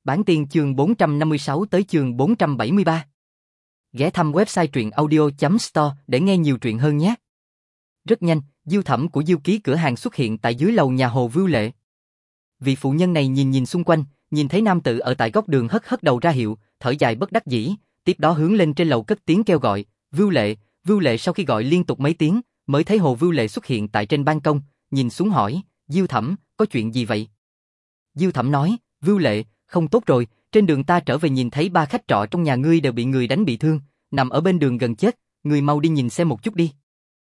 Bản tin chương 456 tới chương 473. Ghé thăm website truyệnaudio.store để nghe nhiều truyện hơn nhé. Rất nhanh, Diêu Thẩm của Diêu Ký cửa hàng xuất hiện tại dưới lầu nhà Hồ Vưu Lệ. Vị phụ nhân này nhìn xung quanh, nhìn thấy nam tử ở tại góc đường hất đầu ra hiệu, thở dài bất đắc dĩ, tiếp đó hướng lên trên lầu cất tiếng kêu gọi, Vưu Lệ, Vưu Lệ. Sau khi gọi liên tục mấy tiếng, mới thấy Hồ Vưu Lệ xuất hiện tại trên ban công, nhìn xuống hỏi, Diêu Thẩm, có chuyện gì vậy? Diêu Thẩm nói, Vưu Lệ, không tốt rồi, trên đường ta trở về nhìn thấy 3 khách trọ trong nhà ngươi đều bị người đánh bị thương, nằm ở bên đường gần chết, ngươi mau đi nhìn xem một chút đi.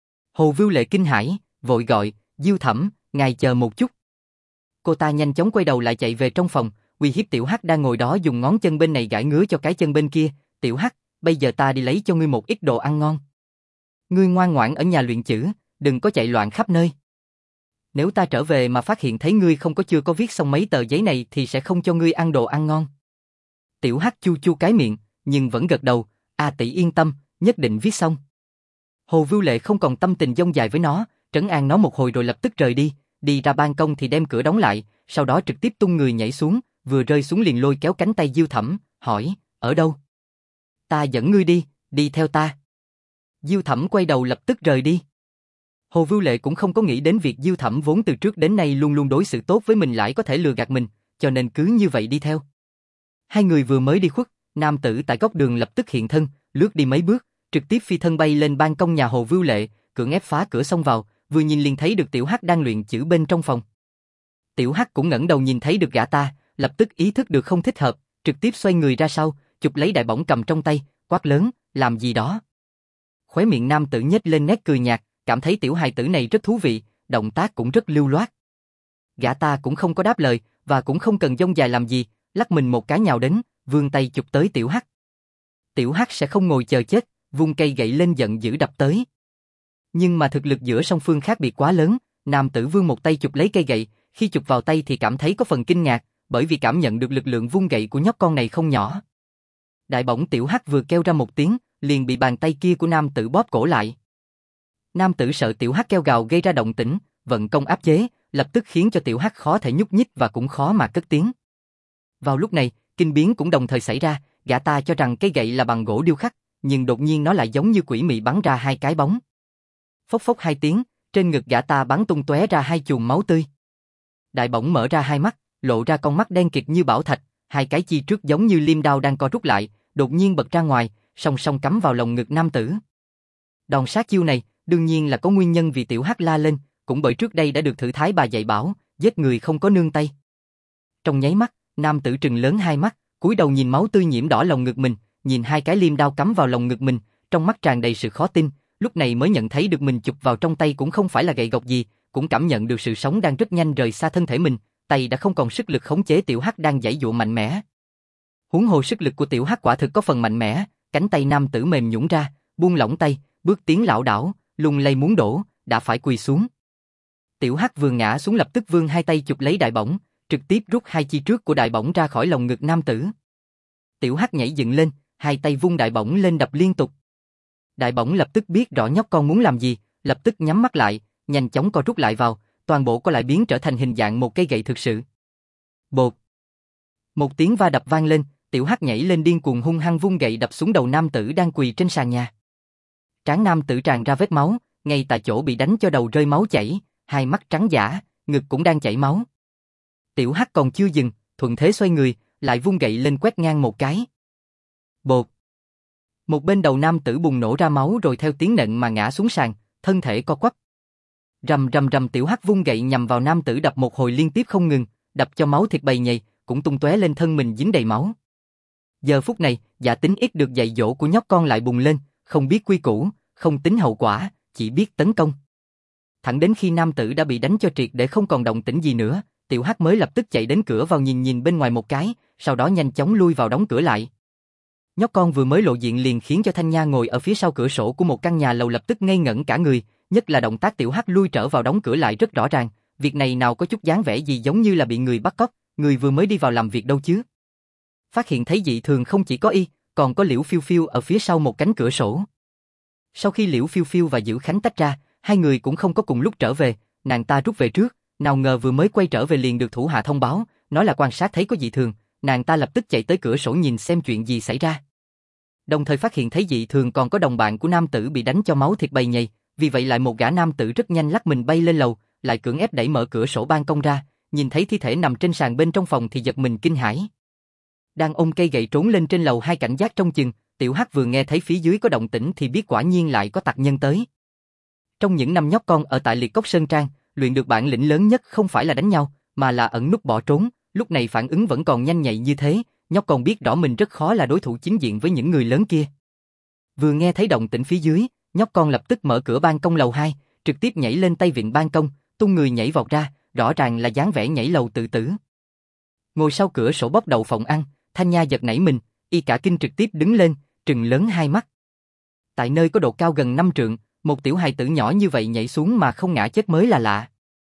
Hồ Vưu Lệ kinh hãi, vội gọi, Diêu Thẩm, ngài chờ một chút. Cô ta nhanh chóng quay đầu lại chạy về trong phòng, uy hiếp Tiểu Hắc đang ngồi đó dùng ngón chân bên này gãi ngứa cho cái chân bên kia, Tiểu Hắc, bây giờ ta đi lấy cho ngươi một ít đồ ăn ngon. Ngươi ngoan ngoãn ở nhà luyện chữ, đừng có chạy loạn khắp nơi. Nếu ta trở về mà phát hiện thấy ngươi chưa có viết xong mấy tờ giấy này thì sẽ không cho ngươi ăn đồ ăn ngon. Tiểu Hắc chu chu cái miệng, nhưng vẫn gật đầu, tỷ yên tâm, nhất định viết xong. Hồ Vưu Lệ không còn tâm tình dông dài với nó, trấn an nó một hồi rồi lập tức rời đi ra ban công thì đem cửa đóng lại, sau đó trực tiếp tung người nhảy xuống, vừa rơi xuống liền lôi kéo cánh tay Diêu Thẩm, hỏi, ở đâu? Ta dẫn ngươi đi theo ta. Diêu Thẩm quay đầu lập tức rời đi. Hồ Vưu Lệ cũng không có nghĩ đến việc Diêu Thẩm vốn từ trước đến nay luôn luôn đối xử tốt với mình lại có thể lừa gạt mình, cho nên cứ như vậy đi theo. Hai người vừa mới đi khuất, nam tử tại góc đường lập tức hiện thân, lướt đi mấy bước, trực tiếp phi thân bay lên ban công nhà Hồ Vưu Lệ, cưỡng ép phá cửa xông vào, vừa nhìn liền thấy được Tiểu Hắc đang luyện chữ bên trong phòng. Tiểu Hắc cũng ngẩng đầu nhìn thấy được gã ta, lập tức ý thức được không thích hợp, trực tiếp xoay người ra sau, chụp lấy đại bổng cầm trong tay, quát lớn, làm gì đó? Khóe miệng nam tử nhếch lên nét cười nhạt, cảm thấy tiểu hài tử này rất thú vị, động tác cũng rất lưu loát. Gã ta cũng không có đáp lời, và cũng không cần dông dài làm gì, lắc mình một cái nhào đến, vươn tay chụp tới Tiểu Hắc. Tiểu Hắc sẽ không ngồi chờ chết, vung cây gậy lên giận dữ đập tới. Nhưng mà thực lực giữa song phương khác biệt quá lớn, nam tử vươn một tay chụp lấy cây gậy, khi chụp vào tay thì cảm thấy có phần kinh ngạc, bởi vì cảm nhận được lực lượng vung gậy của nhóc con này không nhỏ. Đại bổng Tiểu Hắc vừa kêu ra một tiếng, liền bị bàn tay kia của nam tử bóp cổ lại. Nam tử sợ Tiểu Hắc kêu gào gây ra động tĩnh, vận công áp chế, lập tức khiến cho Tiểu Hắc khó thể nhúc nhích và cũng khó mà cất tiếng. Vào lúc này, kinh biến cũng đồng thời xảy ra, gã ta cho rằng cây gậy là bằng gỗ điêu khắc, nhưng đột nhiên nó lại giống như quỷ mị bắn ra hai cái bóng. Phốc phốc hai tiếng, trên ngực gã ta bắn tung tóe ra hai chùm máu tươi. Đại bổng mở ra hai mắt, lộ ra con mắt đen kịt như bảo thạch, hai cái chi trước giống như liêm đao đang co rút lại, đột nhiên bật ra ngoài, song song cắm vào lồng ngực nam tử. Đòn sát chiêu này, đương nhiên là có nguyên nhân vì Tiểu Hắc la lên, cũng bởi trước đây đã được thử thái bà dạy bảo, giết người không có nương tay. Trong nháy mắt, nam tử trừng lớn hai mắt, cúi đầu nhìn máu tươi nhiễm đỏ lồng ngực mình, nhìn hai cái liêm đao cắm vào lồng ngực mình, trong mắt tràn đầy sự khó tin, lúc này mới nhận thấy được mình chụp vào trong tay cũng không phải là gậy gộc gì, cũng cảm nhận được sự sống đang rất nhanh rời xa thân thể mình, tay đã không còn sức lực khống chế Tiểu Hắc đang giãy giụa mạnh mẽ. Huống hồ sức lực của Tiểu Hắc quả thực có phần mạnh mẽ, cánh tay nam tử mềm nhũn ra, buông lỏng tay, bước tiến lảo đảo, lung lay muốn đổ, đã phải quỳ xuống. Tiểu Hắc vừa ngã xuống lập tức vươn hai tay chụp lấy đại bổng, trực tiếp rút hai chi trước của đại bổng ra khỏi lồng ngực nam tử. Tiểu Hắc nhảy dựng lên, hai tay vung đại bổng lên đập liên tục. Đại bổng lập tức biết rõ nhóc con muốn làm gì, lập tức nhắm mắt lại, nhanh chóng co rút lại vào, toàn bộ co lại biến trở thành hình dạng một cây gậy thực sự. Bột. Một tiếng va đập vang lên, Tiểu Hắc nhảy lên điên cuồng hung hăng vung gậy đập xuống đầu nam tử đang quỳ trên sàn nhà. Trán nam tử tràn ra vết máu, ngay tại chỗ bị đánh cho đầu rơi máu chảy, hai mắt trắng dã, ngực cũng đang chảy máu. Tiểu Hắc còn chưa dừng, thuận thế xoay người, lại vung gậy lên quét ngang một cái. Bột. Một bên đầu nam tử bùng nổ ra máu rồi theo tiếng nện mà ngã xuống sàn, thân thể co quắp. Rầm rầm rầm, Tiểu Hắc vung gậy nhằm vào nam tử đập một hồi liên tiếp không ngừng, đập cho máu thịt bầy nhầy, cũng tung tóe lên thân mình dính đầy máu. Giờ phút này, Dạ Tính ít được dạy dỗ của nhóc con lại bùng lên, không biết quy củ, không tính hậu quả, chỉ biết tấn công. Thẳng đến khi nam tử đã bị đánh cho triệt để không còn động tĩnh gì nữa, Tiểu Hắc mới lập tức chạy đến cửa vào nhìn bên ngoài một cái, sau đó nhanh chóng lui vào đóng cửa lại. Nhóc con vừa mới lộ diện liền khiến cho Thanh Nha ngồi ở phía sau cửa sổ của một căn nhà lầu lập tức ngây ngẩn cả người, nhất là động tác Tiểu Hắc lui trở vào đóng cửa lại rất rõ ràng, việc này nào có chút dáng vẻ gì giống như là bị người bắt cóc, người vừa mới đi vào làm việc đâu chứ. Phát hiện thấy dị thường không chỉ có y, còn có Liễu Phiêu Phiêu ở phía sau một cánh cửa sổ. Sau khi Liễu Phiêu Phiêu và Dữ Khánh tách ra, hai người cũng không có cùng lúc trở về, nàng ta rút về trước, nào ngờ vừa mới quay trở về liền được thủ hạ thông báo, nói là quan sát thấy có dị thường, nàng ta lập tức chạy tới cửa sổ nhìn xem chuyện gì xảy ra. Đồng thời phát hiện thấy dị thường còn có đồng bạn của nam tử bị đánh cho máu thịt bầy nhầy, vì vậy lại một gã nam tử rất nhanh lắc mình bay lên lầu, lại cưỡng ép đẩy mở cửa sổ ban công ra, nhìn thấy thi thể nằm trên sàn bên trong phòng thì giật mình kinh hãi. Đang ôm cây gậy trốn lên trên lầu 2 cảnh giác trông chừng, Tiểu Hắc vừa nghe thấy phía dưới có động tĩnh thì biết quả nhiên lại có tặc nhân tới. Trong những năm nhóc con ở tại Liệt Cốc Sơn Trang, luyện được bản lĩnh lớn nhất không phải là đánh nhau, mà là ẩn núp bỏ trốn, lúc này phản ứng vẫn còn nhanh nhạy như thế, nhóc con biết rõ mình rất khó là đối thủ chính diện với những người lớn kia. Vừa nghe thấy động tĩnh phía dưới, nhóc con lập tức mở cửa ban công lầu 2, trực tiếp nhảy lên tay vịn ban công, tung người nhảy vọt ra, rõ ràng là dáng vẻ nhảy lầu tự tử. Ngồi sau cửa sổ bóc đậu phộng ăn, Thanh Nha giật nảy mình, y cả kinh trực tiếp đứng lên, trừng lớn hai mắt. Tại nơi có độ cao gần 5 trượng, một tiểu hài tử nhỏ như vậy nhảy xuống mà không ngã chết mới là lạ.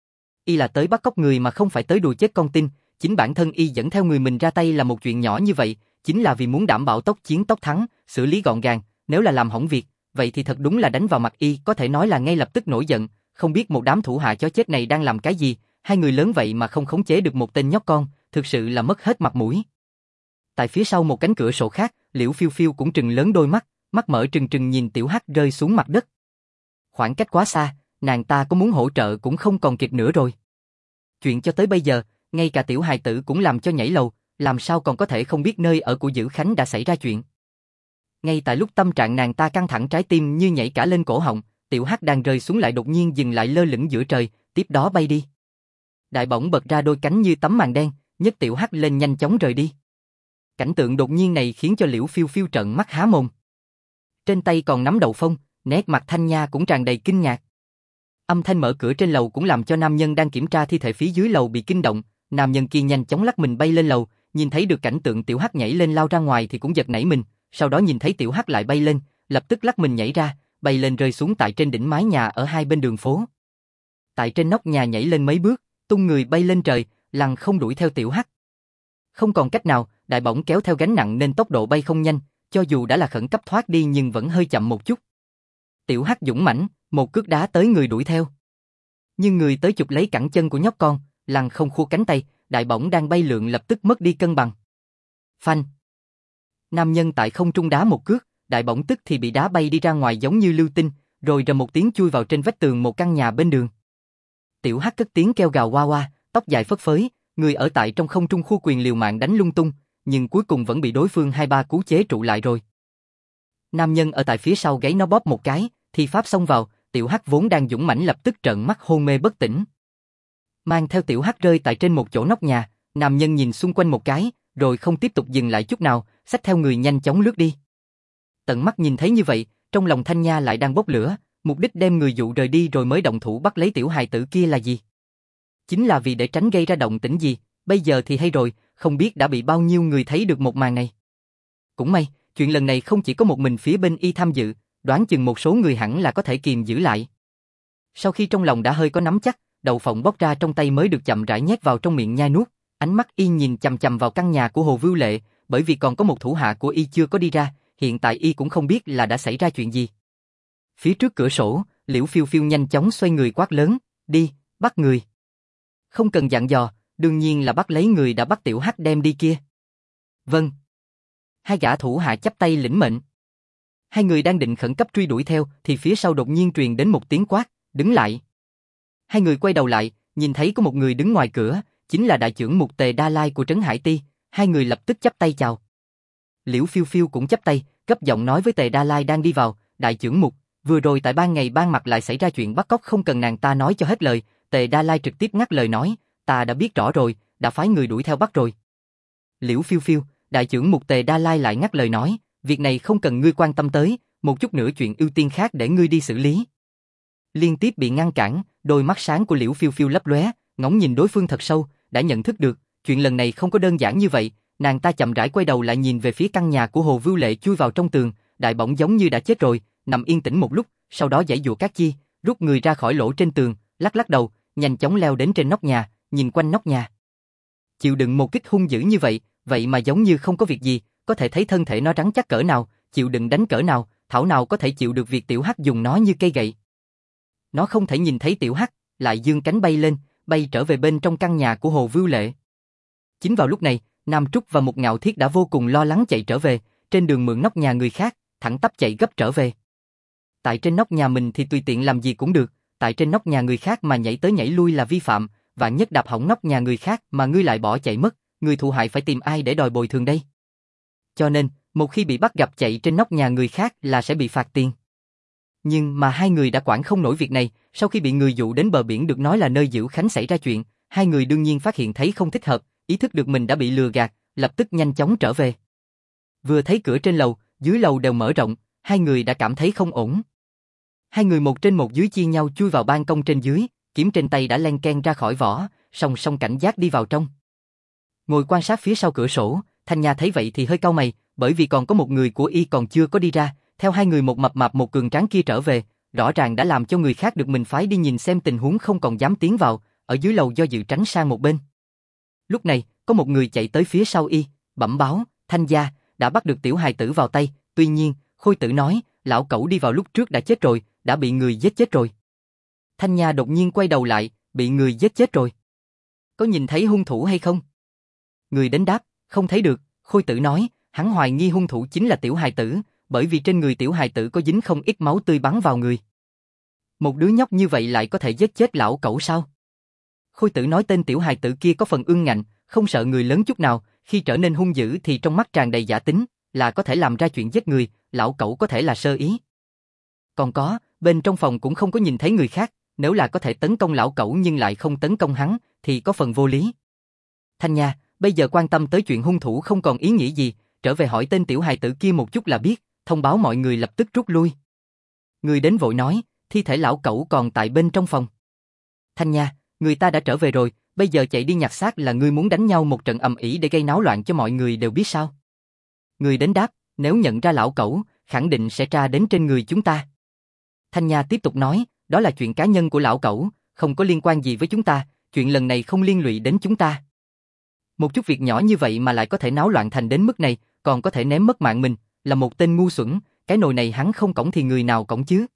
Y là tới bắt cóc người mà không phải tới đùa chết con tin, chính bản thân y dẫn theo người mình ra tay là một chuyện nhỏ như vậy, chính là vì muốn đảm bảo tốc chiến tốc thắng, xử lý gọn gàng, nếu là làm hỏng việc, vậy thì thật đúng là đánh vào mặt y, có thể nói là ngay lập tức nổi giận, không biết một đám thủ hạ chó chết này đang làm cái gì, hai người lớn vậy mà không khống chế được một tên nhóc con, thực sự là mất hết mặt mũi. Tại phía sau một cánh cửa sổ khác, Liễu Phiêu Phiêu cũng trừng lớn đôi mắt, mắt mở trừng trừng nhìn Tiểu Hắc rơi xuống mặt đất. Khoảng cách quá xa, nàng ta có muốn hỗ trợ cũng không còn kịp nữa rồi. Chuyện cho tới bây giờ, ngay cả tiểu hài tử cũng làm cho nhảy lầu, làm sao còn có thể không biết nơi ở của Dữ Khánh đã xảy ra chuyện. Ngay tại lúc tâm trạng nàng ta căng thẳng, trái tim như nhảy cả lên cổ họng, Tiểu Hắc đang rơi xuống lại đột nhiên dừng lại lơ lửng giữa trời, tiếp đó bay đi. Đại bổng bật ra đôi cánh như tấm màn đen, nhấc Tiểu Hắc lên nhanh chóng rời đi. Cảnh tượng đột nhiên này khiến cho Liễu Phiêu Phiêu trợn mắt há mồm. Trên tay còn nắm đậu phông, nét mặt Thanh Nha cũng tràn đầy kinh ngạc. Âm thanh mở cửa trên lầu cũng làm cho nam nhân đang kiểm tra thi thể phía dưới lầu bị kinh động, nam nhân kia nhanh chóng lắc mình bay lên lầu, nhìn thấy được cảnh tượng Tiểu Hắc nhảy lên lao ra ngoài thì cũng giật nảy mình, sau đó nhìn thấy Tiểu Hắc lại bay lên, lập tức lắc mình nhảy ra, bay lên rơi xuống tại trên đỉnh mái nhà ở hai bên đường phố. Tại trên nóc nhà nhảy lên mấy bước, tung người bay lên trời, lăng không đuổi theo Tiểu Hắc. Không còn cách nào, đại bổng kéo theo gánh nặng nên tốc độ bay không nhanh, cho dù đã là khẩn cấp thoát đi nhưng vẫn hơi chậm một chút. Tiểu Hắc dũng mãnh, một cước đá tới người đuổi theo. Nhưng người tới chụp lấy cẳng chân của nhóc con, lăng không khua cánh tay, đại bổng đang bay lượn lập tức mất đi cân bằng. Phanh. Nam nhân tại không trung đá một cước, đại bổng tức thì bị đá bay đi ra ngoài giống như lưu tinh, rồi rầm một tiếng chui vào trên vách tường một căn nhà bên đường. Tiểu Hắc cất tiếng kêu gào oa oa, tóc dài phất phới, người ở tại trong không trung khu quyền liều mạng đánh lung tung, nhưng cuối cùng vẫn bị đối phương 2-3 cú chế trụ lại rồi. Nam nhân ở tại phía sau gáy nó bóp một cái, thi pháp xông vào, Tiểu Hắc vốn đang dũng mãnh lập tức trợn mắt hôn mê bất tỉnh. Mang theo Tiểu Hắc rơi tại trên một chỗ nóc nhà, nam nhân nhìn xung quanh một cái, rồi không tiếp tục dừng lại chút nào, xách theo người nhanh chóng lướt đi. Tận mắt nhìn thấy như vậy, trong lòng Thanh Nha lại đang bốc lửa, mục đích đem người dụ rời đi rồi mới động thủ bắt lấy tiểu hài tử kia là gì? Chính là vì để tránh gây ra động tĩnh gì, bây giờ thì hay rồi, không biết đã bị bao nhiêu người thấy được một màn này. Cũng may, chuyện lần này không chỉ có một mình phía bên y tham dự, đoán chừng một số người hẳn là có thể kiềm giữ lại. Sau khi trong lòng đã hơi có nắm chắc, đậu phộng bóc ra trong tay mới được chậm rãi nhét vào trong miệng nhai nuốt, ánh mắt y nhìn chằm chằm vào căn nhà của Hồ Vưu Lệ, bởi vì còn có một thủ hạ của y chưa có đi ra, hiện tại y cũng không biết là đã xảy ra chuyện gì. Phía trước cửa sổ, Liễu Phiêu Phiêu nhanh chóng xoay người quát lớn, đi, bắt người. Không cần dặn dò, đương nhiên là bắt lấy người đã bắt Tiểu Hắc đem đi kia. Vâng. Hai gã thủ hạ chắp tay lĩnh mệnh. Hai người đang định khẩn cấp truy đuổi theo thì phía sau đột nhiên truyền đến một tiếng quát, đứng lại. Hai người quay đầu lại, nhìn thấy có một người đứng ngoài cửa, chính là đại trưởng Mục Tề Đa Lai của Trấn Hải Ti, hai người lập tức chắp tay chào. Liễu Phiêu Phiêu cũng chắp tay, cấp giọng nói với Tề Đa Lai đang đi vào, đại trưởng Mục, vừa rồi tại ban ngày ban mặt lại xảy ra chuyện bắt cóc không cần nàng ta nói cho hết lời, Tề Đa Lai trực tiếp ngắt lời nói, ta đã biết rõ rồi, đã phái người đuổi theo bắt rồi. Liễu Phiêu Phiêu, đại trưởng Mục Tề Đa Lai lại ngắt lời nói, việc này không cần ngươi quan tâm tới, một chút nữa chuyện ưu tiên khác để ngươi đi xử lý. Liên tiếp bị ngăn cản, đôi mắt sáng của Liễu Phiêu Phiêu lấp lóe, ngóng nhìn đối phương thật sâu, đã nhận thức được, chuyện lần này không có đơn giản như vậy, nàng ta chậm rãi quay đầu lại nhìn về phía căn nhà của Hồ Vưu Lệ chui vào trong tường, đại bổng giống như đã chết rồi, nằm yên tĩnh một lúc, sau đó giãy giụa các chi, rút người ra khỏi lỗ trên tường, lắc lắc đầu, nhanh chóng leo đến trên nóc nhà, nhìn quanh nóc nhà. Chịu đựng một kích hung dữ như vậy, vậy mà giống như không có việc gì, có thể thấy thân thể nó rắn chắc cỡ nào, chịu đựng đánh cỡ nào, thảo nào có thể chịu được việc Tiểu Hắc dùng nó như cây gậy. Nó không thể nhìn thấy Tiểu Hắc, lại giương cánh bay lên, bay trở về bên trong căn nhà của Hồ Vưu Lệ. Chính vào lúc này, Nam Trúc và Mục Ngạo Thiết đã vô cùng lo lắng chạy trở về, trên đường mượn nóc nhà người khác, thẳng tắp chạy gấp trở về. Tại trên nóc nhà mình thì tùy tiện làm gì cũng được, tại trên nóc nhà người khác mà nhảy tới nhảy lui là vi phạm, vạn nhất đạp hỏng nóc nhà người khác mà ngươi lại bỏ chạy mất, người thụ hại phải tìm ai để đòi bồi thường đây? Cho nên, một khi bị bắt gặp chạy trên nóc nhà người khác là sẽ bị phạt tiền. Nhưng mà hai người đã quản không nổi việc này, sau khi bị người dụ đến bờ biển được nói là nơi Dữ Khánh xảy ra chuyện, hai người đương nhiên phát hiện thấy không thích hợp, ý thức được mình đã bị lừa gạt, lập tức nhanh chóng trở về. Vừa thấy cửa trên lầu, dưới lầu đều mở rộng, hai người đã cảm thấy không ổn. Hai người một trên một dưới chia nhau chui vào ban công trên dưới, kiếm trên tay đã len ken ra khỏi vỏ, song song cảnh giác đi vào trong. Ngồi quan sát phía sau cửa sổ, Thanh Nha thấy vậy thì hơi cau mày, bởi vì còn có một người của y còn chưa có đi ra, theo hai người một mập mạp một cường tráng kia trở về, rõ ràng đã làm cho người khác được mình phái đi nhìn xem tình huống không còn dám tiến vào, ở dưới lầu do dự tránh sang một bên. Lúc này, có một người chạy tới phía sau y, bẩm báo, Thanh gia đã bắt được tiểu hài tử vào tay, tuy nhiên, Khôi Tử nói, lão cẩu đi vào lúc trước đã chết rồi, đã bị người giết chết rồi. Thanh Nha đột nhiên quay đầu lại, bị người giết chết rồi. Có nhìn thấy hung thủ hay không? Người đến đáp, không thấy được, Khôi Tử nói, hắn hoài nghi hung thủ chính là tiểu hài tử, bởi vì trên người tiểu hài tử có dính không ít máu tươi bắn vào người. Một đứa nhóc như vậy lại có thể giết chết lão cẩu sao? Khôi Tử nói tên tiểu hài tử kia có phần ương ngạnh, không sợ người lớn chút nào, khi trở nên hung dữ thì trong mắt tràn đầy giả tính, là có thể làm ra chuyện giết người, lão cẩu có thể là sơ ý. Còn có, bên trong phòng cũng không có nhìn thấy người khác, nếu là có thể tấn công lão cẩu nhưng lại không tấn công hắn, thì có phần vô lý. Thanh Nha, bây giờ quan tâm tới chuyện hung thủ không còn ý nghĩa gì, trở về hỏi tên tiểu hài tử kia một chút là biết, thông báo mọi người lập tức rút lui. Người đến vội nói, thi thể lão cẩu còn tại bên trong phòng. Thanh Nha, người ta đã trở về rồi, bây giờ chạy đi nhặt xác là ngươi muốn đánh nhau một trận ầm ĩ để gây náo loạn cho mọi người đều biết sao? Người đến đáp, nếu nhận ra lão cẩu, khẳng định sẽ tra đến trên người chúng ta. Thanh Nha tiếp tục nói, đó là chuyện cá nhân của lão cẩu, không có liên quan gì với chúng ta, chuyện lần này không liên lụy đến chúng ta. Một chút việc nhỏ như vậy mà lại có thể náo loạn thành đến mức này, còn có thể ném mất mạng mình, là một tên ngu xuẩn, cái nồi này hắn không cõng thì người nào cõng chứ?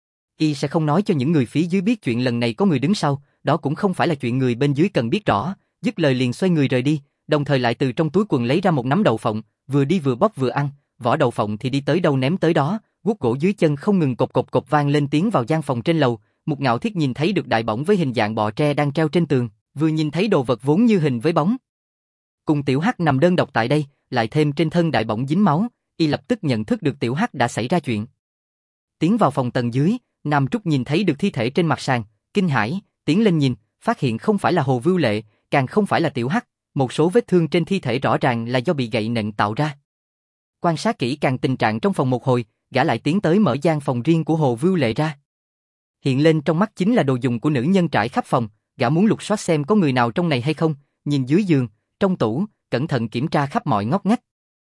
Y sẽ không nói cho những người phía dưới biết chuyện lần này có người đứng sau, đó cũng không phải là chuyện người bên dưới cần biết rõ, dứt lời liền xoay người rời đi, đồng thời lại từ trong túi quần lấy ra một nắm đậu phộng, vừa đi vừa bóp vừa ăn, vỏ đậu phộng thì đi tới đâu ném tới đó, guốc gỗ dưới chân không ngừng cộp cộp cộp vang lên tiếng vào gian phòng trên lầu. Mục Ngạo Thiết nhìn thấy được đại bổng với hình dạng bọ tre đang treo trên tường, vừa nhìn thấy đồ vật vốn như hình với bóng. Cùng tiểu Hắc nằm đơn độc tại đây, lại thêm trên thân đại bổng dính máu, y lập tức nhận thức được tiểu Hắc đã xảy ra chuyện. Tiến vào phòng tầng dưới, Nam Trúc nhìn thấy được thi thể trên mặt sàn, kinh hãi, tiến lên nhìn, phát hiện không phải là Hồ Vưu Lệ, càng không phải là tiểu Hắc, một số vết thương trên thi thể rõ ràng là do bị gậy nện tạo ra. Quan sát kỹ càng tình trạng trong phòng một hồi, gã lại tiến tới mở gian phòng riêng của Hồ Vưu Lệ ra. Hiện lên trong mắt chính là đồ dùng của nữ nhân trải khắp phòng, gã muốn lục soát xem có người nào trong này hay không, nhìn dưới giường, trong tủ, cẩn thận kiểm tra khắp mọi ngóc ngách.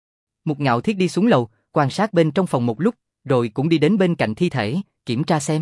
Mục Ngạo Thiết đi xuống lầu, quan sát bên trong phòng một lúc, rồi cũng đi đến bên cạnh thi thể, kiểm tra xem.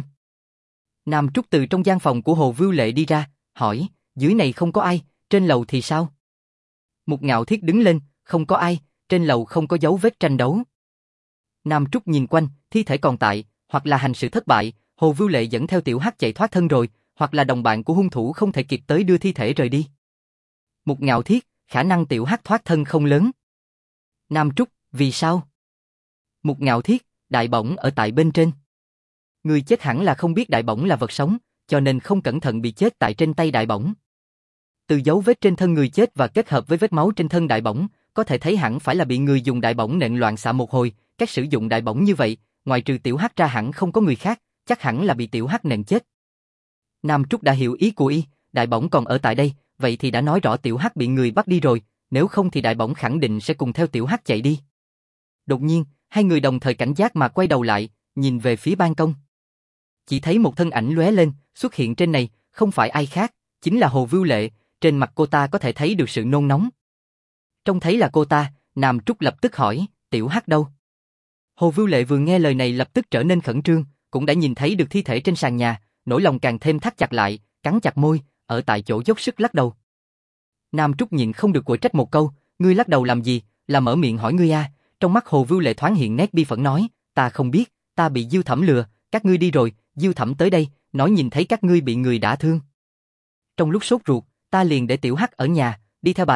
Nam Trúc từ trong gian phòng của Hồ Vưu Lệ đi ra, hỏi, dưới này không có ai, trên lầu thì sao? Mục Ngạo Thiết đứng lên, không có ai, trên lầu không có dấu vết tranh đấu. Nam Trúc nhìn quanh, thi thể còn tại, hoặc là hành sự thất bại, Hồ Vưu Lệ dẫn theo tiểu Hắc chạy thoát thân rồi, hoặc là đồng bạn của hung thủ không thể kịp tới đưa thi thể rời đi. Mục Ngạo Thiết, khả năng tiểu Hắc thoát thân không lớn. Nam Trúc, vì sao? Mục Ngạo Thiết, đại bổng ở tại bên trên. Người chết hẳn là không biết đại bổng là vật sống, cho nên không cẩn thận bị chết tại trên tay đại bổng. Từ dấu vết trên thân người chết và kết hợp với vết máu trên thân đại bổng, có thể thấy hẳn phải là bị người dùng đại bổng nện loạn xạ một hồi, cách sử dụng đại bổng như vậy, ngoài trừ tiểu Hắc ra hẳn không có người khác, chắc hẳn là bị tiểu Hắc nện chết. Nam Trúc đã hiểu ý của y, đại bổng còn ở tại đây, vậy thì đã nói rõ tiểu Hắc bị người bắt đi rồi, nếu không thì đại bổng khẳng định sẽ cùng theo tiểu Hắc chạy đi. Đột nhiên, hai người đồng thời cảnh giác mà quay đầu lại, nhìn về phía ban công. Chỉ thấy một thân ảnh lóe lên, xuất hiện trên này, không phải ai khác, chính là Hồ Vưu Lệ, trên mặt cô ta có thể thấy được sự nôn nóng. Trông thấy là cô ta, Nam Trúc lập tức hỏi, tiểu Hắc đâu? Hồ Vưu Lệ vừa nghe lời này lập tức trở nên khẩn trương, cũng đã nhìn thấy được thi thể trên sàn nhà, nỗi lòng càng thêm thắt chặt lại, cắn chặt môi, ở tại chỗ dốc sức lắc đầu. Nam Trúc nhịn không được quở trách một câu, ngươi lắc đầu làm gì, là mở miệng hỏi ngươi à? Trong mắt Hồ Vưu Lệ thoáng hiện nét bi phẫn nói, ta không biết, ta bị Diêu Thẩm lừa, các ngươi đi rồi, Diêu Thẩm tới đây, nói nhìn thấy các ngươi bị người đả thương. Trong lúc sốt ruột, ta liền để tiểu Hắc ở nhà, đi theo bà ta,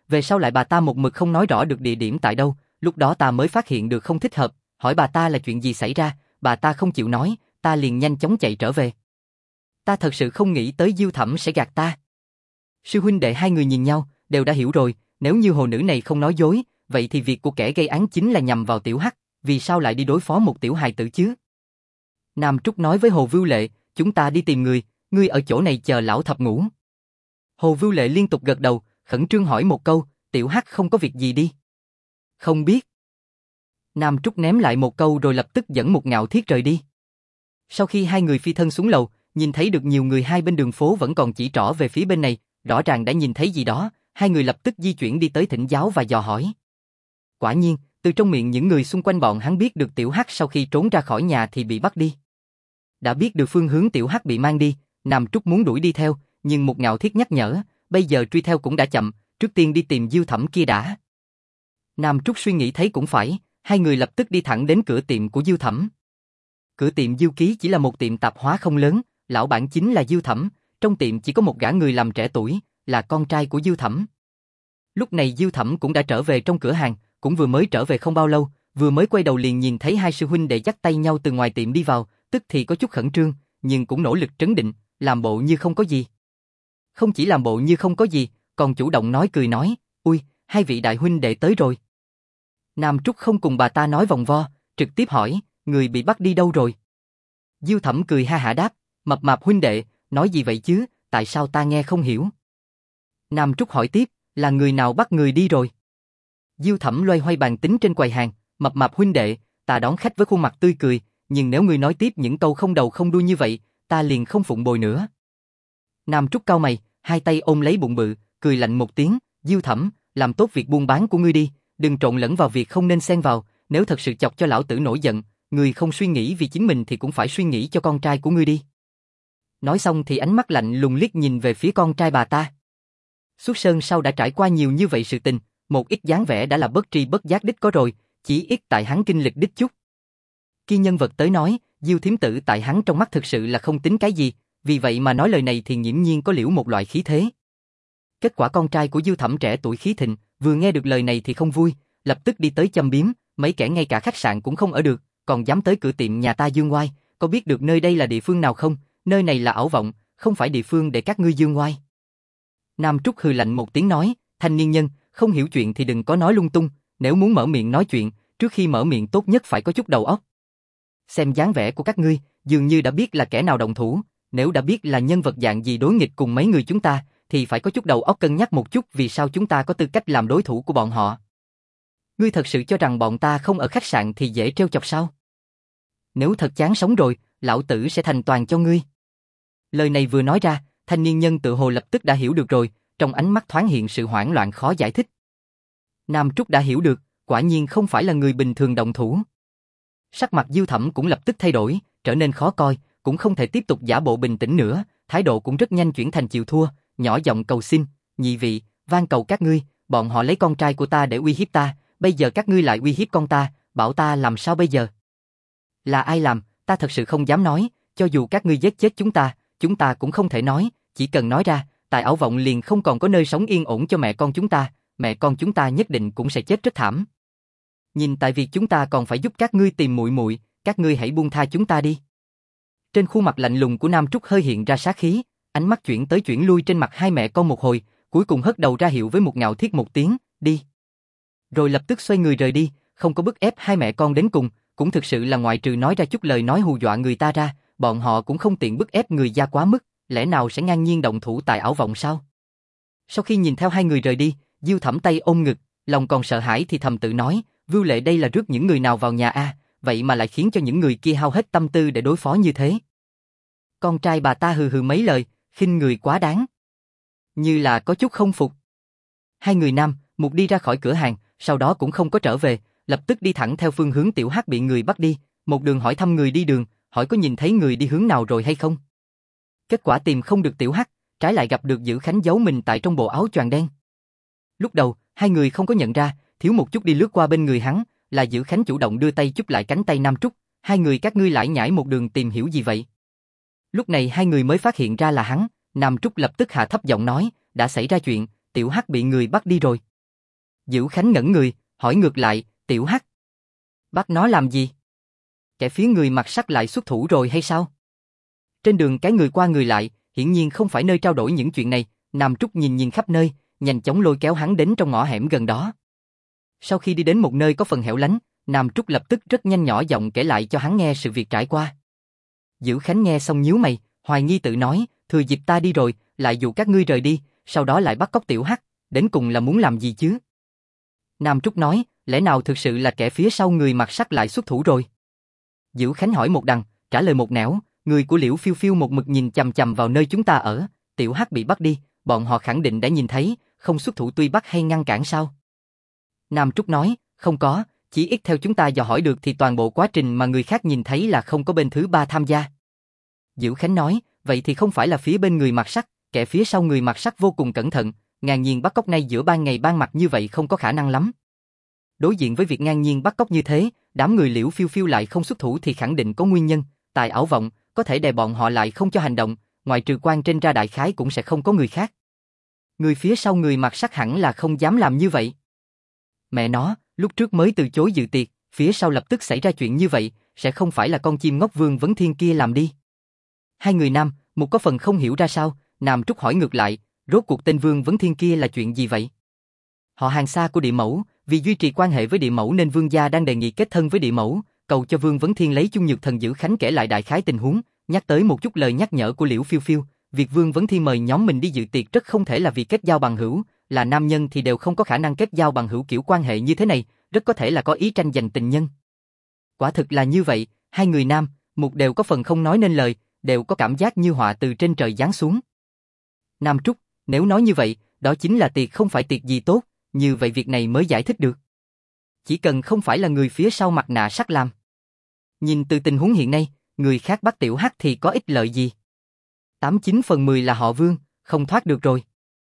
về sau lại bà ta một mực không nói rõ được địa điểm tại đâu, lúc đó ta mới phát hiện được không thích hợp, hỏi bà ta là chuyện gì xảy ra, bà ta không chịu nói, ta liền nhanh chóng chạy trở về. Ta thật sự không nghĩ tới Diêu Thẩm sẽ gạt ta. Sư huynh đệ hai người nhìn nhau, đều đã hiểu rồi, nếu như hồ nữ này không nói dối, vậy thì việc của kẻ gây án chính là nhằm vào Tiểu Hắc, vì sao lại đi đối phó một tiểu hài tử chứ? Nam Trúc nói với Hồ Vưu Lệ, chúng ta đi tìm người, ngươi ở chỗ này chờ lão thập ngủ. Hồ Vưu Lệ liên tục gật đầu, khẩn trương hỏi một câu, Tiểu Hắc không có việc gì đi. Không biết. Nam Trúc ném lại một câu rồi lập tức dẫn một Ngạo Thiết rời đi. Sau khi hai người phi thân xuống lầu, nhìn thấy được nhiều người hai bên đường phố vẫn còn chỉ trỏ về phía bên này, rõ ràng đã nhìn thấy gì đó, hai người lập tức di chuyển đi tới thỉnh giáo và dò hỏi. Quả nhiên, từ trong miệng những người xung quanh bọn hắn biết được Tiểu Hắc sau khi trốn ra khỏi nhà thì bị bắt đi. Đã biết được phương hướng Tiểu Hắc bị mang đi, Nam Trúc muốn đuổi đi theo, nhưng một Ngạo Thiết nhắc nhở, bây giờ truy theo cũng đã chậm, trước tiên đi tìm Diêu Thẩm kia đã. Nam Trúc suy nghĩ thấy cũng phải, hai người lập tức đi thẳng đến cửa tiệm của Diêu Thẩm. Cửa tiệm Diêu Ký chỉ là một tiệm tạp hóa không lớn, lão bản chính là Diêu Thẩm, trong tiệm chỉ có một gã người làm trẻ tuổi, là con trai của Diêu Thẩm. Lúc này Diêu Thẩm cũng đã trở về trong cửa hàng, cũng vừa mới trở về không bao lâu, vừa mới quay đầu liền nhìn thấy hai sư huynh đệ dắt tay nhau từ ngoài tiệm đi vào, tức thì có chút khẩn trương, nhưng cũng nỗ lực trấn định, làm bộ như không có gì. Không chỉ làm bộ như không có gì, còn chủ động nói cười nói, ui, hai vị đại huynh đệ tới rồi. Nam Trúc không cùng bà ta nói vòng vo, trực tiếp hỏi, người bị bắt đi đâu rồi? Diêu Thẩm cười ha hả đáp, mập mạp huynh đệ, nói gì vậy chứ, tại sao ta nghe không hiểu? Nam Trúc hỏi tiếp, là người nào bắt người đi rồi? Diêu Thẩm loay hoay bàn tính trên quầy hàng, mập mạp huynh đệ, ta đón khách với khuôn mặt tươi cười, nhưng nếu ngươi nói tiếp những câu không đầu không đuôi như vậy, ta liền không phụng bồi nữa. Nam Trúc cau mày, hai tay ôm lấy bụng bự, cười lạnh một tiếng, Diêu Thẩm, làm tốt việc buôn bán của ngươi đi, đừng trộn lẫn vào việc không nên xen vào, nếu thật sự chọc cho lão tử nổi giận, ngươi không suy nghĩ vì chính mình thì cũng phải suy nghĩ cho con trai của ngươi đi. Nói xong thì ánh mắt lạnh lùng liếc nhìn về phía con trai bà ta. Xuất Sơn sau đã trải qua nhiều như vậy sự tình, một ít dáng vẻ đã là bất tri bất giác đích có rồi, chỉ ít tại hắn kinh lịch đích chút. Khi nhân vật tới nói, Diêu Thiếm Tử tại hắn trong mắt thực sự là không tính cái gì, vì vậy mà nói lời này thì nghiễm nhiên có liễu một loại khí thế. Kết quả con trai của Diêu Thẩm trẻ tuổi khí thịnh, vừa nghe được lời này thì không vui, lập tức đi tới châm biếm, mấy kẻ ngay cả khách sạn cũng không ở được, còn dám tới cửa tiệm nhà ta dương oai, có biết được nơi đây là địa phương nào không? Nơi này là ảo vọng, không phải địa phương để các ngươi dương oai. Nam Trúc hừ lạnh một tiếng nói, thanh niên nhân, không hiểu chuyện thì đừng có nói lung tung, nếu muốn mở miệng nói chuyện, trước khi mở miệng tốt nhất phải có chút đầu óc. Xem dáng vẻ của các ngươi, dường như đã biết là kẻ nào động thủ, nếu đã biết là nhân vật dạng gì đối nghịch cùng mấy người chúng ta, thì phải có chút đầu óc cân nhắc một chút vì sao chúng ta có tư cách làm đối thủ của bọn họ. Ngươi thật sự cho rằng bọn ta không ở khách sạn thì dễ trêu chọc sao? Nếu thật chán sống rồi, lão tử sẽ thành toàn cho ngươi. Lời này vừa nói ra, thanh niên nhân tự hồ lập tức đã hiểu được rồi, trong ánh mắt thoáng hiện sự hoảng loạn khó giải thích. Nam Trúc đã hiểu được, quả nhiên không phải là người bình thường động thủ. Sắc mặt Diêu Thẩm cũng lập tức thay đổi, trở nên khó coi, cũng không thể tiếp tục giả bộ bình tĩnh nữa, thái độ cũng rất nhanh chuyển thành chịu thua, nhỏ giọng cầu xin, nhị vị, van cầu các ngươi, bọn họ lấy con trai của ta để uy hiếp ta, bây giờ các ngươi lại uy hiếp con ta, bảo ta làm sao bây giờ? Là ai làm, ta thật sự không dám nói, cho dù các ngươi giết chết chúng ta cũng không thể nói, chỉ cần nói ra, tại ảo vọng liền không còn có nơi sống yên ổn cho mẹ con chúng ta nhất định cũng sẽ chết rất thảm. Nhìn tại việc chúng ta còn phải giúp các ngươi tìm muội muội, các ngươi hãy buông tha chúng ta đi. Trên khuôn mặt lạnh lùng của Nam Trúc hơi hiện ra sát khí, ánh mắt chuyển tới chuyển lui trên mặt hai mẹ con một hồi, cuối cùng hất đầu ra hiệu với một Ngạo Thiết một tiếng, đi. Rồi lập tức xoay người rời đi, không có bức ép hai mẹ con đến cùng, cũng thực sự là ngoại trừ nói ra chút lời nói hù dọa người ta ra, bọn họ cũng không tiện bức ép người gia quá mức, lẽ nào sẽ ngang nhiên động thủ tại ảo vọng sao? Sau khi nhìn theo hai người rời đi, Diêu Thẩm tay ôm ngực, lòng còn sợ hãi thì thầm tự nói, Vưu Lệ đây là rước những người nào vào nhà a, vậy mà lại khiến cho những người kia hao hết tâm tư để đối phó như thế. Con trai bà ta hừ hừ mấy lời, khinh người quá đáng. Như là có chút không phục. Hai người nam, một đi ra khỏi cửa hàng, sau đó cũng không có trở về, lập tức đi thẳng theo phương hướng Tiểu Hắc bị người bắt đi, một đường hỏi thăm người đi đường, hỏi có nhìn thấy người đi hướng nào rồi hay không. Kết quả tìm không được Tiểu Hắc, trái lại gặp được Dữ Khánh giấu mình tại trong bộ áo choàng đen. Lúc đầu, hai người không có nhận ra, thiếu một chút đi lướt qua bên người hắn, là Dữ Khánh chủ động đưa tay chúc lại cánh tay Nam Trúc, hai người các ngươi lải nhải một đường tìm hiểu gì vậy? Lúc này hai người mới phát hiện ra là hắn, Nam Trúc lập tức hạ thấp giọng nói, đã xảy ra chuyện, Tiểu Hắc bị người bắt đi rồi. Dữ Khánh ngẩn người, hỏi ngược lại, Tiểu Hắc. Bắt nó làm gì? Kẻ phía người mặc sắt lại xuất thủ rồi hay sao? Trên đường cái người qua người lại, hiển nhiên không phải nơi trao đổi những chuyện này, Nam Trúc nhìn nhìn khắp nơi, nhanh chóng lôi kéo hắn đến trong ngõ hẻm gần đó. Sau khi đi đến một nơi có phần hẻo lánh, Nam Trúc lập tức rất nhanh nhỏ giọng kể lại cho hắn nghe sự việc trải qua. Dữ Khánh nghe xong nhíu mày, hoài nghi tự nói, thừa dịp ta đi rồi, lại dụ các ngươi rời đi, sau đó lại bắt cóc Tiểu Hắc, đến cùng là muốn làm gì chứ? Nam Trúc nói, lẽ nào thực sự là kẻ phía sau người mặc sắt lại xuất thủ rồi? Dữ Khánh hỏi một đằng, trả lời một nẻo, người của Liễu Phiêu Phiêu một mực nhìn chằm chằm vào nơi chúng ta ở, Tiểu Hắc bị bắt đi, bọn họ khẳng định đã nhìn thấy, không xuất thủ truy bắt hay ngăn cản sao? Nam Trúc nói, không có, chỉ ít theo chúng ta dò hỏi được thì toàn bộ quá trình mà người khác nhìn thấy là không có bên thứ ba tham gia. Dữ Khánh nói, vậy thì không phải là phía bên người mặc sắt, kẻ phía sau người mặc sắt vô cùng cẩn thận, ngang nhiên bắt cóc này giữa ban ngày ban mặt như vậy không có khả năng lắm. Đối diện với việc ngang nhiên bắt cóc như thế, đám người Liễu Phiêu Phiêu lại không xuất thủ thì khẳng định có nguyên nhân, Tài ảo vọng, có thể đè bọn họ lại không cho hành động, ngoài trừ quan trên ra đại khái cũng sẽ không có người khác. Người phía sau người mặc sắt hẳn là không dám làm như vậy. Mẹ nó, lúc trước mới từ chối dự tiệc, phía sau lập tức xảy ra chuyện như vậy, sẽ không phải là con chim ngốc Vương Vấn Thiên kia làm đi. Hai người nam, một có phần không hiểu ra sao, Nam Trúc hỏi ngược lại, rốt cuộc tên Vương Vấn Thiên kia là chuyện gì vậy? Họ hàng xa của địa mẫu, vì duy trì quan hệ với địa mẫu nên Vương gia đang đề nghị kết thân với địa mẫu, cầu cho Vương Vấn Thiên lấy chung nhược thần Dữ Khánh kể lại đại khái tình huống, nhắc tới một chút lời nhắc nhở của Liễu Phiêu Phiêu, việc Vương Vấn Thiên mời nhóm mình đi dự tiệc rất không thể là vì kết giao bằng hữu, là nam nhân thì đều không có khả năng kết giao bằng hữu kiểu quan hệ như thế này, rất có thể là có ý tranh giành tình nhân. Quả thực là như vậy, hai người nam, một đều có phần không nói nên lời, đều có cảm giác như họa từ trên trời giáng xuống. Nam Trúc, nếu nói như vậy, đó chính là tiệc không phải tiệc gì tốt, như vậy việc này mới giải thích được. Chỉ cần không phải là người phía sau mặt nạ sắt làm. Nhìn từ tình huống hiện nay, người khác bắt Tiểu Hắc thì có ích lợi gì? 89/10 là họ Vương, không thoát được rồi.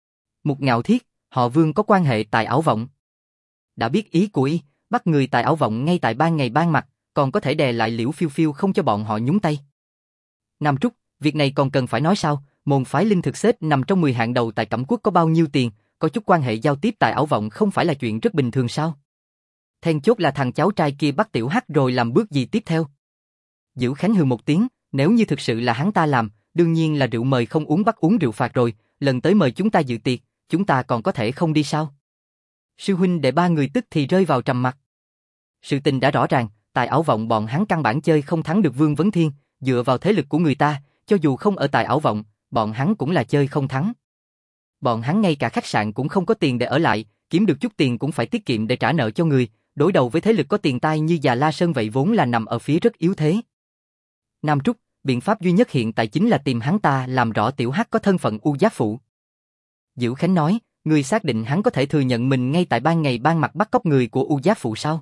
Một Ngạo Thiết, họ Vương có quan hệ Tài ảo vọng. Đã biết ý của y, bắt người Tài ảo vọng ngay tại ban ngày ban mặt, còn có thể đè lại Liễu Phiêu Phiêu không cho bọn họ nhúng tay. Nam Trúc, việc này còn cần phải nói sao? Môn phái linh thực xếp nằm trong 10 hạng đầu tại Cẩm Quốc có bao nhiêu tiền, có chút quan hệ giao tiếp Tài ảo vọng không phải là chuyện rất bình thường sao? Then chốt là thằng cháu trai kia bắt Tiểu Hắc rồi làm bước gì tiếp theo? Dữ Khánh hừ một tiếng, nếu như thực sự là hắn ta làm, đương nhiên là rượu mời không uống bắt uống rượu phạt rồi, lần tới mời chúng ta dự tiệc, chúng ta còn có thể không đi sao? Sư huynh đệ ba người tức thì rơi vào trầm mặc. Sự tình đã rõ ràng, Tài ảo vọng bọn hắn căn bản chơi không thắng được Vương Vấn Thiên, dựa vào thế lực của người ta, cho dù không ở Tài ảo vọng, bọn hắn cũng là chơi không thắng. Bọn hắn ngay cả khách sạn cũng không có tiền để ở lại, kiếm được chút tiền cũng phải tiết kiệm để trả nợ cho người, đối đầu với thế lực có tiền tai như Già La Sơn vậy vốn là nằm ở phía rất yếu thế. Nam Trúc, biện pháp duy nhất hiện tại chính là tìm hắn ta làm rõ Tiểu Hắc có thân phận U Giác Phụ. Dữ Khánh nói, người xác định hắn có thể thừa nhận mình ngay tại ban ngày ban mặt bắt cóc người của U Giác Phụ sao?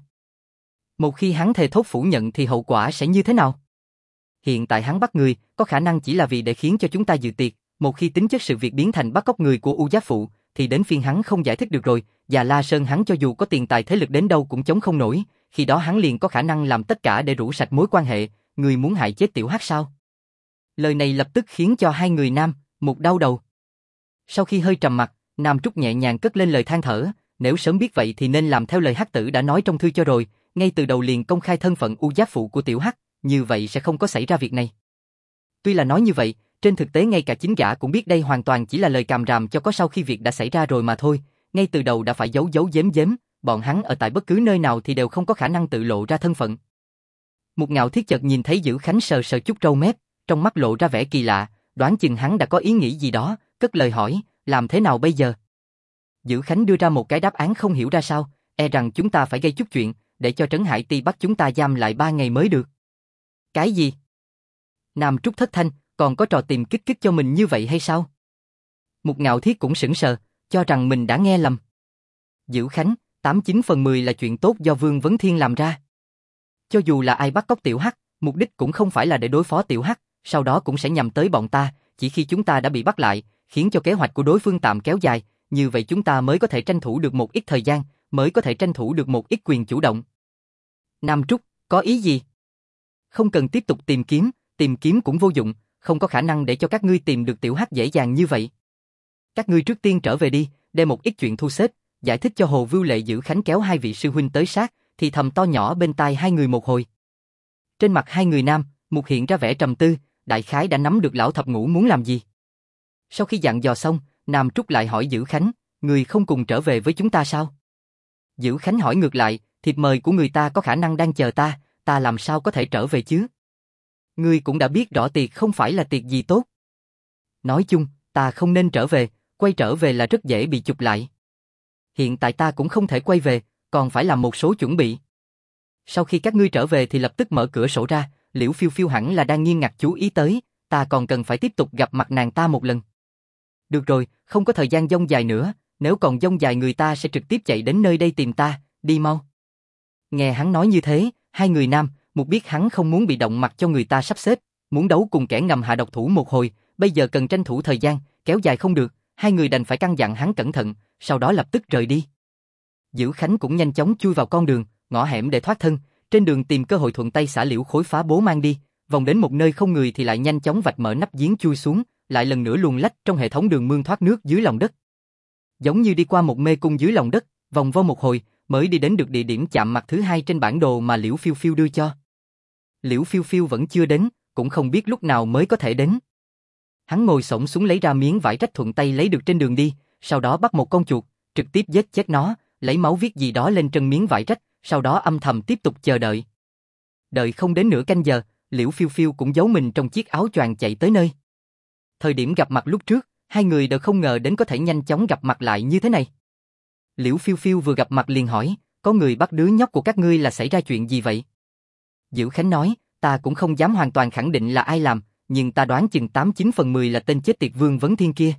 Một khi hắn thề thốt phủ nhận thì hậu quả sẽ như thế nào? Hiện tại hắn bắt người, có khả năng chỉ là vì để khiến cho chúng ta dự tiệc, một khi tính chất sự việc biến thành bắt cóc người của U Giác Phụ, thì đến phiên hắn không giải thích được rồi, Già La Sơn hắn cho dù có tiền tài thế lực đến đâu cũng chống không nổi, khi đó hắn liền có khả năng làm tất cả để rũ sạch mối quan hệ, người muốn hại chết Tiểu Hắc sao? Lời này lập tức khiến cho hai người nam, một đau đầu. Sau khi hơi trầm mặc, Nam Trúc nhẹ nhàng cất lên lời than thở, nếu sớm biết vậy thì nên làm theo lời Hắc Tử đã nói trong thư cho rồi, ngay từ đầu liền công khai thân phận U Giác Phụ của Tiểu Hắc, như vậy sẽ không có xảy ra việc này. Tuy là nói như vậy, trên thực tế ngay cả chính gã cũng biết đây hoàn toàn chỉ là lời càm ràm cho có sau khi việc đã xảy ra rồi mà thôi, ngay từ đầu đã phải giấu giấu giếm giếm, bọn hắn ở tại bất cứ nơi nào thì đều không có khả năng tự lộ ra thân phận. Một Ngạo Thiết chợt nhìn thấy Dữ Khánh sờ sờ chút râu mép, trong mắt lộ ra vẻ kỳ lạ, đoán chừng hắn đã có ý nghĩ gì đó, cất lời hỏi, làm thế nào bây giờ? Dữ Khánh đưa ra một cái đáp án không hiểu ra sao, e rằng chúng ta phải gây chút chuyện, để cho Trấn Hải Ti bắt chúng ta giam lại 3 ngày mới được. Cái gì? Nam Trúc thất thanh, còn có trò tìm kích kích cho mình như vậy hay sao? Một Ngạo Thiết cũng sững sờ, cho rằng mình đã nghe lầm. Dữ Khánh, 89/10 là chuyện tốt do Vương Vấn Thiên làm ra. Cho dù là ai bắt cóc Tiểu Hắc, mục đích cũng không phải là để đối phó Tiểu Hắc, sau đó cũng sẽ nhằm tới bọn ta, chỉ khi chúng ta đã bị bắt lại, khiến cho kế hoạch của đối phương tạm kéo dài, như vậy chúng ta mới có thể tranh thủ được một ít thời gian, mới có thể tranh thủ được một ít quyền chủ động. Nam Trúc, có ý gì? Không cần tiếp tục tìm kiếm cũng vô dụng, không có khả năng để cho các ngươi tìm được Tiểu Hắc dễ dàng như vậy. Các ngươi trước tiên trở về đi, đem một ít chuyện thu xếp, giải thích cho Hồ Vưu Lệ Dữ Khánh kéo hai vị sư huynh tới sát, thì thầm to nhỏ bên tai hai người một hồi. Trên mặt hai người nam, Mục hiện ra vẻ trầm tư, đại khái đã nắm được lão thập ngũ muốn làm gì. Sau khi dặn dò xong, Nam Trúc lại hỏi Dữ Khánh, người không cùng trở về với chúng ta sao? Dữ Khánh hỏi ngược lại, thiệp mời của người ta có khả năng đang chờ ta làm sao có thể trở về chứ? Ngươi cũng đã biết rõ tiệc không phải là tiệc gì tốt. Nói chung, ta không nên trở về, quay trở về là rất dễ bị chụp lại. Hiện tại ta cũng không thể quay về, còn phải làm một số chuẩn bị. Sau khi các ngươi trở về thì lập tức mở cửa sổ ra, Liễu Phiêu Phiêu hẳn là đang nghiêm ngặt chú ý tới, ta còn cần phải tiếp tục gặp mặt nàng ta một lần. Được rồi, không có thời gian dông dài nữa, nếu còn dông dài người ta sẽ trực tiếp chạy đến nơi đây tìm ta, đi mau. Nghe hắn nói như thế, hai người nam, Mục biết hắn không muốn bị động mặt cho người ta sắp xếp, muốn đấu cùng kẻ ngầm hạ độc thủ một hồi, bây giờ cần tranh thủ thời gian, kéo dài không được, hai người đành phải căn dặn hắn cẩn thận, sau đó lập tức rời đi. Dữ Khánh cũng nhanh chóng chui vào con đường, ngõ hẻm để thoát thân, trên đường tìm cơ hội thuận tay xả Liễu Khối phá bố mang đi, vòng đến một nơi không người thì lại nhanh chóng vạch mở nắp giếng chui xuống, lại lần nữa luồn lách trong hệ thống đường mương thoát nước dưới lòng đất. Giống như đi qua một mê cung dưới lòng đất, vòng vo một hồi, mới đi đến được địa điểm chạm mặt thứ hai trên bản đồ mà Liễu Phiêu Phiêu đưa cho. Liễu Phiêu Phiêu vẫn chưa đến, cũng không biết lúc nào mới có thể đến. Hắn ngồi xổm xuống lấy ra miếng vải rách thuận tay lấy được trên đường đi, sau đó bắt một con chuột, trực tiếp giết chết nó, lấy máu viết gì đó lên trên miếng vải rách, sau đó âm thầm tiếp tục chờ đợi. Đợi không đến nửa canh giờ, Liễu Phiêu Phiêu cũng giấu mình trong chiếc áo choàng chạy tới nơi. Thời điểm gặp mặt lúc trước, hai người đều không ngờ đến có thể nhanh chóng gặp mặt lại như thế này. Liễu Phiêu Phiêu vừa gặp mặt liền hỏi, có người bắt đứa nhóc của các ngươi là xảy ra chuyện gì vậy? Dữ Khánh nói, ta cũng không dám hoàn toàn khẳng định là ai làm, nhưng ta đoán chừng 89 phần 10 là tên chết tiệt Vương Vấn Thiên kia.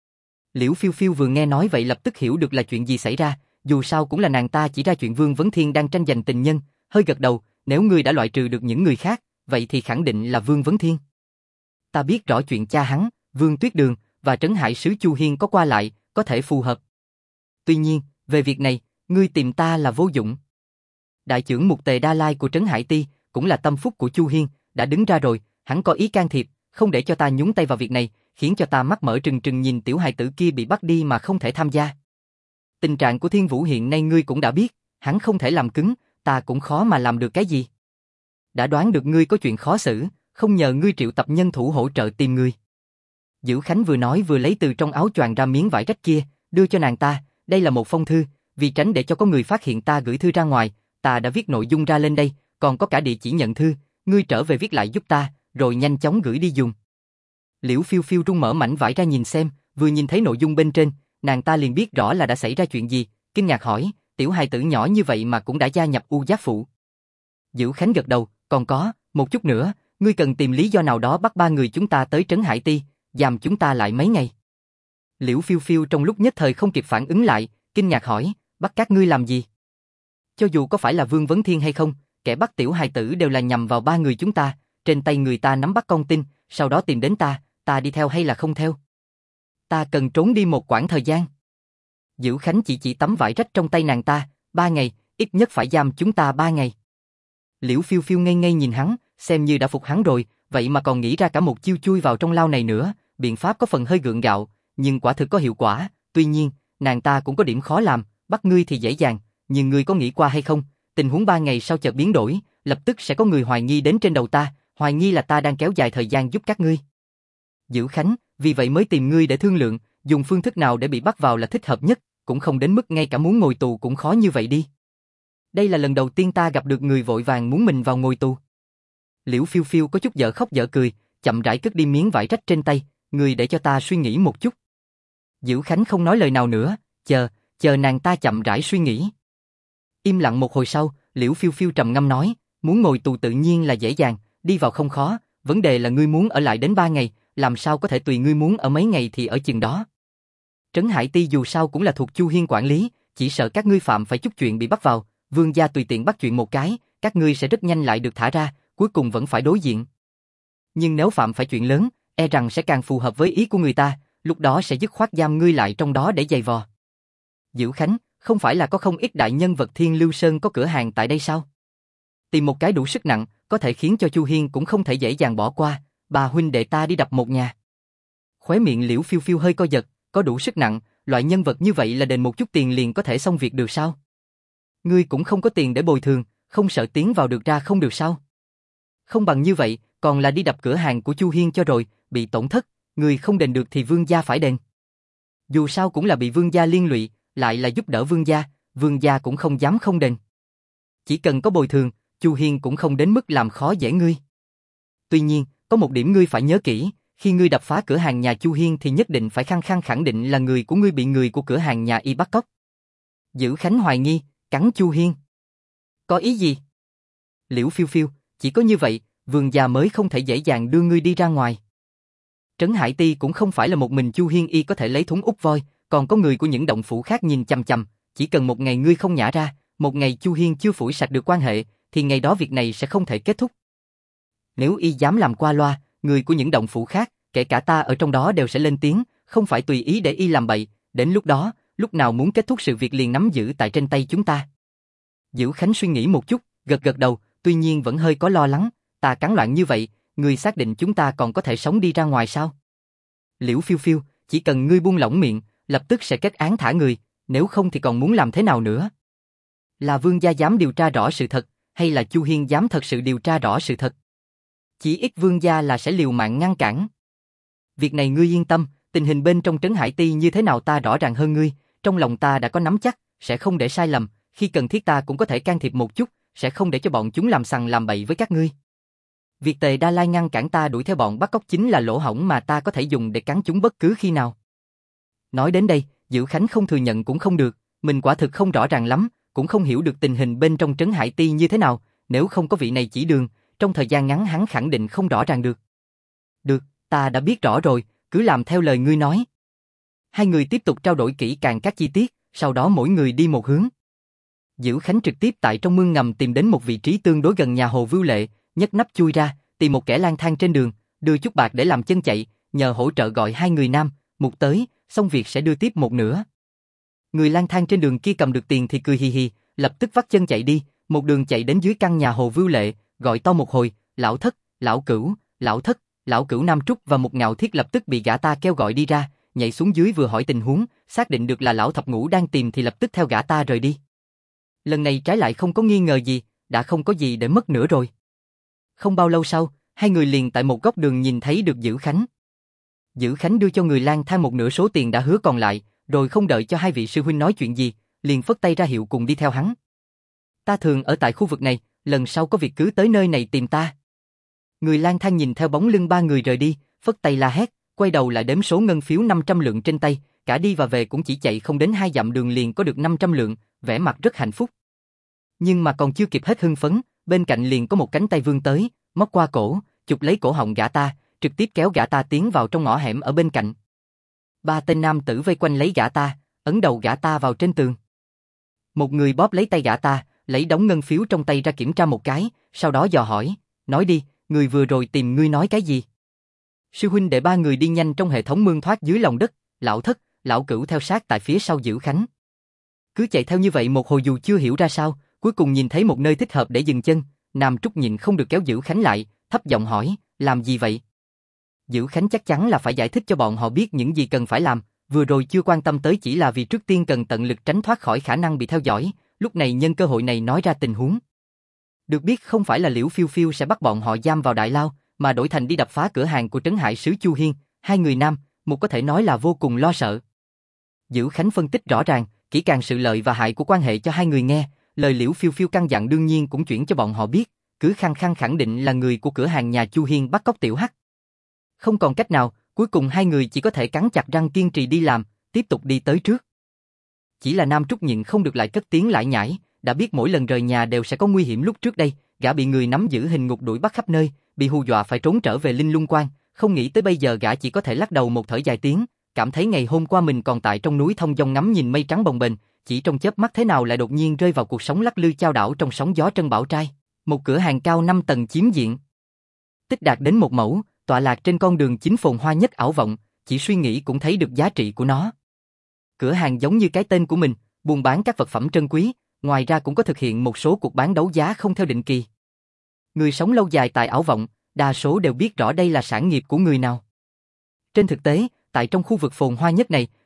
Liễu Phiêu Phiêu vừa nghe nói vậy lập tức hiểu được là chuyện gì xảy ra, dù sao cũng là nàng ta chỉ ra chuyện Vương Vấn Thiên đang tranh giành tình nhân, hơi gật đầu, nếu ngươi đã loại trừ được những người khác, vậy thì khẳng định là Vương Vấn Thiên. Ta biết rõ chuyện cha hắn, Vương Tuyết Đường, và Trấn Hải Sứ Chu Hiên có qua lại, có thể phù hợp. Tuy nhiên, về việc này, ngươi tìm ta là vô dụng. Đại trưởng Mục Tề Đa Lai của Trấn Hải Ti, cũng là tâm phúc của Chu Hiên, đã đứng ra rồi, hắn có ý can thiệp, không để cho ta nhúng tay vào việc này, khiến cho ta mắt mở trừng trừng nhìn tiểu hài tử kia bị bắt đi mà không thể tham gia. Tình trạng của Thiên Vũ hiện nay ngươi cũng đã biết, hắn không thể làm cứng, ta cũng khó mà làm được cái gì. Đã đoán được ngươi có chuyện khó xử, không nhờ ngươi triệu tập nhân thủ hỗ trợ tìm ngươi. Dữ Khánh vừa nói vừa lấy từ trong áo choàng ra miếng vải rách kia, đưa cho nàng ta, đây là một phong thư, vì tránh để cho có người phát hiện ta gửi thư ra ngoài, ta đã viết nội dung ra lên đây, còn có cả địa chỉ nhận thư, ngươi trở về viết lại giúp ta, rồi nhanh chóng gửi đi dùng. Liễu Phiêu Phiêu rung mở mảnh vải ra nhìn xem, vừa nhìn thấy nội dung bên trên, nàng ta liền biết rõ là đã xảy ra chuyện gì, kinh ngạc hỏi, tiểu hài tử nhỏ như vậy mà cũng đã gia nhập U Giác Phụ. Dữ Khánh gật đầu, còn có, một chút nữa, ngươi cần tìm lý do nào đó bắt ba người chúng ta tới Trấn Hải Ti, giam chúng ta lại mấy ngày. Liễu Phiêu Phiêu trong lúc nhất thời không kịp phản ứng lại, kinh ngạc hỏi, bắt các ngươi làm gì? Cho dù có phải là Vương Vấn Thiên hay không, kẻ bắt tiểu hài tử đều là nhằm vào ba người chúng ta, trên tay người ta nắm bắt con tin, sau đó tìm đến ta đi theo hay là không theo? Ta cần trốn đi một quãng thời gian. Dữ Khánh chỉ tấm vải rách trong tay nàng ta, 3 ngày, ít nhất phải giam chúng ta 3 ngày. Liễu Phiêu Phiêu ngây ngây nhìn hắn, xem như đã phục hắn rồi, vậy mà còn nghĩ ra cả một chiêu chui vào trong lao này nữa, biện pháp có phần hơi gượng gạo, nhưng quả thực có hiệu quả, tuy nhiên, nàng ta cũng có điểm khó làm, bắt ngươi thì dễ dàng, nhưng ngươi có nghĩ qua hay không, tình huống 3 ngày sau chợt biến đổi, lập tức sẽ có người hoài nghi đến trên đầu ta, hoài nghi là ta đang kéo dài thời gian giúp các ngươi. Dữ Khánh, vì vậy mới tìm ngươi để thương lượng, dùng phương thức nào để bị bắt vào là thích hợp nhất, cũng không đến mức ngay cả muốn ngồi tù cũng khó như vậy đi. Đây là lần đầu tiên ta gặp được người vội vàng muốn mình vào ngồi tù. Liễu Phiêu Phiêu có chút dở khóc dở cười, chậm rãi cất đi miếng vải rách trên tay, người để cho ta suy nghĩ một chút. Dữ Khánh không nói lời nào nữa, chờ nàng ta chậm rãi suy nghĩ. Im lặng một hồi sau, Liễu Phiêu Phiêu trầm ngâm nói, muốn ngồi tù tự nhiên là dễ dàng, đi vào không khó, vấn đề là ngươi muốn ở lại đến 3 ngày, làm sao có thể tùy ngươi muốn ở mấy ngày thì ở chừng đó. Trấn Hải Ti dù sao cũng là thuộc Chu Hiên quản lý, chỉ sợ các ngươi phạm phải chút chuyện bị bắt vào, vương gia tùy tiện bắt chuyện một cái, các ngươi sẽ rất nhanh lại được thả ra, cuối cùng vẫn phải đối diện. Nhưng nếu phạm phải chuyện lớn, e rằng sẽ càng phù hợp với ý của người ta, lúc đó sẽ dứt khoát giam ngươi lại trong đó để giày vò. Dữ Khánh, không phải là có không ít đại nhân vật Thiên Lưu Sơn có cửa hàng tại đây sao? Tìm một cái đủ sức nặng, có thể khiến cho Chu Hiên cũng không thể dễ dàng bỏ qua, bà huynh đệ ta đi đập một nhà. Khóe miệng Liễu Phiêu Phiêu hơi co giật, có đủ sức nặng, loại nhân vật như vậy là đền một chút tiền liền có thể xong việc được sao? Ngươi cũng không có tiền để bồi thường, không sợ tiến vào được ra không được sao? Không bằng như vậy, còn là đi đập cửa hàng của Chu Hiên cho rồi, bị tổn thất, người không đền được thì vương gia phải đền. Dù sao cũng là bị vương gia liên lụy, lại là giúp đỡ vương gia cũng không dám không đền. Chỉ cần có bồi thường, Chu Hiên cũng không đến mức làm khó dễ ngươi. Tuy nhiên, có một điểm ngươi phải nhớ kỹ, khi ngươi đập phá cửa hàng nhà Chu Hiên thì nhất định phải khẳng định là người của ngươi bị người của cửa hàng nhà y bắt cóc. Dữ Khánh hoài nghi, cắn Chu Hiên. Có ý gì? Liễu Phiêu Phiêu, chỉ có như vậy, vương gia mới không thể dễ dàng đưa ngươi đi ra ngoài. Trấn Hải Ti cũng không phải là một mình Chu Hiên y có thể lấy thúng út voi, còn có người của những động phủ khác nhìn chằm chằm, chỉ cần một ngày ngươi không nhả ra, một ngày Chu Hiên chưa phủi sạch được quan hệ, thì ngày đó việc này sẽ không thể kết thúc. Nếu y dám làm qua loa, người của những động phủ khác, kể cả ta ở trong đó đều sẽ lên tiếng, không phải tùy ý để y làm bậy, đến lúc đó, lúc nào muốn kết thúc sự việc liền nắm giữ tại trên tay chúng ta. Dữ Khánh suy nghĩ một chút, gật đầu, tuy nhiên vẫn hơi có lo lắng, ta cắn loạn như vậy, ngươi xác định chúng ta còn có thể sống đi ra ngoài sao? Liễu Phiêu Phiêu, chỉ cần ngươi buông lỏng miệng, lập tức sẽ kết án thả người, nếu không thì còn muốn làm thế nào nữa? Là vương gia dám điều tra rõ sự thật, hay là Chu Hiên dám thật sự điều tra rõ sự thật? Chỉ ít vương gia là sẽ liều mạng ngăn cản. Việc này ngươi yên tâm, tình hình bên trong Trấn Hải Ti như thế nào ta rõ ràng hơn ngươi, trong lòng ta đã có nắm chắc, sẽ không để sai lầm, khi cần thiết ta cũng có thể can thiệp một chút, sẽ không để cho bọn chúng làm sằng làm bậy với các ngươi. Việc Tề Đa Lai ngăn cản ta đuổi theo bọn bắt cóc chính là lỗ hổng mà ta có thể dùng để cắn chúng bất cứ khi nào. Nói đến đây, Dữ Khánh không thừa nhận cũng không được, mình quả thực không rõ ràng lắm, cũng không hiểu được tình hình bên trong Trấn Hải Ti như thế nào, nếu không có vị này chỉ đường, trong thời gian ngắn hắn khẳng định không rõ ràng được. Được, ta đã biết rõ rồi, cứ làm theo lời ngươi nói. Hai người tiếp tục trao đổi kỹ càng các chi tiết, sau đó mỗi người đi một hướng. Dữ Khánh trực tiếp tại trong mương ngầm tìm đến một vị trí tương đối gần nhà Hồ Vưu Lệ, nhấc nắp chui ra, tìm một kẻ lang thang trên đường, đưa chút bạc để làm chân chạy, nhờ hỗ trợ gọi hai người nam, một tới, xong việc sẽ đưa tiếp một nửa. Người lang thang trên đường kia cầm được tiền thì cười hì hì, lập tức vắt chân chạy đi, một đường chạy đến dưới căn nhà Hồ Vưu Lệ, gọi to một hồi, lão thất, lão cửu, lão thất, lão cửu Nam Trúc và một Ngạo Thiết lập tức bị gã ta kêu gọi đi ra, nhảy xuống dưới vừa hỏi tình huống, xác định được là lão thập ngũ đang tìm thì lập tức theo gã ta rời đi. Lần này trái lại không có nghi ngờ gì, đã không có gì để mất nữa rồi. Không bao lâu sau, hai người liền tại một góc đường nhìn thấy được Dữ Khánh. Dữ Khánh đưa cho người lang thang một nửa số tiền đã hứa còn lại, rồi không đợi cho hai vị sư huynh nói chuyện gì, liền phất tay ra hiệu cùng đi theo hắn. Ta thường ở tại khu vực này, lần sau có việc cứ tới nơi này tìm ta. Người lang thang nhìn theo bóng lưng ba người rời đi, phất tay la hét, quay đầu lại đếm số ngân phiếu 500 lượng trên tay, cả đi và về cũng chỉ chạy không đến 2 dặm đường liền có được 500 lượng, vẻ mặt rất hạnh phúc. Nhưng mà còn chưa kịp hết hưng phấn, bên cạnh liền có một cánh tay vươn tới, móc qua cổ, chụp lấy cổ họng gã ta, trực tiếp kéo gã ta tiến vào trong ngõ hẻm ở bên cạnh. Ba tên nam tử vây quanh lấy gã ta, ấn đầu gã ta vào trên tường. Một người bóp lấy tay gã ta, lấy đống ngân phiếu trong tay ra kiểm tra một cái, sau đó dò hỏi, nói đi, người vừa rồi tìm ngươi nói cái gì? Sư huynh để ba người đi nhanh trong hệ thống mương thoát dưới lòng đất, lão thất, lão cửu theo sát tại phía sau Dữ Khánh. Cứ chạy theo như vậy một hồi dù chưa hiểu ra sao, cuối cùng nhìn thấy một nơi thích hợp để dừng chân, Nam Trúc nhịn không được kéo Dữ Khánh lại, thấp giọng hỏi, làm gì vậy? Dữ Khánh chắc chắn là phải giải thích cho bọn họ biết những gì cần phải làm, vừa rồi chưa quan tâm tới chỉ là vì trước tiên cần tận lực tránh thoát khỏi khả năng bị theo dõi, lúc này nhân cơ hội này nói ra tình huống. Được biết không phải là Liễu Phiêu Phiêu sẽ bắt bọn họ giam vào đại lao, mà đổi thành đi đập phá cửa hàng của Trấn Hải sứ Chu Hiên, hai người nam, một có thể nói là vô cùng lo sợ. Dữ Khánh phân tích rõ ràng, kỹ càng sự lợi và hại của quan hệ cho hai người nghe, lời Liễu Phiêu Phiêu căn dặn đương nhiên cũng chuyển cho bọn họ biết, cứ khăng khăng khẳng định là người của cửa hàng nhà Chu Hiên bắt cóc Tiểu Hắc. Không còn cách nào, cuối cùng hai người chỉ có thể cắn chặt răng kiên trì đi làm, tiếp tục đi tới trước. Chỉ là Nam Trúc nhịn không được lại cất tiếng lại nhải, đã biết mỗi lần rời nhà đều sẽ có nguy hiểm lúc trước đây, gã bị người nắm giữ hình ngục đuổi bắt khắp nơi, bị hù dọa phải trốn trở về Linh Lung Quan, không nghĩ tới bây giờ gã chỉ có thể lắc đầu một thở dài tiếng, cảm thấy ngày hôm qua mình còn tại trong núi thông dong ngắm nhìn mây trắng bồng bềnh, chỉ trong chớp mắt thế nào lại đột nhiên rơi vào cuộc sống lắc lư chao đảo trong sóng gió trân bảo trai. Một cửa hàng cao 5 tầng chiếm diện, tích đạt đến một mẫu, tọa lạc trên con đường chính phồn hoa nhất ảo vọng, chỉ suy nghĩ cũng thấy được giá trị của nó. Cửa hàng giống như cái tên của mình, buôn bán các vật phẩm trân quý, ngoài ra cũng có thực hiện một số cuộc bán đấu giá không theo định kỳ. Người sống lâu dài tại ảo vọng, đa số đều biết rõ đây là sản nghiệp của người nào. Trên thực tế, tại trong khu vực phồn hoa nhất này,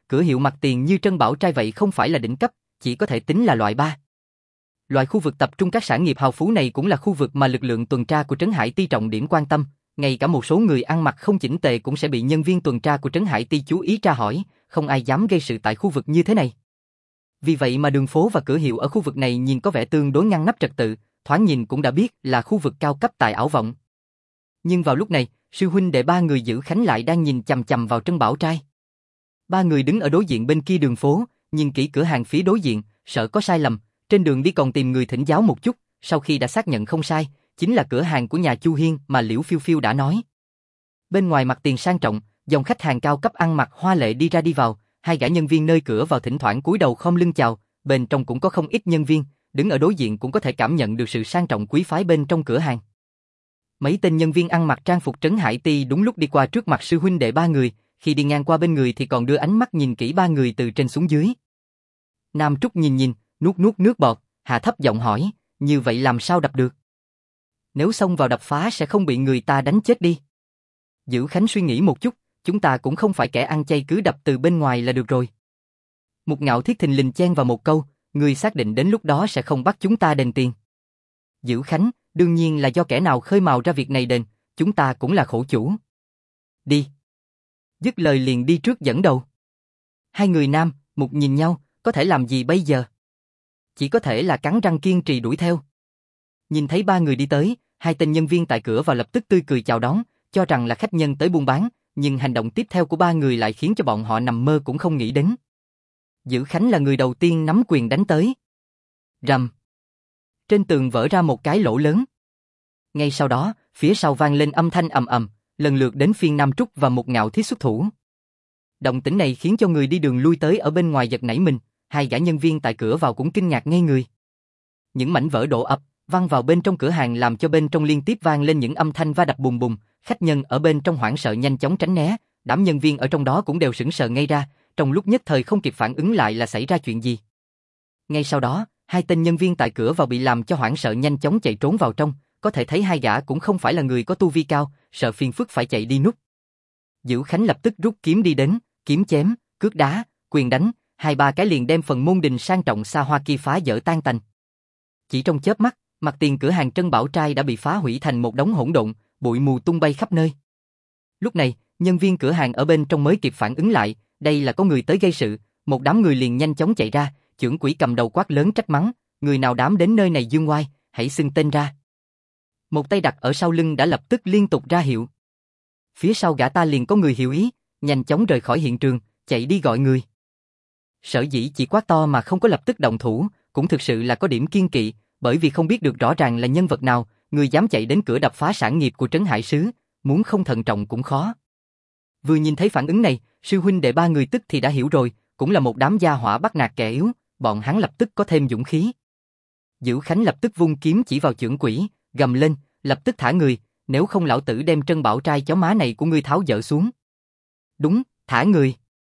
cửa hiệu mặt tiền như Trân Bảo Trai vậy không phải là đỉnh cấp, chỉ có thể tính là loại 3. Loại khu vực tập trung các sản nghiệp hào phú này cũng là khu vực mà lực lượng tuần tra của Trấn Hải Ti trọng điểm quan tâm, ngay cả một số người ăn mặc không chỉnh tề cũng sẽ bị nhân viên tuần tra của Trấn Hải Ti chú ý tra hỏi, không ai dám gây sự tại khu vực như thế này. Vì vậy mà đường phố và cửa hiệu ở khu vực này nhìn có vẻ tương đối ngăn nắp trật tự, thoáng nhìn cũng đã biết là khu vực cao cấp tại Ảo Vọng. Nhưng vào lúc này, sư huynh đệ 3 người giữ Khánh lại đang nhìn chằm chằm vào Trân Bảo Trai. 3 người đứng ở đối diện bên kia đường phố, nhìn kỹ cửa hàng phía đối diện, sợ có sai lầm, trên đường đi còn tìm người thỉnh giáo một chút, sau khi đã xác nhận không sai, chính là cửa hàng của nhà Chu Hiên mà Liễu Phiêu Phiêu đã nói. Bên ngoài mặt tiền sang trọng, dòng khách hàng cao cấp ăn mặc hoa lệ đi ra đi vào, 2 gã nhân viên nơi cửa vào thỉnh thoảng cúi đầu khom lưng chào, bên trong cũng có không ít nhân viên, đứng ở đối diện cũng có thể cảm nhận được sự sang trọng quý phái bên trong cửa hàng. Mấy tên nhân viên ăn mặc trang phục Trấn Hải Ti đúng lúc đi qua trước mặt sư huynh đệ 3 người, khi đi ngang qua bên người thì còn đưa ánh mắt nhìn kỹ 3 người từ trên xuống dưới. Nam Trúc nhìn, nuốt nước bọt, hạ thấp giọng hỏi, như vậy làm sao đập được? Nếu xông vào đập phá sẽ không bị người ta đánh chết đi. Dữ Khánh suy nghĩ một chút, chúng ta cũng không phải kẻ ăn chay, cứ đập từ bên ngoài là được rồi. Mục Ngạo Thiết thình lình chen vào một câu, người xác định đến lúc đó sẽ không bắt chúng ta đền tiền. Dữ Khánh, đương nhiên là do kẻ nào khơi mào ra việc này đền, chúng ta cũng là khổ chủ. Đi. Dứt lời liền đi trước dẫn đầu. 2 người Nam, Mục nhìn nhau, có thể làm gì bây giờ? Chỉ có thể là cắn răng kiên trì đuổi theo. Nhìn thấy 3 người đi tới, 2 tên nhân viên tại cửa vào lập tức tươi cười chào đón, cho rằng là khách nhân tới buôn bán, nhưng hành động tiếp theo của 3 người lại khiến cho bọn họ nằm mơ cũng không nghĩ đến. Dữ Khánh là người đầu tiên nắm quyền đánh tới. Rầm. Trên tường vỡ ra một cái lỗ lớn. Ngay sau đó, phía sau vang lên âm thanh ầm ầm, lần lượt đến phiên Nam Trúc và Mục Ngạo Thiết xuất thủ. Động tĩnh này khiến cho người đi đường lui tới ở bên ngoài giật nảy mình, 2 gã nhân viên tại cửa vào cũng kinh ngạc ngây người. Những mảnh vỡ đổ ập, văng vào bên trong cửa hàng làm cho bên trong liên tiếp vang lên những âm thanh va đập bùm bùm, khách nhân ở bên trong hoảng sợ nhanh chóng tránh né, đám nhân viên ở trong đó cũng đều sững sờ ngây ra, trong lúc nhất thời không kịp phản ứng lại là xảy ra chuyện gì. Ngay sau đó, 2 tên nhân viên tại cửa vào bị làm cho hoảng sợ nhanh chóng chạy trốn vào trong, có thể thấy 2 gã cũng không phải là người có tu vi cao, sợ phiền phức phải chạy đi núp. Dữ Khánh lập tức rút kiếm đi đến, kiếm chém, cước đá, quyền đánh, 2-3 cái liền đem phần môn đình sang trọng xa hoa kia phá vỡ tan tành. Chỉ trong chớp mắt, mặt tiền cửa hàng Trân Bảo Trai đã bị phá hủy thành một đống hỗn độn, bụi mù tung bay khắp nơi. Lúc này, nhân viên cửa hàng ở bên trong mới kịp phản ứng lại, đây là có người tới gây sự, một đám người liền nhanh chóng chạy ra, chưởng quỷ cầm đầu quát lớn trách mắng, người nào dám đến nơi này dương oai, hãy xưng tên ra. Một tay đặt ở sau lưng đã lập tức liên tục ra hiệu. Phía sau gã ta liền có người hiểu ý, nhanh chóng rời khỏi hiện trường, chạy đi gọi người. Sở dĩ chỉ quát to mà không có lập tức động thủ, cũng thực sự là có điểm kiêng kỵ, bởi vì không biết được rõ ràng là nhân vật nào, người dám chạy đến cửa đập phá sản nghiệp của Trấn Hải Sứ, muốn không thận trọng cũng khó. Vừa nhìn thấy phản ứng này, sư huynh đệ 3 người tức thì đã hiểu rồi, cũng là một đám gia hỏa bắt nạt kẻ yếu, bọn hắn lập tức có thêm dũng khí. Dữ Khánh lập tức vung kiếm chỉ vào chưởng quỷ, gầm lên, lập tức thả người, nếu không lão tử đem Trân Bảo Trai chó má này của ngươi tháo dỡ xuống. Đúng, thả người.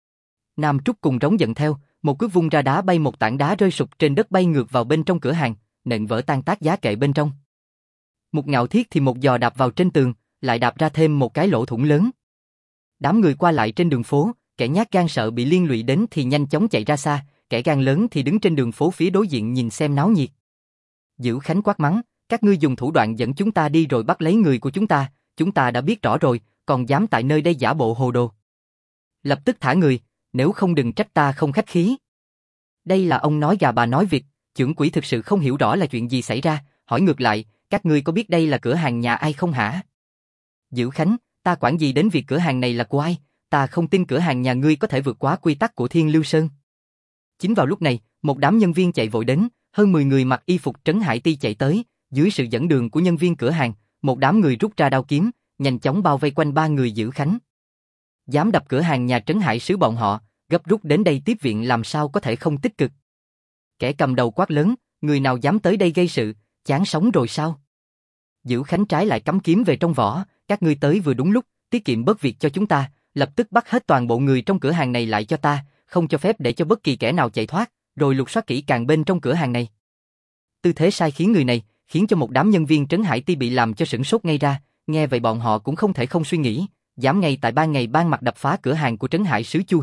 Nam Trúc cùng rống giận theo, một cước vung ra đá bay một tảng đá rơi sụp trên đất bay ngược vào bên trong cửa hàng, nện vỡ tan tác giá kệ bên trong. Mục Ngạo Thiết thì một giò đạp vào trên tường, lại đạp ra thêm một cái lỗ thủng lớn. Đám người qua lại trên đường phố, kẻ nhát gan sợ bị liên lụy đến thì nhanh chóng chạy ra xa, kẻ gan lớn thì đứng trên đường phố phía đối diện nhìn xem náo nhiệt. Dữ Khánh quát mắng, các ngươi dùng thủ đoạn dẫn chúng ta đi rồi bắt lấy người của chúng ta đã biết rõ rồi, còn dám tại nơi đây giả bộ hồ đồ. Lập tức thả người, nếu không đừng trách ta không khách khí. Đây là ông nói gà bà nói vịt, chưởng quỷ thực sự không hiểu rõ là chuyện gì xảy ra, hỏi ngược lại, các ngươi có biết đây là cửa hàng nhà ai không hả? Dữ Khánh, ta quản gì đến việc cửa hàng này là của ai, ta không tin cửa hàng nhà ngươi có thể vượt quá quy tắc của Thiên Lưu Sơn. Chính vào lúc này, một đám nhân viên chạy vội đến, hơn 10 người mặc y phục Trấn Hải Ti chạy tới, dưới sự dẫn đường của nhân viên cửa hàng, một đám người rút ra đao kiếm, nhanh chóng bao vây quanh 3 người Dữ Khánh. Dám đập cửa hàng nhà Trấn Hải Sứ bọn họ, gấp rút đến đây tiếp viện làm sao có thể không tích cực. Kẻ cầm đầu quát lớn, người nào dám tới đây gây sự, chán sống rồi sao? Dữ Khánh trái lại cắm kiếm về trong vỏ, các ngươi tới vừa đúng lúc, tiết kiệm bớt việc cho chúng ta, lập tức bắt hết toàn bộ người trong cửa hàng này lại cho ta, không cho phép để cho bất kỳ kẻ nào chạy thoát, rồi lục soát kỹ càng bên trong cửa hàng này. Tư thế sai khiến người này, khiến cho một đám nhân viên Trấn Hải Ti bị làm cho sửng sốt ngay ra, nghe vậy bọn họ cũng không thể không suy nghĩ, dám ngay tại ban ngày ban mặt đập phá cửa hàng của Trấn Hải Sứ Chu Hiên,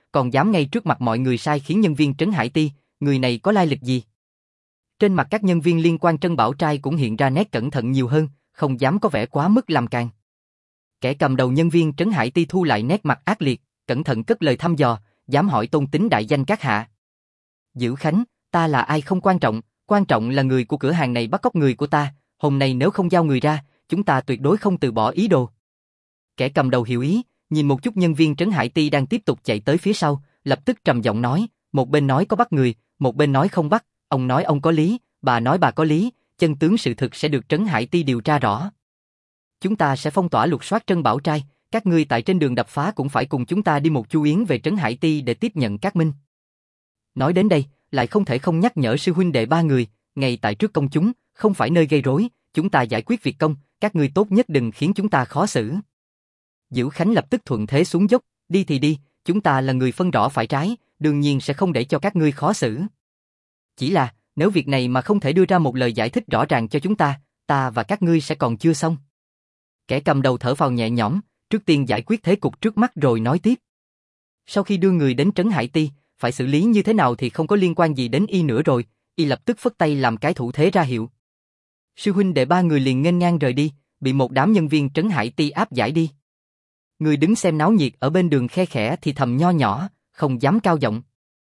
còn dám ngay trước mặt mọi người sai khiến nhân viên Trấn Hải Ti, người này có lai lịch gì? Trên mặt các nhân viên liên quan Trân Bảo Trai cũng hiện ra nét cẩn thận nhiều hơn, không dám có vẻ quá mức làm càn. Kẻ cầm đầu nhân viên Trấn Hải Ti thu lại nét mặt ác liệt, cẩn thận cất lời thăm dò, dám hỏi tôn tính đại danh các hạ. Dữ Khánh, ta là ai không quan trọng là người của cửa hàng này bắt cóc người của ta, hôm nay nếu không giao người ra, chúng ta tuyệt đối không từ bỏ ý đồ. Kẻ cầm đầu hiểu ý, nhìn một chút nhân viên Trấn Hải Ti đang tiếp tục chạy tới phía sau, lập tức trầm giọng nói, một bên nói có bắt người, một bên nói không bắt, ông nói ông có lý, bà nói bà có lý, chân tướng sự thực sẽ được Trấn Hải Ti điều tra rõ. Chúng ta sẽ phong tỏa lục soát Trân Bảo Trai, các ngươi tại trên đường đập phá cũng phải cùng chúng ta đi một chu yến về Trấn Hải Ti để tiếp nhận các minh. Nói đến đây, lại không thể không nhắc nhở sư huynh đệ ba người, ngay tại trước công chúng, không phải nơi gây rối, chúng ta giải quyết việc công, các ngươi tốt nhất đừng khiến chúng ta khó xử. Dữ Khánh lập tức thuận thế xuống dốc, đi thì đi, chúng ta là người phân rõ phải trái, đương nhiên sẽ không để cho các ngươi khó xử. Chỉ là, nếu việc này mà không thể đưa ra một lời giải thích rõ ràng cho chúng ta và các ngươi sẽ còn chưa xong. Kẻ cầm đầu thở phào nhẹ nhõm, trước tiên giải quyết thế cục trước mắt rồi nói tiếp. Sau khi đưa người đến Trấn Hải Ti, phải xử lý như thế nào thì không có liên quan gì đến y nữa rồi, y lập tức phất tay làm cái thủ thế ra hiệu. Sư huynh đệ ba người liền nghênh ngang rời đi, bị một đám nhân viên Trấn Hải Ti áp giải đi. Người đứng xem náo nhiệt ở bên đường khe khẽ thì thầm nho nhỏ, không dám cao giọng.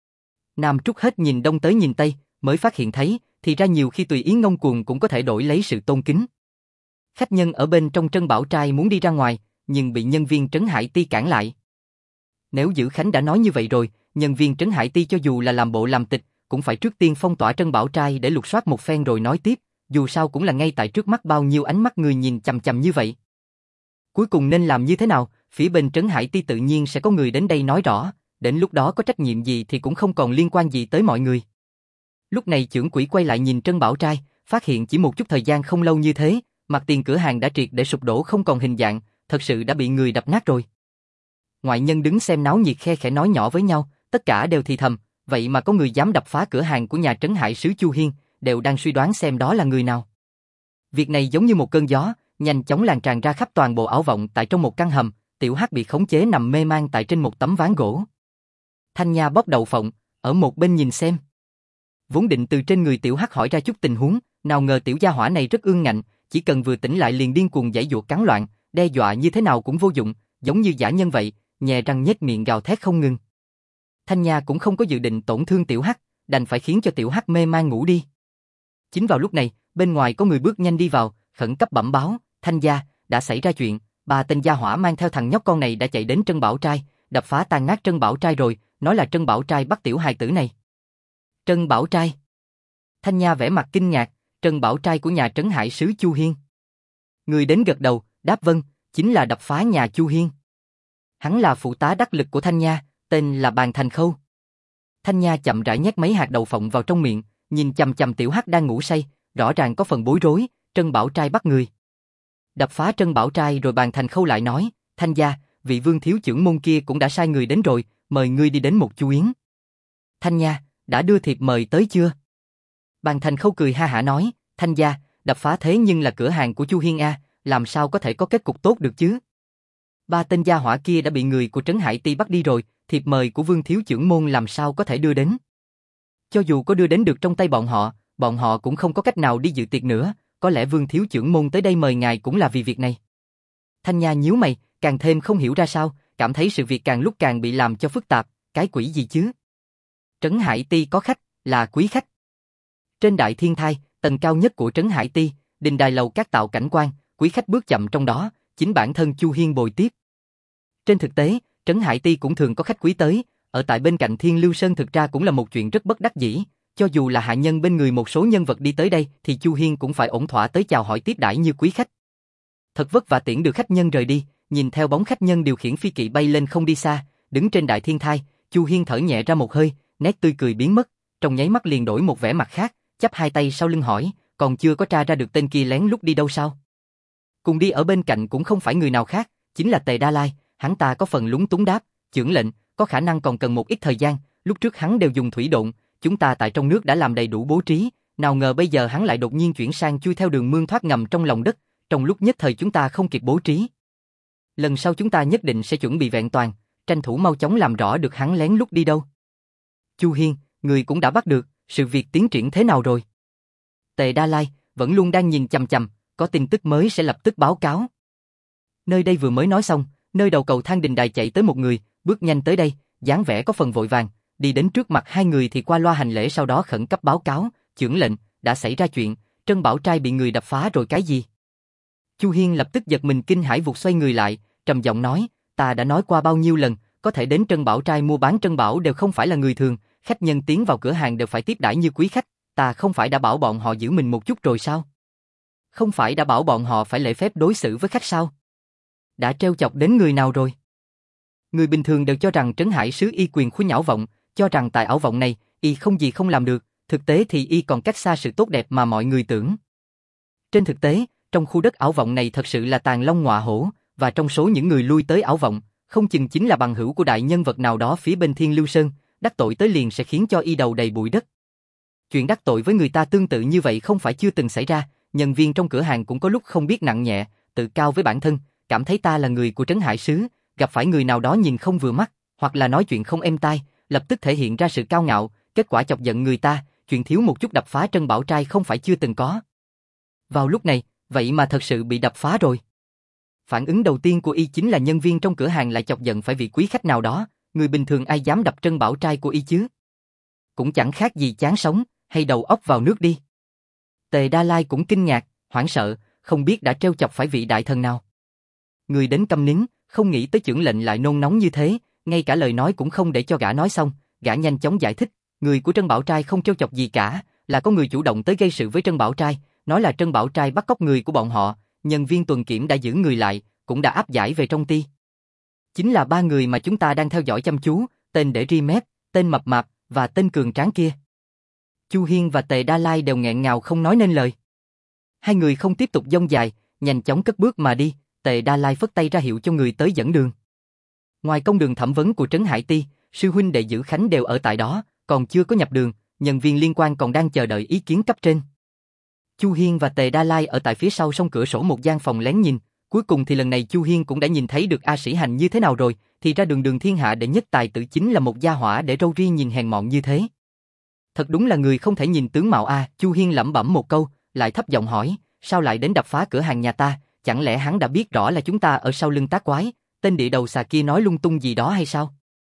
Nam Trúc hết nhìn đông tới nhìn tây, mới phát hiện thấy, thì ra nhiều khi tùy ý ngông cuồng cũng có thể đổi lấy sự tôn kính. Khách nhân ở bên trong Trân Bảo Trai muốn đi ra ngoài, nhưng bị nhân viên Trấn Hải Ti cản lại. Nếu Dữ Khánh đã nói như vậy rồi, nhân viên Trấn Hải Ti cho dù là làm bộ làm tịch, cũng phải trước tiên phong tỏa Trân Bảo Trai để lục soát một phen rồi nói tiếp, dù sao cũng là ngay tại trước mắt bao nhiêu ánh mắt người nhìn chằm chằm như vậy. Cuối cùng nên làm như thế nào, phía bên Trấn Hải Ti tự nhiên sẽ có người đến đây nói rõ, đến lúc đó có trách nhiệm gì thì cũng không còn liên quan gì tới mọi người. Lúc này chưởng quỹ quay lại nhìn Trân Bảo Trai, phát hiện chỉ một chút thời gian không lâu như thế, mặt tiền cửa hàng đã triệt để sụp đổ không còn hình dạng, thật sự đã bị người đập nát rồi. Ngoại nhân đứng xem náo nhiệt khe khẽ nói nhỏ với nhau, tất cả đều thì thầm, vậy mà có người dám đập phá cửa hàng của nhà trấn hải sứ Chu Hiên, đều đang suy đoán xem đó là người nào. Việc này giống như một cơn gió, nhanh chóng lan tràn ra khắp toàn bộ ảo vọng tại trong một căn hầm, Tiểu Hắc bị khống chế nằm mê man tại trên một tấm ván gỗ. Thanh Nha bóp đầu phộng, ở một bên nhìn xem. Vốn định từ trên người Tiểu Hắc hỏi ra chút tình huống, nào ngờ tiểu gia hỏa này rất ương ngạnh, chỉ cần vừa tỉnh lại liền điên cuồng giãy giụa cắn loạn, đe dọa như thế nào cũng vô dụng, giống như dã nhân vậy, nhè răng nhếch miệng gào thét không ngừng. Thanh Nha cũng không có dự định tổn thương Tiểu Hắc, đành phải khiến cho Tiểu Hắc mê man ngủ đi. Chính vào lúc này, bên ngoài có người bước nhanh đi vào, khẩn cấp bẩm báo, Thanh gia, đã xảy ra chuyện, ba tên gia hỏa mang theo thằng nhóc con này đã chạy đến Trân Bảo Trai, đập phá tan nát Trân Bảo Trai rồi, nói là Trân Bảo Trai bắt tiểu hài tử này. Trân Bảo Trai? Thanh Nha vẻ mặt kinh ngạc, Trân Bảo Trai của nhà trấn hải sứ Chu Hiên. Người đến gật đầu, đáp vâng, chính là đập phá nhà Chu Hiên. Hắn là phụ tá đắc lực của Thanh Nha, tên là Bàn Thành Khâu. Thanh Nha chậm rãi nhét mấy hạt đậu phộng vào trong miệng, nhìn chằm chằm Tiểu Hắc đang ngủ say, rõ ràng có phần bối rối, Trân Bảo Trai bắt người. Đập phá Trân Bảo Trai rồi Bàn Thành Khâu lại nói, Thanh gia, vị Vương thiếu trưởng môn kia cũng đã sai người đến rồi, mời ngươi đi đến một chu yến. Thanh Nha, đã đưa thiệp mời tới chưa? Bàn Thành Khâu cười ha hả nói, Thanh gia, đập phá thế nhưng là cửa hàng của Chu Hiên a, làm sao có thể có kết cục tốt được chứ? Ba tên gia hỏa kia đã bị người của Trấn Hải Ti bắt đi rồi, thiệp mời của Vương thiếu trưởng môn làm sao có thể đưa đến? Cho dù có đưa đến được trong tay bọn họ cũng không có cách nào đi dự tiệc nữa, có lẽ Vương thiếu trưởng môn tới đây mời ngài cũng là vì việc này. Thanh Nha nhíu mày, càng thêm không hiểu ra sao, cảm thấy sự việc càng lúc càng bị làm cho phức tạp, cái quỷ gì chứ? Trấn Hải Ti có khách, là quý khách. Trên Đại Thiên Thai, tầng cao nhất của Trấn Hải Ti, đình đài lầu các tạo cảnh quan, quý khách bước chậm trong đó, chính bản thân Chu Hiên bồi tiếp. Trên thực tế, Trấn Hải Ti cũng thường có khách quý tới, ở tại bên cạnh Thiên Lưu Sơn thực ra cũng là một chuyện rất bất đắc dĩ, cho dù là hạ nhân bên người một số nhân vật đi tới đây thì Chu Hiên cũng phải ổn thỏa tới chào hỏi tiếp đãi như quý khách. Thật vất vả tiễn được khách nhân rời đi, nhìn theo bóng khách nhân điều khiển phi kỵ bay lên không đi xa, đứng trên Đại Thiên Thai, Chu Hiên thở nhẹ ra một hơi, nét tươi cười biến mất, trong nháy mắt liền đổi một vẻ mặt khác, chắp hai tay sau lưng hỏi, còn chưa có tra ra được tên kia lén lút đi đâu sao? Cùng đi ở bên cạnh cũng không phải người nào khác, chính là Tề Đa Lai, hắn ta có phần lúng túng đáp, chưởng lệnh, có khả năng còn cần một ít thời gian, lúc trước hắn đều dùng thủy độn, chúng ta tại trong nước đã làm đầy đủ bố trí, nào ngờ bây giờ hắn lại đột nhiên chuyển sang chui theo đường mương thoát ngầm trong lòng đất, trong lúc nhất thời chúng ta không kịp bố trí. Lần sau chúng ta nhất định sẽ chuẩn bị vẹn toàn, tranh thủ mau chóng làm rõ được hắn lén lút đi đâu. Chu Hiên, người cũng đã bắt được, sự việc tiến triển thế nào rồi? Tề Đa Lai vẫn luôn đang nhìn chằm chằm, có tin tức mới sẽ lập tức báo cáo. Nơi đây vừa mới nói xong, nơi đầu cầu thang đình đài chạy tới một người, bước nhanh tới đây, dáng vẻ có phần vội vàng, đi đến trước mặt hai người thì qua loa hành lễ, sau đó khẩn cấp báo cáo, chưởng lệnh, đã xảy ra chuyện, Trân Bảo Trai bị người đập phá rồi cái gì? Chu Hiên lập tức giật mình kinh hãi vụt xoay người lại, trầm giọng nói, ta đã nói qua bao nhiêu lần, có thể đến Trân Bảo Trai mua bán trân bảo đều không phải là người thường, khách nhân tiến vào cửa hàng đều phải tiếp đãi như quý khách, ta không phải đã bảo bọn họ giữ mình một chút rồi sao? Không phải đã bảo bọn họ phải lễ phép đối xử với khách sao? Đã trêu chọc đến người nào rồi? Người bình thường đều cho rằng Trấn Hải Sứ y quyền khuấy nhão vọng, cho rằng tại ảo vọng này, y không gì không làm được, thực tế thì y còn cách xa sự tốt đẹp mà mọi người tưởng. Trên thực tế, trong khu đất ảo vọng này thật sự là tàn long ngọa hổ, và trong số những người lui tới ảo vọng, không chừng chính là bằng hữu của đại nhân vật nào đó phía bên Thiên Lưu Sơn, đắc tội tới liền sẽ khiến cho y đầu đầy bụi đất. Chuyện đắc tội với người ta tương tự như vậy không phải chưa từng xảy ra, nhân viên trong cửa hàng cũng có lúc không biết nặng nhẹ, tự cao với bản thân, cảm thấy ta là người của Trấn Hải Sứ, gặp phải người nào đó nhìn không vừa mắt, hoặc là nói chuyện không êm tai, lập tức thể hiện ra sự cao ngạo, kết quả chọc giận người ta, chuyện thiếu một chút đập phá Trân Bảo Trai không phải chưa từng có. Vào lúc này, vậy mà thật sự bị đập phá rồi. Phản ứng đầu tiên của y chính là nhân viên trong cửa hàng lại chọc giận phải vị quý khách nào đó, người bình thường ai dám đập Trân Bảo Trai của y chứ? Cũng chẳng khác gì chán sống, hay đầu óc vào nước đi. Tề Đa Lai cũng kinh ngạc, hoảng sợ, không biết đã trêu chọc phải vị đại thần nào. Người đến câm nín, không nghĩ tới chưởng lệnh lại nôn nóng như thế, ngay cả lời nói cũng không để cho gã nói xong, gã nhanh chóng giải thích, người của Trân Bảo Trai không trêu chọc gì cả, là có người chủ động tới gây sự với Trân Bảo Trai, nói là Trân Bảo Trai bắt cóc người của bọn họ, nhân viên tuần kiểm đã giữ người lại, cũng đã áp giải về trong ty. Chính là ba người mà chúng ta đang theo dõi chăm chú, tên để ri mép, tên mập mạp và tên cường tráng kia. Chu Hiên và Tề Đa Lai đều nghẹn ngào không nói nên lời. Hai người không tiếp tục dông dài, nhanh chóng cất bước mà đi, Tề Đa Lai phất tay ra hiệu cho người tới dẫn đường. Ngoài công đường thẩm vấn của Trấn Hải Ty, sư huynh đệ Dữ Khánh đều ở tại đó, còn chưa có nhập đường, nhân viên liên quan còn đang chờ đợi ý kiến cấp trên. Chu Hiên và Tề Đa Lai ở tại phía sau song cửa sổ một gian phòng lén nhìn, cuối cùng thì lần này Chu Hiên cũng đã nhìn thấy được A Sĩ Hành như thế nào rồi, thì ra đường thiên hạ đệ nhất tài tử chính là một gia hỏa để râu ria nhìn hèn mọn như thế. Thật đúng là người không thể nhìn tướng mạo a. Chu Hiên lẩm bẩm một câu, lại thấp giọng hỏi, sao lại đến đập phá cửa hàng nhà ta, chẳng lẽ hắn đã biết rõ là chúng ta ở sau lưng tác quái, tên địa đầu xà kia nói lung tung gì đó hay sao?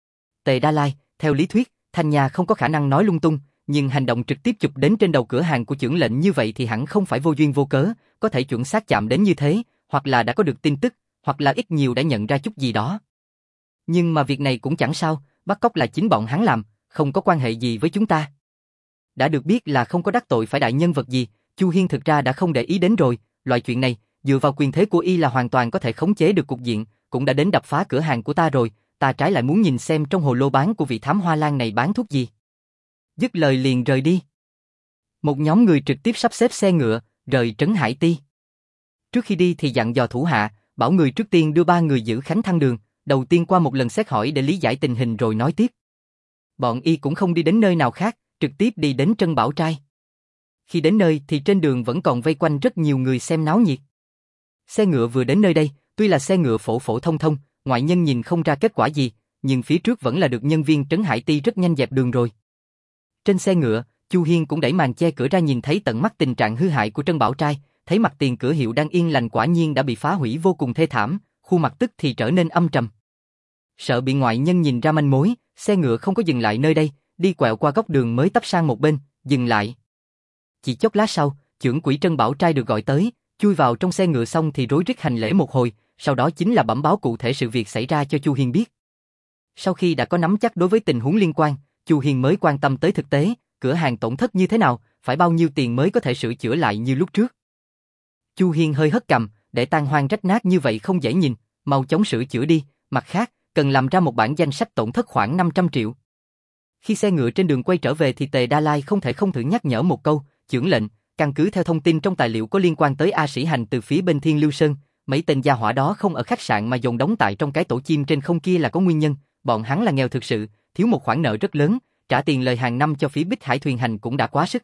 Tề Đa Lai, theo lý thuyết, Thanh Nha không có khả năng nói lung tung, nhưng hành động trực tiếp chụp đến trên đầu cửa hàng của chưởng lệnh như vậy thì hẳn không phải vô duyên vô cớ, có thể chuẩn xác chạm đến như thế, hoặc là đã có được tin tức, hoặc là ít nhiều đã nhận ra chút gì đó. Nhưng mà việc này cũng chẳng sao, bắt cóc là chính bọn hắn làm, không có quan hệ gì với chúng ta. Đã được biết là không có đắc tội phải đại nhân vật gì, Chu Hiên thực ra đã không để ý đến rồi, loại chuyện này, dựa vào quyền thế của y là hoàn toàn có thể khống chế được cục diện, cũng đã đến đập phá cửa hàng của ta rồi, ta trái lại muốn nhìn xem trong hồ lô bán của vị thám hoa lan này bán thuốc gì. Dứt lời liền rời đi. Một nhóm người trực tiếp sắp xếp xe ngựa, rời Trấn Hải Ty. Trước khi đi thì dặn dò thủ hạ, bảo người trước tiên đưa ba người Dữ Khánh thăng đường, đầu tiên qua một lần xét hỏi để lý giải tình hình rồi nói tiếp. Bọn y cũng không đi đến nơi nào khác, trực tiếp đi đến Trân Bảo Trai. Khi đến nơi thì trên đường vẫn còn vây quanh rất nhiều người xem náo nhiệt. Xe ngựa vừa đến nơi đây, tuy là xe ngựa phổ phổ thông thông, ngoại nhân nhìn không ra kết quả gì, nhưng phía trước vẫn là được nhân viên Trấn Hải Ty rất nhanh dẹp đường rồi. Trên xe ngựa, Chu Hiên cũng đẩy màn che cửa ra nhìn thấy tận mắt tình trạng hư hại của Trân Bảo Trai, thấy mặt tiền cửa hiệu đang yên lành quả nhiên đã bị phá hủy vô cùng thê thảm, khuôn mặt tức thì trở nên âm trầm. Sợ bị ngoại nhân nhìn ra manh mối, xe ngựa không có dừng lại nơi đây, đi quẹo qua góc đường mới tấp sang một bên, dừng lại. Chỉ chốc lát sau, trưởng quỹ Trân Bảo Trai được gọi tới, chui vào trong xe ngựa xong thì rối rít hành lễ một hồi, sau đó chính là bẩm báo cụ thể sự việc xảy ra cho Chu Hiên biết. Sau khi đã có nắm chắc đối với tình huống liên quan, Chu Hiên mới quan tâm tới thực tế, cửa hàng tổn thất như thế nào, phải bao nhiêu tiền mới có thể sửa chữa lại như lúc trước. Chu Hiên hơi hất cằm, để tan hoang rách nát như vậy không dễ nhìn, mau chóng sửa chữa đi, mặt khác, cần làm ra một bản danh sách tổn thất khoảng 500 triệu. Khi xe ngựa trên đường quay trở về thì Tề Đa Lai không thể không thử nhắc nhở một câu, chưởng lệnh, căn cứ theo thông tin trong tài liệu có liên quan tới A Sĩ Hành từ phía bên Thiên Lưu Sơn, mấy tên gia hỏa đó không ở khách sạn mà dồn đóng tại trong cái tổ chim trên không kia là có nguyên nhân, bọn hắn là nghèo thực sự, thiếu một khoản nợ rất lớn, trả tiền lời hàng năm cho phía Bích Hải Thuyền Hành cũng đã quá sức.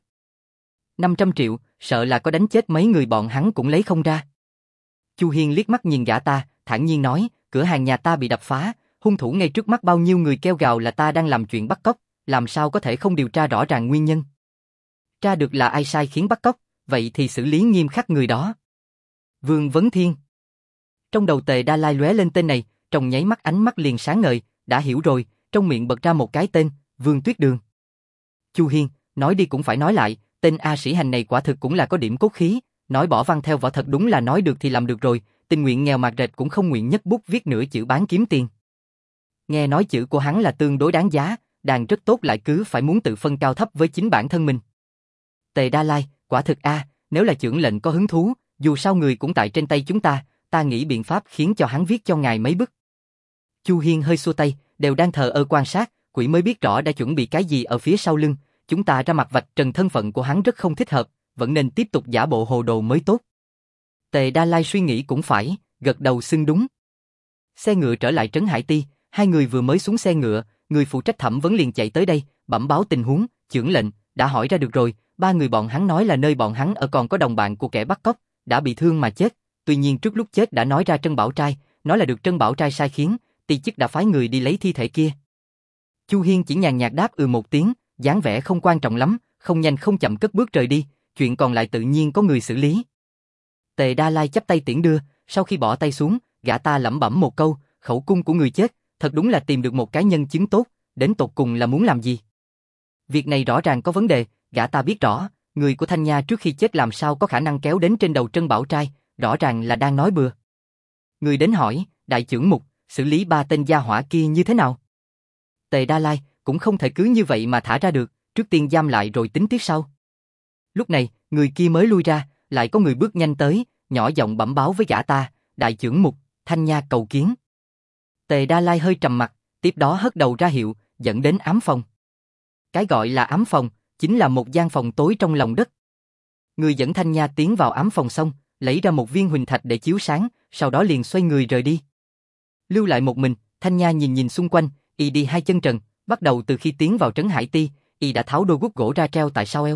500 triệu, sợ là có đánh chết mấy người bọn hắn cũng lấy không ra. Chu Hiên liếc mắt nhìn gã ta, thản nhiên nói, cửa hàng nhà ta bị đập phá, hung thủ ngay trước mắt bao nhiêu người kêu gào là ta đang làm chuyện bắt cóc, làm sao có thể không điều tra rõ ràng nguyên nhân. Tra được là ai sai khiến bắt cóc, vậy thì xử lý nghiêm khắc người đó. Vương Vấn Thiên. Trong đầu Tề Đa Lai lóe lên tên này, trong nháy mắt ánh mắt liền sáng ngời, đã hiểu rồi, trong miệng bật ra một cái tên, Vương Tuyết Đường. Chu Hiên, nói đi cũng phải nói lại, tên A Sĩ Hành này quả thực cũng là có điểm cốt khí, nói bỏ văn theo võ thật đúng là nói được thì làm được rồi, tình nguyện nghèo mạt rệt cũng không nguyện nhấc bút viết nửa chữ bán kiếm tiền. Nghe nói chữ của hắn là tương đối đáng giá, đàn rất tốt lại cứ phải muốn tự phân cao thấp với chính bản thân mình. Tề Đa Lai, quả thực nếu là chưởng lệnh có hứng thú, dù sao người cũng tại trên tay chúng ta nghĩ biện pháp khiến cho hắn viết cho ngài mấy bức. Chu Hiên hơi xua tay, đều đang thờ ơ quan sát, quỷ mới biết rõ đã chuẩn bị cái gì ở phía sau lưng, chúng ta ra mặt vạch trần thân phận của hắn rất không thích hợp, vẫn nên tiếp tục giả bộ hồ đồ mới tốt. Tề Đa Lai suy nghĩ cũng phải, gật đầu xưng đúng. Xe ngựa trở lại trấn Hải Ti, hai người vừa mới xuống xe ngựa, người phụ trách thẩm vấn liền chạy tới đây, bẩm báo tình huống, chưởng lệnh, đã hỏi ra được rồi, ba người bọn hắn nói là nơi bọn hắn ở còn có đồng bạn của kẻ bắt cóc, đã bị thương mà chết, tuy nhiên trước lúc chết đã nói ra Trân Bảo Trai, nói là được Trân Bảo Trai sai khiến, ti chức đã phái người đi lấy thi thể kia. Chu Hiên chỉ nhàn nhạt đáp một tiếng, dáng vẻ không quan trọng lắm, không nhanh không chậm cất bước rời đi, chuyện còn lại tự nhiên có người xử lý. Tề Đa Lai chắp tay tiễn đưa, sau khi bỏ tay xuống, gã ta lẩm bẩm một câu, khẩu cung của người chết, thật đúng là tìm được một cái nhân chứng tốt, đến tột cùng là muốn làm gì. Việc này rõ ràng có vấn đề, gã ta biết rõ, người của Thanh Nha trước khi chết làm sao có khả năng kéo đến trên đầu Trân Bảo Trai, rõ ràng là đang nói bừa. Người đến hỏi, đại trưởng mục, xử lý ba tên gia hỏa kia như thế nào? Tề Đa Lai, cũng không thể cứ như vậy mà thả ra được, trước tiên giam lại rồi tính tiếp sau. Lúc này, người kia mới lui ra, lại có người bước nhanh tới, nhỏ giọng bẩm báo với gã ta, đại trưởng mục, Thanh Nha cầu kiến. Tề Đa Lai hơi trầm mặt, tiếp đó hất đầu ra hiệu, dẫn đến ám phòng. Cái gọi là ám phòng, chính là một gian phòng tối trong lòng đất. Người dẫn Thanh Nha tiến vào ám phòng xong, lấy ra một viên huỳnh thạch để chiếu sáng, sau đó liền xoay người rời đi. Lưu lại một mình, Thanh Nha nhìn nhìn xung quanh, y đi hai chân trần, bắt đầu từ khi tiến vào trấn Hải Ti, y đã tháo đôi guốc gỗ ra treo tại sau eo.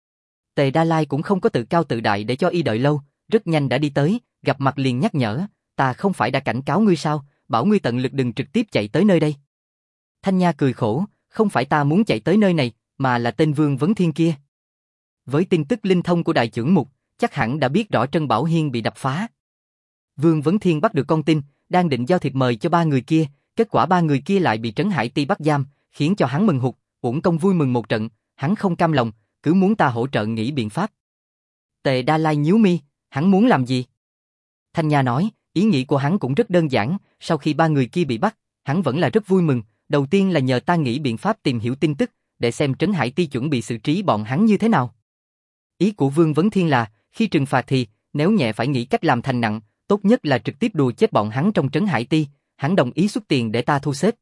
Tề Đa Lai cũng không có tự cao tự đại để cho y đợi lâu, rất nhanh đã đi tới, gặp mặt liền nhắc nhở, ta không phải đã cảnh cáo ngươi sao, bảo ngươi tận lực đừng trực tiếp chạy tới nơi đây. Thanh Nha cười khổ, không phải ta muốn chạy tới nơi này, mà là tên Vương Vấn Thiên kia. Với tin tức linh thông của đại trưởng mục, chắc hẳn đã biết rõ Trân Bảo Hiên bị đập phá. Vương Vấn Thiên bắt được con tin, đang định giao thiệp mời cho ba người kia, kết quả ba người kia lại bị Trấn Hải Ti bắt giam, khiến cho hắn mừng hụt, uổng công vui mừng một trận, hắn không cam lòng, cứ muốn ta hỗ trợ nghĩ biện pháp. Tề Đa Lai nhíu mi, hắn muốn làm gì? Thanh Nha nói, ý nghĩ của hắn cũng rất đơn giản, sau khi ba người kia bị bắt, hắn vẫn là rất vui mừng, đầu tiên là nhờ ta nghĩ biện pháp tìm hiểu tin tức, để xem Trấn Hải Ti chuẩn bị xử trí bọn hắn như thế nào. Ý của Vương Vấn Thiên là, khi trừng phạt thì, nếu nhẹ phải nghĩ cách làm thành nặng, tốt nhất là trực tiếp đùa chết bọn hắn trong Trấn Hải Ti, hắn đồng ý xuất tiền để ta thu xếp.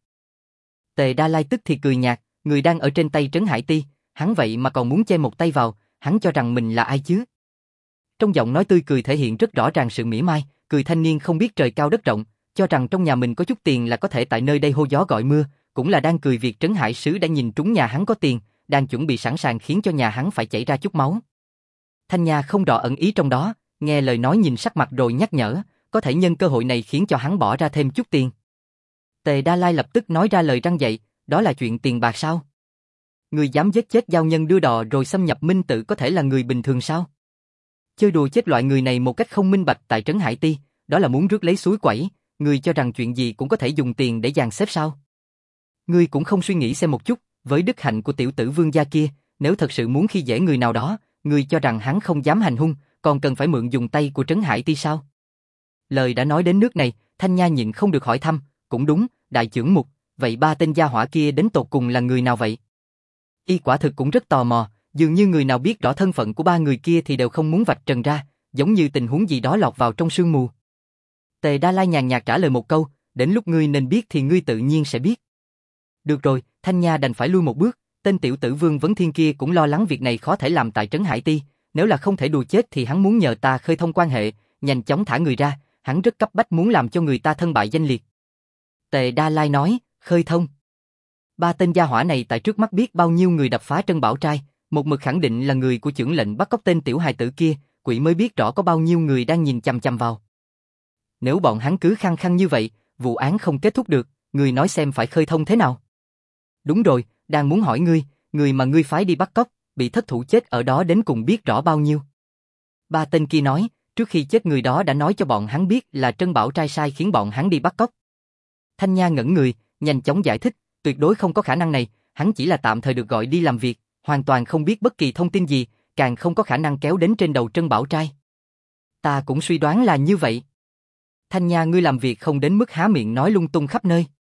Tề Đa Lai tức thì cười nhạt, người đang ở trên tay Trấn Hải Ti, hắn vậy mà còn muốn che một tay vào, hắn cho rằng mình là ai chứ? Trong giọng nói tươi cười thể hiện rất rõ ràng sự mỉa mai, cười thanh niên không biết trời cao đất rộng, cho rằng trong nhà mình có chút tiền là có thể tại nơi đây hô gió gọi mưa, cũng là đang cười việc Trấn Hải Sứ đã nhìn trúng nhà hắn có tiền, đang chuẩn bị sẵn sàng khiến cho nhà hắn phải chảy ra chút máu. Thanh Nha không rõ ẩn ý trong đó, nghe lời nói nhìn sắc mặt rồi nhắc nhở, có thể nhân cơ hội này khiến cho hắn bỏ ra thêm chút tiền. Tề Đa Lai lập tức nói ra lời răn dạy, đó là chuyện tiền bạc sao? Người dám giết chết giao nhân đưa đò rồi xâm nhập minh tự có thể là người bình thường sao? Chơi đùa chết loại người này một cách không minh bạch tại Trấn Hải Ti, đó là muốn rước lấy suối quẩy, người cho rằng chuyện gì cũng có thể dùng tiền để dàn xếp sao? Ngươi cũng không suy nghĩ xem một chút, với đức hạnh của tiểu tử Vương gia kia, nếu thật sự muốn khi dễ người nào đó, ngươi cho rằng hắn không dám hành hung, còn cần phải mượn dùng tay của Trấn Hải Ti sao? Lời đã nói đến nước này, Thanh Nha nhịn không được hỏi thăm, cũng đúng, đại trưởng mục, vậy ba tên gia hỏa kia đến tột cùng là người nào vậy? Y quả thực cũng rất tò mò, dường như người nào biết rõ thân phận của ba người kia thì đều không muốn vạch trần ra, giống như tình huống gì đó lọt vào trong sương mù. Tề Đa Lai nhàn nhạt trả lời một câu, đến lúc ngươi nên biết thì ngươi tự nhiên sẽ biết. Được rồi, Thanh Nha đành phải lui một bước, tên tiểu tử Vương Vấn Thiên kia cũng lo lắng việc này khó thể làm tại Trấn Hải Ti, nếu là không thể đùa chết thì hắn muốn nhờ ta khơi thông quan hệ, nhanh chóng thả người ra, hắn rất cấp bách muốn làm cho người ta thân bại danh liệt. Tề Đa Lai nói, khơi thông. Ba tên gia hỏa này tại trước mắt biết bao nhiêu người đập phá Trân Bảo Trai, một mực khẳng định là người của chưởng lệnh bắt cóc tên tiểu hài tử kia, quỷ mới biết rõ có bao nhiêu người đang nhìn chằm chằm vào. Nếu bọn hắn cứ khăng khăng như vậy, vụ án không kết thúc được, ngươi nói xem phải khơi thông thế nào? Đúng rồi, đang muốn hỏi ngươi, người mà ngươi phái đi bắt cóc, bị thất thủ chết ở đó đến cùng biết rõ bao nhiêu? Ba tên kia nói, trước khi chết người đó đã nói cho bọn hắn biết là Trân Bảo Trai sai khiến bọn hắn đi bắt cóc. Thanh Nha ngẩn người, nhanh chóng giải thích, tuyệt đối không có khả năng này, hắn chỉ là tạm thời được gọi đi làm việc, hoàn toàn không biết bất kỳ thông tin gì, càng không có khả năng kéo đến trên đầu Trân Bảo Trai. Ta cũng suy đoán là như vậy. Thanh Nha, ngươi làm việc không đến mức há miệng nói lung tung khắp nơi.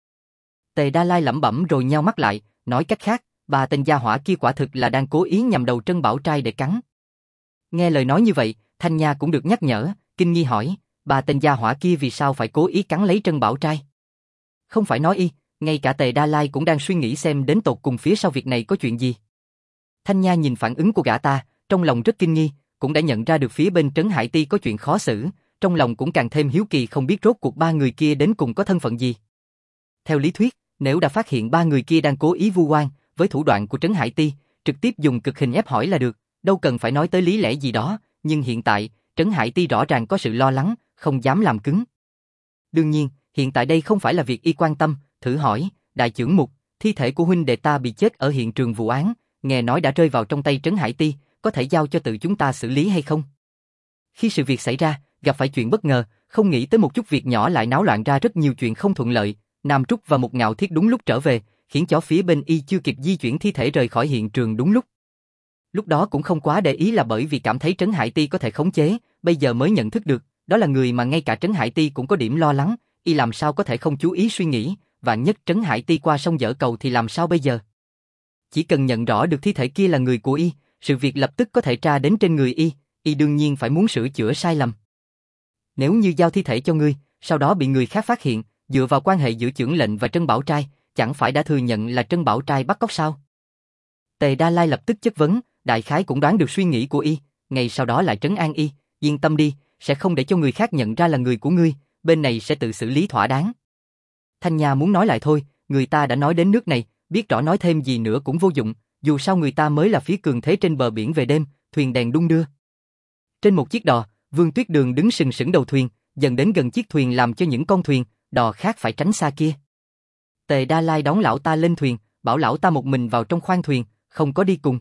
Tề Đa Lai lẩm bẩm rồi nheo mắt lại, nói cách khác, ba tên gia hỏa kia quả thực là đang cố ý nhằm đầu Trân Bảo Trai để cắn. Nghe lời nói như vậy, Thanh Nha cũng được nhắc nhở, kinh nghi hỏi, ba tên gia hỏa kia vì sao phải cố ý cắn lấy Trân Bảo Trai? Không phải nói y, ngay cả Tề Đa Lai cũng đang suy nghĩ xem đến tột cùng phía sau việc này có chuyện gì. Thanh Nha nhìn phản ứng của gã ta, trong lòng rất kinh nghi, cũng đã nhận ra được phía bên Trấn Hải Ti có chuyện khó xử, trong lòng cũng càng thêm hiếu kỳ không biết rốt cuộc ba người kia đến cùng có thân phận gì. Theo lý thuyết, nếu đã phát hiện ba người kia đang cố ý vu oan, với thủ đoạn của Trấn Hải Ti, trực tiếp dùng cực hình ép hỏi là được, đâu cần phải nói tới lý lẽ gì đó, nhưng hiện tại, Trấn Hải Ti rõ ràng có sự lo lắng, không dám làm cứng. Đương nhiên, hiện tại đây không phải là việc y quan tâm, thử hỏi, đại trưởng mục, thi thể của huynh đệ ta bị chết ở hiện trường vụ án, nghe nói đã rơi vào trong tay Trấn Hải Ti, có thể giao cho tự chúng ta xử lý hay không? Khi sự việc xảy ra, gặp phải chuyện bất ngờ, không nghĩ tới một chút việc nhỏ lại náo loạn ra rất nhiều chuyện không thuận lợi, Nam Trúc và Mục Ngạo Thiết đúng lúc trở về, khiến cho phía bên y chưa kịp di chuyển thi thể rời khỏi hiện trường đúng lúc. Lúc đó cũng không quá để ý là bởi vì cảm thấy Trấn Hải Ti có thể khống chế, bây giờ mới nhận thức được, đó là người mà ngay cả Trấn Hải Ti cũng có điểm lo lắng, y làm sao có thể không chú ý suy nghĩ, vạn nhất Trấn Hải Ti qua sông dở cầu thì làm sao bây giờ? Chỉ cần nhận rõ được thi thể kia là người của y, sự việc lập tức có thể tra đến trên người y đương nhiên phải muốn sửa chữa sai lầm. Nếu như giao thi thể cho ngươi, sau đó bị người khác phát hiện, dựa vào quan hệ giữa chưởng lệnh và Trân Bảo Trai, chẳng phải đã thừa nhận là Trân Bảo Trai bắt cóc sao? Tề Đa Lai lập tức chất vấn, đại khái cũng đoán được suy nghĩ của y, ngay sau đó lại trấn an y, yên tâm đi, sẽ không để cho người khác nhận ra là người của ngươi, bên này sẽ tự xử lý thỏa đáng. Thanh Nha muốn nói lại thôi, người ta đã nói đến nước này, biết rõ nói thêm gì nữa cũng vô dụng, dù sao người ta mới là phía cường thế trên bờ biển về đêm, thuyền đèn đung đưa. Trên một chiếc đò, Vương Tuyết Đường đứng sừng sững đầu thuyền, dần đến gần chiếc thuyền làm cho những con thuyền, đò khác phải tránh xa kia. Tề Đa Lai đón lão ta lên thuyền, bảo lão ta một mình vào trong khoang thuyền, không có đi cùng.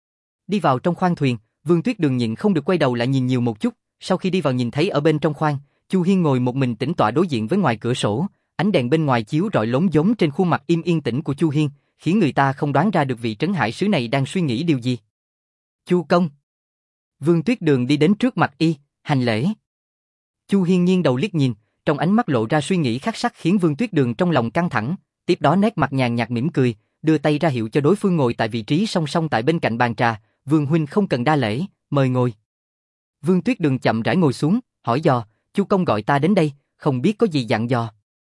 Đi vào trong khoang thuyền, Vương Tuyết Đường nhịn không được quay đầu lại nhìn nhiều một chút, sau khi đi vào nhìn thấy ở bên trong khoang, Chu Hiên ngồi một mình tĩnh tọa đối diện với ngoài cửa sổ, ánh đèn bên ngoài chiếu rọi lốm đốm trên khuôn mặt im yên tĩnh của Chu Hiên, khiến người ta không đoán ra được vị trấn hải sứ này đang suy nghĩ điều gì. Chu công. Vương Tuyết Đường đi đến trước mặt y, hành lễ. Chu Hiên nghiêng đầu liếc nhìn, trong ánh mắt lộ ra suy nghĩ khắc sắc khiến Vương Tuyết Đường trong lòng căng thẳng, tiếp đó nét mặt nhàn nhạt mỉm cười, đưa tay ra hiệu cho đối phương ngồi tại vị trí song song tại bên cạnh bàn trà, Vương huynh không cần đa lễ, mời ngồi. Vương Tuyết Đường chậm rãi ngồi xuống, hỏi dò, Chu công gọi ta đến đây, không biết có gì dặn dò.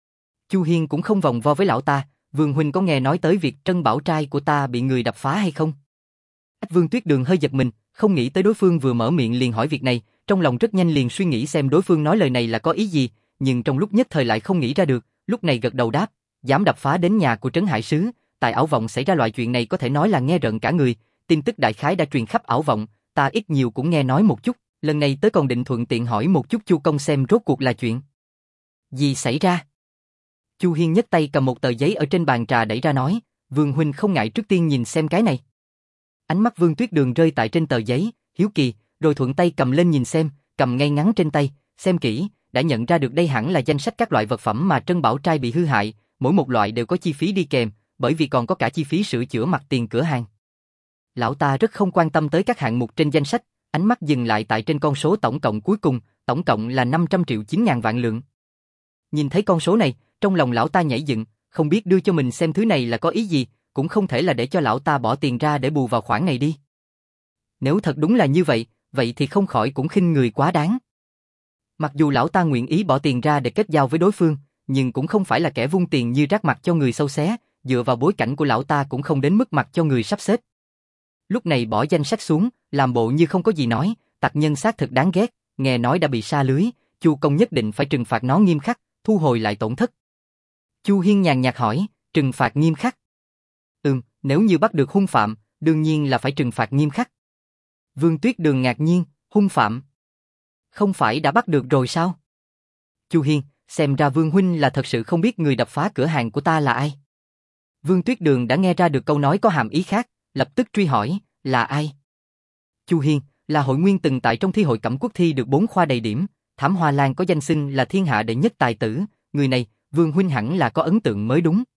Chu Hiên cũng không vòng vo với lão ta, Vương huynh có nghe nói tới việc Trân Bảo Trai của ta bị người đập phá hay không? Vương Tuyết Đường hơi giật mình, không nghĩ tới đối phương vừa mở miệng liền hỏi việc này, trong lòng rất nhanh liền suy nghĩ xem đối phương nói lời này là có ý gì, nhưng trong lúc nhất thời lại không nghĩ ra được, lúc này gật đầu đáp, dám đập phá đến nhà của trấn hải sứ, tại Ảo Vọng xảy ra loại chuyện này có thể nói là nghe rợn cả người, tin tức đại khái đã truyền khắp Ảo Vọng, ta ít nhiều cũng nghe nói một chút, lần này tới còn định thuận tiện hỏi một chút Chu công xem rốt cuộc là chuyện gì xảy ra. Chu Hiên nhấc tay cầm một tờ giấy ở trên bàn trà đẩy ra nói, Vương huynh không ngại trước tiên nhìn xem cái này. Ánh mắt Vương Tuyết Đường rơi tại trên tờ giấy, hiếu kỳ, rồi thuận tay cầm lên nhìn xem, cầm ngay ngắn trên tay, xem kỹ, đã nhận ra được đây hẳn là danh sách các loại vật phẩm mà Trân Bảo Trai bị hư hại, mỗi một loại đều có chi phí đi kèm, bởi vì còn có cả chi phí sửa chữa mặt tiền cửa hàng. Lão ta rất không quan tâm tới các hạng mục trên danh sách, ánh mắt dừng lại tại trên con số tổng cộng cuối cùng, tổng cộng là 500 triệu 9.000 vạn lượng. Nhìn thấy con số này, trong lòng lão ta nhảy dựng, không biết đưa cho mình xem thứ này là có ý gì, cũng không thể là để cho lão ta bỏ tiền ra để bù vào khoản này đi. Nếu thật đúng là như vậy, vậy thì không khỏi cũng khinh người quá đáng. Mặc dù lão ta nguyện ý bỏ tiền ra để kết giao với đối phương, nhưng cũng không phải là kẻ vung tiền như rác mặt cho người xâu xé, dựa vào bối cảnh của lão ta cũng không đến mức mặt cho người sắp xếp. Lúc này bỏ danh sách xuống, làm bộ như không có gì nói, tặc nhân xác thực đáng ghét, nghe nói đã bị sa lưới, Chu công nhất định phải trừng phạt nó nghiêm khắc, thu hồi lại tổn thất. Chu Hiên nhàn nhạt hỏi, trừng phạt nghiêm khắc? Nếu như bắt được hung phạm, đương nhiên là phải trừng phạt nghiêm khắc. Vương Tuyết Đường ngạc nhiên, hung phạm? Không phải đã bắt được rồi sao? Chu Hiên, xem ra Vương huynh là thật sự không biết người đập phá cửa hàng của ta là ai. Vương Tuyết Đường đã nghe ra được câu nói có hàm ý khác, lập tức truy hỏi, là ai? Chu Hiên, là hội nguyên từng tại trong thi hội cẩm quốc thi được 4 khoa đầy điểm, Thảm Hoa Lan có danh xưng là thiên hạ đệ nhất tài tử, người này, Vương huynh hẳn là có ấn tượng mới đúng.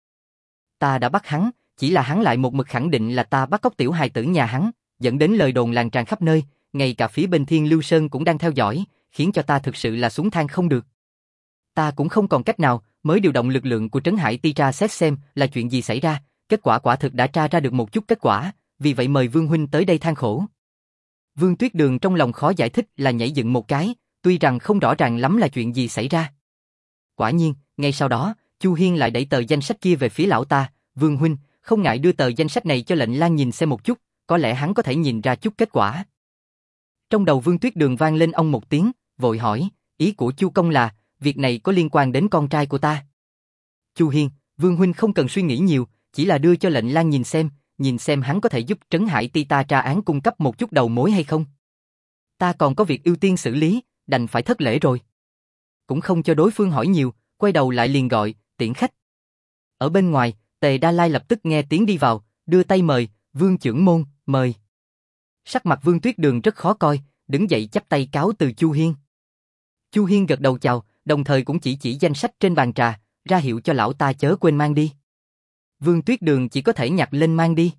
Ta đã bắt hắn, chỉ là hắn lại một mực khẳng định là ta bắt cóc tiểu hài tử nhà hắn, dẫn đến lời đồn lan tràn khắp nơi, ngay cả phía bên Thiên Lưu Sơn cũng đang theo dõi, khiến cho ta thực sự là xuống thang không được. Ta cũng không còn cách nào, mới điều động lực lượng của Trấn Hải Ti tra xét xem là chuyện gì xảy ra, kết quả quả thực đã tra ra được một chút kết quả, vì vậy mời Vương huynh tới đây than khổ. Vương Tuyết Đường trong lòng khó giải thích là nhảy dựng một cái, tuy rằng không rõ ràng lắm là chuyện gì xảy ra. Quả nhiên, ngay sau đó, Chu Hiên lại đẩy tờ danh sách kia về phía lão ta, Vương huynh, không ngại đưa tờ danh sách này cho Lệnh Lang nhìn xem một chút, có lẽ hắn có thể nhìn ra chút kết quả. Trong đầu Vương Tuyết Đường vang lên ông một tiếng, vội hỏi, ý của Chu công là, việc này có liên quan đến con trai của ta. Chu Hiên, Vương huynh không cần suy nghĩ nhiều, chỉ là đưa cho Lệnh Lang nhìn xem hắn có thể giúp Trấn Hải Ti ta tra án cung cấp một chút đầu mối hay không. Ta còn có việc ưu tiên xử lý, đành phải thất lễ rồi. Cũng không cho đối phương hỏi nhiều, quay đầu lại liền gọi, tiễn khách. Ở bên ngoài, Tề Đa Lai lập tức nghe tiếng đi vào, đưa tay mời, Vương trưởng môn, mời. Sắc mặt Vương Tuyết Đường rất khó coi, đứng dậy chắp tay cáo từ Chu Hiên. Chu Hiên gật đầu chào, đồng thời cũng chỉ danh sách trên bàn trà, ra hiệu cho lão ta chớ quên mang đi. Vương Tuyết Đường chỉ có thể nhặt lên mang đi.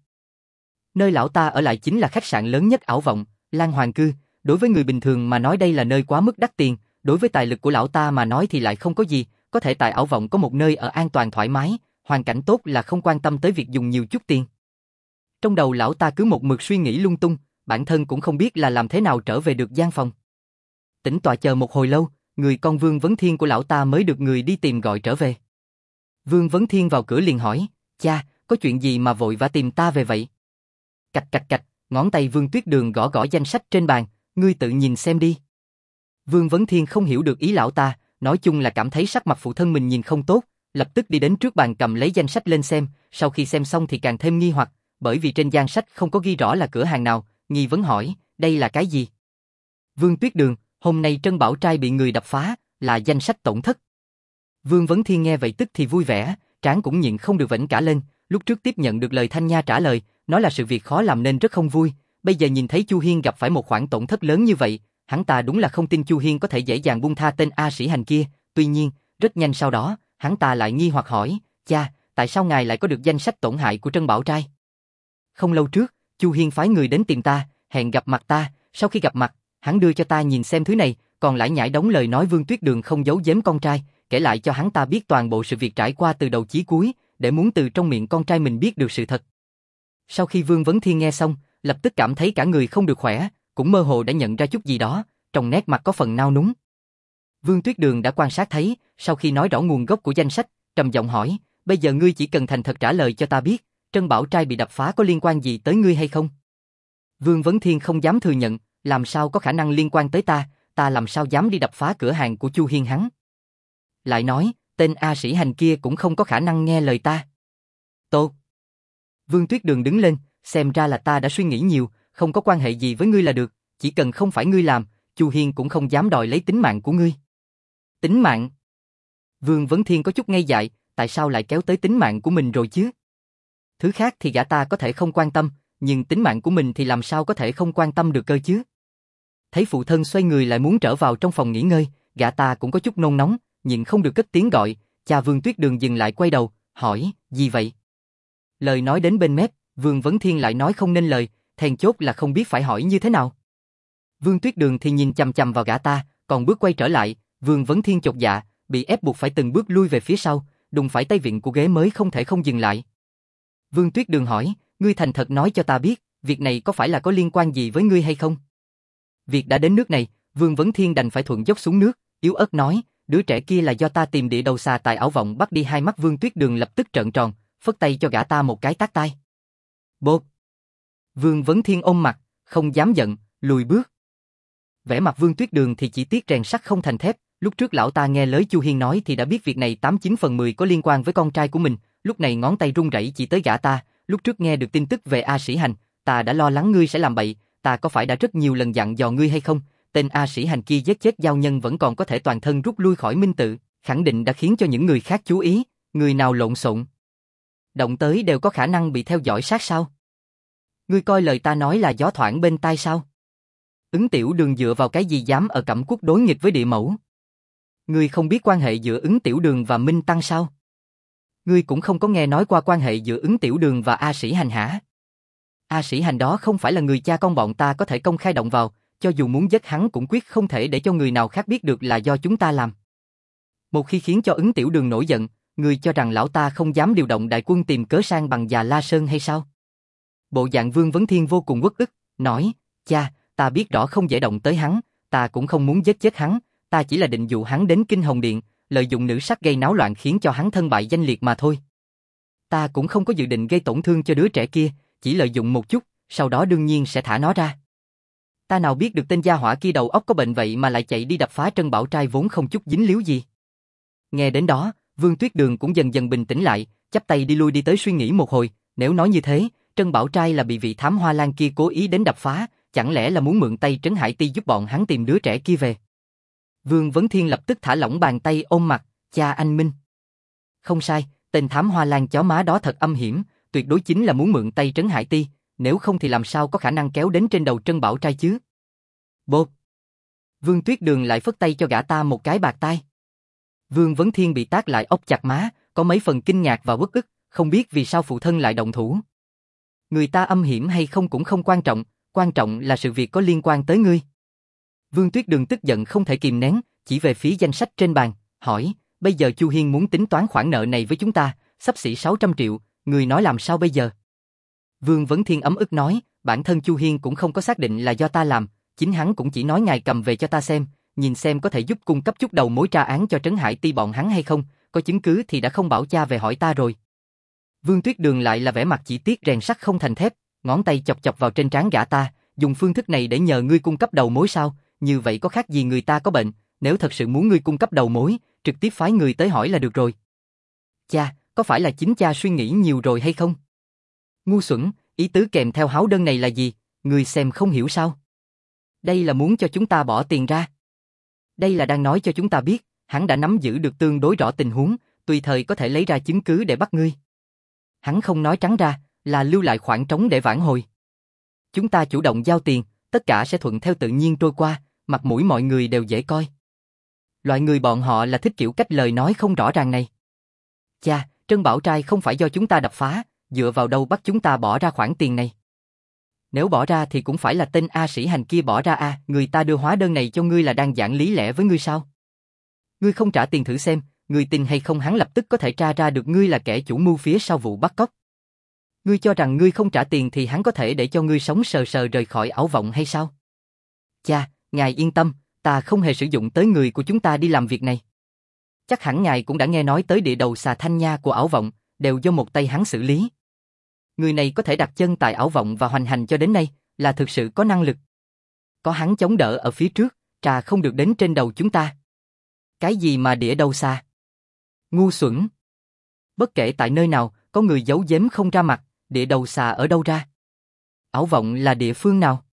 Nơi lão ta ở lại chính là khách sạn lớn nhất Ảo Vọng, Lan Hoàng Cư, đối với người bình thường mà nói đây là nơi quá mức đắt tiền, đối với tài lực của lão ta mà nói thì lại không có gì, có thể tại Ảo Vọng có một nơi ở an toàn thoải mái, hoàn cảnh tốt là không quan tâm tới việc dùng nhiều chút tiền. Trong đầu lão ta cứ một mực suy nghĩ lung tung, bản thân cũng không biết là làm thế nào trở về được gian phòng. Tĩnh tọa chờ một hồi lâu, người con Vương Vấn Thiên của lão ta mới được người đi tìm gọi trở về. Vương Vấn Thiên vào cửa liền hỏi, cha, có chuyện gì mà vội vã tìm ta về vậy? Cạch cạch cạch, ngón tay Vương Tuyết Đường gõ gõ danh sách trên bàn, ngươi tự nhìn xem đi. Vương Vấn Thiên không hiểu được ý lão ta, nói chung là cảm thấy sắc mặt phụ thân mình nhìn không tốt, lập tức đi đến trước bàn cầm lấy danh sách lên xem, sau khi xem xong thì càng thêm nghi hoặc, bởi vì trên danh sách không có ghi rõ là cửa hàng nào, nghi vấn hỏi, đây là cái gì? Vương Tuyết Đường, hôm nay Trân Bảo Trai bị người đập phá, là danh sách tổn thất. Vương Vấn Thiên nghe vậy tức thì vui vẻ, trán cũng nhịn không được vểnh cả lên, lúc trước tiếp nhận được lời Thanh Nha trả lời, nói là sự việc khó làm nên rất không vui, bây giờ nhìn thấy Chu Hiên gặp phải một khoản tổn thất lớn như vậy, hắn ta đúng là không tin Chu Hiên có thể dễ dàng buông tha tên A Sĩ Hành kia, tuy nhiên, rất nhanh sau đó, hắn ta lại nghi hoặc hỏi, cha, tại sao ngài lại có được danh sách tổn hại của Trân Bảo Trai? Không lâu trước, Chu Hiên phái người đến tìm ta, hẹn gặp mặt ta, sau khi gặp mặt, hắn đưa cho ta nhìn xem thứ này, còn lại nhải đống lời nói Vương Tuyết Đường không giấu giếm con trai, kể lại cho hắn ta biết toàn bộ sự việc trải qua từ đầu chí cuối, để muốn từ trong miệng con trai mình biết được sự thật. Sau khi Vương Vấn Thiên nghe xong, lập tức cảm thấy cả người không được khỏe, cũng mơ hồ đã nhận ra chút gì đó, trong nét mặt có phần nao núng. Vương Tuyết Đường đã quan sát thấy, sau khi nói rõ nguồn gốc của danh sách, trầm giọng hỏi, bây giờ ngươi chỉ cần thành thật trả lời cho ta biết, Trân Bảo Trai bị đập phá có liên quan gì tới ngươi hay không? Vương Vấn Thiên không dám thừa nhận, làm sao có khả năng liên quan tới ta làm sao dám đi đập phá cửa hàng của Chu Hiên hắn. Lại nói, tên A Sĩ Hành kia cũng không có khả năng nghe lời ta. Tốt. Vương Tuyết Đường đứng lên, xem ra là ta đã suy nghĩ nhiều, không có quan hệ gì với ngươi là được, chỉ cần không phải ngươi làm, Chu Hiên cũng không dám đòi lấy tính mạng của ngươi. Tính mạng? Vương Vấn Thiên có chút ngây dại, tại sao lại kéo tới tính mạng của mình rồi chứ? Thứ khác thì gã ta có thể không quan tâm, nhưng tính mạng của mình thì làm sao có thể không quan tâm được cơ chứ? Thấy phụ thân xoay người lại muốn trở vào trong phòng nghỉ ngơi, gã ta cũng có chút nôn nóng, nhịn không được cất tiếng gọi, cha. Vương Tuyết Đường dừng lại quay đầu, hỏi, gì vậy? Lời nói đến bên mép, Vương Vấn Thiên lại nói không nên lời, then chốt là không biết phải hỏi như thế nào. Vương Tuyết Đường thì nhìn chằm chằm vào gã ta, còn bước quay trở lại, Vương Vấn Thiên chột dạ, bị ép buộc phải từng bước lui về phía sau, đụng phải tay vịn của ghế mới không thể không dừng lại. Vương Tuyết Đường hỏi, ngươi thành thật nói cho ta biết, việc này có phải là có liên quan gì với ngươi hay không? Việc đã đến nước này, Vương Vấn Thiên đành phải thuận dốc xuống nước, yếu ớt nói, đứa trẻ kia là do ta tìm địa đầu xà tại Ảo Vọng bắt đi. Hai mắt Vương Tuyết Đường lập tức trợn tròn, phất tay cho gã ta một cái tát tai. Bột! Vương Vấn Thiên ôm mặt, không dám giận, lùi bước. Vẻ mặt Vương Tuyết Đường thì chỉ tiếc rèn sắt không thành thép, lúc trước lão ta nghe lời Chu Hiên nói thì đã biết việc này 89/10 có liên quan với con trai của mình, lúc này ngón tay run rẩy chỉ tới gã ta, lúc trước nghe được tin tức về A Sĩ Hành, ta đã lo lắng ngươi sẽ làm bậy, ta có phải đã rất nhiều lần dặn dò ngươi hay không? Tên A Sĩ Hành kia giết chết giao nhân vẫn còn có thể toàn thân rút lui khỏi minh tự, khẳng định đã khiến cho những người khác chú ý, người nào lộn xộn. Động tới đều có khả năng bị theo dõi sát sao? Ngươi coi lời ta nói là gió thoảng bên tai sao? Ứng Tiểu Đường dựa vào cái gì dám ở Cẩm Quốc đối nghịch với địa mẫu? Ngươi không biết quan hệ giữa Ứng Tiểu Đường và Minh Tăng sao? Ngươi cũng không có nghe nói qua quan hệ giữa Ứng Tiểu Đường và A Sĩ Hành hả? A Sĩ Hành đó không phải là người cha con bọn ta có thể công khai động vào, cho dù muốn giết hắn cũng quyết không thể để cho người nào khác biết được là do chúng ta làm. Một khi khiến cho Ứng Tiểu Đường nổi giận, ngươi cho rằng lão ta không dám điều động đại quân tìm cớ sang bằng Già La Sơn hay sao? Bộ dạng Vương Vấn Thiên vô cùng uất ức, nói, cha, ta biết rõ không dễ động tới hắn, ta cũng không muốn giết chết hắn, ta chỉ là định dụ hắn đến Kinh Hồng Điện, lợi dụng nữ sắc gây náo loạn khiến cho hắn thân bại danh liệt mà thôi. Ta cũng không có dự định gây tổn thương cho đứa trẻ kia, chỉ lợi dụng một chút, sau đó đương nhiên sẽ thả nó ra. Ta nào biết được tên gia hỏa kia đầu óc có bệnh vậy mà lại chạy đi đập phá Trân Bảo Trai vốn không chút dính líu gì. Nghe đến đó, Vương Tuyết Đường cũng dần dần bình tĩnh lại, chắp tay đi lui đi tới suy nghĩ một hồi, nếu nói như thế, Trân Bảo Trai là bị vị thám hoa lan kia cố ý đến đập phá, chẳng lẽ là muốn mượn tay Trấn Hải Ti giúp bọn hắn tìm đứa trẻ kia về. Vương Vấn Thiên lập tức thả lỏng bàn tay ôm mặt, cha anh Minh. Không sai, tên thám hoa lan chó má đó thật âm hiểm, tuyệt đối chính là muốn mượn tay Trấn Hải Ti, nếu không thì làm sao có khả năng kéo đến trên đầu Trân Bảo Trai chứ. Bột. Vương Tuyết Đường lại phất tay cho gã ta một cái bạc tai. Vương Vấn Thiên bị tát lại ốc chặt má, có mấy phần kinh ngạc và uất ức, không biết vì sao phụ thân lại động thủ. Người ta âm hiểm hay không cũng không quan trọng là sự việc có liên quan tới ngươi. Vương Tuyết Đường tức giận không thể kìm nén, chỉ về phía danh sách trên bàn, hỏi, bây giờ Chu Hiên muốn tính toán khoản nợ này với chúng ta, xấp xỉ 600 triệu, người nói làm sao bây giờ? Vương Vấn Thiên ấm ức nói, bản thân Chu Hiên cũng không có xác định là do ta làm, chính hắn cũng chỉ nói ngài cầm về cho ta xem, nhìn xem có thể giúp cung cấp chút đầu mối tra án cho Trấn Hải Ti bọn hắn hay không, có chứng cứ thì đã không bảo cha về hỏi ta rồi. Vương Tuyết Đường lại là vẻ mặt chỉ tiếc rèn sắt không thành thép, ngón tay chọc chọc vào trên trán gã ta, dùng phương thức này để nhờ ngươi cung cấp đầu mối sao, như vậy có khác gì người ta có bệnh, nếu thật sự muốn ngươi cung cấp đầu mối, trực tiếp phái người tới hỏi là được rồi. Cha, có phải là chính cha suy nghĩ nhiều rồi hay không? Ngu xuẩn, ý tứ kèm theo háo đơn này là gì, ngươi xem không hiểu sao? Đây là muốn cho chúng ta bỏ tiền ra. Đây là đang nói cho chúng ta biết, hắn đã nắm giữ được tương đối rõ tình huống, tùy thời có thể lấy ra chứng cứ để bắt ngươi. Hắn không nói trắng ra, là lưu lại khoảng trống để vãn hồi. Chúng ta chủ động giao tiền, tất cả sẽ thuận theo tự nhiên trôi qua, mặt mũi mọi người đều dễ coi. Loại người bọn họ là thích kiểu cách lời nói không rõ ràng này. Cha, Trân Bảo Trai không phải do chúng ta đập phá, dựa vào đâu bắt chúng ta bỏ ra khoản tiền này? Nếu bỏ ra thì cũng phải là tên A Sĩ Hành kia bỏ ra a, người ta đưa hóa đơn này cho ngươi là đang giảng lý lẽ với ngươi sao? Ngươi không trả tiền thử xem, ngươi tin hay không hắn lập tức có thể tra ra được ngươi là kẻ chủ mưu phía sau vụ bắt cóc. Ngươi cho rằng ngươi không trả tiền thì hắn có thể để cho ngươi sống sờ sờ rời khỏi ảo vọng hay sao? Cha, ngài yên tâm, ta không hề sử dụng tới người của chúng ta đi làm việc này. Chắc hẳn ngài cũng đã nghe nói tới địa đầu xà Thanh Nha của ảo vọng, đều do một tay hắn xử lý. Người này có thể đặt chân tại ảo vọng và hoành hành cho đến nay, là thực sự có năng lực. Có hắn chống đỡ ở phía trước, trà không được đến trên đầu chúng ta. Cái gì mà địa đầu xà? Ngu xuẩn. Bất kể tại nơi nào, có người giấu giếm không ra mặt, địa đầu xà ở đâu ra? Ảo vọng là địa phương nào?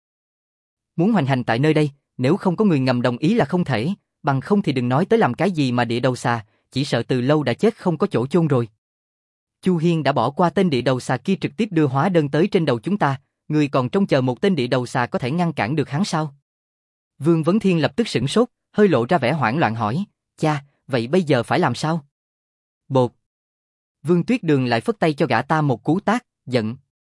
Muốn hoành hành tại nơi đây, nếu không có người ngầm đồng ý là không thể, bằng không thì đừng nói tới làm cái gì mà địa đầu xà, chỉ sợ từ lâu đã chết không có chỗ chôn rồi. Chu Hiên đã bỏ qua tên địa đầu xà kia trực tiếp đưa hóa đơn tới trên đầu chúng ta, người còn trông chờ một tên địa đầu xà có thể ngăn cản được hắn sao? Vương Vấn Thiên lập tức sửng sốt, hơi lộ ra vẻ hoảng loạn hỏi, cha, vậy bây giờ phải làm sao? Bột. Vương Tuyết Đường lại phất tay cho gã ta một cú tát, giận.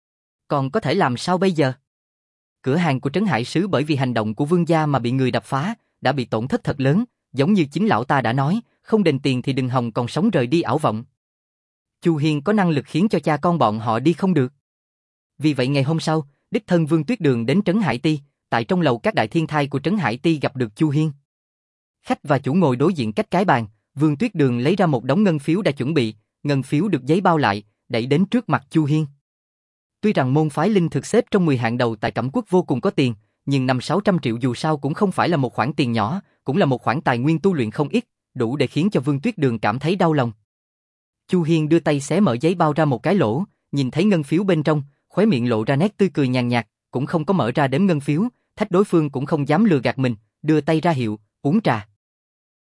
Còn có thể làm sao bây giờ? Cửa hàng của Trấn Hải Sứ bởi vì hành động của Vương gia mà bị người đập phá, đã bị tổn thất thật lớn, giống như chính lão ta đã nói, không đền tiền thì đừng hòng còn sống rời đi ảo vọng. Chu Hiên có năng lực khiến cho cha con bọn họ đi không được. Vì vậy ngày hôm sau, đích thân Vương Tuyết Đường đến Trấn Hải Ti, tại trong lầu các đại thiên thai của Trấn Hải Ti gặp được Chu Hiên. Khách và chủ ngồi đối diện cách cái bàn, Vương Tuyết Đường lấy ra một đống ngân phiếu đã chuẩn bị, ngân phiếu được giấy bao lại, đẩy đến trước mặt Chu Hiên. Tuy rằng môn phái linh thực xếp trong 10 hạng đầu tại Cẩm Quốc vô cùng có tiền, nhưng 500-600 triệu dù sao cũng không phải là một khoản tiền nhỏ, cũng là một khoản tài nguyên tu luyện không ít, đủ để khiến cho Vương Tuyết Đường cảm thấy đau lòng. Chu Hiên đưa tay xé mở giấy bao ra một cái lỗ, nhìn thấy ngân phiếu bên trong, khóe miệng lộ ra nét tươi cười nhàn nhạt, cũng không có mở ra đếm ngân phiếu, thách đối phương cũng không dám lừa gạt mình, đưa tay ra hiệu, uống trà.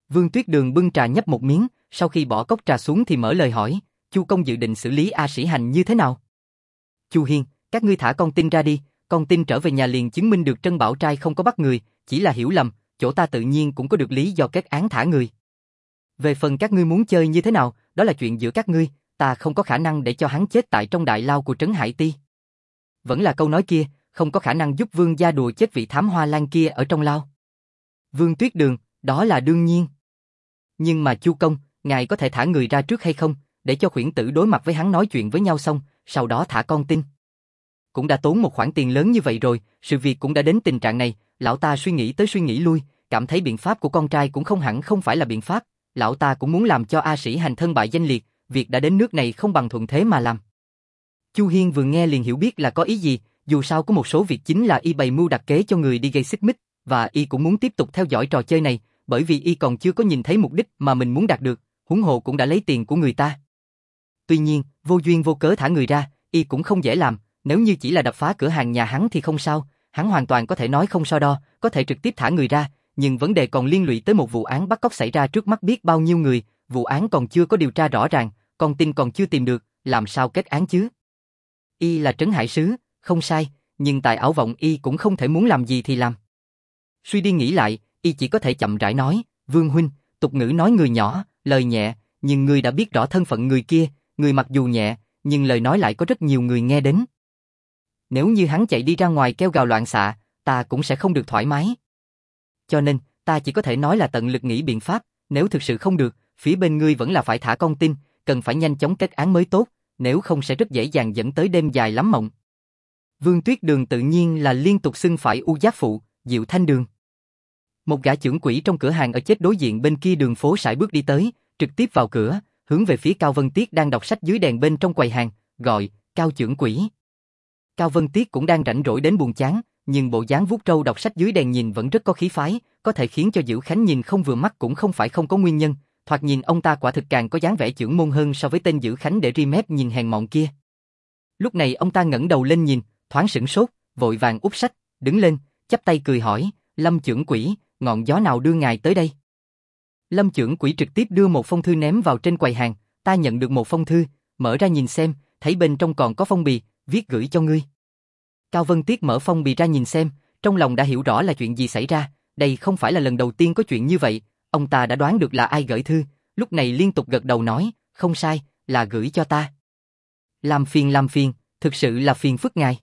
Vương Tuyết Đường bưng trà nhấp một miếng, sau khi bỏ cốc trà xuống thì mở lời hỏi, Chu công dự định xử lý A Sĩ Hành như thế nào? Chu Hiên, các ngươi thả con tin ra đi, con tin trở về nhà liền chứng minh được Trân Bảo Trai không có bắt người, chỉ là hiểu lầm, chỗ ta tự nhiên cũng có được lý do kết án thả người. Về phần các ngươi muốn chơi như thế nào, đó là chuyện giữa các ngươi, ta không có khả năng để cho hắn chết tại trong đại lao của Trấn Hải Ti. Vẫn là câu nói kia, không có khả năng giúp Vương gia đùa chết vị thám hoa lan kia ở trong lao. Vương Tuyết Đường, đó là đương nhiên. Nhưng mà Chu công, ngài có thể thả người ra trước hay không, để cho khuyển tử đối mặt với hắn nói chuyện với nhau xong, sau đó thả con tin. Cũng đã tốn một khoản tiền lớn như vậy rồi, sự việc cũng đã đến tình trạng này, lão ta suy nghĩ tới suy nghĩ lui, cảm thấy biện pháp của con trai cũng không hẳn không phải là biện pháp, lão ta cũng muốn làm cho A Sĩ Hành thân bại danh liệt, việc đã đến nước này không bằng thuận thế mà làm. Chu Hiên vừa nghe liền hiểu biết là có ý gì, dù sao có một số việc chính là y bày mưu đặt kế cho người đi gây xích mích, và y cũng muốn tiếp tục theo dõi trò chơi này, bởi vì y còn chưa có nhìn thấy mục đích mà mình muốn đạt được, huống hồ cũng đã lấy tiền của người ta. Tuy nhiên, vô duyên vô cớ thả người ra, y cũng không dễ làm, nếu như chỉ là đập phá cửa hàng nhà hắn thì không sao, hắn hoàn toàn có thể nói không so đo, có thể trực tiếp thả người ra, nhưng vấn đề còn liên lụy tới một vụ án bắt cóc xảy ra trước mắt biết bao nhiêu người, vụ án còn chưa có điều tra rõ ràng, con tin còn chưa tìm được, làm sao kết án chứ? Y là Trấn Hải sứ, không sai, nhưng tại ảo vọng y cũng không thể muốn làm gì thì làm. Suy đi nghĩ lại, y chỉ có thể chậm rãi nói, Vương huynh, tục ngữ nói người nhỏ, lời nhẹ, nhưng người đã biết rõ thân phận người kia, người mặc dù nhẹ, nhưng lời nói lại có rất nhiều người nghe đến. Nếu như hắn chạy đi ra ngoài kêu gào loạn xạ, ta cũng sẽ không được thoải mái. Cho nên, ta chỉ có thể nói là tận lực nghĩ biện pháp, nếu thực sự không được, phía bên ngươi vẫn là phải thả con tin, cần phải nhanh chóng kết án mới tốt, nếu không sẽ rất dễ dàng dẫn tới đêm dài lắm mộng. Vương Tuyết Đường tự nhiên là liên tục xưng phải U Giác Phụ, Diệu Thanh Đường. Một gã trưởng quỹ trong cửa hàng ở chết đối diện bên kia đường phố sải bước đi tới, trực tiếp vào cửa, hướng về phía Cao Vân Tiết đang đọc sách dưới đèn bên trong quầy hàng, gọi, Cao trưởng quỹ. Cao Vân Tiết cũng đang rảnh rỗi đến buồn chán, nhưng bộ dáng vuốt râu đọc sách dưới đèn nhìn vẫn rất có khí phái, có thể khiến cho Diệu Khánh nhìn không vừa mắt cũng không phải không có nguyên nhân, thoạt nhìn ông ta quả thực càng có dáng vẻ trưởng môn hơn so với tên Diệu Khánh để ri mép nhìn hèn mọn kia. Lúc này ông ta ngẩng đầu lên nhìn, thoáng sửng sốt, vội vàng úp sách, đứng lên, chắp tay cười hỏi, Lâm trưởng quỹ, ngọn gió nào đưa ngài tới đây? Lâm trưởng quỹ trực tiếp đưa một phong thư ném vào trên quầy hàng, ta nhận được một phong thư, mở ra nhìn xem, thấy bên trong còn có phong bì, viết gửi cho ngươi. Cao Vân Tiết mở phong bì ra nhìn xem, trong lòng đã hiểu rõ là chuyện gì xảy ra, đây không phải là lần đầu tiên có chuyện như vậy, ông ta đã đoán được là ai gửi thư, lúc này liên tục gật đầu nói, không sai, là gửi cho ta. Làm phiền, thực sự là phiền phức ngài.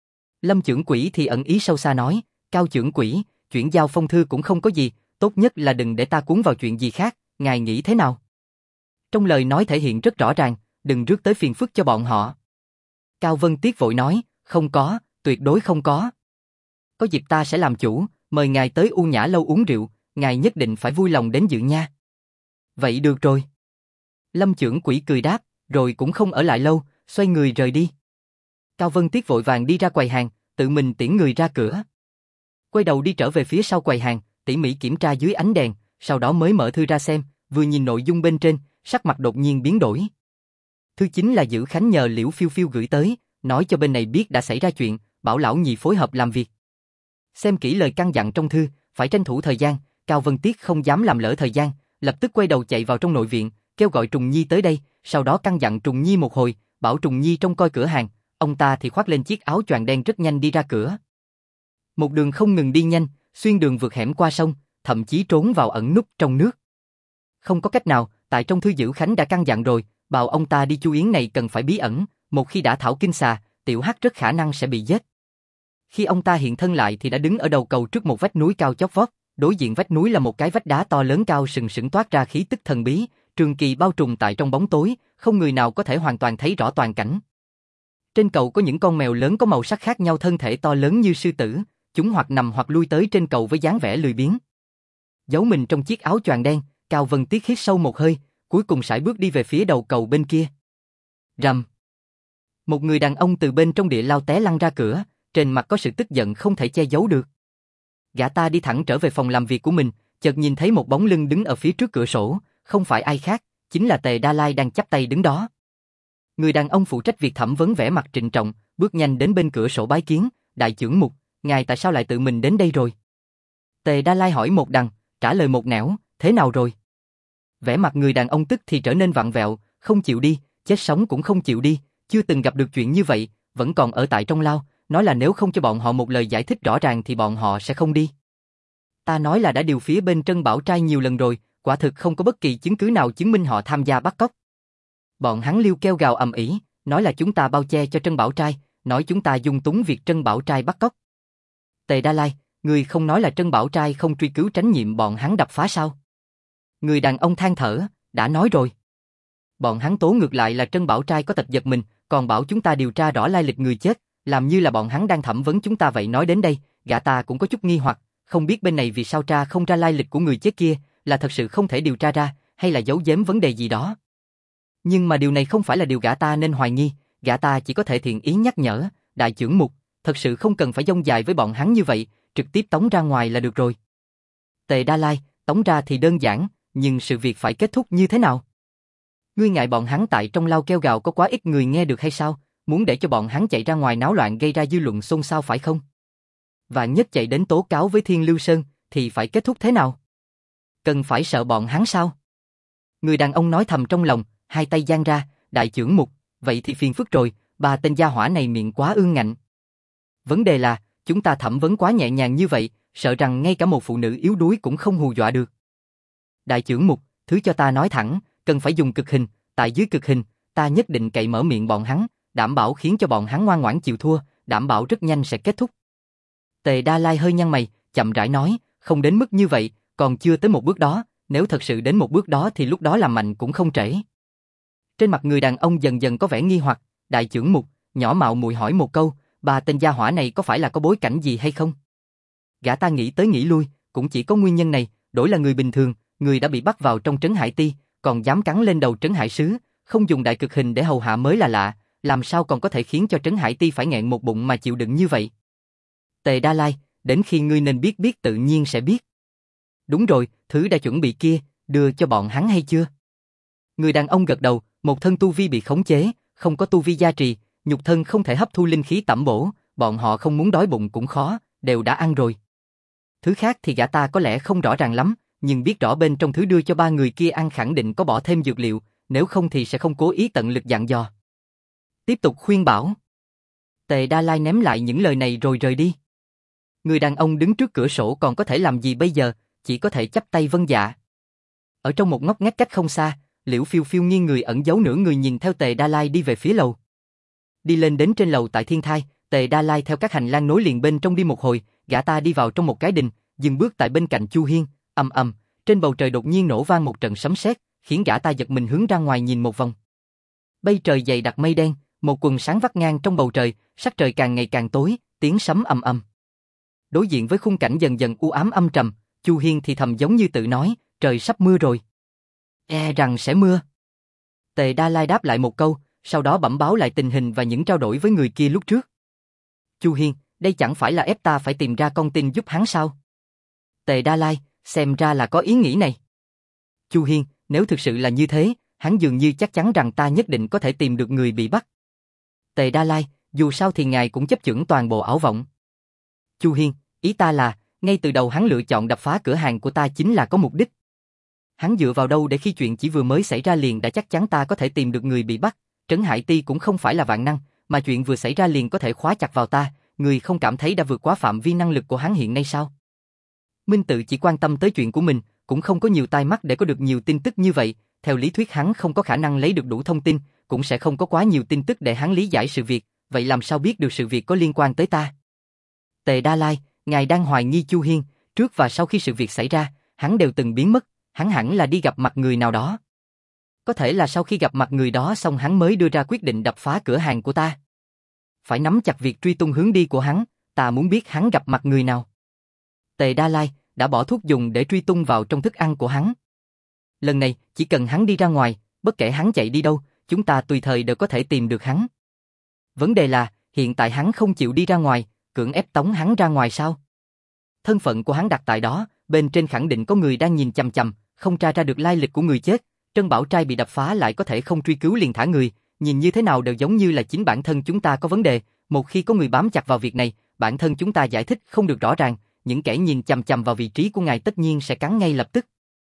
Lâm trưởng quỹ thì ẩn ý sâu xa nói, Cao trưởng quỹ, chuyển giao phong thư cũng không có gì, tốt nhất là đừng để ta cuốn vào chuyện gì khác, ngài nghĩ thế nào? Trong lời nói thể hiện rất rõ ràng, đừng rước tới phiền phức cho bọn họ. Cao Vân Tiết vội nói, không có, tuyệt đối không có. Có dịp ta sẽ làm chủ, mời ngài tới U Nhã lâu uống rượu, ngài nhất định phải vui lòng đến dự nha. Vậy được rồi. Lâm trưởng quỹ cười đáp, rồi cũng không ở lại lâu, xoay người rời đi. Cao Vân Tiết vội vàng đi ra quầy hàng, tự mình tiễn người ra cửa. Quay đầu đi trở về phía sau quầy hàng, tỉ mỉ kiểm tra dưới ánh đèn, sau đó mới mở thư ra xem, vừa nhìn nội dung bên trên, sắc mặt đột nhiên biến đổi. Thư chính là Dữ Khánh nhờ Liễu Phiêu Phiêu gửi tới, nói cho bên này biết đã xảy ra chuyện, bảo lão nhị phối hợp làm việc. Xem kỹ lời căn dặn trong thư, phải tranh thủ thời gian, Cao Vân Tiết không dám làm lỡ thời gian, lập tức quay đầu chạy vào trong nội viện, kêu gọi Trùng Nhi tới đây, sau đó căn dặn Trùng Nhi một hồi, bảo Trùng Nhi trông coi cửa hàng, ông ta thì khoác lên chiếc áo choàng đen rất nhanh đi ra cửa. Một đường không ngừng đi nhanh, xuyên đường vượt hẻm qua sông, thậm chí trốn vào ẩn núp trong nước. Không có cách nào, tại trong thư Dữ Khánh đã căn dặn rồi, bảo ông ta đi Chu Yến này cần phải bí ẩn, một khi đã thảo kinh xà, Tiểu Hắc rất khả năng sẽ bị giết. Khi ông ta hiện thân lại thì đã đứng ở đầu cầu trước một vách núi cao chót vót, đối diện vách núi là một cái vách đá to lớn cao sừng sững toát ra khí tức thần bí, trường kỳ bao trùm tại trong bóng tối, không người nào có thể hoàn toàn thấy rõ toàn cảnh. Trên cầu có những con mèo lớn có màu sắc khác nhau, thân thể to lớn như sư tử, chúng hoặc nằm hoặc lui tới trên cầu với dáng vẻ lười biếng. Giấu mình trong chiếc áo choàng đen, Cao Vân Tiết hít sâu một hơi, cuối cùng sải bước đi về phía đầu cầu bên kia. Rầm. Một người đàn ông từ bên trong địa lao té lăn ra cửa, trên mặt có sự tức giận không thể che giấu được. Gã ta đi thẳng trở về phòng làm việc của mình, chợt nhìn thấy một bóng lưng đứng ở phía trước cửa sổ, không phải ai khác, chính là Tề Đa Lai đang chắp tay đứng đó. Người đàn ông phụ trách việc thẩm vấn vẻ mặt trịnh trọng, bước nhanh đến bên cửa sổ bái kiến, đại trưởng mục, ngài tại sao lại tự mình đến đây rồi? Tề Đa Lai hỏi một đằng, trả lời một nẻo, thế nào rồi? Vẻ mặt người đàn ông tức thì trở nên vặn vẹo, không chịu đi, chết sống cũng không chịu đi, chưa từng gặp được chuyện như vậy, vẫn còn ở tại trong lao, nói là nếu không cho bọn họ một lời giải thích rõ ràng thì bọn họ sẽ không đi. Ta nói là đã điều phía bên Trân Bảo Trai nhiều lần rồi, quả thực không có bất kỳ chứng cứ nào chứng minh họ tham gia bắt cóc. Bọn hắn liêu kêu gào ầm ĩ, nói là chúng ta bao che cho Trân Bảo Trai, nói chúng ta dung túng việc Trân Bảo Trai bắt cóc. Tề Đa Lai, người không nói là Trân Bảo Trai không truy cứu trách nhiệm bọn hắn đập phá sao? Người đàn ông than thở, đã nói rồi. Bọn hắn tố ngược lại là Trân Bảo Trai có tật giật mình, còn bảo chúng ta điều tra rõ lai lịch người chết, làm như là bọn hắn đang thẩm vấn chúng ta vậy. Nói đến đây, gã ta cũng có chút nghi hoặc, không biết bên này vì sao tra không ra lai lịch của người chết kia, là thật sự không thể điều tra ra, hay là giấu giếm vấn đề gì đó. Nhưng mà điều này không phải là điều gã ta nên hoài nghi, gã ta chỉ có thể thiện ý nhắc nhở, đại trưởng mục, thật sự không cần phải dông dài với bọn hắn như vậy, trực tiếp tống ra ngoài là được rồi. Tề Đa Lai, tống ra thì đơn giản, nhưng sự việc phải kết thúc như thế nào? Ngươi ngại bọn hắn tại trong lao kêu gào có quá ít người nghe được hay sao, muốn để cho bọn hắn chạy ra ngoài náo loạn gây ra dư luận xôn xao phải không? Vạn nhất chạy đến tố cáo với Thiên Lưu Sơn, thì phải kết thúc thế nào? Cần phải sợ bọn hắn sao? Người đàn ông nói thầm trong lòng, hai tay giang ra, đại trưởng mục, vậy thì phiền phức rồi, bà tên gia hỏa này miệng quá ương ngạnh. Vấn đề là, chúng ta thẩm vấn quá nhẹ nhàng như vậy, sợ rằng ngay cả một phụ nữ yếu đuối cũng không hù dọa được. Đại trưởng mục, thứ cho ta nói thẳng, cần phải dùng cực hình, tại dưới cực hình, ta nhất định cậy mở miệng bọn hắn, đảm bảo khiến cho bọn hắn ngoan ngoãn chịu thua, đảm bảo rất nhanh sẽ kết thúc. Tề Đa Lai hơi nhăn mày, chậm rãi nói, không đến mức như vậy, còn chưa tới một bước đó, nếu thật sự đến một bước đó thì lúc đó làm mạnh cũng không trễ. Trên mặt người đàn ông dần dần có vẻ nghi hoặc, đại trưởng mục, nhỏ mạo muội hỏi một câu, bà tên gia hỏa này có phải là có bối cảnh gì hay không? Gã ta nghĩ tới nghĩ lui, cũng chỉ có nguyên nhân này, đổi là người bình thường, người đã bị bắt vào trong trấn Hải Ti, còn dám cắn lên đầu trấn Hải Sứ, không dùng đại cực hình để hầu hạ mới là lạ, làm sao còn có thể khiến cho trấn Hải Ti phải nghẹn một bụng mà chịu đựng như vậy? Tề Đa Lai, đến khi ngươi nên biết tự nhiên sẽ biết. Đúng rồi, thứ đã chuẩn bị kia, đưa cho bọn hắn hay chưa? Người đàn ông gật đầu, một thân tu vi bị khống chế, không có tu vi gia trì, nhục thân không thể hấp thu linh khí tẩm bổ, bọn họ không muốn đói bụng cũng khó, đều đã ăn rồi. Thứ khác thì gã ta có lẽ không rõ ràng lắm, nhưng biết rõ bên trong thứ đưa cho ba người kia ăn khẳng định có bỏ thêm dược liệu, nếu không thì sẽ không cố ý tận lực dặn dò. Tiếp tục khuyên bảo. Tề Đa Lai ném lại những lời này rồi rời đi. Người đàn ông đứng trước cửa sổ còn có thể làm gì bây giờ, chỉ có thể chắp tay vâng dạ. Ở trong một ngóc ngách cách không xa, Liễu Phiêu Phiêu nghiêng người ẩn giấu nửa người nhìn theo Tề Đa Lai đi về phía lầu. Đi lên đến trên lầu tại Thiên Thai, Tề Đa Lai theo các hành lang nối liền bên trong đi một hồi, gã ta đi vào trong một cái đình, dừng bước tại bên cạnh Chu Hiên, ầm ầm, trên bầu trời đột nhiên nổ vang một trận sấm sét, khiến gã ta giật mình hướng ra ngoài nhìn một vòng. Bây trời dày đặc mây đen, một quần sáng vắt ngang trong bầu trời, sắc trời càng ngày càng tối, tiếng sấm ầm ầm. Đối diện với khung cảnh dần dần u ám âm trầm, Chu Hiên thì thầm giống như tự nói, trời sắp mưa rồi. E rằng sẽ mưa. Tề Đa Lai đáp lại một câu, sau đó bẩm báo lại tình hình và những trao đổi với người kia lúc trước. Chu Hiên, đây chẳng phải là ép ta phải tìm ra con tin giúp hắn sao? Tề Đa Lai, xem ra là có ý nghĩ này. Chu Hiên, nếu thực sự là như thế, hắn dường như chắc chắn rằng ta nhất định có thể tìm được người bị bắt. Tề Đa Lai, dù sao thì ngài cũng chấp chưởng toàn bộ ảo vọng. Chu Hiên, ý ta là, ngay từ đầu hắn lựa chọn đập phá cửa hàng của ta chính là có mục đích. Hắn dựa vào đâu để khi chuyện chỉ vừa mới xảy ra liền đã chắc chắn ta có thể tìm được người bị bắt, Trấn Hải Ti cũng không phải là vạn năng, mà chuyện vừa xảy ra liền có thể khóa chặt vào ta, người không cảm thấy đã vượt quá phạm vi năng lực của hắn hiện nay sao? Minh Tự chỉ quan tâm tới chuyện của mình, cũng không có nhiều tai mắt để có được nhiều tin tức như vậy, theo lý thuyết hắn không có khả năng lấy được đủ thông tin, cũng sẽ không có quá nhiều tin tức để hắn lý giải sự việc, vậy làm sao biết được sự việc có liên quan tới ta? Tề Đa Lai, ngài đang hoài nghi Chu Hiên, trước và sau khi sự việc xảy ra, hắn đều từng biến mất, hắn hẳn là đi gặp mặt người nào đó. Có thể là sau khi gặp mặt người đó xong hắn mới đưa ra quyết định đập phá cửa hàng của ta. Phải nắm chặt việc truy tung hướng đi của hắn, ta muốn biết hắn gặp mặt người nào. Tề Đa Lai đã bỏ thuốc dùng để truy tung vào trong thức ăn của hắn. Lần này, chỉ cần hắn đi ra ngoài, bất kể hắn chạy đi đâu, chúng ta tùy thời đều có thể tìm được hắn. Vấn đề là, hiện tại hắn không chịu đi ra ngoài, cưỡng ép tống hắn ra ngoài sao? Thân phận của hắn đặt tại đó, bên trên khẳng định có người đang nhìn chằm chằm, không tra ra được lai lịch của người chết. Trân Bảo Trai bị đập phá lại có thể không truy cứu liền thả người, nhìn như thế nào đều giống như là chính bản thân chúng ta có vấn đề. Một khi có người bám chặt vào việc này, bản thân chúng ta giải thích không được rõ ràng, những kẻ nhìn chằm chằm vào vị trí của ngài tất nhiên sẽ cắn ngay lập tức.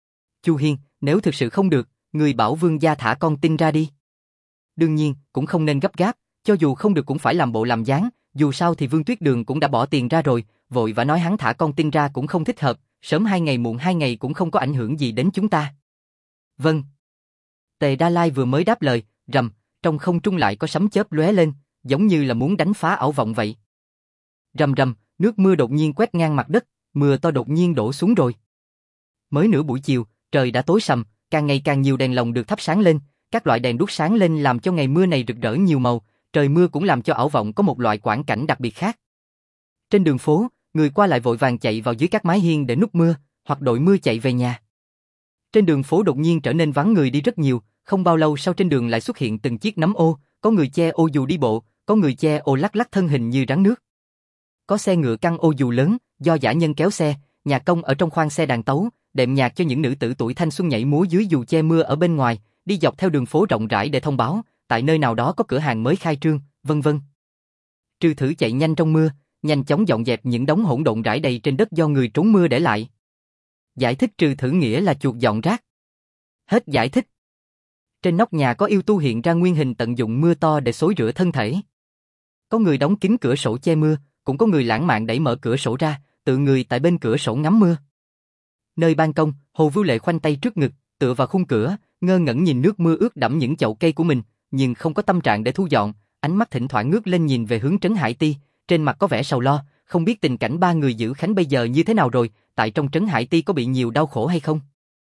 Chu Hiên, nếu thực sự không được, người bảo Vương gia thả con tin ra đi. Đương nhiên, cũng không nên gấp gáp, cho dù không được cũng phải làm bộ làm dáng, dù sao thì Vương Tuyết Đường cũng đã bỏ tiền ra rồi, vội và nói hắn thả con tin ra cũng không thích hợp, sớm 2 ngày muộn 2 ngày cũng không có ảnh hưởng gì đến chúng ta. Vâng. Tề Đa Lai vừa mới đáp lời, rầm, trong không trung lại có sấm chớp lóe lên, giống như là muốn đánh phá ảo vọng vậy. Rầm rầm, nước mưa đột nhiên quét ngang mặt đất, mưa to đột nhiên đổ xuống rồi. Mới nửa buổi chiều, trời đã tối sầm, càng ngày càng nhiều đèn lồng được thắp sáng lên, các loại đèn đuốc sáng lên làm cho ngày mưa này rực rỡ nhiều màu, trời mưa cũng làm cho ảo vọng có một loại quang cảnh đặc biệt khác. Trên đường phố, người qua lại vội vàng chạy vào dưới các mái hiên để núp mưa, hoặc đội mưa chạy về nhà. Trên đường phố đột nhiên trở nên vắng người đi rất nhiều, không bao lâu sau trên đường lại xuất hiện từng chiếc nấm ô, có người che ô dù đi bộ, có người che ô lắc lắc thân hình như rắn nước. Có xe ngựa căng ô dù lớn, do dã nhân kéo xe, nhà công ở trong khoang xe đàn tấu, đệm nhạc cho những nữ tử tuổi thanh xuân nhảy múa dưới dù che mưa ở bên ngoài, đi dọc theo đường phố rộng rãi để thông báo, tại nơi nào đó có cửa hàng mới khai trương, vân vân. Trừ Thử chạy nhanh trong mưa, nhanh chóng dọn dẹp những đống hỗn độn rải đầy trên đất do người trốn mưa để lại. Giải thích Trừ Thử nghĩa là chuột dọn rác. Hết giải thích. Trên nóc nhà có yêu tu hiện ra nguyên hình tận dụng mưa to để xối rửa thân thể. Có người đóng kín cửa sổ che mưa, cũng có người lãng mạn đẩy mở cửa sổ ra, tự người tại bên cửa sổ ngắm mưa. Nơi ban công, Hồ Vưu Lệ khoanh tay trước ngực, tựa vào khung cửa, ngơ ngẩn nhìn nước mưa ướt đẫm những chậu cây của mình, nhưng không có tâm trạng để thu dọn, ánh mắt thỉnh thoảng ngước lên nhìn về hướng Trấn Hải Ti, trên mặt có vẻ sầu lo, không biết tình cảnh ba người giữ Khánh bây giờ như thế nào rồi, tại trong Trấn Hải Ti có bị nhiều đau khổ hay không.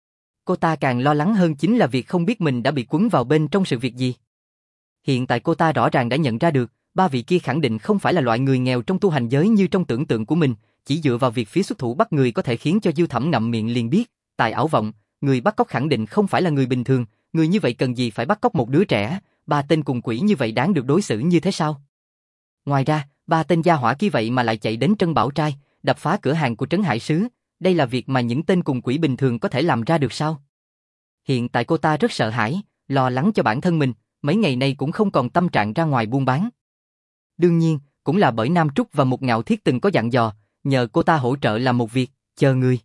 Cô ta càng lo lắng hơn chính là việc không biết mình đã bị cuốn vào bên trong sự việc gì. Hiện tại cô ta rõ ràng đã nhận ra được, ba vị kia khẳng định không phải là loại người nghèo trong tu hành giới như trong tưởng tượng của mình, chỉ dựa vào việc phía xuất thủ bắt người có thể khiến cho Diêu Thẩm ngậm miệng liền biết, tại ảo vọng, người bắt cóc khẳng định không phải là người bình thường, người như vậy cần gì phải bắt cóc một đứa trẻ, ba tên cùng quỷ như vậy đáng được đối xử như thế sao? Ngoài ra, ba tên gia hỏa kia vậy mà lại chạy đến Trân Bảo Trai, đập phá cửa hàng của Trấn Hải Sứ, đây là việc mà những tên cùng quỷ bình thường có thể làm ra được sao? Hiện tại cô ta rất sợ hãi, lo lắng cho bản thân mình, mấy ngày nay cũng không còn tâm trạng ra ngoài buôn bán. Đương nhiên, cũng là bởi Nam Trúc và Mục Ngạo Thiết từng có dặn dò, nhờ cô ta hỗ trợ làm một việc, chờ người.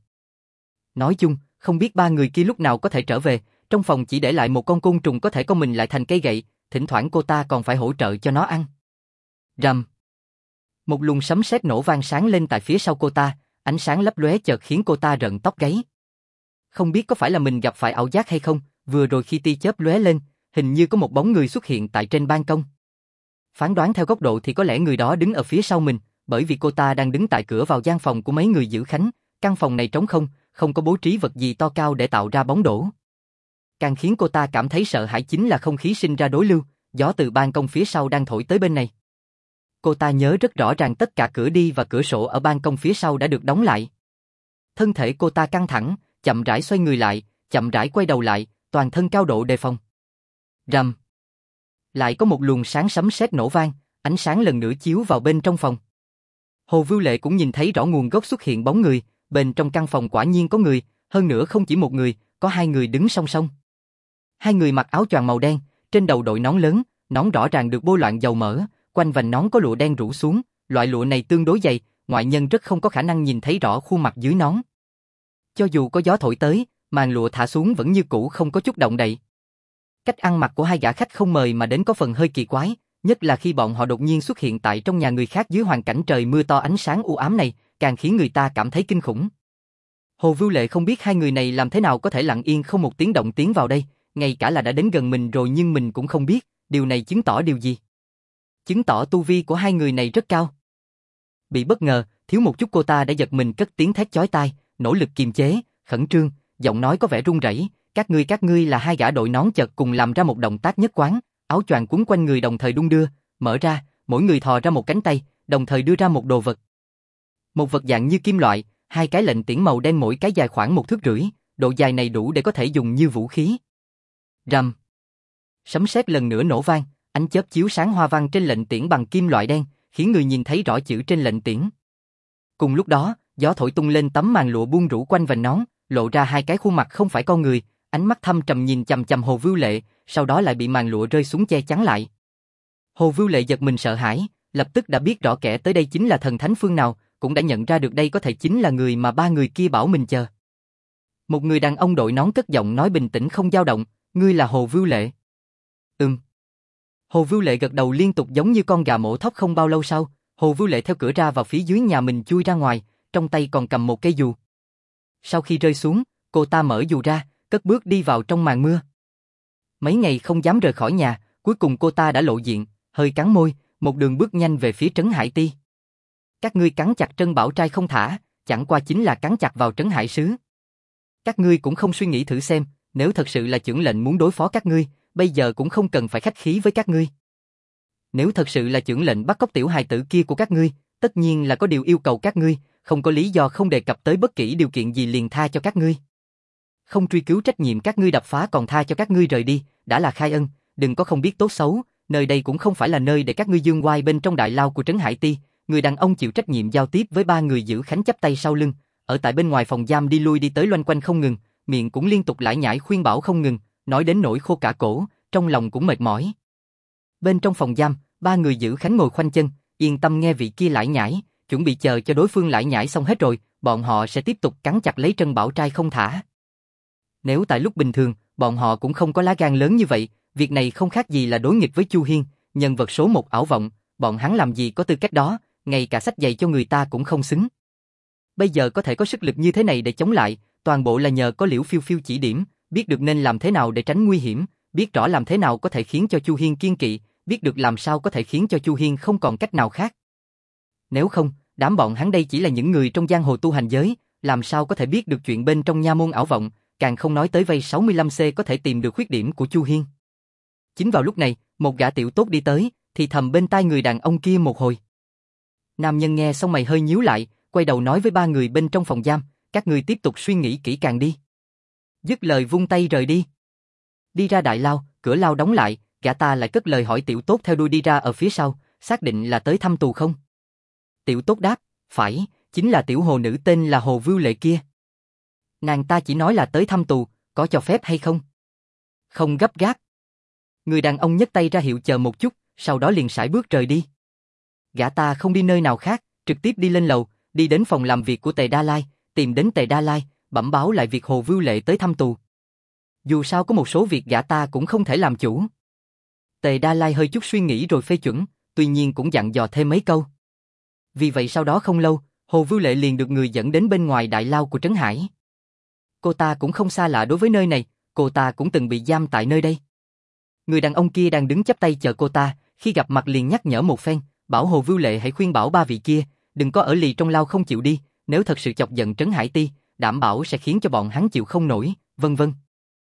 Nói chung, không biết ba người kia lúc nào có thể trở về, trong phòng chỉ để lại một con côn trùng có thể co mình lại thành cây gậy, thỉnh thoảng cô ta còn phải hỗ trợ cho nó ăn. Rầm. Một luồng sấm sét nổ vang sáng lên tại phía sau cô ta, ánh sáng lấp lóe chợt khiến cô ta rợn tóc gáy. Không biết có phải là mình gặp phải ảo giác hay không, vừa rồi khi tia chớp lóe lên, hình như có một bóng người xuất hiện tại trên ban công. Phán đoán theo góc độ thì có lẽ người đó đứng ở phía sau mình, bởi vì cô ta đang đứng tại cửa vào gian phòng của mấy người giữ Khánh, căn phòng này trống không, không có bố trí vật gì to cao để tạo ra bóng đổ. Càng khiến cô ta cảm thấy sợ hãi chính là không khí sinh ra đối lưu, gió từ ban công phía sau đang thổi tới bên này. Cô ta nhớ rất rõ ràng tất cả cửa đi và cửa sổ ở ban công phía sau đã được đóng lại. Thân thể cô ta căng thẳng, chậm rãi xoay người lại, chậm rãi quay đầu lại, toàn thân cao độ đề phòng. Rầm. Lại có một luồng sáng sấm sét nổ vang, ánh sáng lần nữa chiếu vào bên trong phòng. Hồ Vưu Lệ cũng nhìn thấy rõ nguồn gốc xuất hiện bóng người, bên trong căn phòng quả nhiên có người, hơn nữa không chỉ một người, có hai người đứng song song. Hai người mặc áo choàng màu đen, trên đầu đội nón lớn, nón rõ ràng được bôi loạn dầu mỡ, quanh vành nón có lụa đen rủ xuống, loại lụa này tương đối dày, ngoại nhân rất không có khả năng nhìn thấy rõ khuôn mặt dưới nón. Cho dù có gió thổi tới, màn lụa thả xuống vẫn như cũ không có chút động đậy. Cách ăn mặc của hai gã khách không mời mà đến có phần hơi kỳ quái, nhất là khi bọn họ đột nhiên xuất hiện tại trong nhà người khác dưới hoàn cảnh trời mưa to ánh sáng u ám này, càng khiến người ta cảm thấy kinh khủng. Hồ Vưu Lệ không biết hai người này làm thế nào có thể lặng yên không một tiếng động tiến vào đây, ngay cả là đã đến gần mình rồi nhưng mình cũng không biết, điều này chứng tỏ điều gì? Chứng tỏ tu vi của hai người này rất cao. Bị bất ngờ, thiếu một chút cô ta đã giật mình cất tiếng thét chói tai, nỗ lực kiềm chế, khẩn trương, giọng nói có vẻ run rẩy. Các ngươi là hai gã đội nón chợt cùng làm ra một động tác nhất quán, áo choàng quấn quanh người đồng thời đung đưa, mở ra, mỗi người thò ra một cánh tay, đồng thời đưa ra một đồ vật. Một vật dạng như kim loại, hai cái lệnh tiễn màu đen mỗi cái dài khoảng 1,5 thước, độ dài này đủ để có thể dùng như vũ khí. Rầm. Sấm sét lần nữa nổ vang, ánh chớp chiếu sáng hoa văn trên lệnh tiễn bằng kim loại đen, khiến người nhìn thấy rõ chữ trên lệnh tiễn. Cùng lúc đó, gió thổi tung lên tấm màn lụa buông rủ quanh vành nón, lộ ra hai cái khuôn mặt không phải con người, ánh mắt thâm trầm nhìn chằm chằm Hồ Vưu Lệ, sau đó lại bị màn lụa rơi xuống che chắn lại. Hồ Vưu Lệ giật mình sợ hãi, lập tức đã biết rõ kẻ tới đây chính là thần thánh phương nào, cũng đã nhận ra được đây có thể chính là người mà ba người kia bảo mình chờ. Một người đàn ông đội nón cất giọng nói bình tĩnh không dao động, ngươi là Hồ Vưu Lệ. Hồ Vưu Lệ gật đầu liên tục giống như con gà mổ thóc. Không bao lâu sau, Hồ Vưu Lệ theo cửa ra vào phía dưới nhà mình chui ra ngoài, trong tay còn cầm một cây dù. Sau khi rơi xuống, cô ta mở dù ra, cất bước đi vào trong màn mưa. Mấy ngày không dám rời khỏi nhà, cuối cùng cô ta đã lộ diện, hơi cắn môi, một đường bước nhanh về phía Trấn Hải Ti. Các ngươi cắn chặt Trân Bảo Trai không thả, chẳng qua chính là cắn chặt vào Trấn Hải Sứ. Các ngươi cũng không suy nghĩ thử xem, nếu thật sự là chưởng lệnh muốn đối phó các ngươi, bây giờ cũng không cần phải khách khí với các ngươi. Nếu thật sự là chưởng lệnh bắt cóc tiểu hài tử kia của các ngươi, tất nhiên là có điều yêu cầu các ngươi, không có lý do không đề cập tới bất kỳ điều kiện gì liền tha cho các ngươi. Không truy cứu trách nhiệm các ngươi đập phá còn tha cho các ngươi rời đi, đã là khai ân, đừng có không biết tốt xấu, nơi đây cũng không phải là nơi để các ngươi dương oai. Bên trong đại lao của Trấn Hải Ti, người đàn ông chịu trách nhiệm giao tiếp với ba người giữ khánh chắp tay sau lưng, ở tại bên ngoài phòng giam đi lui đi tới loanh quanh không ngừng, miệng cũng liên tục lải nhải khuyên bảo không ngừng, nói đến nỗi khô cả cổ, trong lòng cũng mệt mỏi. Bên trong phòng giam, ba người giữ khánh ngồi khoanh chân, yên tâm nghe vị kia lải nhải, chuẩn bị chờ cho đối phương lải nhải xong hết rồi, bọn họ sẽ tiếp tục cắn chặt lấy Trân Bảo Trai không thả. Nếu tại lúc bình thường, bọn họ cũng không có lá gan lớn như vậy, việc này không khác gì là đối nghịch với Chu Hiên, nhân vật số một ảo vọng, bọn hắn làm gì có tư cách đó, ngay cả sách giày cho người ta cũng không xứng. Bây giờ có thể có sức lực như thế này để chống lại, toàn bộ là nhờ có Liễu Phiêu Phiêu chỉ điểm, biết được nên làm thế nào để tránh nguy hiểm, biết rõ làm thế nào có thể khiến cho Chu Hiên kiên kỵ, biết được làm sao có thể khiến cho Chu Hiên không còn cách nào khác. Nếu không, đám bọn hắn đây chỉ là những người trong giang hồ tu hành giới, làm sao có thể biết được chuyện bên trong nha môn ảo vọng, càng không nói tới vây 65C có thể tìm được khuyết điểm của Chu Hiên. Chính vào lúc này, một gã tiểu tốt đi tới, thì thầm bên tai người đàn ông kia một hồi. Nam nhân nghe xong mày hơi nhíu lại, quay đầu nói với ba người bên trong phòng giam, các ngươi tiếp tục suy nghĩ kỹ càng đi. Dứt lời vung tay rời đi. Đi ra đại lao, cửa lao đóng lại, gã ta lại cất lời hỏi tiểu tốt theo đuôi đi ra ở phía sau, xác định là tới thăm tù không? Tiểu tốt đáp, phải, chính là tiểu hồ nữ tên là Hồ Vưu Lệ kia. Nàng ta chỉ nói là tới thăm tù, có cho phép hay không? Không gấp gáp. Người đàn ông nhấc tay ra hiệu chờ một chút, sau đó liền sải bước rời đi. Gã ta không đi nơi nào khác, trực tiếp đi lên lầu, đi đến phòng làm việc của Tề Đa Lai, tìm đến Tề Đa Lai, bẩm báo lại việc Hồ Vưu Lệ tới thăm tù. Dù sao có một số việc gã ta cũng không thể làm chủ. Tề Đa Lai hơi chút suy nghĩ rồi phê chuẩn, tuy nhiên cũng dặn dò thêm mấy câu. Vì vậy sau đó không lâu, Hồ Vưu Lệ liền được người dẫn đến bên ngoài đại lao của Trấn Hải. Cô ta cũng không xa lạ đối với nơi này, cô ta cũng từng bị giam tại nơi đây. Người đàn ông kia đang đứng chắp tay chờ cô ta, khi gặp mặt liền nhắc nhở một phen, bảo Hồ Vưu Lệ hãy khuyên bảo ba vị kia, đừng có ở lì trong lao không chịu đi, nếu thật sự chọc giận Trấn Hải Ti, đảm bảo sẽ khiến cho bọn hắn chịu không nổi, vân vân.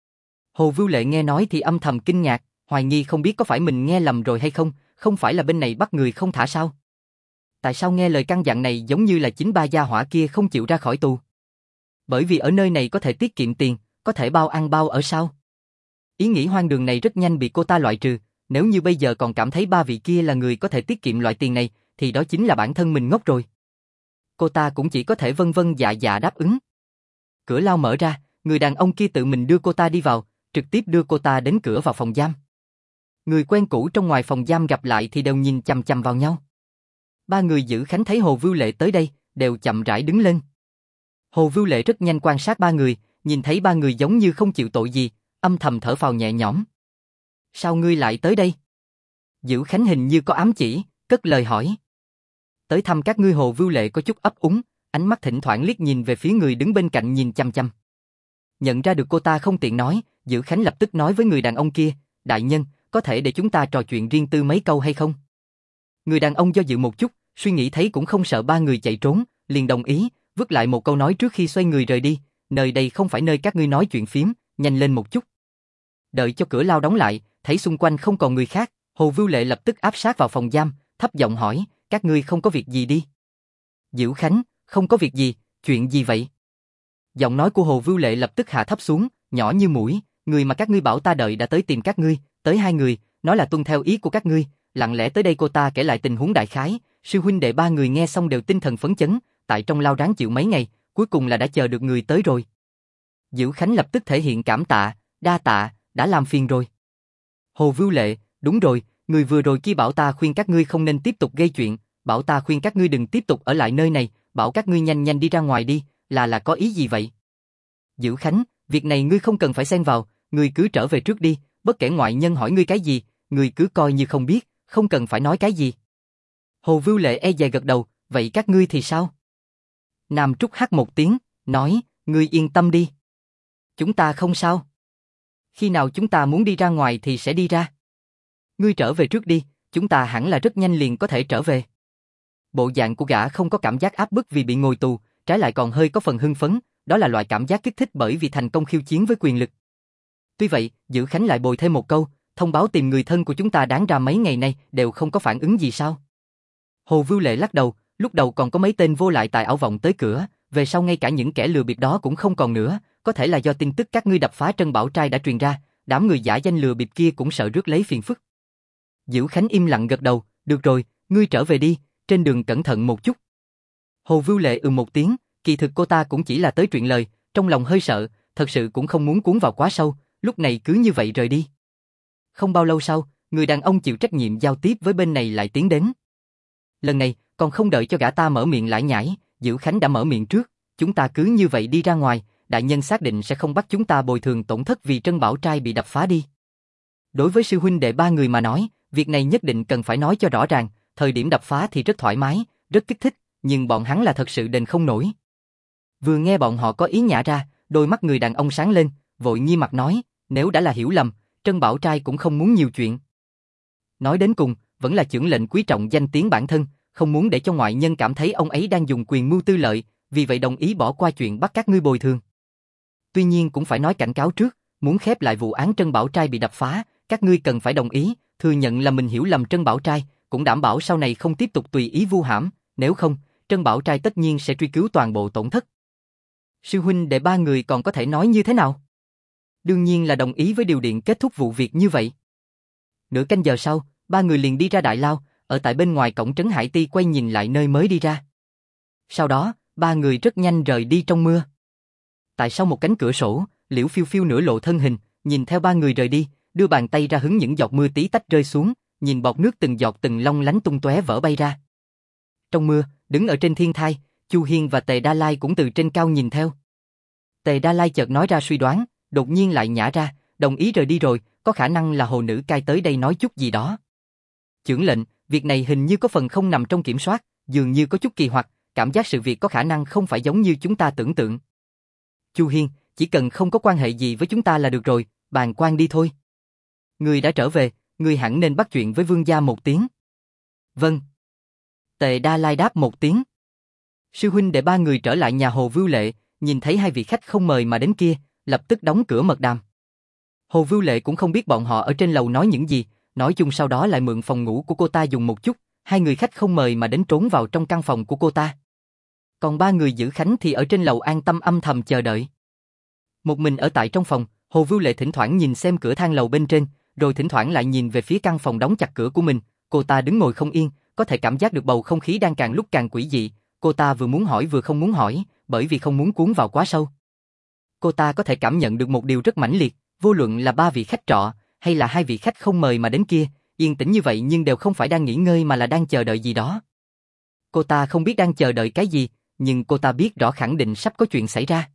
Hồ Vưu Lệ nghe nói thì âm thầm kinh ngạc, hoài nghi không biết có phải mình nghe lầm rồi hay không, không phải là bên này bắt người không thả sao? Tại sao nghe lời căn dặn này giống như là chính ba gia hỏa kia không chịu ra khỏi tù? Bởi vì ở nơi này có thể tiết kiệm tiền, có thể bao ăn bao ở sao? Ý nghĩ hoang đường này rất nhanh bị cô ta loại trừ, nếu như bây giờ còn cảm thấy ba vị kia là người có thể tiết kiệm loại tiền này, thì đó chính là bản thân mình ngốc rồi. Cô ta cũng chỉ có thể vân vân dạ dạ đáp ứng. Cửa lao mở ra, người đàn ông kia tự mình đưa cô ta đi vào, trực tiếp đưa cô ta đến cửa vào phòng giam. Người quen cũ trong ngoài phòng giam gặp lại thì đều nhìn chằm chằm vào nhau. Ba người giữ khánh thấy Hồ Vưu Lệ tới đây, đều chậm rãi đứng lên. Hồ Vưu Lệ rất nhanh quan sát ba người, nhìn thấy ba người giống như không chịu tội gì, âm thầm thở phào nhẹ nhõm. Sao ngươi lại tới đây? Giữ khánh hình như có ám chỉ, cất lời hỏi. Tới thăm các ngươi. Hồ Vưu Lệ có chút ấp úng, ánh mắt thỉnh thoảng liếc nhìn về phía người đứng bên cạnh nhìn chăm chăm. Nhận ra được cô ta không tiện nói, Giữ Khánh lập tức nói với người đàn ông kia, đại nhân, có thể để chúng ta trò chuyện riêng tư mấy câu hay không? Người đàn ông do dự một chút, suy nghĩ thấy cũng không sợ ba người chạy trốn, liền đồng ý, vứt lại một câu nói trước khi xoay người rời đi, nơi đây không phải nơi các ngươi nói chuyện phiếm, nhanh lên một chút. Đợi cho cửa lao đóng lại, thấy xung quanh không còn người khác, Hồ Vưu Lệ lập tức áp sát vào phòng giam, thấp giọng hỏi, các ngươi không có việc gì đi? Giữ Khánh, không có việc gì, chuyện gì vậy? Giọng nói của Hồ Vưu Lệ lập tức hạ thấp xuống, nhỏ như mũi, người mà các ngươi bảo ta đợi đã tới tìm các ngươi, tới hai người, nói là tuân theo ý của các ngươi, lặng lẽ tới đây. Cô ta kể lại tình huống đại khái, sư huynh đệ ba người nghe xong đều tinh thần phấn chấn, tại trong lao ráng chịu mấy ngày, cuối cùng là đã chờ được người tới rồi. Giữ Khánh lập tức thể hiện cảm tạ, đa tạ, đã làm phiền rồi. Hồ Vưu Lệ, đúng rồi, người vừa rồi kia bảo ta khuyên các ngươi không nên tiếp tục gây chuyện, bảo ta khuyên các ngươi đừng tiếp tục ở lại nơi này, bảo các ngươi nhanh nhanh đi ra ngoài đi, là có ý gì vậy? Dữ Khánh, việc này ngươi không cần phải xen vào, ngươi cứ trở về trước đi, bất kể ngoại nhân hỏi ngươi cái gì, ngươi cứ coi như không biết, không cần phải nói cái gì. Hồ Vưu Lệ e dè gật đầu, vậy các ngươi thì sao? Nam Trúc hắt một tiếng, nói, ngươi yên tâm đi. Chúng ta không sao. Khi nào chúng ta muốn đi ra ngoài thì sẽ đi ra. Ngươi trở về trước đi, chúng ta hẳn là rất nhanh liền có thể trở về. Bộ dạng của gã không có cảm giác áp bức vì bị ngồi tù, trái lại còn hơi có phần hưng phấn, đó là loại cảm giác kích thích bởi vì thành công khiêu chiến với quyền lực. Tuy vậy, Dữ Khánh lại bồi thêm một câu, thông báo tìm người thân của chúng ta đáng ra mấy ngày nay đều không có phản ứng gì sao? Hồ Vưu Lệ lắc đầu, lúc đầu còn có mấy tên vô lại tại ảo vọng tới cửa, về sau ngay cả những kẻ lừa bịp đó cũng không còn nữa, có thể là do tin tức các ngươi đập phá Trân Bảo Trai đã truyền ra, đám người giả danh lừa bịp kia cũng sợ rước lấy phiền phức. Dữ Khánh im lặng gật đầu, được rồi, ngươi trở về đi, trên đường cẩn thận một chút. Hồ Vưu Lệ một tiếng, kỳ thực cô ta cũng chỉ là tới truyền lời, trong lòng hơi sợ, thật sự cũng không muốn cuốn vào quá sâu, lúc này cứ như vậy rời đi. Không bao lâu sau, người đàn ông chịu trách nhiệm giao tiếp với bên này lại tiến đến. Lần này, còn không đợi cho gã ta mở miệng lải nhải, Dữ Khánh đã mở miệng trước, chúng ta cứ như vậy đi ra ngoài, đại nhân xác định sẽ không bắt chúng ta bồi thường tổn thất vì Trân Bảo Trai bị đập phá đi. Đối với sư huynh đệ ba người mà nói, việc này nhất định cần phải nói cho rõ ràng, thời điểm đập phá thì rất thoải mái, rất kích thích, nhưng bọn hắn là thật sự đền không nổi. Vừa nghe bọn họ có ý nhả ra, đôi mắt người đàn ông sáng lên, vội nghiêm mặt nói, nếu đã là hiểu lầm, Trân Bảo Trai cũng không muốn nhiều chuyện. Nói đến cùng, vẫn là chưởng lệnh quý trọng danh tiếng bản thân, không muốn để cho ngoại nhân cảm thấy ông ấy đang dùng quyền mưu tư lợi, vì vậy đồng ý bỏ qua chuyện bắt các ngươi bồi thường. Tuy nhiên cũng phải nói cảnh cáo trước, muốn khép lại vụ án Trân Bảo Trai bị đập phá, các ngươi cần phải đồng ý, thừa nhận là mình hiểu lầm Trân Bảo Trai, cũng đảm bảo sau này không tiếp tục tùy ý vu hãm, nếu không, Trân Bảo Trai tất nhiên sẽ truy cứu toàn bộ tổn thất. Sư huynh đệ ba người còn có thể nói như thế nào? Đương nhiên là đồng ý với điều điện kết thúc vụ việc như vậy. Nửa canh giờ sau, ba người liền đi ra đại lao, ở tại bên ngoài cổng trấn Hải Ti quay nhìn lại nơi mới đi ra. Sau đó, ba người rất nhanh rời đi trong mưa. Tại sau một cánh cửa sổ, Liễu Phiêu Phiêu nửa lộ thân hình, nhìn theo ba người rời đi, đưa bàn tay ra hứng những giọt mưa tí tách rơi xuống, nhìn bọt nước từng giọt từng long lánh tung tóe vỡ bay ra. Trong mưa, đứng ở trên thiên thai, Chu Hiên và Tề Đa Lai cũng từ trên cao nhìn theo. Tề Đa Lai chợt nói ra suy đoán, đột nhiên lại nhả ra, đồng ý rời đi rồi, có khả năng là hồ nữ cai tới đây nói chút gì đó. Chưởng lệnh, việc này hình như có phần không nằm trong kiểm soát, dường như có chút kỳ hoặc, cảm giác sự việc có khả năng không phải giống như chúng ta tưởng tượng. Chu Hiên, chỉ cần không có quan hệ gì với chúng ta là được rồi, bàng quan đi thôi. Người đã trở về, người hẳn nên bắt chuyện với vương gia một tiếng. Vâng. Tề Đa Lai đáp một tiếng. Sư huynh đệ ba người trở lại nhà Hồ Vưu Lệ, nhìn thấy hai vị khách không mời mà đến kia, lập tức đóng cửa mật đàm. Hồ Vưu Lệ cũng không biết bọn họ ở trên lầu nói những gì, nói chung sau đó lại mượn phòng ngủ của cô ta dùng một chút, hai người khách không mời mà đến trốn vào trong căn phòng của cô ta. Còn ba người Dữ Khánh thì ở trên lầu an tâm âm thầm chờ đợi. Một mình ở tại trong phòng, Hồ Vưu Lệ thỉnh thoảng nhìn xem cửa thang lầu bên trên, rồi thỉnh thoảng lại nhìn về phía căn phòng đóng chặt cửa của mình, cô ta đứng ngồi không yên, có thể cảm giác được bầu không khí đang càng lúc càng quỷ dị, cô ta vừa muốn hỏi vừa không muốn hỏi, bởi vì không muốn cuốn vào quá sâu. Cô ta có thể cảm nhận được một điều rất mãnh liệt, vô luận là ba vị khách trọ, hay là hai vị khách không mời mà đến kia, yên tĩnh như vậy nhưng đều không phải đang nghỉ ngơi mà là đang chờ đợi gì đó. Cô ta không biết đang chờ đợi cái gì, nhưng cô ta biết rõ khẳng định sắp có chuyện xảy ra.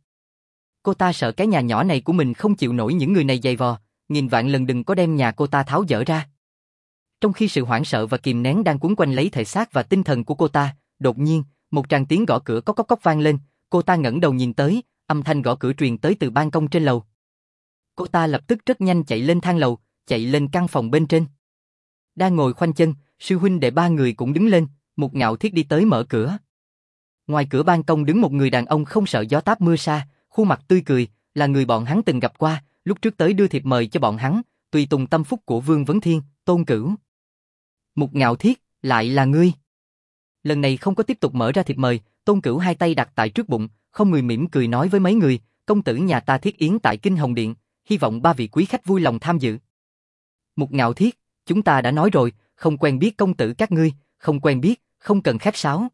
Cô ta sợ cái nhà nhỏ này của mình không chịu nổi những người này giày vò, nghìn vạn lần đừng có đem nhà cô ta tháo dỡ ra. Trong khi sự hoảng sợ và kìm nén đang quấn quanh lấy thể xác và tinh thần của cô ta, đột nhiên, một tràng tiếng gõ cửa cốc cốc cốc vang lên, cô ta ngẩng đầu nhìn tới, âm thanh gõ cửa truyền tới từ ban công trên lầu. Cô ta lập tức rất nhanh chạy lên thang lầu, chạy lên căn phòng bên trên. Đang ngồi khoanh chân, sư huynh đệ ba người cũng đứng lên, Mục Ngạo Thiết đi tới mở cửa. Ngoài cửa ban công đứng một người đàn ông không sợ gió táp mưa sa, khuôn mặt tươi cười, là người bọn hắn từng gặp qua, lúc trước tới đưa thiệp mời cho bọn hắn, tùy tùng tâm phúc của Vương Vấn Thiên, Tôn Cửu. Mục Ngạo Thiết, lại là ngươi. Lần này không có tiếp tục mở ra thiệp mời, Tôn Cửu hai tay đặt tại trước bụng, không người mỉm cười nói với mấy người, công tử nhà ta thiết yến tại Kinh Hồng Điện, hy vọng ba vị quý khách vui lòng tham dự. Mục Ngạo Thiết, chúng ta đã nói rồi, không quen biết công tử các ngươi, không quen biết, không cần khách sáo.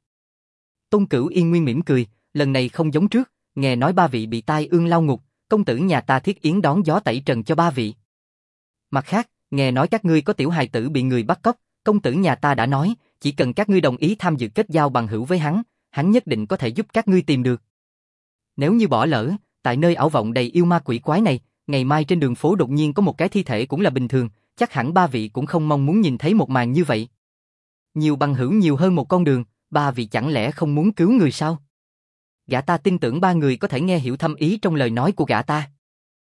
Tôn Cửu yên nguyên mỉm cười, lần này không giống trước, nghe nói ba vị bị tai ương lao ngục, công tử nhà ta thiết yến đón gió tẩy trần cho ba vị. Mặt khác, nghe nói các ngươi có tiểu hài tử bị người bắt cóc, công tử nhà ta đã nói, chỉ cần các ngươi đồng ý tham dự kết giao bằng hữu với hắn, hắn nhất định có thể giúp các ngươi tìm được. Nếu như bỏ lỡ, tại nơi ảo vọng đầy yêu ma quỷ quái này, ngày mai trên đường phố đột nhiên có một cái thi thể cũng là bình thường, chắc hẳn ba vị cũng không mong muốn nhìn thấy một màn như vậy. Nhiều bằng hữu nhiều hơn một con đường, ba vị chẳng lẽ không muốn cứu người sao? Gã ta tin tưởng ba người có thể nghe hiểu thâm ý trong lời nói của gã ta.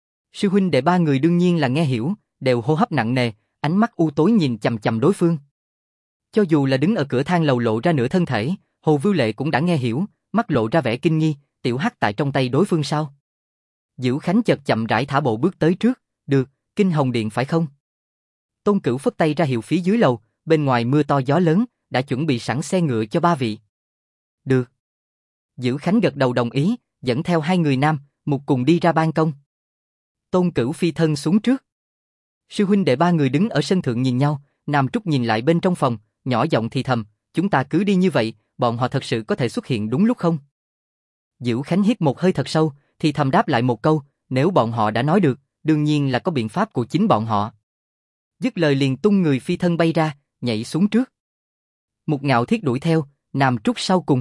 Sư huynh đệ ba người đương nhiên là nghe hiểu, đều hô hấp nặng nề, ánh mắt u tối nhìn chằm chằm đối phương. Cho dù là đứng ở cửa thang lầu lộ ra nửa thân thể, Hồ Vưu Lệ cũng đã nghe hiểu, mắt lộ ra vẻ kinh nghi, tiểu hắc tại trong tay đối phương sao? Dữ Khánh chợt chậm rãi thả bộ bước tới trước, được, Kinh Hồng Điện phải không? Tôn Cửu phất tay ra hiệu phía dưới lầu, bên ngoài mưa to gió lớn, đã chuẩn bị sẵn xe ngựa cho ba vị. Được. Dữ Khánh gật đầu đồng ý, dẫn theo hai người nam, một cùng đi ra ban công. Tôn Cửu phi thân xuống trước. Sư huynh đệ ba người đứng ở sân thượng nhìn nhau, Nam Trúc nhìn lại bên trong phòng, nhỏ giọng thì thầm, chúng ta cứ đi như vậy, bọn họ thật sự có thể xuất hiện đúng lúc không? Dữ Khánh hít một hơi thật sâu, thì thầm đáp lại một câu, nếu bọn họ đã nói được, đương nhiên là có biện pháp của chính bọn họ. Dứt lời liền tung người phi thân bay ra, nhảy xuống trước. Một Ngạo Thiết đuổi theo, Nam Trúc sau cùng.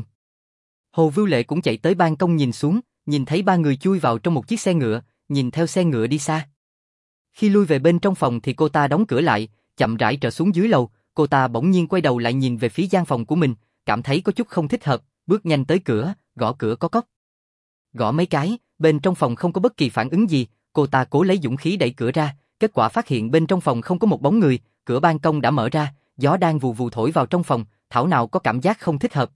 Hồ Vưu Lệ cũng chạy tới ban công nhìn xuống, nhìn thấy ba người chui vào trong một chiếc xe ngựa, nhìn theo xe ngựa đi xa. Khi lui về bên trong phòng thì cô ta đóng cửa lại, chậm rãi trở xuống dưới lầu, cô ta bỗng nhiên quay đầu lại nhìn về phía gian phòng của mình, cảm thấy có chút không thích hợp, bước nhanh tới cửa, gõ cửa có cốc. Gõ mấy cái, bên trong phòng không có bất kỳ phản ứng gì, cô ta cố lấy dũng khí đẩy cửa ra, kết quả phát hiện bên trong phòng không có một bóng người, cửa ban công đã mở ra, gió đang vù vù thổi vào trong phòng, thảo nào có cảm giác không thích hợp.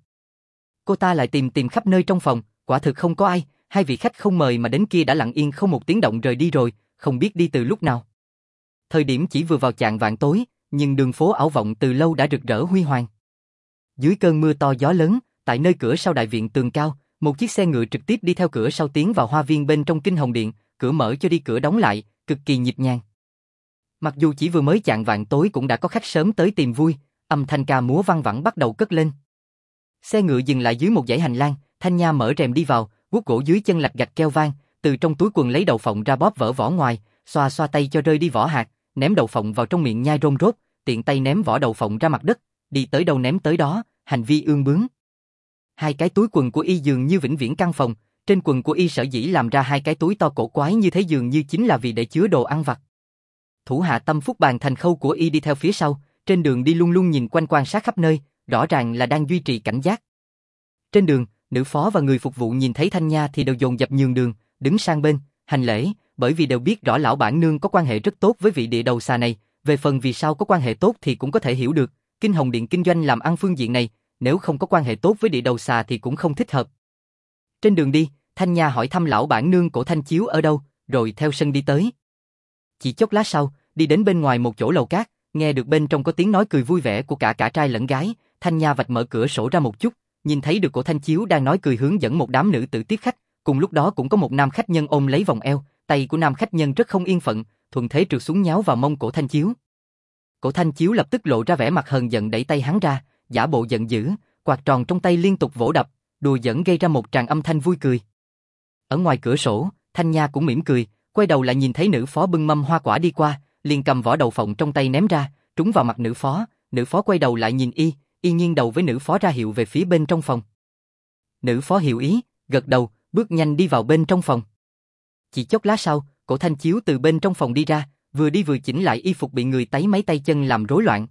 Cô ta lại tìm khắp nơi trong phòng, quả thực không có ai, hai vị khách không mời mà đến kia đã lặng yên không một tiếng động rời đi rồi, không biết đi từ lúc nào. Thời điểm chỉ vừa vào chạng vạng tối, nhưng đường phố ảo vọng từ lâu đã rực rỡ huy hoàng. Dưới cơn mưa to gió lớn, tại nơi cửa sau đại viện tường cao, một chiếc xe ngựa trực tiếp đi theo cửa sau tiến vào hoa viên bên trong Kinh Hồng Điện, cửa mở cho đi cửa đóng lại, cực kỳ nhịp nhàng. Mặc dù chỉ vừa mới chạng vạng tối cũng đã có khách sớm tới tìm vui, âm thanh ca múa vang vẳng bắt đầu cất lên. Xe ngựa dừng lại dưới một dãy hành lang, Thanh Nha mở rèm đi vào, guốc gỗ dưới chân lạch gạch keo vang, từ trong túi quần lấy đậu phộng ra bóp vỡ vỏ ngoài, xoa xoa tay cho rơi đi vỏ hạt, ném đậu phộng vào trong miệng nhai rôm rốt, tiện tay ném vỏ đậu phộng ra mặt đất, đi tới đâu ném tới đó, hành vi ương bướng. Hai cái túi quần của y dường như vĩnh viễn căn phòng, trên quần của y sở dĩ làm ra hai cái túi to cổ quái như thế dường như chính là vì để chứa đồ ăn vặt. Thủ hạ Tâm Phúc Bàn Thành Khâu của y đi theo phía sau, trên đường đi luôn luôn nhìn quanh quan sát khắp nơi, rõ ràng là đang duy trì cảnh giác. Trên đường, nữ phó và người phục vụ nhìn thấy Thanh Nha thì đều dồn dập nhường đường, đứng sang bên, hành lễ, bởi vì đều biết rõ lão bản nương có quan hệ rất tốt với vị địa đầu xà này, về phần vì sao có quan hệ tốt thì cũng có thể hiểu được, Kinh Hồng Điện kinh doanh làm ăn phương diện này, nếu không có quan hệ tốt với địa đầu xà thì cũng không thích hợp. Trên đường đi, Thanh Nha hỏi thăm lão bản nương Cổ Thanh Chiếu ở đâu, rồi theo sân đi tới. Chỉ chốc lát sau, đi đến bên ngoài một chỗ lầu cát, nghe được bên trong có tiếng nói cười vui vẻ của cả trai lẫn gái, Thanh Nha vạch mở cửa sổ ra một chút, nhìn thấy được Cổ Thanh Chiếu đang nói cười hướng dẫn một đám nữ tử tiếp khách, cùng lúc đó cũng có một nam khách nhân ôm lấy vòng eo, tay của nam khách nhân rất không yên phận, thuận thế trượt xuống nháo vào mông Cổ Thanh Chiếu. Cổ Thanh Chiếu lập tức lộ ra vẻ mặt hờn giận đẩy tay hắn ra, giả bộ giận dữ, quạt tròn trong tay liên tục vỗ đập, đùa giỡn gây ra một tràng âm thanh vui cười. Ở ngoài cửa sổ, Thanh Nha cũng mỉm cười, quay đầu lại nhìn thấy nữ phó bưng mâm hoa quả đi qua, liền cầm vỏ đậu phộng trong tay ném ra, trúng vào mặt nữ phó quay đầu lại nhìn y nghiêng đầu với nữ phó ra hiệu về phía bên trong phòng. Nữ phó hiểu ý, gật đầu, bước nhanh đi vào bên trong phòng. Chỉ chốc lát sau, Cổ Thanh Chiếu từ bên trong phòng đi ra, vừa đi vừa chỉnh lại y phục bị người tấy máy tay chân làm rối loạn.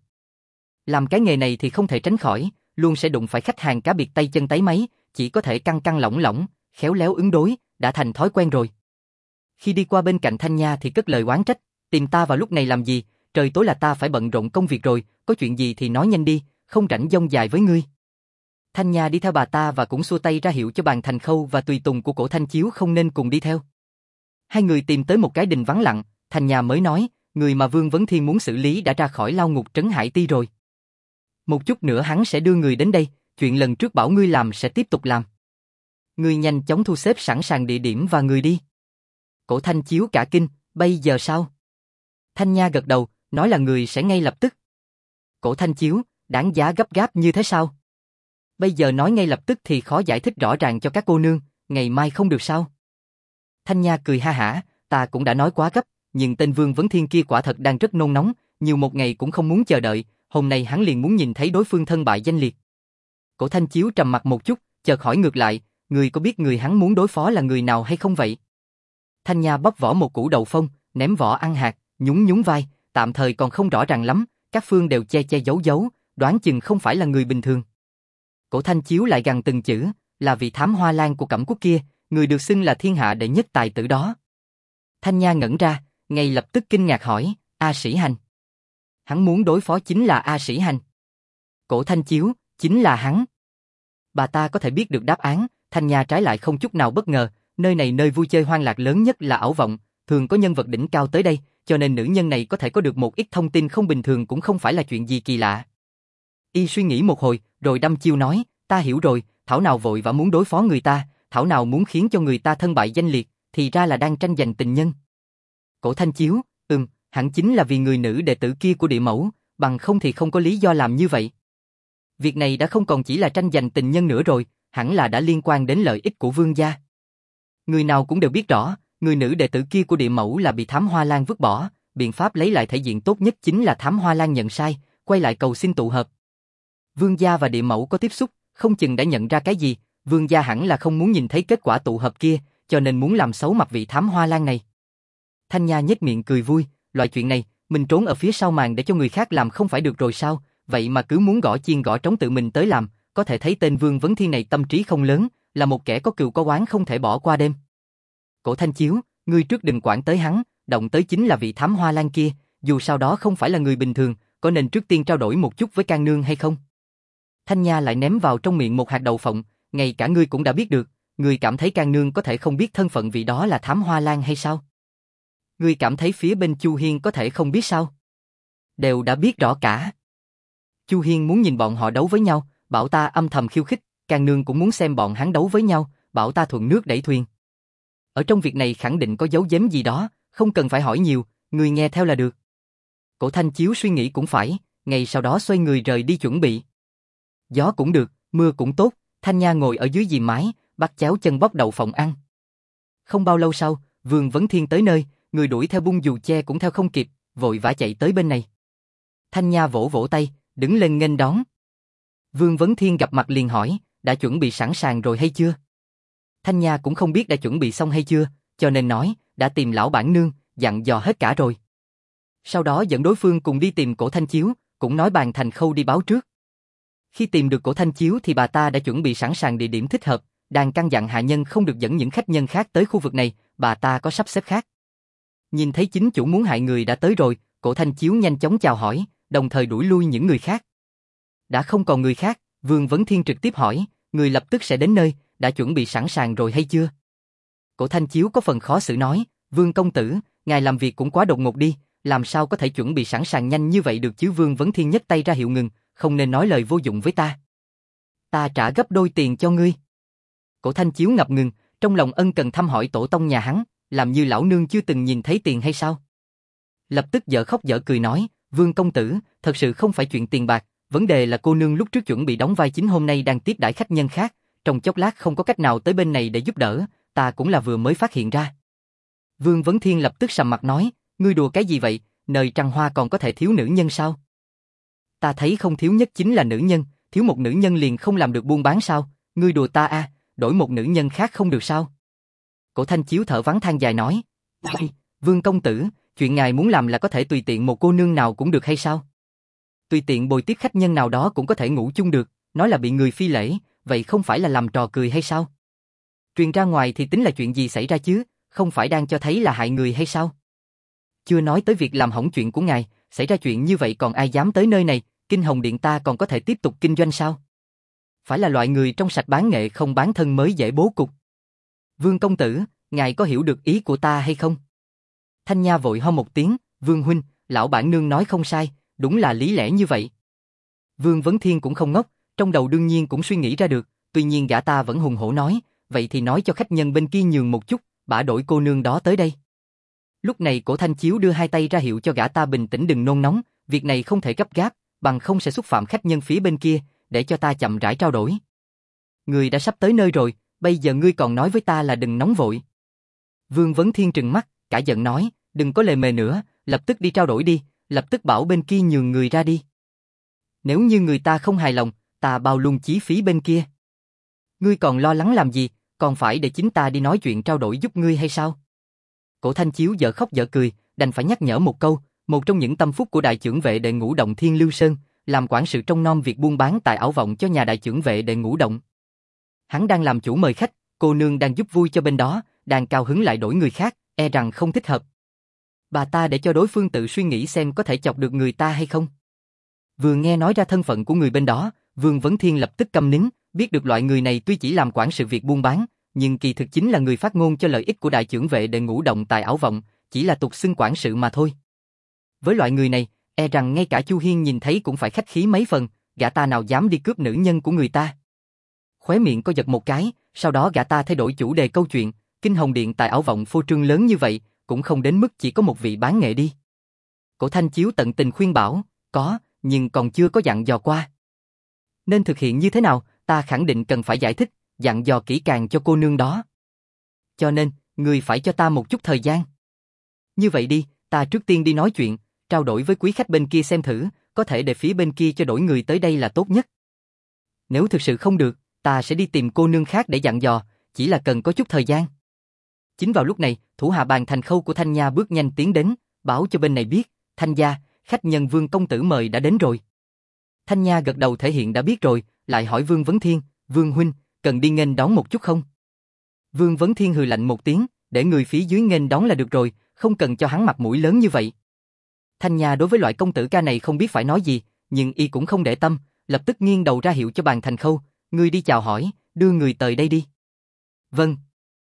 Làm cái nghề này thì không thể tránh khỏi, luôn sẽ đụng phải khách hàng cá biệt tay chân tấy máy, chỉ có thể căng lỏng, khéo léo ứng đối, đã thành thói quen rồi. Khi đi qua bên cạnh Thanh Nha thì cất lời oán trách, tìm ta vào lúc này làm gì, trời tối là ta phải bận rộn công việc rồi, có chuyện gì thì nói nhanh đi, không rảnh dông dài với ngươi. Thanh Nha đi theo bà ta và cũng xua tay ra hiệu cho Bàn Thành Khâu và tùy tùng của Cổ Thanh Chiếu không nên cùng đi theo. Hai người tìm tới một cái đình vắng lặng, Thanh Nha mới nói, người mà Vương Vấn Thiên muốn xử lý đã ra khỏi lao ngục Trấn Hải Ti rồi. Một chút nữa hắn sẽ đưa người đến đây, chuyện lần trước bảo ngươi làm sẽ tiếp tục làm. Ngươi nhanh chóng thu xếp sẵn sàng địa điểm và người đi. Cổ Thanh Chiếu cả kinh, bây giờ sao? Thanh Nha gật đầu, nói là người sẽ ngay lập tức. Cổ Thanh Chiếu, đáng giá gấp gáp như thế sao? Bây giờ nói ngay lập tức thì khó giải thích rõ ràng cho các cô nương, ngày mai không được sao? Thanh Nha cười ha hả, ta cũng đã nói quá gấp, nhưng tên Vương Vấn Thiên kia quả thật đang rất nôn nóng, nhiều một ngày cũng không muốn chờ đợi, hôm nay hắn liền muốn nhìn thấy đối phương thân bại danh liệt. Cổ Thanh Chiếu trầm mặt một chút, chợt hỏi ngược lại, người có biết người hắn muốn đối phó là người nào hay không vậy? Thanh Nha bóc vỏ một củ đậu phông, ném vỏ ăn hạt, nhún nhún vai, tạm thời còn không rõ ràng lắm, các phương đều che che giấu giấu, đoán chừng không phải là người bình thường. Cổ Thanh Chiếu lại gằn từng chữ, là vị thám hoa lan của Cẩm Quốc kia, người được xưng là thiên hạ đệ nhất tài tử đó. Thanh Nha ngẩn ra, ngay lập tức kinh ngạc hỏi, A Sĩ Hành. Hắn muốn đối phó chính là A Sĩ Hành. Cổ Thanh Chiếu, chính là hắn. Bà ta có thể biết được đáp án, Thanh Nha trái lại không chút nào bất ngờ, nơi này nơi vui chơi hoang lạc lớn nhất là ảo vọng, thường có nhân vật đỉnh cao tới đây, cho nên nữ nhân này có thể có được một ít thông tin không bình thường cũng không phải là chuyện gì kỳ lạ. Y suy nghĩ một hồi, rồi đăm chiêu nói, ta hiểu rồi, thảo nào vội vã muốn đối phó người ta, thảo nào muốn khiến cho người ta thân bại danh liệt, thì ra là đang tranh giành tình nhân. Cổ Thanh Chiếu, hẳn chính là vì người nữ đệ tử kia của địa mẫu, bằng không thì không có lý do làm như vậy. Việc này đã không còn chỉ là tranh giành tình nhân nữa rồi, hẳn là đã liên quan đến lợi ích của Vương gia. Người nào cũng đều biết rõ, người nữ đệ tử kia của địa mẫu là bị Thám Hoa Lan vứt bỏ, biện pháp lấy lại thể diện tốt nhất chính là Thám Hoa Lan nhận sai, quay lại cầu xin tụ hợp. Vương gia và địa mẫu có tiếp xúc, không chừng đã nhận ra cái gì, Vương gia hẳn là không muốn nhìn thấy kết quả tụ hợp kia, cho nên muốn làm xấu mặt vị Thám Hoa Lan này. Thanh Nha nhếch miệng cười vui, loại chuyện này, mình trốn ở phía sau màn để cho người khác làm không phải được rồi sao, vậy mà cứ muốn gõ chiên gõ trống tự mình tới làm, có thể thấy tên Vương Vấn Thiên này tâm trí không lớn, là một kẻ có cừu có oán không thể bỏ qua đêm. Cổ Thanh Chiếu, ngươi trước đừng quản tới hắn, động tới chính là vị Thám Hoa Lan kia, dù sau đó không phải là người bình thường, có nên trước tiên trao đổi một chút với Can Nương hay không? Thanh Nha lại ném vào trong miệng một hạt đậu phộng, ngay cả ngươi cũng đã biết được, ngươi cảm thấy Can Nương có thể không biết thân phận vị đó là Thám Hoa Lan hay sao? Ngươi cảm thấy phía bên Chu Hiên có thể không biết sao? Đều đã biết rõ cả. Chu Hiên muốn nhìn bọn họ đấu với nhau, bảo ta âm thầm khiêu khích, Can Nương cũng muốn xem bọn hắn đấu với nhau, bảo ta thuận nước đẩy thuyền. Ở trong việc này khẳng định có giấu giếm gì đó, không cần phải hỏi nhiều, ngươi nghe theo là được. Cổ Thanh Chiếu suy nghĩ cũng phải, ngay sau đó xoay người rời đi chuẩn bị. Gió cũng được, mưa cũng tốt, Thanh Nha ngồi ở dưới giường mái, bắt chéo chân bóc đậu phộng ăn. Không bao lâu sau, Vương Vấn Thiên tới nơi, người đuổi theo bung dù che cũng theo không kịp, vội vã chạy tới bên này. Thanh Nha vỗ vỗ tay, đứng lên nghênh đón. Vương Vấn Thiên gặp mặt liền hỏi, đã chuẩn bị sẵn sàng rồi hay chưa? Thanh Nha cũng không biết đã chuẩn bị xong hay chưa, cho nên nói, đã tìm lão bản nương, dặn dò hết cả rồi. Sau đó dẫn đối phương cùng đi tìm Cổ Thanh Chiếu, cũng nói bàn thành khâu đi báo trước. Khi tìm được Cổ Thanh Chiếu thì bà ta đã chuẩn bị sẵn sàng địa điểm thích hợp, đang căn dặn hạ nhân không được dẫn những khách nhân khác tới khu vực này, bà ta có sắp xếp khác. Nhìn thấy chính chủ muốn hại người đã tới rồi, Cổ Thanh Chiếu nhanh chóng chào hỏi, đồng thời đuổi lui những người khác. Đã không còn người khác, Vương Vấn Thiên trực tiếp hỏi, người lập tức sẽ đến nơi, đã chuẩn bị sẵn sàng rồi hay chưa? Cổ Thanh Chiếu có phần khó xử nói, Vương công tử, ngài làm việc cũng quá đột ngột đi, làm sao có thể chuẩn bị sẵn sàng nhanh như vậy được chứ? Vương Vấn Thiên nhấc tay ra hiệu ngừng, không nên nói lời vô dụng với ta. Ta trả gấp đôi tiền cho ngươi. Cổ Thanh Chiếu ngập ngừng, trong lòng ân cần thăm hỏi tổ tông nhà hắn, làm như lão nương chưa từng nhìn thấy tiền hay sao? Lập tức dở khóc dở cười nói, Vương công tử, thật sự không phải chuyện tiền bạc, vấn đề là cô nương lúc trước chuẩn bị đóng vai chính hôm nay đang tiếp đãi khách nhân khác, trong chốc lát không có cách nào tới bên này để giúp đỡ, ta cũng là vừa mới phát hiện ra. Vương Vấn Thiên lập tức sầm mặt nói, ngươi đùa cái gì vậy, nơi Trăng Hoa còn có thể thiếu nữ nhân sao? Ta thấy không thiếu nhất chính là nữ nhân, thiếu một nữ nhân liền không làm được buôn bán sao? Ngươi đùa ta à, đổi một nữ nhân khác không được sao? Cổ Thanh Chiếu thở vắng than dài nói, Vương công tử, chuyện ngài muốn làm là có thể tùy tiện một cô nương nào cũng được hay sao? Tùy tiện bồi tiếp khách nhân nào đó cũng có thể ngủ chung được, nói là bị người phi lễ, vậy không phải là làm trò cười hay sao? Truyền ra ngoài thì tính là chuyện gì xảy ra chứ, không phải đang cho thấy là hại người hay sao? Chưa nói tới việc làm hỏng chuyện của ngài, xảy ra chuyện như vậy còn ai dám tới nơi này, Kinh Hồng Điện ta còn có thể tiếp tục kinh doanh sao? Phải là loại người trong sạch bán nghệ không bán thân mới dễ bố cục. Vương công tử, ngài có hiểu được ý của ta hay không? Thanh Nha vội ho một tiếng, Vương huynh, lão bản nương nói không sai, đúng là lý lẽ như vậy. Vương Vấn Thiên cũng không ngốc, trong đầu đương nhiên cũng suy nghĩ ra được, tuy nhiên gã ta vẫn hùng hổ nói, vậy thì nói cho khách nhân bên kia nhường một chút, bả đổi cô nương đó tới đây. Lúc này Cổ Thanh Chiếu đưa hai tay ra hiệu cho gã ta bình tĩnh đừng nôn nóng, việc này không thể gấp gáp, bằng không sẽ xúc phạm khách nhân phía bên kia, để cho ta chậm rãi trao đổi. Người đã sắp tới nơi rồi, bây giờ ngươi còn nói với ta là đừng nóng vội. Vương Vấn Thiên trừng mắt, cả giận nói, đừng có lề mề nữa, lập tức đi trao đổi đi, lập tức bảo bên kia nhường người ra đi. Nếu như người ta không hài lòng, ta bao luôn chí phí bên kia. Ngươi còn lo lắng làm gì, còn phải để chính ta đi nói chuyện trao đổi giúp ngươi hay sao? Cổ Thanh Chiếu dở khóc dở cười, đành phải nhắc nhở một câu, một trong những tâm phúc của đại chưởng vệ Đệ Ngũ Động Thiên Lưu Sơn, làm quản sự trông nom việc buôn bán tại ảo vọng cho nhà đại chưởng vệ Đệ Ngũ Động. Hắn đang làm chủ mời khách, cô nương đang giúp vui cho bên đó, đang cao hứng lại đổi người khác, e rằng không thích hợp. Bà ta để cho đối phương tự suy nghĩ xem có thể chọc được người ta hay không. Vừa nghe nói ra thân phận của người bên đó, Vương Vấn Thiên lập tức câm nín, biết được loại người này tuy chỉ làm quản sự việc buôn bán, nhưng kỳ thực chính là người phát ngôn cho lợi ích của đại chưởng vệ Đệ Ngũ Động tại ảo vọng, chỉ là tục xưng quản sự mà thôi. Với loại người này, e rằng ngay cả Chu Hiên nhìn thấy cũng phải khách khí mấy phần, gã ta nào dám đi cướp nữ nhân của người ta. Khóe miệng co giật một cái, sau đó gã ta thay đổi chủ đề câu chuyện, Kinh Hồng Điện tại ảo vọng phô trương lớn như vậy, cũng không đến mức chỉ có một vị bán nghệ đi. Cổ Thanh Chiếu tận tình khuyên bảo, có, nhưng còn chưa có dặn dò qua. Nên thực hiện như thế nào, ta khẳng định cần phải giải thích, dặn dò kỹ càng cho cô nương đó. Cho nên, người phải cho ta một chút thời gian. Như vậy đi, ta trước tiên đi nói chuyện, trao đổi với quý khách bên kia xem thử, có thể để phía bên kia cho đổi người tới đây là tốt nhất. Nếu thực sự không được, ta sẽ đi tìm cô nương khác để dặn dò, chỉ là cần có chút thời gian. Chính vào lúc này, thủ hạ Bàn Thành Khâu của Thanh Nha bước nhanh tiến đến, báo cho bên này biết, Thanh gia, khách nhân Vương công tử mời đã đến rồi. Thanh Nha gật đầu thể hiện đã biết rồi, lại hỏi Vương Vấn Thiên, Vương huynh, cần đi nghênh đón một chút không? Vương Vấn Thiên hừ lạnh một tiếng, để người phía dưới nghênh đón là được rồi, không cần cho hắn mặt mũi lớn như vậy. Thanh Nha đối với loại công tử ca này không biết phải nói gì, nhưng y cũng không để tâm, lập tức nghiêng đầu ra hiệu cho Bàn Thành Khâu, ngươi đi chào hỏi, đưa người tới đây đi. Vâng.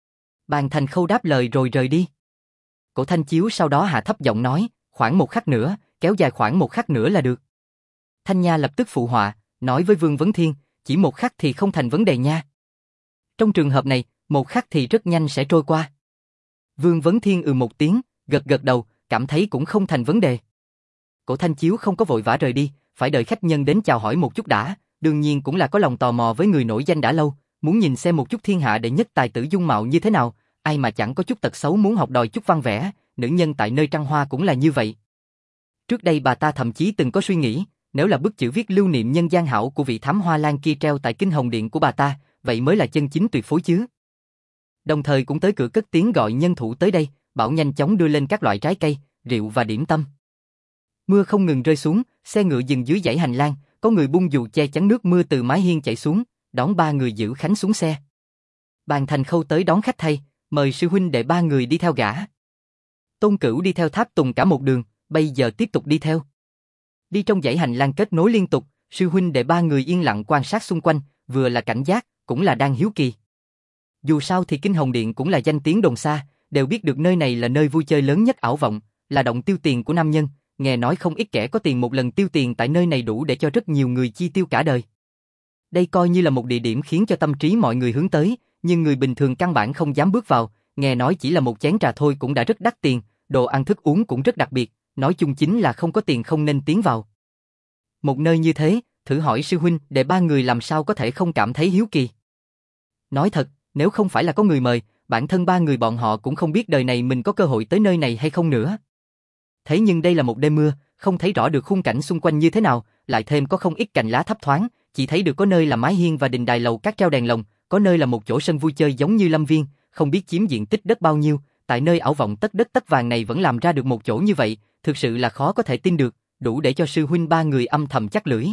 Bàn Thành Khâu đáp lời rồi rời đi. Cổ Thanh Chiếu sau đó hạ thấp giọng nói, khoảng một khắc nữa, kéo dài khoảng một khắc nữa là được. Thanh Nha lập tức phụ họa, nói với Vương Vấn Thiên, chỉ một khắc thì không thành vấn đề nha. Trong trường hợp này, một khắc thì rất nhanh sẽ trôi qua. Vương Vấn Thiên một tiếng, gật gật đầu, cảm thấy cũng không thành vấn đề. Cổ Thanh Chiếu không có vội vã rời đi, phải đợi khách nhân đến chào hỏi một chút đã, đương nhiên cũng là có lòng tò mò với người nổi danh đã lâu, muốn nhìn xem một chút thiên hạ đệ nhất tài tử dung mạo như thế nào, ai mà chẳng có chút tật xấu muốn học đòi chút văn vẽ, nữ nhân tại nơi trăng hoa cũng là như vậy. Trước đây bà ta thậm chí từng có suy nghĩ, nếu là bức chữ viết lưu niệm nhân gian hảo của vị thám hoa lan kia treo tại Kinh Hồng Điện của bà ta, vậy mới là chân chính tuyệt phối chứ. Đồng thời cũng tới cửa cất tiếng gọi nhân thủ tới đây, bảo nhanh chóng đưa lên các loại trái cây, rượu và điểm tâm. Mưa không ngừng rơi xuống, xe ngựa dừng dưới dãy hành lang, có người bung dù che chắn nước mưa từ mái hiên chạy xuống, đón ba người giữ khánh xuống xe. Bàn Thành Khâu tới đón khách thay, mời sư huynh đệ ba người đi theo gã. Tôn Cửu đi theo Tháp Tùng cả một đường, bây giờ tiếp tục đi theo. Đi trong dãy hành lang kết nối liên tục, sư huynh đệ ba người yên lặng quan sát xung quanh, vừa là cảnh giác, cũng là đang hiếu kỳ. Dù sao thì Kinh Hồng Điện cũng là danh tiếng đồn xa, đều biết được nơi này là nơi vui chơi lớn nhất ảo vọng, là động tiêu tiền của nam nhân, nghe nói không ít kẻ có tiền một lần tiêu tiền tại nơi này đủ để cho rất nhiều người chi tiêu cả đời. Đây coi như là một địa điểm khiến cho tâm trí mọi người hướng tới, nhưng người bình thường căn bản không dám bước vào, nghe nói chỉ là một chén trà thôi cũng đã rất đắt tiền, đồ ăn thức uống cũng rất đặc biệt, nói chung chính là không có tiền không nên tiến vào. Một nơi như thế, thử hỏi sư huynh để ba người làm sao có thể không cảm thấy hiếu kỳ. Nói thật, nếu không phải là có người mời, bản thân ba người bọn họ cũng không biết đời này mình có cơ hội tới nơi này hay không nữa. Thế nhưng đây là một đêm mưa, không thấy rõ được khung cảnh xung quanh như thế nào, lại thêm có không ít cành lá thấp thoáng, chỉ thấy được có nơi là mái hiên và đình đài lầu các treo đèn lồng, có nơi là một chỗ sân vui chơi giống như lâm viên, không biết chiếm diện tích đất bao nhiêu, tại nơi ảo vọng tất đất tất vàng này vẫn làm ra được một chỗ như vậy, thực sự là khó có thể tin được, đủ để cho sư huynh ba người âm thầm chắc lưỡi.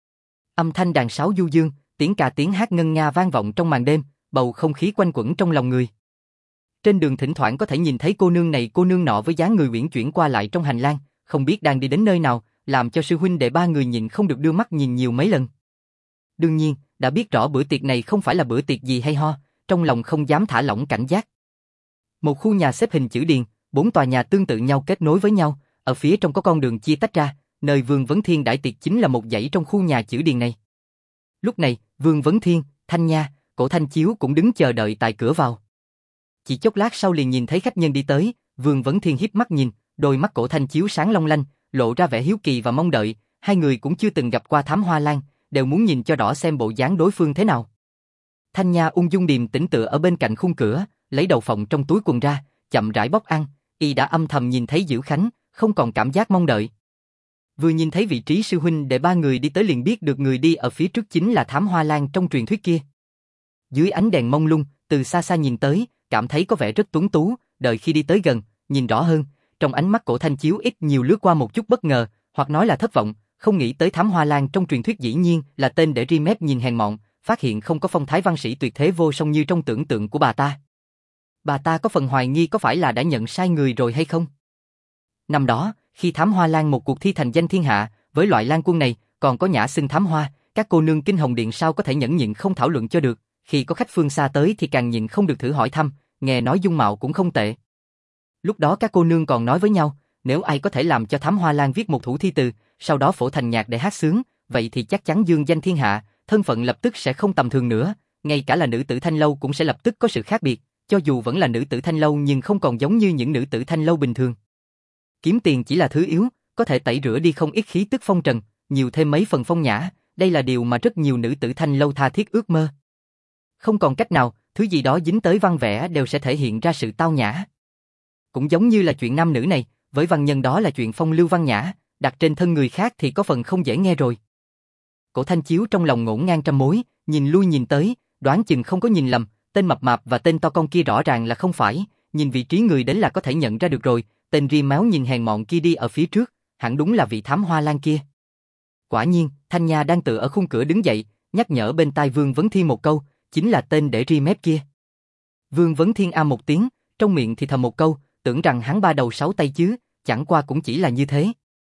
Âm thanh đàn sáo du dương, tiếng ca tiếng hát ngân nga vang vọng trong màn đêm, bầu không khí quanh quẩn trong lòng người. Trên đường thỉnh thoảng có thể nhìn thấy cô nương này cô nương nọ với dáng người uyển chuyển qua lại trong hành lang, không biết đang đi đến nơi nào, làm cho sư huynh đệ ba người nhịn không được đưa mắt nhìn nhiều mấy lần. Đương nhiên, đã biết rõ bữa tiệc này không phải là bữa tiệc gì hay ho, trong lòng không dám thả lỏng cảnh giác. Một khu nhà xếp hình chữ điền, 4 tòa nhà tương tự nhau kết nối với nhau, ở phía trong có con đường chia tách ra, nơi Vương Vấn Thiên đãi tiệc chính là một dãy trong khu nhà chữ điền này. Lúc này, Vương Vấn Thiên, Thanh Nha, Cổ Thanh Chiếu cũng đứng chờ đợi tại cửa vào. Chỉ chốc lát sau liền nhìn thấy khách nhân đi tới, Vương Vấn Thiên híp mắt nhìn, đôi mắt Cổ Thanh Chiếu sáng long lanh, lộ ra vẻ hiếu kỳ và mong đợi, hai người cũng chưa từng gặp qua thám hoa lan, đều muốn nhìn cho rõ xem bộ dáng đối phương thế nào. Thanh Nha ung dung điềm tĩnh tựa ở bên cạnh khung cửa, lấy đầu phộng trong túi quần ra, chậm rãi bóc ăn, y đã âm thầm nhìn thấy Diễu Khánh, không còn cảm giác mong đợi. Vừa nhìn thấy vị trí sư huynh để ba người đi tới liền biết được người đi ở phía trước chính là thám hoa lan trong truyền thuyết kia. Dưới ánh đèn mông lung, từ xa xa nhìn tới, cảm thấy có vẻ rất tuấn tú, đợi khi đi tới gần, nhìn rõ hơn, trong ánh mắt Cổ Thanh Chiếu ít nhiều lướt qua một chút bất ngờ, hoặc nói là thất vọng, không nghĩ tới Thám Hoa Lan trong truyền thuyết dĩ nhiên là tên để ri mép nhìn hèn mọn, phát hiện không có phong thái văn sĩ tuyệt thế vô song như trong tưởng tượng của bà ta. Bà ta có phần hoài nghi có phải là đã nhận sai người rồi hay không? Năm đó, khi Thám Hoa Lan một cuộc thi thành danh thiên hạ, với loại lan quân này, còn có nhã xưng thám hoa, các cô nương Kinh Hồng Điện sao có thể nhẫn nhịn không thảo luận cho được, khi có khách phương xa tới thì càng nhịn không được thử hỏi thăm, nghe nói dung mạo cũng không tệ. Lúc đó các cô nương còn nói với nhau, nếu ai có thể làm cho Thám Hoa Lan viết một thủ thi từ, sau đó phổ thành nhạc để hát sướng, vậy thì chắc chắn dương danh thiên hạ, thân phận lập tức sẽ không tầm thường nữa, ngay cả là nữ tử Thanh Lâu cũng sẽ lập tức có sự khác biệt, cho dù vẫn là nữ tử Thanh Lâu nhưng không còn giống như những nữ tử Thanh Lâu bình thường. Kiếm tiền chỉ là thứ yếu, có thể tẩy rửa đi không ít khí tức phong trần, nhiều thêm mấy phần phong nhã, đây là điều mà rất nhiều nữ tử Thanh Lâu tha thiết ước mơ. Không còn cách nào, thứ gì đó dính tới văn vẽ đều sẽ thể hiện ra sự tao nhã. Cũng giống như là chuyện nam nữ này, với văn nhân đó là chuyện phong lưu văn nhã, đặt trên thân người khác thì có phần không dễ nghe rồi. Cổ Thanh Chiếu trong lòng ngổn ngang trăm mối, nhìn lui nhìn tới, đoán chừng không có nhìn lầm, tên mập mạp và tên to con kia rõ ràng là không phải, nhìn vị trí người đến là có thể nhận ra được rồi, tên ri máu nhìn hèn mọn kia đi ở phía trước, hẳn đúng là vị Thám Hoa Lan kia. Quả nhiên, Thanh Nha đang tựa ở khung cửa đứng dậy, nhắc nhở bên tai Vương Vấn Thiên một câu, chính là tên để ri mép kia. Vương Vấn Thiên a một tiếng, trong miệng thì thầm một câu, tưởng rằng hắn ba đầu sáu tay chứ, chẳng qua cũng chỉ là như thế.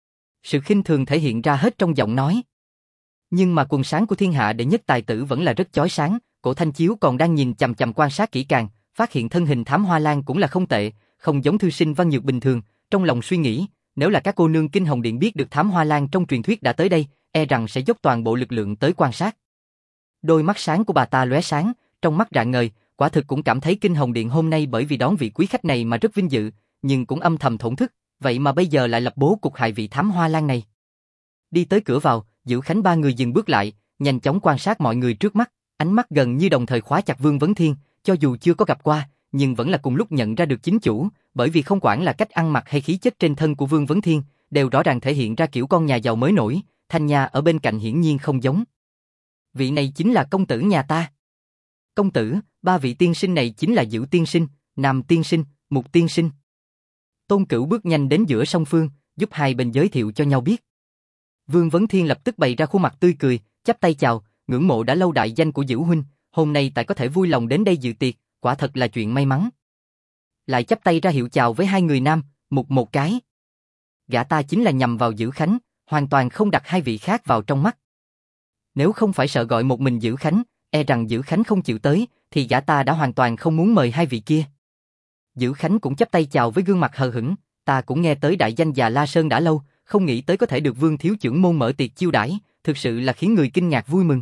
Sự khinh thường thể hiện ra hết trong giọng nói. Nhưng mà quần sáng của thiên hạ đệ nhất tài tử vẫn là rất chói sáng, Cổ Thanh Chiếu còn đang nhìn chằm chằm quan sát kỹ càng, phát hiện thân hình Thám Hoa Lan cũng là không tệ, không giống thư sinh văn nhược bình thường, trong lòng suy nghĩ, nếu là các cô nương Kinh Hồng Điện biết được Thám Hoa Lan trong truyền thuyết đã tới đây, e rằng sẽ dốc toàn bộ lực lượng tới quan sát. Đôi mắt sáng của bà ta lóe sáng, trong mắt rạng ngời, quả thực cũng cảm thấy Kinh Hồng Điện hôm nay bởi vì đón vị quý khách này mà rất vinh dự, nhưng cũng âm thầm thổn thức, vậy mà bây giờ lại lập bố cục hại vị Thám Hoa Lan này. Đi tới cửa vào, Dữ Khánh ba người dừng bước lại, nhanh chóng quan sát mọi người trước mắt, ánh mắt gần như đồng thời khóa chặt Vương Vấn Thiên, cho dù chưa có gặp qua, nhưng vẫn là cùng lúc nhận ra được chính chủ, bởi vì không quản là cách ăn mặc hay khí chất trên thân của Vương Vấn Thiên, đều rõ ràng thể hiện ra kiểu con nhà giàu mới nổi, Thanh Nha ở bên cạnh hiển nhiên không giống. Vị này chính là công tử nhà ta. Công tử, ba vị tiên sinh này chính là Dữ tiên sinh, Nam tiên sinh, Mục tiên sinh. Tôn Cửu bước nhanh đến giữa song phương, giúp hai bên giới thiệu cho nhau biết. Vương Vấn Thiên lập tức bày ra khuôn mặt tươi cười, chắp tay chào, ngưỡng mộ đã lâu đại danh của Dữ huynh, hôm nay tại có thể vui lòng đến đây dự tiệc, quả thật là chuyện may mắn. Lại chắp tay ra hiệu chào với hai người nam, Mục một cái. Gã ta chính là nhằm vào Dữ Khánh, hoàn toàn không đặt hai vị khác vào trong mắt. Nếu không phải sợ gọi một mình Dữ Khánh, e rằng Dữ Khánh không chịu tới, thì gã ta đã hoàn toàn không muốn mời hai vị kia. Dữ Khánh cũng chắp tay chào với gương mặt hờ hững, ta cũng nghe tới đại danh già La Sơn đã lâu, không nghĩ tới có thể được Vương thiếu trưởng môn mở tiệc chiêu đãi, thực sự là khiến người kinh ngạc vui mừng.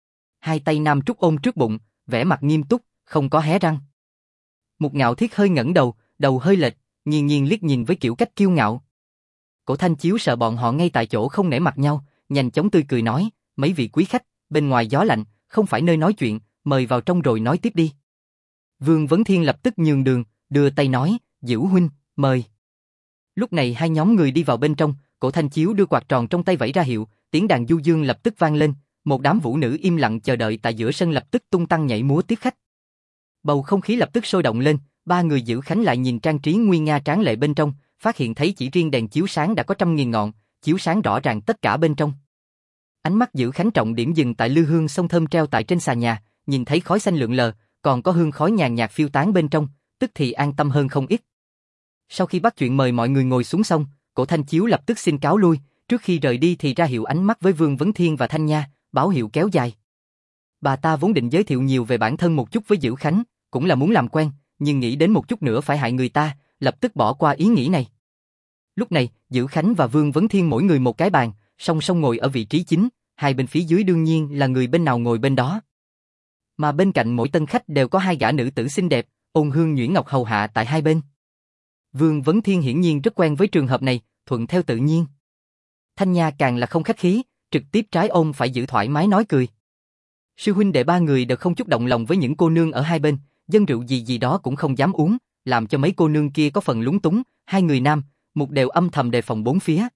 Hai tay Nam Trúc ôm trước bụng, vẻ mặt nghiêm túc, không có hé răng. Mục Ngạo Thiết hơi ngẩng đầu, đầu hơi lệch, nghiêng nghiêng liếc nhìn với kiểu cách kiêu ngạo. Cổ Thanh Chiếu sợ bọn họ ngay tại chỗ không nể mặt nhau, nhanh chóng tươi cười nói, mấy vị quý khách, bên ngoài gió lạnh, không phải nơi nói chuyện, mời vào trong rồi nói tiếp đi. Vương Vấn Thiên lập tức nhường đường, đưa tay nói, Dữ huynh, mời. Lúc này hai nhóm người đi vào bên trong, Cổ Thanh Chiếu đưa quạt tròn trong tay vẫy ra hiệu, tiếng đàn du dương lập tức vang lên, một đám vũ nữ im lặng chờ đợi tại giữa sân lập tức tung tăng nhảy múa tiếp khách. Bầu không khí lập tức sôi động lên, ba người Dữ Khánh lại nhìn trang trí nguy nga tráng lệ bên trong, phát hiện thấy chỉ riêng đèn chiếu sáng đã có 100.000 ngọn, chiếu sáng rõ ràng tất cả bên trong. Ánh mắt Dữ Khánh trọng điểm dừng tại lư hương sông thơm treo tại trên xà nhà, nhìn thấy khói xanh lượn lờ, còn có hương khói nhàn nhạt phiêu tán bên trong, tức thì an tâm hơn không ít. Sau khi bắt chuyện mời mọi người ngồi xuống xong, Cổ Thanh Chiếu lập tức xin cáo lui, trước khi rời đi thì ra hiệu ánh mắt với Vương Vấn Thiên và Thanh Nha, báo hiệu kéo dài. Bà ta vốn định giới thiệu nhiều về bản thân một chút với Dữ Khánh, cũng là muốn làm quen, nhưng nghĩ đến một chút nữa phải hại người ta, lập tức bỏ qua ý nghĩ này. Lúc này, Dữ Khánh và Vương Vấn Thiên mỗi người một cái bàn, song song ngồi ở vị trí chính, hai bên phía dưới đương nhiên là người bên nào ngồi bên đó. Mà bên cạnh mỗi tân khách đều có hai gã nữ tử xinh đẹp, ôn hương nhuyễn ngọc hầu hạ tại hai bên. Vương Vấn Thiên hiển nhiên rất quen với trường hợp này, thuận theo tự nhiên. Thanh Nha càng là không khách khí, trực tiếp trái ôm phải giữ thoải mái nói cười. Sư huynh đệ ba người đều không chút động lòng với những cô nương ở hai bên, dân rượu gì gì đó cũng không dám uống, làm cho mấy cô nương kia có phần lúng túng, hai người nam, Mục đều âm thầm đề phòng bốn phía.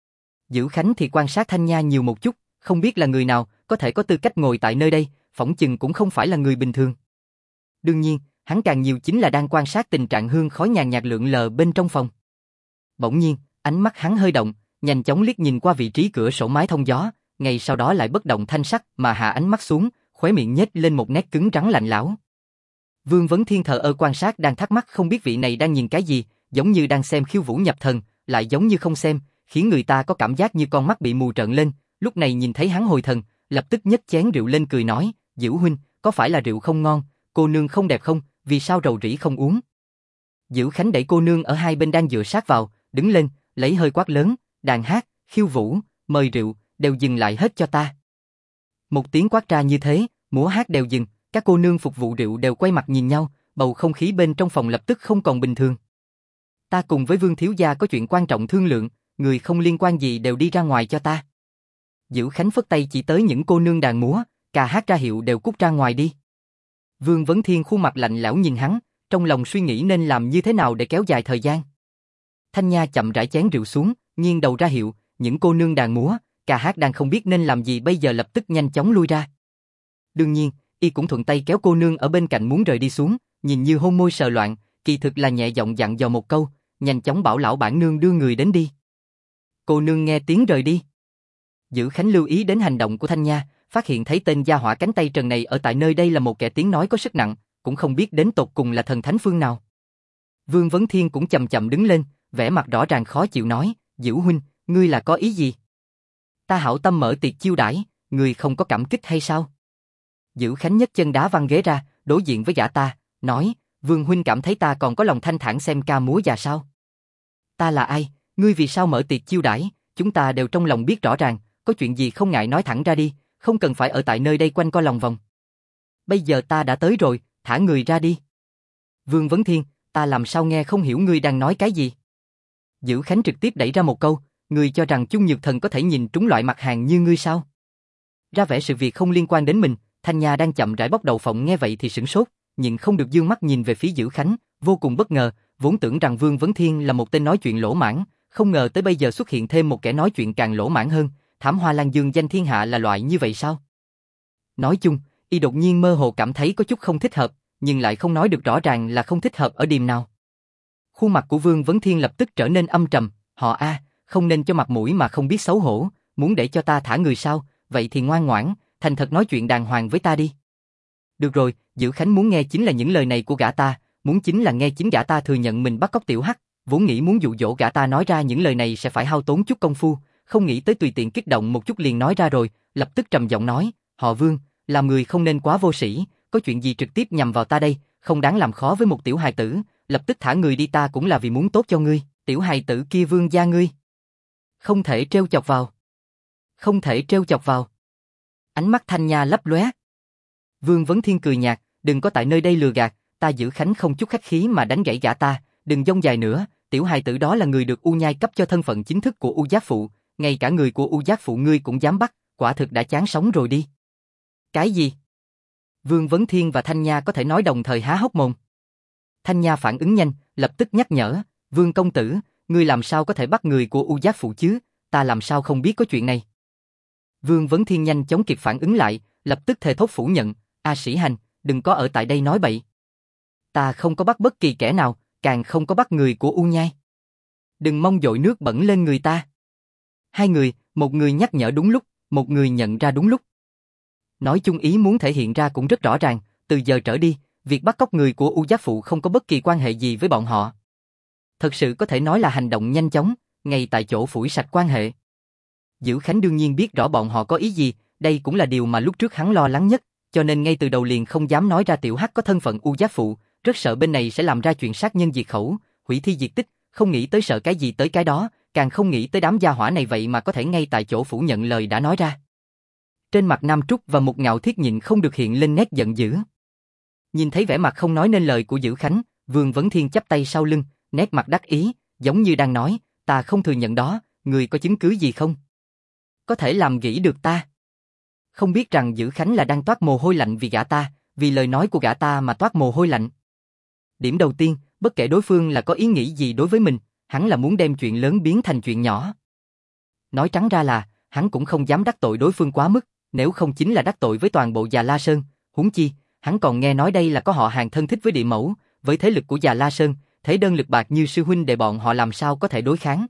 Dữ Khánh thì quan sát Thanh Nha nhiều một chút, không biết là người nào có thể có tư cách ngồi tại nơi đây, phỏng chừng cũng không phải là người bình thường. Đương nhiên, hắn càng nhiều chính là đang quan sát tình trạng hương khói nhàn nhạt lượn lờ bên trong phòng. Bỗng nhiên, ánh mắt hắn hơi động, nhanh chóng liếc nhìn qua vị trí cửa sổ mái thông gió, ngay sau đó lại bất động thanh sắc mà hạ ánh mắt xuống, khóe miệng nhếch lên một nét cứng rắn lạnh lẽo. Vương Vấn Thiên thờ ơ quan sát đang thắc mắc không biết vị này đang nhìn cái gì, giống như đang xem khiêu vũ nhập thần, lại giống như không xem, khiến người ta có cảm giác như con mắt bị mù trợn lên. Lúc này nhìn thấy hắn hồi thần, lập tức nhấc chén rượu lên cười nói, Dữ huynh, có phải là rượu không ngon, cô nương không đẹp không, vì sao rầu rĩ không uống? Dữ Khánh đẩy cô nương ở hai bên đang dựa sát vào, đứng lên, lấy hơi quát lớn, đàn hát, khiêu vũ, mời rượu, đều dừng lại hết cho ta. Một tiếng quát ra như thế, múa hát đều dừng, các cô nương phục vụ rượu đều quay mặt nhìn nhau, bầu không khí bên trong phòng lập tức không còn bình thường. Ta cùng với Vương thiếu gia có chuyện quan trọng thương lượng, người không liên quan gì đều đi ra ngoài cho ta. Dữ Khánh phất tay chỉ tới những cô nương đàn múa, ca hát ra hiệu đều cút ra ngoài đi. Vương Vấn Thiên khuôn mặt lạnh lẽo nhìn hắn, trong lòng suy nghĩ nên làm như thế nào để kéo dài thời gian. Thanh Nha chậm rãi chén rượu xuống, nghiêng đầu ra hiệu, những cô nương đàn múa, ca hát đang không biết nên làm gì bây giờ lập tức nhanh chóng lui ra. Đương nhiên, y cũng thuận tay kéo cô nương ở bên cạnh muốn rời đi xuống, nhìn như hôn môi sờ loạn, kỳ thực là nhẹ giọng dặn dò một câu, nhanh chóng bảo lão bản nương đưa người đến đi. Cô nương nghe tiếng rời đi. Dữ Khánh lưu ý đến hành động của Thanh Nha, phát hiện thấy tên gia hỏa cánh tay trần này ở tại nơi đây là một kẻ tiếng nói có sức nặng, cũng không biết đến tột cùng là thần thánh phương nào. Vương Vấn Thiên cũng chậm chậm đứng lên, vẻ mặt rõ ràng khó chịu nói, Dữ huynh, ngươi là có ý gì? Ta hảo tâm mở tiệc chiêu đãi, ngươi không có cảm kích hay sao? Dữ Khánh nhấc chân đá văng ghế ra, đối diện với gã ta, nói, Vương huynh cảm thấy ta còn có lòng thanh thản xem ca múa già sao? Ta là ai, ngươi vì sao mở tiệc chiêu đãi, chúng ta đều trong lòng biết rõ ràng, có chuyện gì không ngại nói thẳng ra đi, không cần phải ở tại nơi đây quanh co lòng vòng. Bây giờ ta đã tới rồi, thả người ra đi. Vương Vấn Thiên, ta làm sao nghe không hiểu ngươi đang nói cái gì? Dữ Khánh trực tiếp đẩy ra một câu, ngươi cho rằng Chung Nhược Thần có thể nhìn trúng loại mặt hàng như ngươi sao? Ra vẻ sự việc không liên quan đến mình, Thanh Nha đang chậm rãi bóc đầu phộng nghe vậy thì sửng sốt, nhưng không được dương mắt nhìn về phía Dữ Khánh, vô cùng bất ngờ, vốn tưởng rằng Vương Vấn Thiên là một tên nói chuyện lỗ mãng, không ngờ tới bây giờ xuất hiện thêm một kẻ nói chuyện càng lỗ mãng hơn, Thảm Hoa Lan Dương danh thiên hạ là loại như vậy sao? Nói chung, y đột nhiên mơ hồ cảm thấy có chút không thích hợp, nhưng lại không nói được rõ ràng là không thích hợp ở điểm nào. Khuôn mặt của Vương Vấn Thiên lập tức trở nên âm trầm, họ A, không nên cho mặt mũi mà không biết xấu hổ, muốn để cho ta thả người sao, vậy thì ngoan ngoãn, thành thật nói chuyện đàng hoàng với ta đi. Được rồi, Dữ Khánh muốn nghe chính là những lời này của gã ta, muốn chính là nghe chính gã ta thừa nhận mình bắt cóc Tiểu Hắc, vốn nghĩ muốn dụ dỗ gã ta nói ra những lời này sẽ phải hao tốn chút công phu, không nghĩ tới tùy tiện kích động một chút liền nói ra rồi, lập tức trầm giọng nói, họ Vương, làm người không nên quá vô sĩ, có chuyện gì trực tiếp nhằm vào ta đây, không đáng làm khó với một tiểu hài tử, lập tức thả người đi ta cũng là vì muốn tốt cho ngươi, tiểu hài tử kia Vương gia ngươi. Không thể trêu chọc vào. Không thể trêu chọc vào. Ánh mắt Thanh Nha lấp lóe. Vương Vấn Thiên cười nhạt, đừng có tại nơi đây lừa gạt, ta Dữ Khánh không chút khách khí mà đánh gãy gã ta, đừng dông dài nữa, tiểu hài tử đó là người được U Nhai cấp cho thân phận chính thức của U Giác Phụ, ngay cả người của U Giác Phụ ngươi cũng dám bắt, quả thực đã chán sống rồi đi. Cái gì? Vương Vấn Thiên và Thanh Nha có thể nói đồng thời há hốc mồm. Thanh Nha phản ứng nhanh, lập tức nhắc nhở, Vương công tử, ngươi làm sao có thể bắt người của U Giác Phụ chứ, ta làm sao không biết có chuyện này. Vương Vấn Thiên nhanh chóng kịp phản ứng lại, lập tức thề thốt phủ nhận, A Sĩ Hành, đừng có ở tại đây nói bậy. Ta không có bắt bất kỳ kẻ nào, càng không có bắt người của U Nhai. Đừng mong dội nước bẩn lên người ta. Hai người, một người nhắc nhở đúng lúc, một người nhận ra đúng lúc. Nói chung ý muốn thể hiện ra cũng rất rõ ràng, từ giờ trở đi, việc bắt cóc người của U Giác Phụ không có bất kỳ quan hệ gì với bọn họ. Thật sự có thể nói là hành động nhanh chóng, ngay tại chỗ phủi sạch quan hệ. Dữ Khánh đương nhiên biết rõ bọn họ có ý gì, đây cũng là điều mà lúc trước hắn lo lắng nhất, cho nên ngay từ đầu liền không dám nói ra Tiểu Hắc có thân phận U Giác Phụ, rất sợ bên này sẽ làm ra chuyện sát nhân diệt khẩu, hủy thi diệt tích, không nghĩ tới sợ cái gì tới cái đó, càng không nghĩ tới đám gia hỏa này vậy mà có thể ngay tại chỗ phủ nhận lời đã nói ra. Trên mặt Nam Trúc và Mục Ngạo Thiết nhịn không được hiện lên nét giận dữ. Nhìn thấy vẻ mặt không nói nên lời của Dữ Khánh, Vương Vấn Thiên chắp tay sau lưng, nét mặt đắc ý, giống như đang nói, ta không thừa nhận đó, người có chứng cứ gì không? Có thể làm gỉ được ta. Không biết rằng Dữ Khánh là đang toát mồ hôi lạnh vì gã ta, vì lời nói của gã ta mà toát mồ hôi lạnh. Điểm đầu tiên, bất kể đối phương là có ý nghĩ gì đối với mình, hắn là muốn đem chuyện lớn biến thành chuyện nhỏ. Nói trắng ra là, hắn cũng không dám đắc tội đối phương quá mức, nếu không chính là đắc tội với toàn bộ Già La Sơn, huống chi, hắn còn nghe nói đây là có họ hàng thân thích với địa mẫu, với thế lực của già La Sơn, thế đơn lực bạc như sư huynh đệ bọn họ làm sao có thể đối kháng.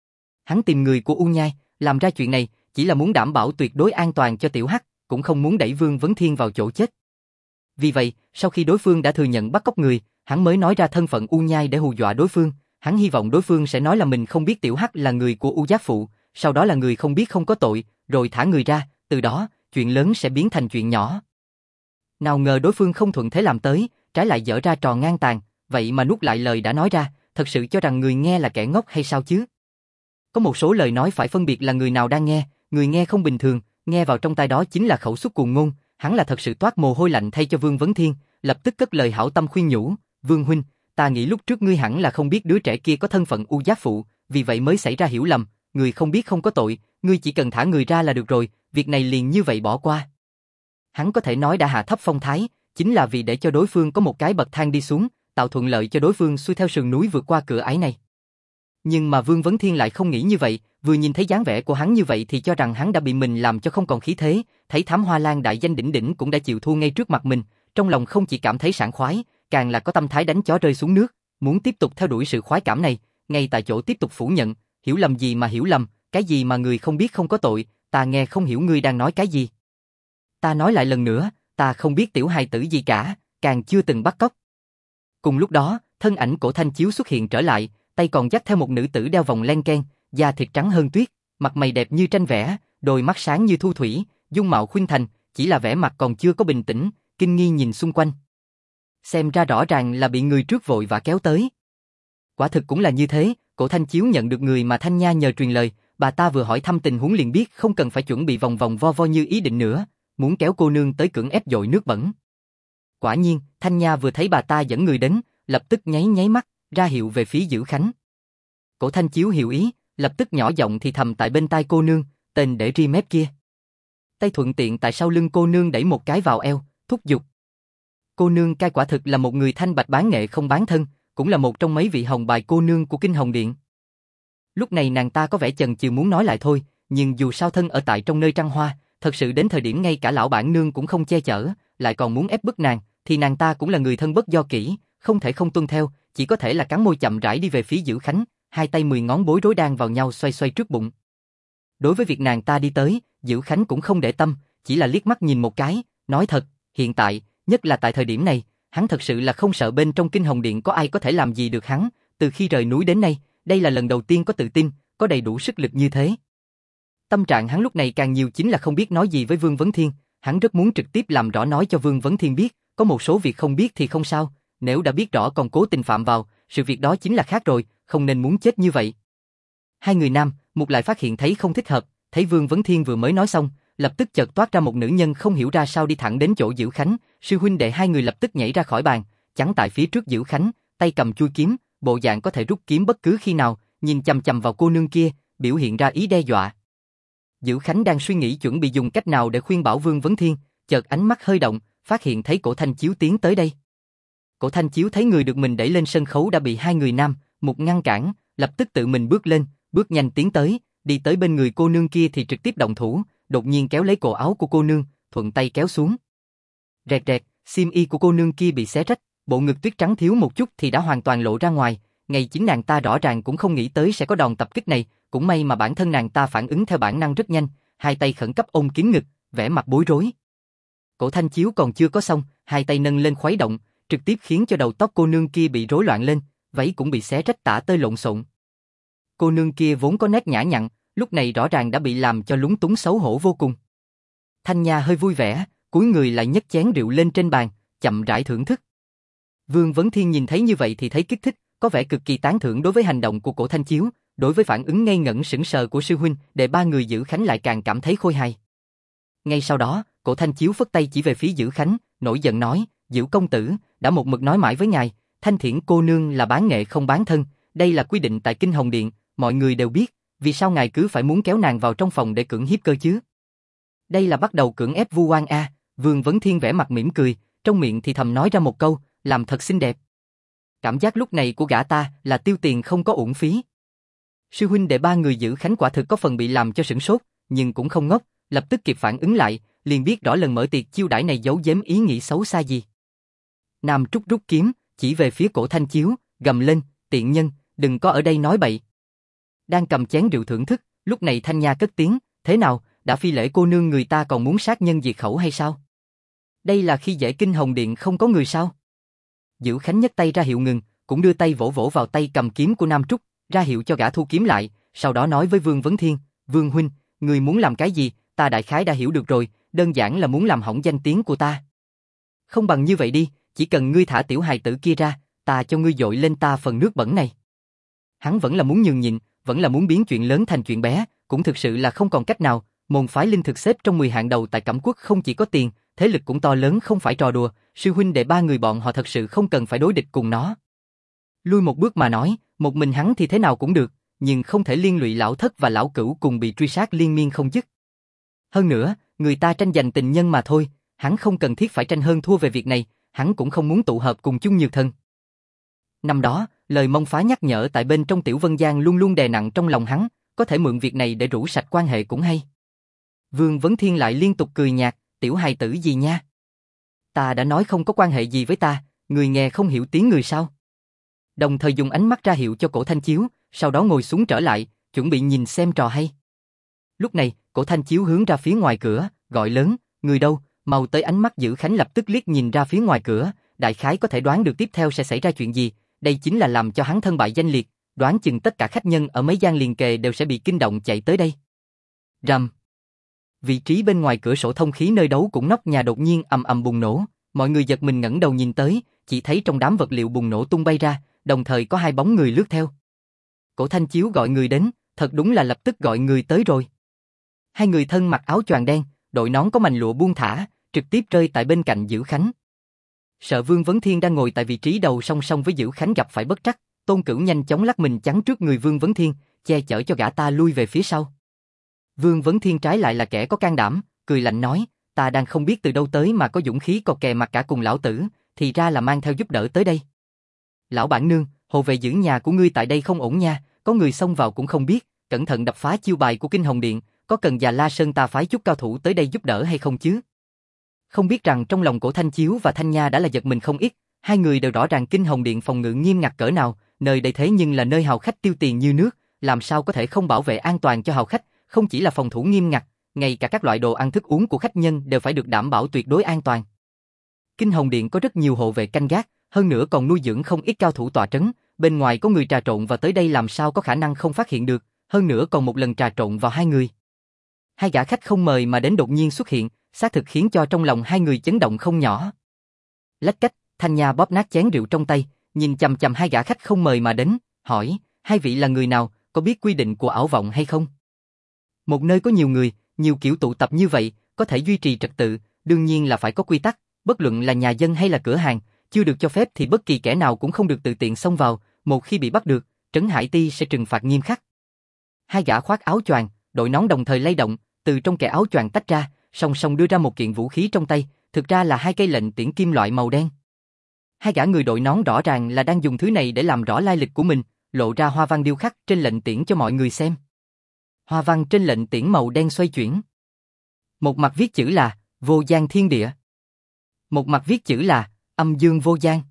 Hắn tìm người của U Nhai, làm ra chuyện này, chỉ là muốn đảm bảo tuyệt đối an toàn cho Tiểu Hắc, cũng không muốn đẩy Vương Vấn Thiên vào chỗ chết. Vì vậy, sau khi đối phương đã thừa nhận bắt cóc người, hắn mới nói ra thân phận U Nhai để hù dọa đối phương, hắn hy vọng đối phương sẽ nói là mình không biết Tiểu Hắc là người của U Giác Phụ, sau đó là người không biết không có tội, rồi thả người ra, từ đó, chuyện lớn sẽ biến thành chuyện nhỏ. Nào ngờ đối phương không thuận thế làm tới, trái lại dở ra trò ngang tàn, vậy mà nuốt lại lời đã nói ra, thật sự cho rằng người nghe là kẻ ngốc hay sao chứ? Có một số lời nói phải phân biệt là người nào đang nghe, người nghe không bình thường, nghe vào trong tai đó chính là khẩu suất cuồng ngôn, hắn là thật sự toát mồ hôi lạnh thay cho Vương Vấn Thiên, lập tức cất lời hảo tâm khuyên nhủ, Vương huynh, ta nghĩ lúc trước ngươi hẳn là không biết đứa trẻ kia có thân phận U Giác Phụ, vì vậy mới xảy ra hiểu lầm, người không biết không có tội, ngươi chỉ cần thả người ra là được rồi, việc này liền như vậy bỏ qua. Hắn có thể nói đã hạ thấp phong thái, chính là vì để cho đối phương có một cái bậc thang đi xuống, tạo thuận lợi cho đối phương xuôi theo sườn núi vượt qua cửa ải này. Nhưng mà Vương Vấn Thiên lại không nghĩ như vậy, vừa nhìn thấy dáng vẻ của hắn như vậy thì cho rằng hắn đã bị mình làm cho không còn khí thế, thấy Thám Hoa Lan đại danh đỉnh đỉnh cũng đã chịu thua ngay trước mặt mình, trong lòng không chỉ cảm thấy sảng khoái, càng là có tâm thái đánh chó rơi xuống nước, muốn tiếp tục theo đuổi sự khoái cảm này, ngay tại chỗ tiếp tục phủ nhận, hiểu lầm gì mà hiểu lầm, cái gì mà người không biết không có tội, ta nghe không hiểu ngươi đang nói cái gì. Ta nói lại lần nữa, ta không biết tiểu hài tử gì cả, càng chưa từng bắt cóc. Cùng lúc đó, thân ảnh Cổ Thanh Chiếu xuất hiện trở lại, tay còn dắt theo một nữ tử đeo vòng len keng, da thịt trắng hơn tuyết, mặt mày đẹp như tranh vẽ, đôi mắt sáng như thu thủy, dung mạo khuynh thành, chỉ là vẻ mặt còn chưa có bình tĩnh, kinh nghi nhìn xung quanh. Xem ra rõ ràng là bị người trước vội và kéo tới. Quả thực cũng là như thế, Cổ Thanh Chiếu nhận được người mà Thanh Nha nhờ truyền lời, bà ta vừa hỏi thăm tình huống liền biết không cần phải chuẩn bị vòng vòng vo vo như ý định nữa, muốn kéo cô nương tới cưỡng ép dội nước bẩn. Quả nhiên, Thanh Nha vừa thấy bà ta dẫn người đến, lập tức nháy nháy mắt, ra hiệu về phía Dữ Khánh. Cổ Thanh Chiếu hiểu ý, lập tức nhỏ giọng thì thầm tại bên tai cô nương, tên để ri mép kia. Tay thuận tiện tại sau lưng cô nương đẩy một cái vào eo, thúc giục. Cô nương cai quả thực là một người thanh bạch bán nghệ không bán thân, cũng là một trong mấy vị hồng bài cô nương của Kinh Hồng Điện. Lúc này nàng ta có vẻ chần chừ muốn nói lại thôi, nhưng dù sao thân ở tại trong nơi trăng hoa, thật sự đến thời điểm ngay cả lão bản nương cũng không che chở, lại còn muốn ép bức nàng, thì nàng ta cũng là người thân bất do kỹ, không thể không tuân theo, chỉ có thể là cắn môi chậm rãi đi về phía Dữ Khánh, hai tay 10 ngón bối rối đan vào nhau xoay xoay trước bụng. Đối với việc nàng ta đi tới, Dữ Khánh cũng không để tâm, chỉ là liếc mắt nhìn một cái, nói thật, hiện tại, nhất là tại thời điểm này, hắn thật sự là không sợ bên trong Kinh Hồng Điện có ai có thể làm gì được hắn, từ khi rời núi đến nay, đây là lần đầu tiên có tự tin, có đầy đủ sức lực như thế. Tâm trạng hắn lúc này càng nhiều chính là không biết nói gì với Vương Vấn Thiên, hắn rất muốn trực tiếp làm rõ nói cho Vương Vấn Thiên biết, có một số việc không biết thì không sao, nếu đã biết rõ còn cố tình phạm vào, sự việc đó chính là khác rồi, không nên muốn chết như vậy. Hai người nam, một lại phát hiện thấy không thích hợp, thấy Vương Vấn Thiên vừa mới nói xong, lập tức chợt toát ra một nữ nhân không hiểu ra sao đi thẳng đến chỗ Dữ Khánh, sư huynh đệ hai người lập tức nhảy ra khỏi bàn, chắn tại phía trước Dữ Khánh, tay cầm chuôi kiếm, bộ dạng có thể rút kiếm bất cứ khi nào, nhìn chằm chằm vào cô nương kia, biểu hiện ra ý đe dọa. Dữ Khánh đang suy nghĩ chuẩn bị dùng cách nào để khuyên bảo Vương Vấn Thiên, chợt ánh mắt hơi động, phát hiện thấy Cổ Thanh Chiếu tiến tới đây. Cổ Thanh Chiếu thấy người được mình đẩy lên sân khấu đã bị hai người nam, một ngăn cản, lập tức tự mình bước lên, bước nhanh tiến tới, đi tới bên người cô nương kia thì trực tiếp động thủ, đột nhiên kéo lấy cổ áo của cô nương, thuận tay kéo xuống. Rẹt rẹt, xiêm y của cô nương kia bị xé rách, bộ ngực tuyết trắng thiếu một chút thì đã hoàn toàn lộ ra ngoài, ngay chính nàng ta rõ ràng cũng không nghĩ tới sẽ có đòn tập kích này, cũng may mà bản thân nàng ta phản ứng theo bản năng rất nhanh, hai tay khẩn cấp ôm kín ngực, vẻ mặt bối rối. Cổ Thanh Chiếu còn chưa có xong, hai tay nâng lên khuấy động, trực tiếp khiến cho đầu tóc cô nương kia bị rối loạn lên, váy cũng bị xé rách tả tơi lộn xộn. Cô nương kia vốn có nét nhã nhặn, lúc này rõ ràng đã bị làm cho lúng túng xấu hổ vô cùng. Thanh Nha hơi vui vẻ, cúi người lại nhấc chén rượu lên trên bàn, chậm rãi thưởng thức. Vương Vấn Thiên nhìn thấy như vậy thì thấy kích thích, có vẻ cực kỳ tán thưởng đối với hành động của Cổ Thanh Chiếu, đối với phản ứng ngây ngẩn sững sờ của sư huynh, để ba người Dữ Khánh lại càng cảm thấy khôi hài. Ngay sau đó, Cổ Thanh Chiếu phất tay chỉ về phía Dữ Khánh, nổi giận nói, Dữ công tử, đã một mực nói mãi với ngài, Thanh Thiển cô nương là bán nghệ không bán thân, đây là quy định tại Kinh Hồng Điện, mọi người đều biết, vì sao ngài cứ phải muốn kéo nàng vào trong phòng để cưỡng hiếp cơ chứ? Đây là bắt đầu cưỡng ép vu oan a. Vương Vấn Thiên vẻ mặt mỉm cười, trong miệng thì thầm nói ra một câu, làm thật xinh đẹp. Cảm giác lúc này của gã ta là tiêu tiền không có uổng phí. Sư huynh đệ ba người Dữ Khánh quả thực có phần bị làm cho sửng sốt, nhưng cũng không ngốc, lập tức kịp phản ứng lại, liền biết rõ lần mở tiệc chiêu đãi này giấu giếm ý nghĩ xấu xa gì. Nam Trúc rút kiếm, chỉ về phía Cổ Thanh Chiếu, gầm lên, tiện nhân, đừng có ở đây nói bậy. Đang cầm chén rượu thưởng thức, lúc này Thanh Nha cất tiếng, thế nào, đã phi lễ cô nương người ta còn muốn sát nhân diệt khẩu hay sao? Đây là khi dễ Kinh Hồng Điện không có người sao? Dữ Khánh nhấc tay ra hiệu ngừng, cũng đưa tay vỗ vỗ vào tay cầm kiếm của Nam Trúc, ra hiệu cho gã thu kiếm lại, sau đó nói với Vương Vấn Thiên, Vương huynh, người muốn làm cái gì, ta đại khái đã hiểu được rồi, đơn giản là muốn làm hỏng danh tiếng của ta. Không bằng như vậy đi, chỉ cần ngươi thả tiểu hài tử kia ra, ta cho ngươi dội lên ta phần nước bẩn này. Hắn vẫn là muốn nhường nhịn, vẫn là muốn biến chuyện lớn thành chuyện bé, cũng thực sự là không còn cách nào, môn phái linh thực xếp trong 10 hạng đầu tại Cẩm Quốc không chỉ có tiền, thế lực cũng to lớn không phải trò đùa, sư huynh đệ ba người bọn họ thật sự không cần phải đối địch cùng nó. Lui một bước mà nói, một mình hắn thì thế nào cũng được, nhưng không thể liên lụy lão thất và lão cửu cùng bị truy sát liên miên không dứt. Hơn nữa, người ta tranh giành tình nhân mà thôi, hắn không cần thiết phải tranh hơn thua về việc này, hắn cũng không muốn tụ hợp cùng chung nhiều thân. Năm đó, lời Mông Phá nhắc nhở tại bên trong Tiểu Vân Giang luôn luôn đè nặng trong lòng hắn, có thể mượn việc này để rũ sạch quan hệ cũng hay. Vương Vấn Thiên lại liên tục cười nhạt, tiểu hài tử gì nha? Ta đã nói không có quan hệ gì với ta, người nghe không hiểu tiếng người sao? Đồng thời dùng ánh mắt ra hiệu cho Cổ Thanh Chiếu, sau đó ngồi xuống trở lại, chuẩn bị nhìn xem trò hay. Lúc này, Cổ Thanh Chiếu hướng ra phía ngoài cửa, gọi lớn, người đâu, mau tới. Ánh mắt Dữ Khánh lập tức liếc nhìn ra phía ngoài cửa, đại khái có thể đoán được tiếp theo sẽ xảy ra chuyện gì, đây chính là làm cho hắn thân bại danh liệt, đoán chừng tất cả khách nhân ở mấy gian liền kề đều sẽ bị kinh động chạy tới đây. Rầm. Vị trí bên ngoài cửa sổ thông khí nơi đấu cũng nóc nhà đột nhiên ầm ầm bùng nổ, mọi người giật mình ngẩng đầu nhìn tới, chỉ thấy trong đám vật liệu bùng nổ tung bay ra, đồng thời có hai bóng người lướt theo. Cổ Thanh Chiếu gọi người đến, thật đúng là lập tức gọi người tới rồi. Hai người thân mặc áo choàng đen, đội nón có mành lụa buông thả, trực tiếp rơi tại bên cạnh Dữ Khánh. Sợ Vương Vấn Thiên đang ngồi tại vị trí đầu song song với Dữ Khánh gặp phải bất trắc, Tôn Cửu nhanh chóng lắc mình chắn trước người Vương Vấn Thiên, che chở cho gã ta lui về phía sau. Vương Vấn Thiên trái lại là kẻ có can đảm, cười lạnh nói, ta đang không biết từ đâu tới mà có dũng khí cò kè mặt cả cùng lão tử, thì ra là mang theo giúp đỡ tới đây. Lão bản nương, hộ vệ giữ nhà của ngươi tại đây không ổn nha, có người xông vào cũng không biết, cẩn thận đập phá chiêu bài của Kinh Hồng Điện, có cần Già La Sơn ta phái chút cao thủ tới đây giúp đỡ hay không chứ? Không biết rằng trong lòng Cổ Thanh Chiếu và Thanh Nha đã là giật mình không ít, hai người đều rõ ràng Kinh Hồng Điện phòng ngự nghiêm ngặt cỡ nào, nơi đây thế nhưng là nơi hào khách tiêu tiền như nước, làm sao có thể không bảo vệ an toàn cho hào khách, không chỉ là phòng thủ nghiêm ngặt, ngay cả các loại đồ ăn thức uống của khách nhân đều phải được đảm bảo tuyệt đối an toàn. Kinh Hồng Điện có rất nhiều hộ vệ canh gác, hơn nữa còn nuôi dưỡng không ít cao thủ tọa trấn, bên ngoài có người trà trộn vào tới đây làm sao có khả năng không phát hiện được, hơn nữa còn một lần trà trộn vào hai người. Hai gã khách không mời mà đến đột nhiên xuất hiện, xác thực khiến cho trong lòng hai người chấn động không nhỏ. Lách cách, Thanh Nha bóp nát chén rượu trong tay, nhìn chằm chằm hai gã khách không mời mà đến, hỏi, hai vị là người nào, có biết quy định của ảo vọng hay không? Một nơi có nhiều người, nhiều kiểu tụ tập như vậy, có thể duy trì trật tự, đương nhiên là phải có quy tắc, bất luận là nhà dân hay là cửa hàng, chưa được cho phép thì bất kỳ kẻ nào cũng không được tự tiện xông vào, một khi bị bắt được, Trấn Hải Ti sẽ trừng phạt nghiêm khắc. Hai gã khoác áo choàng, đội nón đồng thời lay động, từ trong kẻ áo choàng tách ra, song song đưa ra một kiện vũ khí trong tay, thực ra là hai cây lệnh tiễn kim loại màu đen. Hai gã người đội nón rõ ràng là đang dùng thứ này để làm rõ lai lịch của mình, lộ ra hoa văn điêu khắc trên lệnh tiễn cho mọi người xem. Hoa văn trên lệnh tiễn màu đen xoay chuyển. Một mặt viết chữ là Vô Gian Thiên Địa. Một mặt viết chữ là Âm Dương Vô Gian.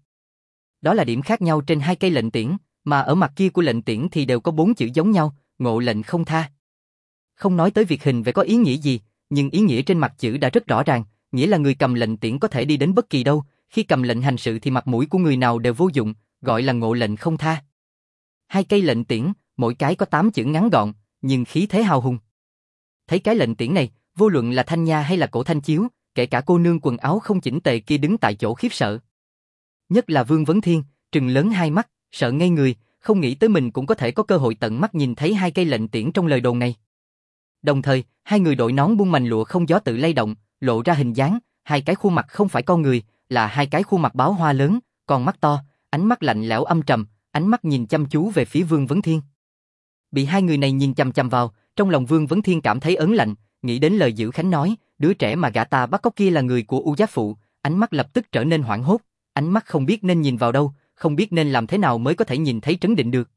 Đó là điểm khác nhau trên hai cây lệnh tiễn, mà ở mặt kia của lệnh tiễn thì đều có 4 chữ giống nhau, Ngộ Lệnh Không Tha. Không nói tới việc hình vẽ có ý nghĩa gì, nhưng ý nghĩa trên mặt chữ đã rất rõ ràng, nghĩa là người cầm lệnh tiễn có thể đi đến bất kỳ đâu, khi cầm lệnh hành sự thì mặt mũi của người nào đều vô dụng, gọi là Ngộ Lệnh Không Tha. Hai cây lệnh tiễn, mỗi cái có 8 chữ ngắn gọn, nhưng khí thế hào hùng. Thấy cái lệnh tiễn này, vô luận là Thanh Nha hay là Cổ Thanh Chiếu, kể cả cô nương quần áo không chỉnh tề kia đứng tại chỗ khiếp sợ. Nhất là Vương Vấn Thiên, trừng lớn hai mắt, sợ ngây người, không nghĩ tới mình cũng có thể có cơ hội tận mắt nhìn thấy hai cây lệnh tiễn trong lời đồn này. Đồng thời, hai người đội nón buông mành lụa không gió tự lay động, lộ ra hình dáng, hai cái khuôn mặt không phải con người, là hai cái khuôn mặt báo hoa lớn, con mắt to, ánh mắt lạnh lẽo âm trầm, ánh mắt nhìn chăm chú về phía Vương Vấn Thiên. Bị hai người này nhìn chằm chằm vào, trong lòng Vương Vấn Thiên cảm thấy ớn lạnh, nghĩ đến lời Dữ Khánh nói, đứa trẻ mà gã ta bắt cóc kia là người của U Giáp Phụ, ánh mắt lập tức trở nên hoảng hốt, ánh mắt không biết nên nhìn vào đâu, không biết nên làm thế nào mới có thể nhìn thấy trấn định được.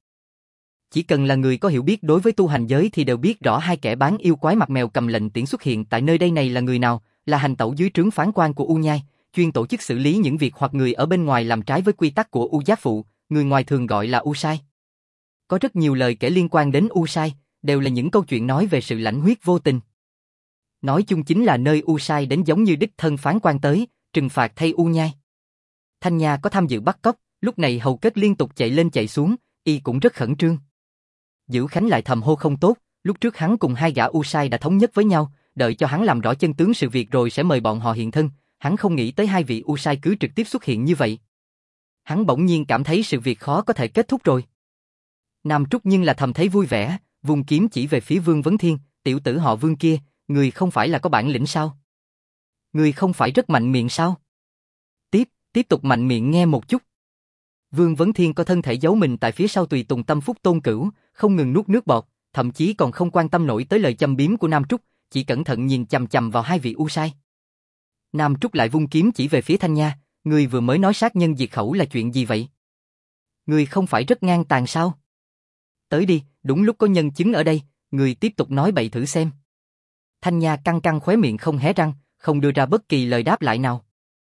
Chỉ cần là người có hiểu biết đối với tu hành giới thì đều biết rõ hai kẻ bán yêu quái mặt mèo cầm lệnh tiễn xuất hiện tại nơi đây này là người nào, là hành tẩu dưới trướng phán quan của U Nhai, chuyên tổ chức xử lý những việc hoặc người ở bên ngoài làm trái với quy tắc của U Giác Phụ, người ngoài thường gọi là U Sai. Có rất nhiều lời kể liên quan đến U Sai, đều là những câu chuyện nói về sự lãnh huyết vô tình. Nói chung chính là nơi U Sai đến giống như đích thân phán quan tới, trừng phạt thay U Nhai. Thanh Nha có tham dự bắt cóc, lúc này hầu kết liên tục chạy lên chạy xuống, y cũng rất khẩn trương. Dữ Khánh lại thầm hô không tốt, lúc trước hắn cùng hai gã U Sai đã thống nhất với nhau, đợi cho hắn làm rõ chân tướng sự việc rồi sẽ mời bọn họ hiện thân, hắn không nghĩ tới hai vị U Sai cứ trực tiếp xuất hiện như vậy. Hắn bỗng nhiên cảm thấy sự việc khó có thể kết thúc rồi. Nam Trúc nhưng là thầm thấy vui vẻ, vung kiếm chỉ về phía Vương Vấn Thiên, tiểu tử họ Vương kia, người không phải là có bản lĩnh sao? Người không phải rất mạnh miệng sao? Tiếp tục mạnh miệng nghe một chút. Vương Vấn Thiên có thân thể giấu mình tại phía sau tùy tùng tâm phúc Tôn Cửu, không ngừng nuốt nước bọt, thậm chí còn không quan tâm nổi tới lời châm biếm của Nam Trúc, chỉ cẩn thận nhìn chằm chằm vào hai vị U Sai. Nam Trúc lại vung kiếm chỉ về phía Thanh Nha, người vừa mới nói sát nhân diệt khẩu là chuyện gì vậy? Người không phải rất ngang tàn sao? Tới đi, đúng lúc có nhân chứng ở đây, người tiếp tục nói bậy thử xem. Thanh Nha căng căng khóe miệng không hé răng, không đưa ra bất kỳ lời đáp lại nào.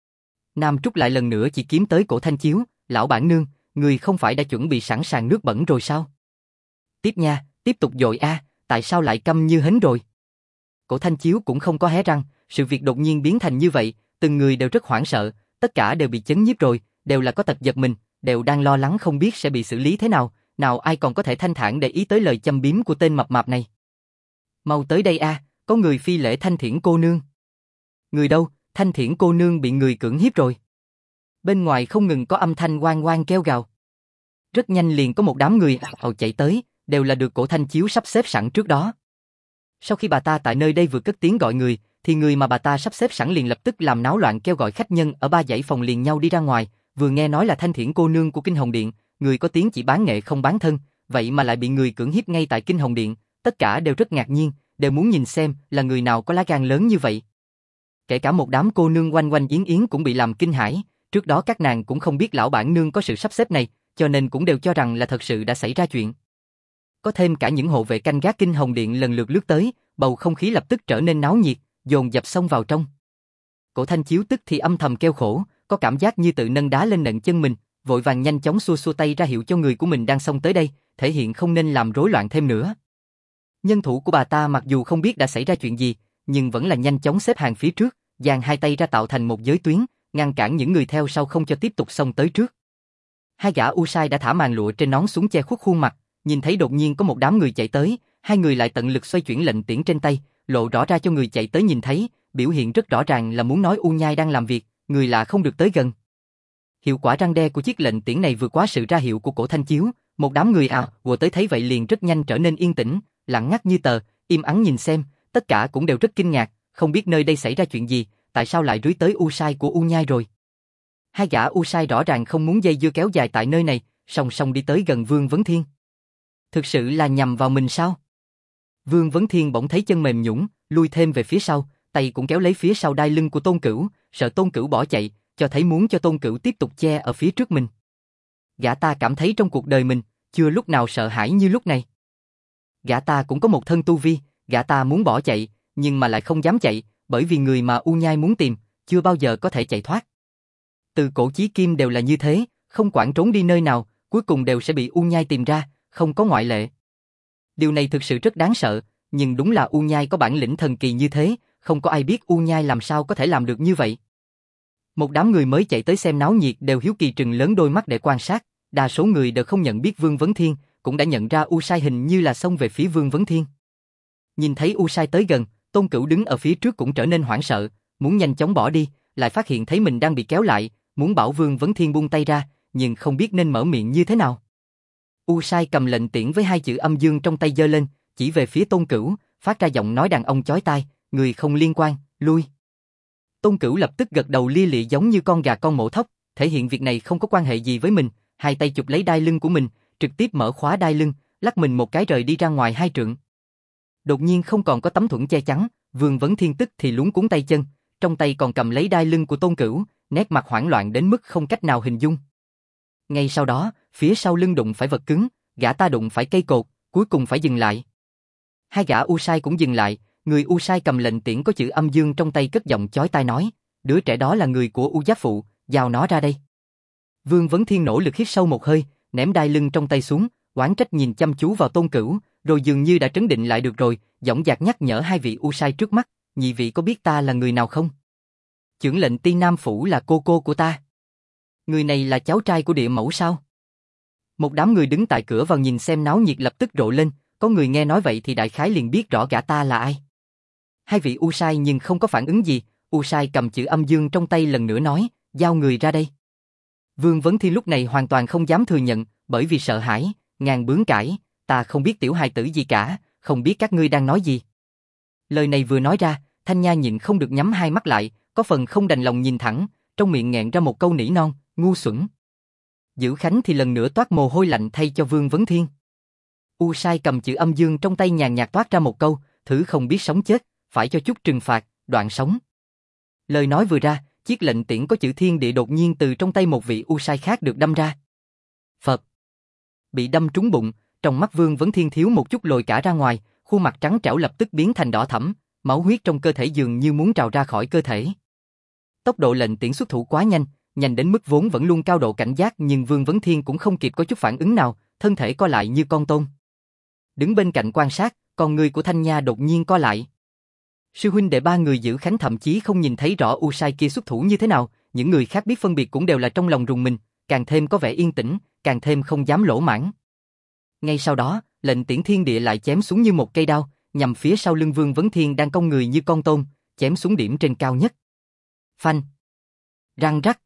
Nam Trúc lại lần nữa chỉ kiếm tới cổ Thanh Chiếu, lão bản nương, người không phải đã chuẩn bị sẵn sàng nước bẩn rồi sao? Tiếp nha, tiếp tục dội a, tại sao lại câm như hến rồi? Cổ Thanh Chiếu cũng không có hé răng, sự việc đột nhiên biến thành như vậy, từng người đều rất hoảng sợ, tất cả đều bị chấn nhiếp rồi, đều là có tật giật mình, đều đang lo lắng không biết sẽ bị xử lý thế nào, nào ai còn có thể thanh thản để ý tới lời châm biếm của tên mập mạp này. Mau tới đây a, có người phi lễ Thanh Thiển cô nương. Người đâu? Thanh Thiển cô nương bị người cưỡng hiếp rồi. Bên ngoài không ngừng có âm thanh oang oang kêu gào. Rất nhanh liền có một đám người ào chạy tới, đều là được cổ Thanh Chiếu sắp xếp sẵn trước đó. Sau khi bà ta tại nơi đây vừa cất tiếng gọi người, thì người mà bà ta sắp xếp sẵn liền lập tức làm náo loạn kêu gọi khách nhân ở ba dãy phòng liền nhau đi ra ngoài, vừa nghe nói là Thanh Thiển cô nương của Kinh Hồng Điện, người có tiếng chỉ bán nghệ không bán thân, vậy mà lại bị người cưỡng hiếp ngay tại Kinh Hồng Điện, tất cả đều rất ngạc nhiên, đều muốn nhìn xem là người nào có lá gan lớn như vậy. Kể cả một đám cô nương oanh oanh yến yến cũng bị làm kinh hãi, trước đó các nàng cũng không biết lão bản nương có sự sắp xếp này, cho nên cũng đều cho rằng là thật sự đã xảy ra chuyện. Có thêm cả những hộ vệ canh gác Kinh Hồng Điện lần lượt lướt tới, bầu không khí lập tức trở nên náo nhiệt, dồn dập xông vào trong. Cổ Thanh Chiếu tức thì âm thầm kêu khổ, có cảm giác như tự nâng đá lên nện chân mình, vội vàng nhanh chóng xua xua tay ra hiệu cho người của mình đang xông tới đây, thể hiện không nên làm rối loạn thêm nữa. Nhân thủ của bà ta mặc dù không biết đã xảy ra chuyện gì, nhưng vẫn là nhanh chóng xếp hàng phía trước, dang hai tay ra tạo thành một giới tuyến, ngăn cản những người theo sau không cho tiếp tục xông tới trước. Hai gã U Sai đã thả màn lụa trên nón xuống che khuất khuôn mặt, nhìn thấy đột nhiên có một đám người chạy tới, hai người lại tận lực xoay chuyển lệnh tiễn trên tay, lộ rõ ra cho người chạy tới nhìn thấy, biểu hiện rất rõ ràng là muốn nói U Nhai đang làm việc, người lạ không được tới gần. Hiệu quả răn đe của chiếc lệnh tiễn này vượt quá sự ra hiệu của cổ Thanh Chiếu, một đám người vừa tới thấy vậy liền rất nhanh trở nên yên tĩnh, lặng ngắt như tờ, im ắng nhìn xem, tất cả cũng đều rất kinh ngạc, không biết nơi đây xảy ra chuyện gì, tại sao lại rưới tới U Sai của U Nhai rồi. Hai gã U Sai rõ ràng không muốn dây dưa kéo dài tại nơi này, song song đi tới gần Vương Vấn Thiên. Thực sự là nhằm vào mình sao? Vương Vấn Thiên bỗng thấy chân mềm nhũn, lui thêm về phía sau, tay cũng kéo lấy phía sau đai lưng của Tôn Cửu, sợ Tôn Cửu bỏ chạy, cho thấy muốn cho Tôn Cửu tiếp tục che ở phía trước mình. Gã ta cảm thấy trong cuộc đời mình, chưa lúc nào sợ hãi như lúc này. Gã ta cũng có một thân tu vi, gã ta muốn bỏ chạy, nhưng mà lại không dám chạy, bởi vì người mà U Nhai muốn tìm, chưa bao giờ có thể chạy thoát. Từ cổ chí kim đều là như thế, không quản trốn đi nơi nào, cuối cùng đều sẽ bị U Nhai tìm ra, không có ngoại lệ. Điều này thực sự rất đáng sợ, nhưng đúng là U Nhai có bản lĩnh thần kỳ như thế, không có ai biết U Nhai làm sao có thể làm được như vậy. Một đám người mới chạy tới xem náo nhiệt đều hiếu kỳ trừng lớn đôi mắt để quan sát, đa số người đều không nhận biết Vương Vấn Thiên, cũng đã nhận ra U Sai hình như là xông về phía Vương Vấn Thiên. Nhìn thấy U Sai tới gần, Tôn Cửu đứng ở phía trước cũng trở nên hoảng sợ, muốn nhanh chóng bỏ đi, lại phát hiện thấy mình đang bị kéo lại, muốn bảo Vương Vấn Thiên buông tay ra, nhưng không biết nên mở miệng như thế nào. U Sai cầm lệnh tiễn với hai chữ âm dương trong tay giơ lên, chỉ về phía Tôn Cửu, phát ra giọng nói đàn ông chói tai, người không liên quan, lui. Tôn Cửu lập tức gật đầu lia lịa giống như con gà con mổ thóc, thể hiện việc này không có quan hệ gì với mình, hai tay chụp lấy đai lưng của mình, trực tiếp mở khóa đai lưng, lắc mình một cái rời đi ra ngoài 2 trượng. Đột nhiên không còn có tấm thuẫn che chắn, Vương Vấn Thiên tức thì luống cuống tay chân, trong tay còn cầm lấy đai lưng của Tôn Cửu, nét mặt hoảng loạn đến mức không cách nào hình dung. Ngay sau đó, phía sau lưng đụng phải vật cứng, gã ta đụng phải cây cột, cuối cùng phải dừng lại. Hai gã U Sai cũng dừng lại, Người U Sai cầm lệnh tiễn có chữ âm dương trong tay cất giọng chói tai nói, đứa trẻ đó là người của U Giáp Phụ, giao nó ra đây. Vương Vấn Thiên nỗ lực hít sâu một hơi, ném đai lưng trong tay xuống, oán trách nhìn chăm chú vào Tôn Cửu, rồi dường như đã trấn định lại được rồi, dõng dạc nhắc nhở hai vị U Sai trước mắt, nhị vị có biết ta là người nào không? Chưởng lệnh Tiên Nam Phủ là cô của ta. Người này là cháu trai của địa mẫu sao? Một đám người đứng tại cửa vào nhìn xem náo nhiệt lập tức rộ lên, có người nghe nói vậy thì đại khái liền biết rõ gã ta là ai. Hai vị U Sai nhưng không có phản ứng gì, U Sai cầm chữ âm dương trong tay lần nữa nói, giao người ra đây. Vương Vấn Thiên lúc này hoàn toàn không dám thừa nhận, bởi vì sợ hãi, ngàn bướng cãi, ta không biết tiểu hài tử gì cả, không biết các ngươi đang nói gì. Lời này vừa nói ra, Thanh Nha nhịn không được nhắm hai mắt lại, có phần không đành lòng nhìn thẳng, trong miệng nghẹn ra một câu nỉ non, ngu xuẩn. Dữ Khánh thì lần nữa toát mồ hôi lạnh thay cho Vương Vấn Thiên. U Sai cầm chữ âm dương trong tay nhàn nhạt toát ra một câu, thử không biết sống chết, phải cho chút trừng phạt, đoạn sống. Lời nói vừa ra, chiếc lệnh tiễn có chữ thiên địa đột nhiên từ trong tay một vị U Sai khác được đâm ra. Phập. Bị đâm trúng bụng, trong mắt Vương Vấn Thiên thiếu một chút lồi cả ra ngoài, khuôn mặt trắng trẻo lập tức biến thành đỏ thẫm, máu huyết trong cơ thể dường như muốn trào ra khỏi cơ thể. Tốc độ lệnh tiễn xuất thủ quá nhanh, nhanh đến mức vốn vẫn luôn cao độ cảnh giác nhưng Vương Vấn Thiên cũng không kịp có chút phản ứng nào, thân thể co lại như con tôm. Đứng bên cạnh quan sát, con người của Thanh Nha đột nhiên co lại. Sư huynh đệ ba người Dữ Khánh thậm chí không nhìn thấy rõ U Sai kia xuất thủ như thế nào, những người khác biết phân biệt cũng đều là trong lòng rùng mình, càng thêm có vẻ yên tĩnh, càng thêm không dám lỗ mãng. Ngay sau đó, lệnh tiễn thiên địa lại chém xuống như một cây đao, nhằm phía sau lưng Vương Vấn Thiên đang cong người như con tôm, chém xuống điểm trên cao nhất. Phanh, răng rắc.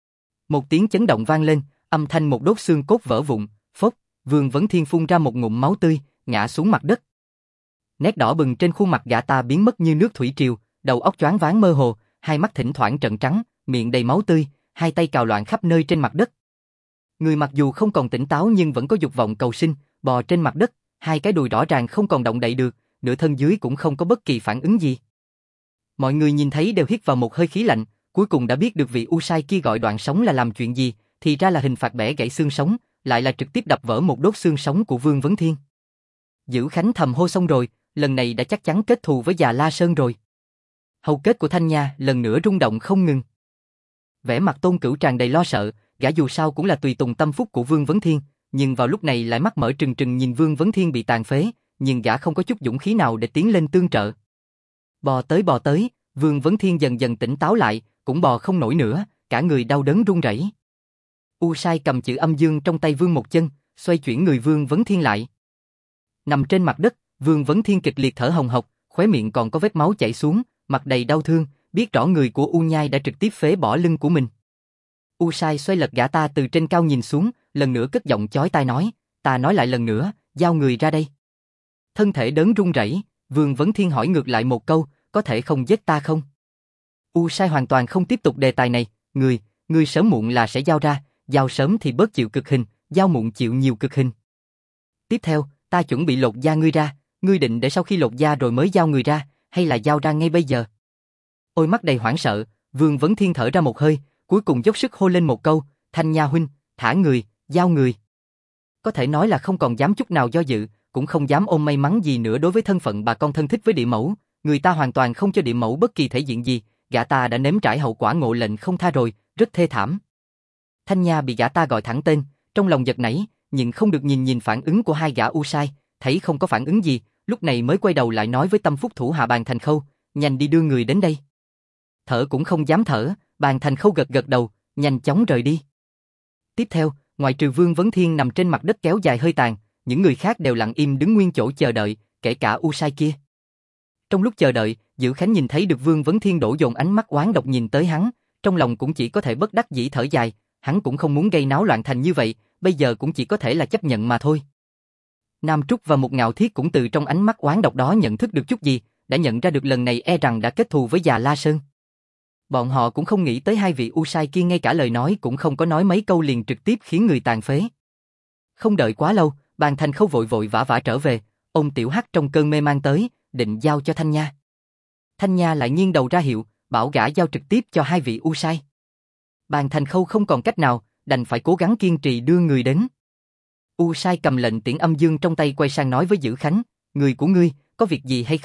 Một tiếng chấn động vang lên, âm thanh một đốt xương cốt vỡ vụn, phốc, Vương Vấn Thiên phun ra một ngụm máu tươi, ngã xuống mặt đất. Nét đỏ bừng trên khuôn mặt gã ta biến mất như nước thủy triều, đầu óc choáng váng mơ hồ, hai mắt thỉnh thoảng trợn trắng, miệng đầy máu tươi, hai tay cào loạn khắp nơi trên mặt đất. Người mặc dù không còn tỉnh táo nhưng vẫn có dục vọng cầu sinh, bò trên mặt đất, hai cái đùi rõ ràng không còn động đậy được, nửa thân dưới cũng không có bất kỳ phản ứng gì. Mọi người nhìn thấy đều hít vào một hơi khí lạnh, cuối cùng đã biết được vị U Sai kia gọi đoạn sống là làm chuyện gì, thì ra là hình phạt bẻ gãy xương sống, lại là trực tiếp đập vỡ một đốt xương sống của Vương Vấn Thiên. Dữ Khánh thầm hô xong rồi, lần này đã chắc chắn kết thù với già La Sơn rồi. Hầu kết của Thanh Nha lần nữa rung động không ngừng. Vẻ mặt Tôn Cửu tràn đầy lo sợ, gã dù sao cũng là tùy tùng tâm phúc của Vương Vấn Thiên, nhưng vào lúc này lại mắt mở trừng trừng nhìn Vương Vấn Thiên bị tàn phế, nhưng gã không có chút dũng khí nào để tiến lên tương trợ. Bò tới, Vương Vấn Thiên dần dần tỉnh táo lại, cũng bò không nổi nữa, cả người đau đớn run rẩy. U Sai cầm chữ âm dương trong tay vươn một chân, xoay chuyển người Vương Vấn Thiên lại. Nằm trên mặt đất, Vương Vấn Thiên kịch liệt thở hồng hộc, khóe miệng còn có vết máu chảy xuống, mặt đầy đau thương, biết rõ người của U Nhai đã trực tiếp phế bỏ lưng của mình. U Sai xoay lật gã ta từ trên cao nhìn xuống, lần nữa cất giọng chói tai nói, ta nói lại lần nữa, giao người ra đây. Thân thể đớn run rẩy, Vương Vấn Thiên hỏi ngược lại một câu, có thể không giết ta không? U Sai hoàn toàn không tiếp tục đề tài này, người sớm muộn là sẽ giao ra, giao sớm thì bớt chịu cực hình, giao muộn chịu nhiều cực hình. Tiếp theo, ta chuẩn bị lột da ngươi ra, ngươi định để sau khi lột da rồi mới giao người ra, hay là giao ra ngay bây giờ? Ôi mắt đầy hoảng sợ, Vương Vấn Thiên thở ra một hơi, cuối cùng dốc sức hô lên một câu, Thanh Nha huynh, thả người, giao người. Có thể nói là không còn dám chút nào do dự, cũng không dám ôm may mắn gì nữa đối với thân phận bà con thân thích với địa mẫu, người ta hoàn toàn không cho địa mẫu bất kỳ thể diện gì, gã ta đã nếm trải hậu quả ngộ lệnh không tha rồi, rất thê thảm. Thanh Nha bị gã ta gọi thẳng tên, trong lòng giật nảy, nhưng không được nhìn phản ứng của hai gã U Sai, thấy không có phản ứng gì, lúc này mới quay đầu lại nói với tâm phúc thủ hạ Bàn Thành Khâu, nhanh đi đưa người đến đây. Thở cũng không dám thở, Bàn Thành Khâu gật đầu, nhanh chóng rời đi. Tiếp theo, ngoại trừ Vương Vấn Thiên nằm trên mặt đất kéo dài hơi tàn, những người khác đều lặng im đứng nguyên chỗ chờ đợi, kể cả U Sai kia. Trong lúc chờ đợi, Dữ Khánh nhìn thấy được Vương Vấn Thiên đổ dồn ánh mắt oán độc nhìn tới hắn, trong lòng cũng chỉ có thể bất đắc dĩ thở dài, hắn cũng không muốn gây náo loạn thành như vậy, bây giờ cũng chỉ có thể là chấp nhận mà thôi. Nam Trúc và một Ngạo Thiết cũng từ trong ánh mắt oán độc đó nhận thức được chút gì, đã nhận ra được lần này e rằng đã kết thù với già La Sơn. Bọn họ cũng không nghĩ tới hai vị U Sai kia ngay cả lời nói cũng không có nói mấy câu liền trực tiếp khiến người tàn phế. Không đợi quá lâu, Bàn Thành Khâu vội vã trở về, ôm Tiểu Hắc trong cơn mê man tới, định giao cho Thanh Nha. Thanh Nha lại nghiêng đầu ra hiệu, bảo gã giao trực tiếp cho hai vị U Sai. Bàn Thành Khâu không còn cách nào, đành phải cố gắng kiên trì đưa người đến. U Sai cầm lệnh tiễn âm dương trong tay quay sang nói với Dữ Khánh, người của ngươi, có việc gì hay không,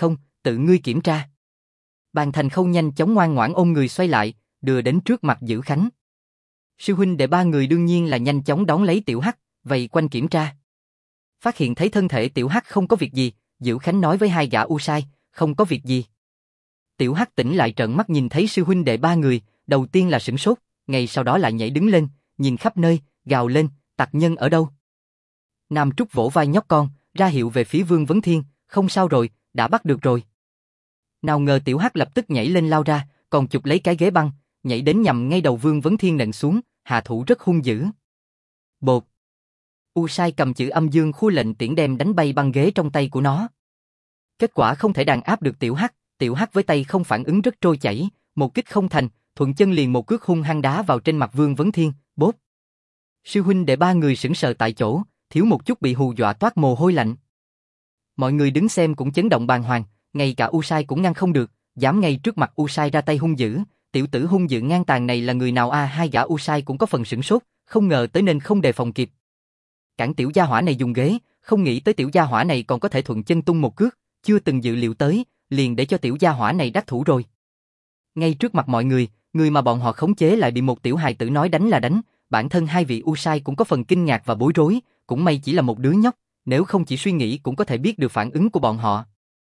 tự ngươi kiểm tra. Bàn Thành Khâu nhanh chóng ngoan ngoãn ôm người xoay lại, đưa đến trước mặt Dữ Khánh. Sư huynh đệ ba người đương nhiên là nhanh chóng đón lấy Tiểu Hắc, vây quanh kiểm tra. Phát hiện thấy thân thể Tiểu Hắc không có việc gì, Dữ Khánh nói với hai gã u sai, không có việc gì. Tiểu Hắc tỉnh lại trợn mắt nhìn thấy sư huynh đệ ba người, đầu tiên là sửng sốt, ngay sau đó lại nhảy đứng lên, nhìn khắp nơi, gào lên, tặc nhân ở đâu? Nam Trúc vỗ vai nhóc con, ra hiệu về phía Vương Vấn Thiên, không sao rồi, đã bắt được rồi. Nào ngờ Tiểu Hắc lập tức nhảy lên lao ra, còn chụp lấy cái ghế băng, nhảy đến nhằm ngay đầu Vương Vấn Thiên nện xuống, hạ thủ rất hung dữ. Bột. U sai cầm chữ âm dương khu lệnh tiễn đem đánh bay băng ghế trong tay của nó. Kết quả không thể đàn áp được Tiểu Hắc với tay không phản ứng rất trôi chảy, một kích không thành, thuận chân liền một cước hung hăng đá vào trên mặt Vương Vấn Thiên, bốp. Sư huynh đệ ba người sững sờ tại chỗ, thiếu một chút bị hù dọa toát mồ hôi lạnh. Mọi người đứng xem cũng chấn động bàng hoàng, ngay cả U Sai cũng ngăn không được, dám ngay trước mặt U Sai ra tay hung dữ, tiểu tử hung dữ ngang tàn này là người nào a? Hai gã U Sai cũng có phần sửng sốt, không ngờ tới nên không đề phòng kịp. Cản tiểu gia hỏa này dùng ghế, không nghĩ tới tiểu gia hỏa này còn có thể thuận chân tung một cước, chưa từng dự liệu tới, liền để cho tiểu gia hỏa này đắc thủ rồi. Ngay trước mặt mọi người, người mà bọn họ khống chế lại bị một tiểu hài tử nói đánh là đánh, bản thân hai vị U Sai cũng có phần kinh ngạc và bối rối, cũng may chỉ là một đứa nhóc, nếu không chỉ suy nghĩ cũng có thể biết được phản ứng của bọn họ.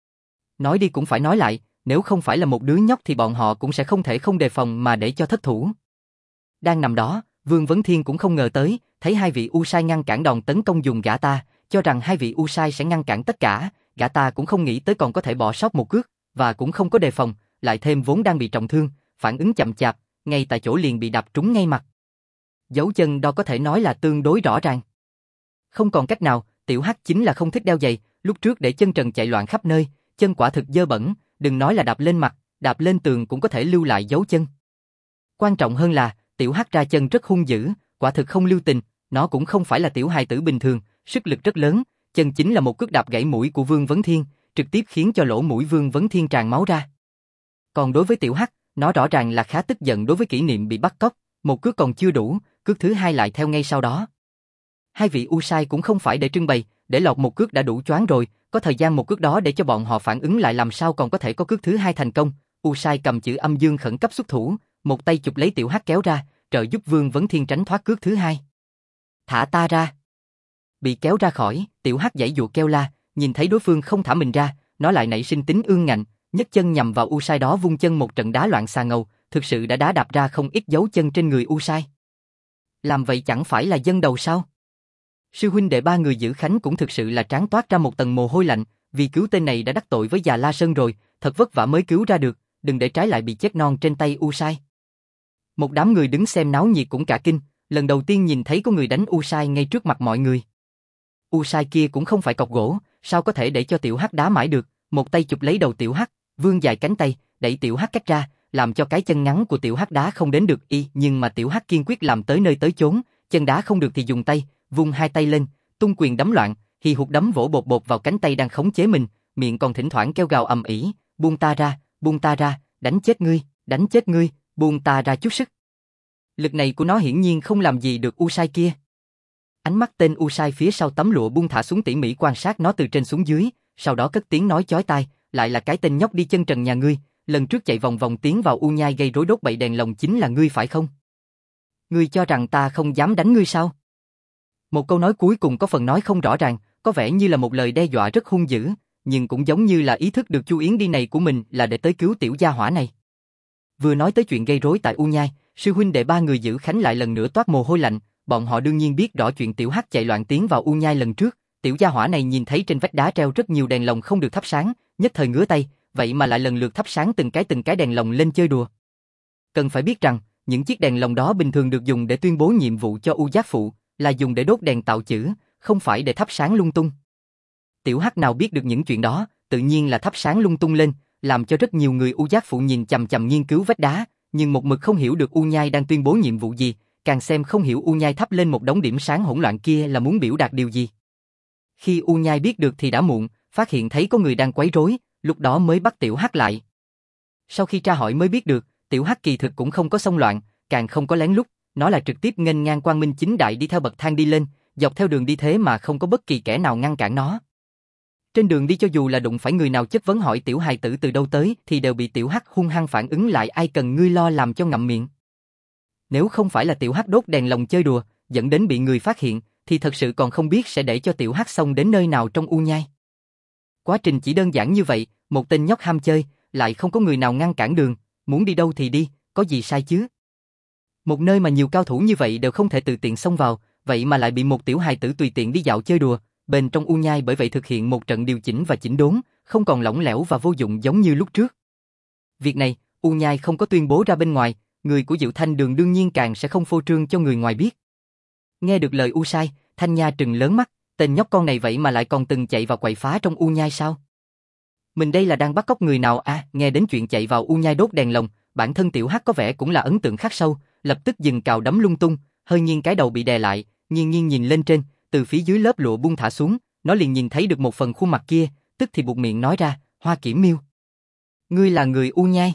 Nói đi cũng phải nói lại, nếu không phải là một đứa nhóc thì bọn họ cũng sẽ không thể không đề phòng mà để cho thất thủ. Đang nằm đó, Vương Vấn Thiên cũng không ngờ tới, thấy hai vị U Sai ngăn cản đòn tấn công dùng gã ta, cho rằng hai vị U Sai sẽ ngăn cản tất cả, gã ta cũng không nghĩ tới còn có thể bỏ sót một cước, và cũng không có đề phòng, lại thêm vốn đang bị trọng thương, phản ứng chậm chạp, ngay tại chỗ liền bị đạp trúng ngay mặt. Dấu chân đo có thể nói là tương đối rõ ràng. Không còn cách nào, Tiểu Hắc chính là không thích đeo giày, lúc trước để chân trần chạy loạn khắp nơi, chân quả thực dơ bẩn, đừng nói là đạp lên mặt, đạp lên tường cũng có thể lưu lại dấu chân. Quan trọng hơn là, Tiểu Hắc ra chân rất hung dữ, quả thực không lưu tình, nó cũng không phải là tiểu hài tử bình thường, sức lực rất lớn, chân chính là một cước đạp gãy mũi của Vương Vấn Thiên, trực tiếp khiến cho lỗ mũi Vương Vấn Thiên tràn máu ra. Còn đối với Tiểu Hắc, nó rõ ràng là khá tức giận đối với kỷ niệm bị bắt cóc, một cước còn chưa đủ, cước thứ hai lại theo ngay sau đó. Hai vị U Sai cũng không phải để trưng bày, để lọt một cước đã đủ choáng rồi, có thời gian một cước đó để cho bọn họ phản ứng lại làm sao còn có thể có cước thứ hai thành công. U Sai cầm chữ âm dương khẩn cấp xuất thủ, một tay chụp lấy Tiểu Hắc kéo ra, trợ giúp Vương Vấn Thiên tránh thoát cước thứ hai. Thả ta ra. Bị kéo ra khỏi, Tiểu Hắc giãy giụa kêu la, nhìn thấy đối phương không thả mình ra, nó lại nảy sinh tính ương ngạnh, nhấc chân nhằm vào U Sai đó vung chân một trận đá loạn xà ngầu, thực sự đã đá đạp ra không ít dấu chân trên người U Sai. Làm vậy chẳng phải là dân đầu sao? Sư huynh đệ ba người Dữ Khánh cũng thực sự là trán toát ra một tầng mồ hôi lạnh, vì cứu tên này đã đắc tội với già La Sơn rồi, thật vất vả mới cứu ra được, đừng để trái lại bị chết non trên tay U Sai. Một đám người đứng xem náo nhiệt cũng cả kinh, lần đầu tiên nhìn thấy có người đánh U Sai ngay trước mặt mọi người. U Sai kia cũng không phải cọc gỗ, sao có thể để cho Tiểu Hắc đá mãi được, một tay chụp lấy đầu Tiểu Hắc, vươn dài cánh tay, đẩy Tiểu Hắc cách ra, làm cho cái chân ngắn của Tiểu Hắc đá không đến được nhưng mà Tiểu Hắc kiên quyết làm tới nơi tới chốn, chân đá không được thì dùng tay, vung hai tay lên, tung quyền đấm loạn, hì hục đấm vỗ bột bột vào cánh tay đang khống chế mình, miệng còn thỉnh thoảng kêu gào ầm ĩ, buông ta ra, đánh chết ngươi, buông ta ra chút sức. Lực này của nó hiển nhiên không làm gì được U Sai kia. Ánh mắt tên U Sai phía sau tấm lụa buông thả xuống tỉ mỉ quan sát nó từ trên xuống dưới, sau đó cất tiếng nói chói tai, lại là cái tên nhóc đi chân trần nhà ngươi, lần trước chạy vòng vòng tiến vào U nhai gây rối đốt bậy đèn lồng chính là ngươi phải không? Ngươi cho rằng ta không dám đánh ngươi sao? Một câu nói cuối cùng có phần nói không rõ ràng, có vẻ như là một lời đe dọa rất hung dữ, nhưng cũng giống như là ý thức được Chu Yến đi này của mình là để tới cứu tiểu gia hỏa này. Vừa nói tới chuyện gây rối tại U nhai, sư huynh đệ ba người Dữ Khánh lại lần nữa toát mồ hôi lạnh, bọn họ đương nhiên biết rõ chuyện Tiểu Hắc chạy loạn tiến vào U nhai lần trước, tiểu gia hỏa này nhìn thấy trên vách đá treo rất nhiều đèn lồng không được thắp sáng, nhất thời ngứa tay, vậy mà lại lần lượt thắp sáng từng cái đèn lồng lên chơi đùa. Cần phải biết rằng, những chiếc đèn lồng đó bình thường được dùng để tuyên bố nhiệm vụ cho U giác phụ, là dùng để đốt đèn tạo chữ, không phải để thắp sáng lung tung. Tiểu Hắc nào biết được những chuyện đó, tự nhiên là thắp sáng lung tung lên, làm cho rất nhiều người U giác phụ nhìn chằm chằm nghiên cứu vách đá, nhưng một mực không hiểu được U nhai đang tuyên bố nhiệm vụ gì, càng xem không hiểu U nhai thắp lên một đống điểm sáng hỗn loạn kia là muốn biểu đạt điều gì. Khi U nhai biết được thì đã muộn, phát hiện thấy có người đang quấy rối, lúc đó mới bắt Tiểu Hắc lại. Sau khi tra hỏi mới biết được, Tiểu Hắc kỳ thực cũng không có xông loạn, càng không có lén lút, nó là trực tiếp nghênh ngang quang minh chính đại đi theo bậc thang đi lên, dọc theo đường đi thế mà không có bất kỳ kẻ nào ngăn cản nó. Trên đường đi cho dù là đụng phải người nào chất vấn hỏi tiểu hài tử từ đâu tới thì đều bị tiểu hắc hung hăng phản ứng lại, ai cần ngươi lo làm cho ngậm miệng. Nếu không phải là tiểu hắc đốt đèn lồng chơi đùa, dẫn đến bị người phát hiện, thì thật sự còn không biết sẽ để cho tiểu hắc xông đến nơi nào trong U Nhai. Quá trình chỉ đơn giản như vậy, một tên nhóc ham chơi, lại không có người nào ngăn cản đường, muốn đi đâu thì đi, có gì sai chứ? Một nơi mà nhiều cao thủ như vậy đều không thể tự tiện xông vào, vậy mà lại bị một tiểu hài tử tùy tiện đi dạo chơi đùa, bên trong U Nhai bởi vậy thực hiện một trận điều chỉnh và chỉnh đốn, không còn lỏng lẻo và vô dụng giống như lúc trước. Việc này, U Nhai không có tuyên bố ra bên ngoài, người của Diệu Thanh Đường đương nhiên càng sẽ không phô trương cho người ngoài biết. Nghe được lời U Sai, Thanh Nha trừng lớn mắt, tên nhóc con này vậy mà lại còn từng chạy vào quậy phá trong U Nhai sao? Mình đây là đang bắt cóc người nào à? Nghe đến chuyện chạy vào U Nhai đốt đèn lồng, bản thân tiểu hắc có vẻ cũng là ấn tượng khắc sâu, lập tức dừng cào đấm lung tung, hơi nghiêng cái đầu bị đè lại, nghiêng nghiêng nhìn lên trên, từ phía dưới lớp lụa buông thả xuống, nó liền nhìn thấy được một phần khuôn mặt kia, tức thì buột miệng nói ra, Hoa Kỷ Miêu. Ngươi là người U Nhai?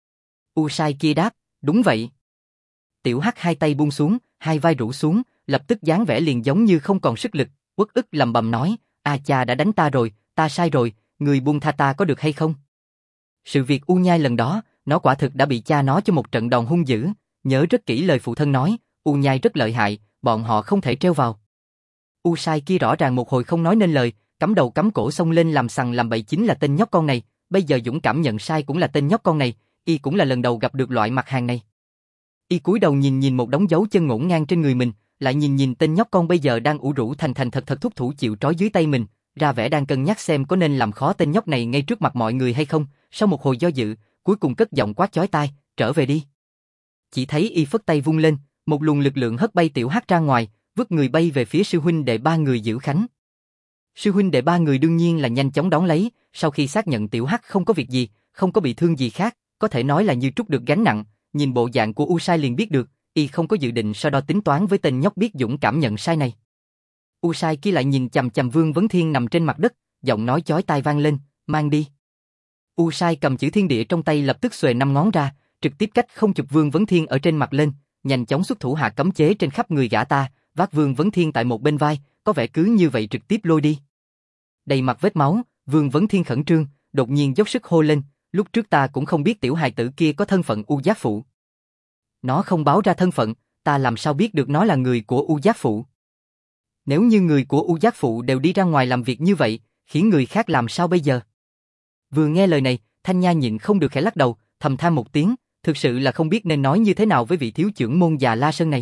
U Sai kia đáp, đúng vậy. Tiểu hắc hai tay buông xuống, hai vai rũ xuống, lập tức dáng vẻ liền giống như không còn sức lực, uất ức lầm bầm nói, cha đã đánh ta rồi, ta sai rồi, người buông tha ta có được hay không? Sự việc U Nhai lần đó, nó quả thực đã bị cha nó cho một trận đòn hung dữ, nhớ rất kỹ lời phụ thân nói, U Nhai rất lợi hại, bọn họ không thể treo vào. U Sai kia rõ ràng một hồi không nói nên lời, cắm đầu cắm cổ xông lên làm sằng làm bậy chính là tên nhóc con này, bây giờ dũng cảm nhận sai cũng là tên nhóc con này, y cũng là lần đầu gặp được loại mặt hàng này. Y cúi đầu nhìn nhìn một đống dấu chân ngổn ngang trên người mình, lại nhìn nhìn tên nhóc con bây giờ đang ủ rũ thành thật thật thúc thủ chịu trói dưới tay mình, ra vẻ đang cân nhắc xem có nên làm khó tên nhóc này ngay trước mặt mọi người hay không. Sau một hồi do dự, cuối cùng cất giọng quát chói tai, trở về đi. Chỉ thấy y phất tay vung lên, một luồng lực lượng hất bay tiểu hắc ra ngoài, vứt người bay về phía sư huynh đệ ba người giữ khánh. Sư huynh đệ ba người đương nhiên là nhanh chóng đón lấy, sau khi xác nhận tiểu hắc không có việc gì, không có bị thương gì khác, có thể nói là như trút được gánh nặng, nhìn bộ dạng của U Sai liền biết được, y không có dự định so đo tính toán với tên nhóc biết dũng cảm nhận sai này. U Sai kia lại nhìn chằm chằm Vương Vấn Thiên nằm trên mặt đất, giọng nói chói tai vang lên, mang đi. U Sai cầm chữ thiên địa trong tay lập tức xuề năm ngón ra, trực tiếp cách không chụp Vương Vấn Thiên ở trên mặt lên, nhanh chóng xuất thủ hạ cấm chế trên khắp người gã ta, vác Vương Vấn Thiên tại một bên vai, có vẻ cứ như vậy trực tiếp lôi đi. Đầy mặt vết máu, Vương Vấn Thiên khẩn trương, đột nhiên dốc sức hô lên, lúc trước ta cũng không biết tiểu hài tử kia có thân phận U Giác Phụ. Nó không báo ra thân phận, ta làm sao biết được nó là người của U Giác Phụ? Nếu như người của U Giác Phụ đều đi ra ngoài làm việc như vậy, khiến người khác làm sao bây giờ? Vừa nghe lời này, Thanh Nha nhịn không được khẽ lắc đầu, thầm than một tiếng, thực sự là không biết nên nói như thế nào với vị thiếu trưởng môn già La Sơn này.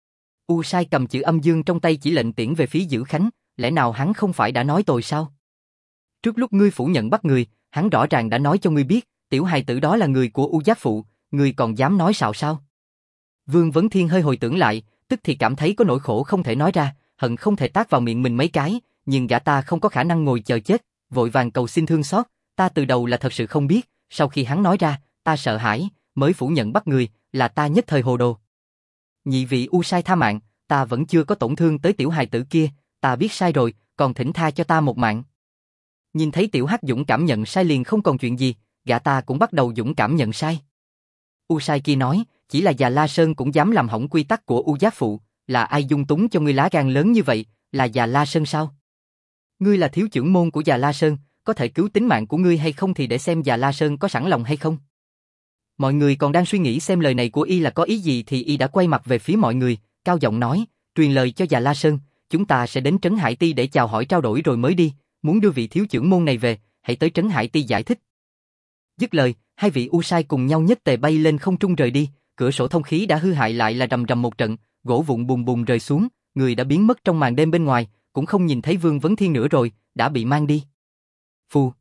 U Sai cầm chữ âm dương trong tay chỉ lệnh tiễn về phía Dữ Khánh, lẽ nào hắn không phải đã nói tôi sao? Trước lúc ngươi phủ nhận bắt người, hắn rõ ràng đã nói cho ngươi biết, tiểu hài tử đó là người của U Giác Phụ, ngươi còn dám nói xạo sao? Vương Vấn Thiên hơi hồi tưởng lại, tức thì cảm thấy có nỗi khổ không thể nói ra, hận không thể tát vào miệng mình mấy cái, nhưng gã ta không có khả năng ngồi chờ chết, vội vàng cầu xin thương xót, ta từ đầu là thật sự không biết, sau khi hắn nói ra, ta sợ hãi, mới phủ nhận bắt người, là ta nhất thời hồ đồ. Nhị vị U Sai tha mạng, ta vẫn chưa có tổn thương tới tiểu hài tử kia, ta biết sai rồi, còn thỉnh tha cho ta một mạng. Nhìn thấy tiểu hắc dũng cảm nhận sai liền không còn chuyện gì, gã ta cũng bắt đầu dũng cảm nhận sai. U Sai kia nói, chỉ là già La Sơn cũng dám làm hỏng quy tắc của U Giác Phụ, là ai dung túng cho ngươi lá gan lớn như vậy, là già La Sơn sao? Ngươi là thiếu trưởng môn của già La Sơn, có thể cứu tính mạng của ngươi hay không thì để xem già La Sơn có sẵn lòng hay không. Mọi người còn đang suy nghĩ xem lời này của y là có ý gì thì y đã quay mặt về phía mọi người, cao giọng nói, truyền lời cho già La Sơn, chúng ta sẽ đến Trấn Hải Ti để chào hỏi trao đổi rồi mới đi, muốn đưa vị thiếu trưởng môn này về, hãy tới Trấn Hải Ti giải thích. Dứt lời, hai vị U Sai cùng nhau nhất tề bay lên không trung rời đi, cửa sổ thông khí đã hư hại lại là rầm rầm một trận, gỗ vụn bùm bùm rơi xuống, người đã biến mất trong màn đêm bên ngoài, cũng không nhìn thấy Vương Vấn Thiên nữa rồi, đã bị mang đi. Phù.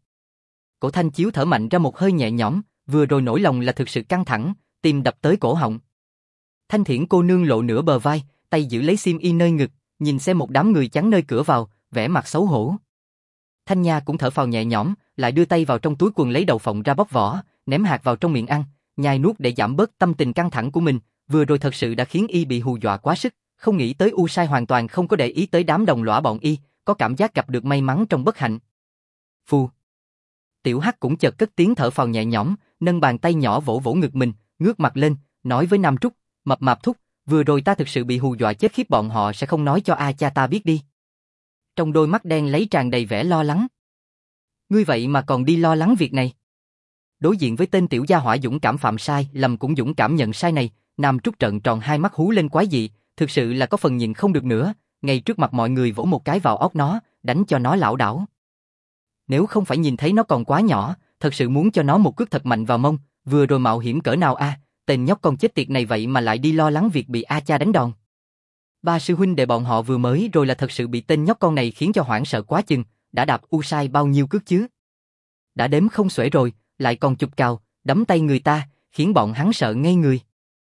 Cổ Thanh Chiếu thở mạnh ra một hơi nhẹ nhõm, vừa rồi nỗi lòng là thực sự căng thẳng, tim đập tới cổ họng. Thanh Thiển cô nương lộ nửa bờ vai, tay giữ lấy xiêm y nơi ngực, nhìn xem một đám người chắn nơi cửa vào, vẻ mặt xấu hổ. Thanh Nha cũng thở phào nhẹ nhõm, lại đưa tay vào trong túi quần lấy đậu phộng ra bóc vỏ, ném hạt vào trong miệng ăn, nhai nuốt để giảm bớt tâm tình căng thẳng của mình, vừa rồi thật sự đã khiến y bị hù dọa quá sức, không nghĩ tới U Sai hoàn toàn không có để ý tới đám đồng lõa bọn y, có cảm giác gặp được may mắn trong bất hạnh. Phù. Tiểu Hắc cũng chợt cất tiếng thở phào nhẹ nhõm, nâng bàn tay nhỏ vỗ vỗ ngực mình, ngước mặt lên, nói với Nam Trúc, mập mạp thúc, vừa rồi ta thực sự bị hù dọa chết khiếp, bọn họ sẽ không nói cho cha ta biết đi. Trong đôi mắt đen lấy tràn đầy vẻ lo lắng. Ngươi vậy mà còn đi lo lắng việc này. Đối diện với tên tiểu gia hỏa dũng cảm phạm sai, lầm cũng dũng cảm nhận sai này, Nam Trúc trợn tròn hai mắt hú lên quái dị, thực sự là có phần nhìn không được nữa, ngay trước mặt mọi người vỗ một cái vào óc nó, đánh cho nó lảo đảo. Nếu không phải nhìn thấy nó còn quá nhỏ, thật sự muốn cho nó một cước thật mạnh vào mông, vừa rồi mạo hiểm cỡ nào a, tên nhóc con chết tiệt này vậy mà lại đi lo lắng việc bị A Cha đánh đòn. Ba sư huynh đệ bọn họ vừa mới rồi là thật sự bị tên nhóc con này khiến cho hoảng sợ quá chừng, đã đạp sai bao nhiêu cước chứ? Đã đếm không xuể rồi, lại còn chụp cào, đấm tay người ta, khiến bọn hắn sợ ngây người.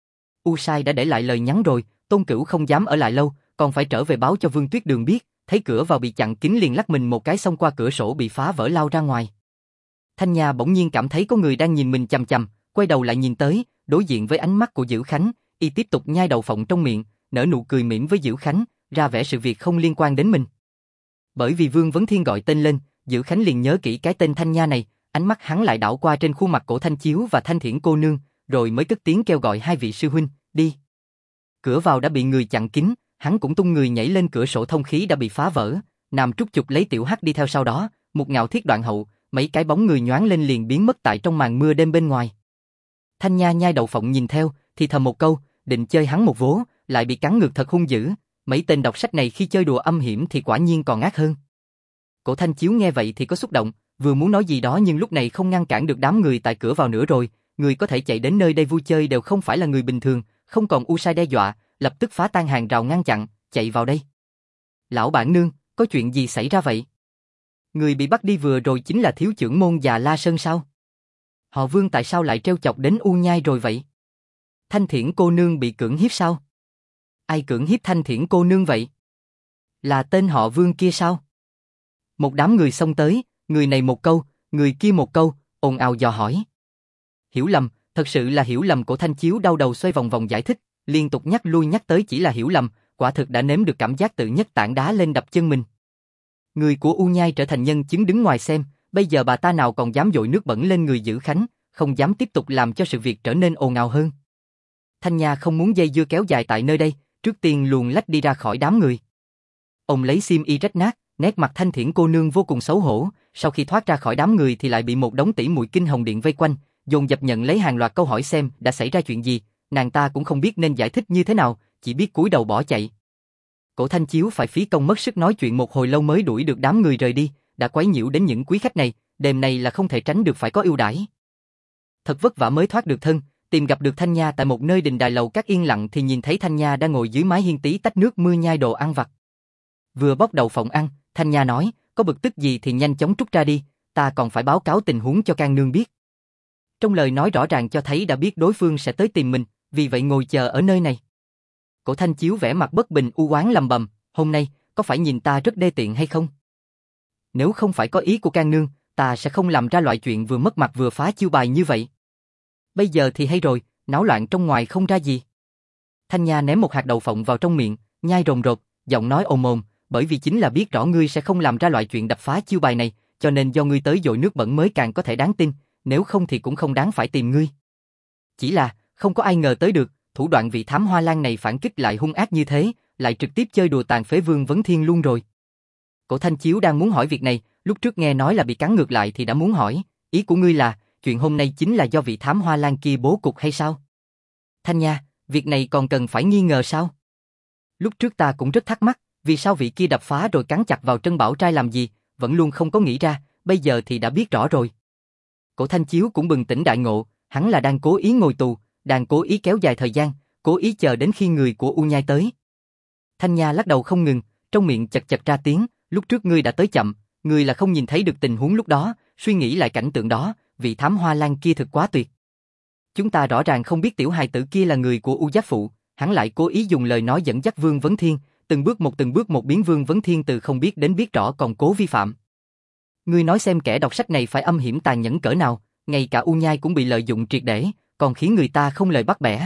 Sai đã để lại lời nhắn rồi, Tôn Cửu không dám ở lại lâu, còn phải trở về báo cho Vương Tuyết Đường biết, thấy cửa vào bị chặn kín liền lắc mình một cái xông qua cửa sổ bị phá vỡ lao ra ngoài. Thanh Nha bỗng nhiên cảm thấy có người đang nhìn mình chằm chằm, quay đầu lại nhìn tới, đối diện với ánh mắt của Dữ Khánh, y tiếp tục nhai đậu phộng trong miệng, nở nụ cười mỉm với Dữ Khánh, ra vẻ sự việc không liên quan đến mình. Bởi vì Vương Vấn Thiên gọi tên lên, Dữ Khánh liền nhớ kỹ cái tên Thanh Nha này, ánh mắt hắn lại đảo qua trên khuôn mặt Cổ Thanh Chiếu và Thanh Thiển cô nương, rồi mới cất tiếng kêu gọi hai vị sư huynh, đi. Cửa vào đã bị người chặn kín, hắn cũng tung người nhảy lên cửa sổ thông khí đã bị phá vỡ, Nam Trúc chụp lấy Tiểu Hắc đi theo sau đó, một ngạo thiết đoạn hậu, mấy cái bóng người nhoáng lên liền biến mất tại trong màn mưa đêm bên ngoài. Thanh Nha nhai đậu phộng nhìn theo, thì thầm một câu, định chơi hắn một vố, lại bị cắn ngược thật hung dữ, mấy tên đọc sách này khi chơi đùa âm hiểm thì quả nhiên còn ác hơn. Cổ Thanh Chiếu nghe vậy thì có xúc động, vừa muốn nói gì đó nhưng lúc này không ngăn cản được đám người tại cửa vào nữa rồi, người có thể chạy đến nơi đây vui chơi đều không phải là người bình thường, không còn sai đe dọa, lập tức phá tan hàng rào ngăn chặn, chạy vào đây. Lão bản nương, có chuyện gì xảy ra vậy? Người bị bắt đi vừa rồi chính là thiếu trưởng môn già La Sơn sao? Họ Vương tại sao lại trêu chọc đến U Nhai rồi vậy? Thanh Thiển cô nương bị cưỡng hiếp sao? Ai cưỡng hiếp Thanh Thiển cô nương vậy? Là tên họ Vương kia sao? Một đám người xông tới, người này một câu, người kia một câu, ồn ào dò hỏi. Hiểu lầm, thật sự là hiểu lầm. Cổ Thanh Chiếu đau đầu xoay vòng vòng giải thích, liên tục nhắc lui nhắc tới chỉ là hiểu lầm, quả thực đã nếm được cảm giác tự nhất tảng đá lên đập chân mình. Người của U Nhai trở thành nhân chứng đứng ngoài xem, bây giờ bà ta nào còn dám dội nước bẩn lên người Dữ Khánh, không dám tiếp tục làm cho sự việc trở nên ồn ào hơn. Thanh Nha không muốn dây dưa kéo dài tại nơi đây, trước tiên luồn lách đi ra khỏi đám người. Ông lấy xiêm y rách nát, nét mặt Thanh Thiển cô nương vô cùng xấu hổ, sau khi thoát ra khỏi đám người thì lại bị một đống tỷ muội Kinh Hồng Điện vây quanh, dồn dập nhận lấy hàng loạt câu hỏi xem đã xảy ra chuyện gì, nàng ta cũng không biết nên giải thích như thế nào, chỉ biết cúi đầu bỏ chạy. Cổ Thanh Chiếu phải phí công mất sức nói chuyện một hồi lâu mới đuổi được đám người rời đi, đã quấy nhiễu đến những quý khách này, đêm này là không thể tránh được phải có ưu đãi. Thật vất vả mới thoát được thân, tìm gặp được Thanh Nha tại một nơi đình đài lầu các yên lặng thì nhìn thấy Thanh Nha đang ngồi dưới mái hiên tí tách nước mưa nhai đồ ăn vặt. Vừa bóc đầu phộng ăn, Thanh Nha nói, có bực tức gì thì nhanh chóng trút ra đi, ta còn phải báo cáo tình huống cho Can Nương biết. Trong lời nói rõ ràng cho thấy đã biết đối phương sẽ tới tìm mình, vì vậy ngồi chờ ở nơi này. Cổ Thanh Chiếu vẻ mặt bất bình u oán lầm bầm, hôm nay, có phải nhìn ta rất đê tiện hay không? Nếu không phải có ý của Can Nương, ta sẽ không làm ra loại chuyện vừa mất mặt vừa phá chiêu bài như vậy. Bây giờ thì hay rồi, náo loạn trong ngoài không ra gì. Thanh Nha ném một hạt đậu phộng vào trong miệng, nhai rồng rột, giọng nói ồm ồm, bởi vì chính là biết rõ ngươi sẽ không làm ra loại chuyện đập phá chiêu bài này, cho nên do ngươi tới dội nước bẩn mới càng có thể đáng tin, nếu không thì cũng không đáng phải tìm ngươi. Chỉ là, không có ai ngờ tới được, thủ đoạn vị thám hoa lan này phản kích lại hung ác như thế, lại trực tiếp chơi đùa tàn phế Vương Vấn Thiên luôn rồi. Cổ Thanh Chiếu đang muốn hỏi việc này, lúc trước nghe nói là bị cắn ngược lại thì đã muốn hỏi, ý của ngươi là, chuyện hôm nay chính là do vị thám hoa lan kia bố cục hay sao? Thanh Nha, việc này còn cần phải nghi ngờ sao? Lúc trước ta cũng rất thắc mắc, vì sao vị kia đập phá rồi cắn chặt vào Trân Bảo Trai làm gì, vẫn luôn không có nghĩ ra, bây giờ thì đã biết rõ rồi. Cổ Thanh Chiếu cũng bừng tỉnh đại ngộ, hắn là đang cố ý ngồi tù, đang cố ý kéo dài thời gian, cố ý chờ đến khi người của U Nhai tới. Thanh Nha lắc đầu không ngừng, trong miệng chật chật ra tiếng, lúc trước ngươi đã tới chậm, ngươi là không nhìn thấy được tình huống lúc đó, suy nghĩ lại cảnh tượng đó, vị thám hoa lan kia thực quá tuyệt. Chúng ta rõ ràng không biết tiểu hài tử kia là người của U Giáp Phụ, hắn lại cố ý dùng lời nói dẫn dắt Vương Vấn Thiên, từng bước một biến Vương Vấn Thiên từ không biết đến biết rõ còn cố vi phạm. Ngươi nói xem kẻ đọc sách này phải âm hiểm tàn nhẫn cỡ nào, ngay cả U Nhai cũng bị lợi dụng triệt để, còn khiến người ta không lời bắt bẻ.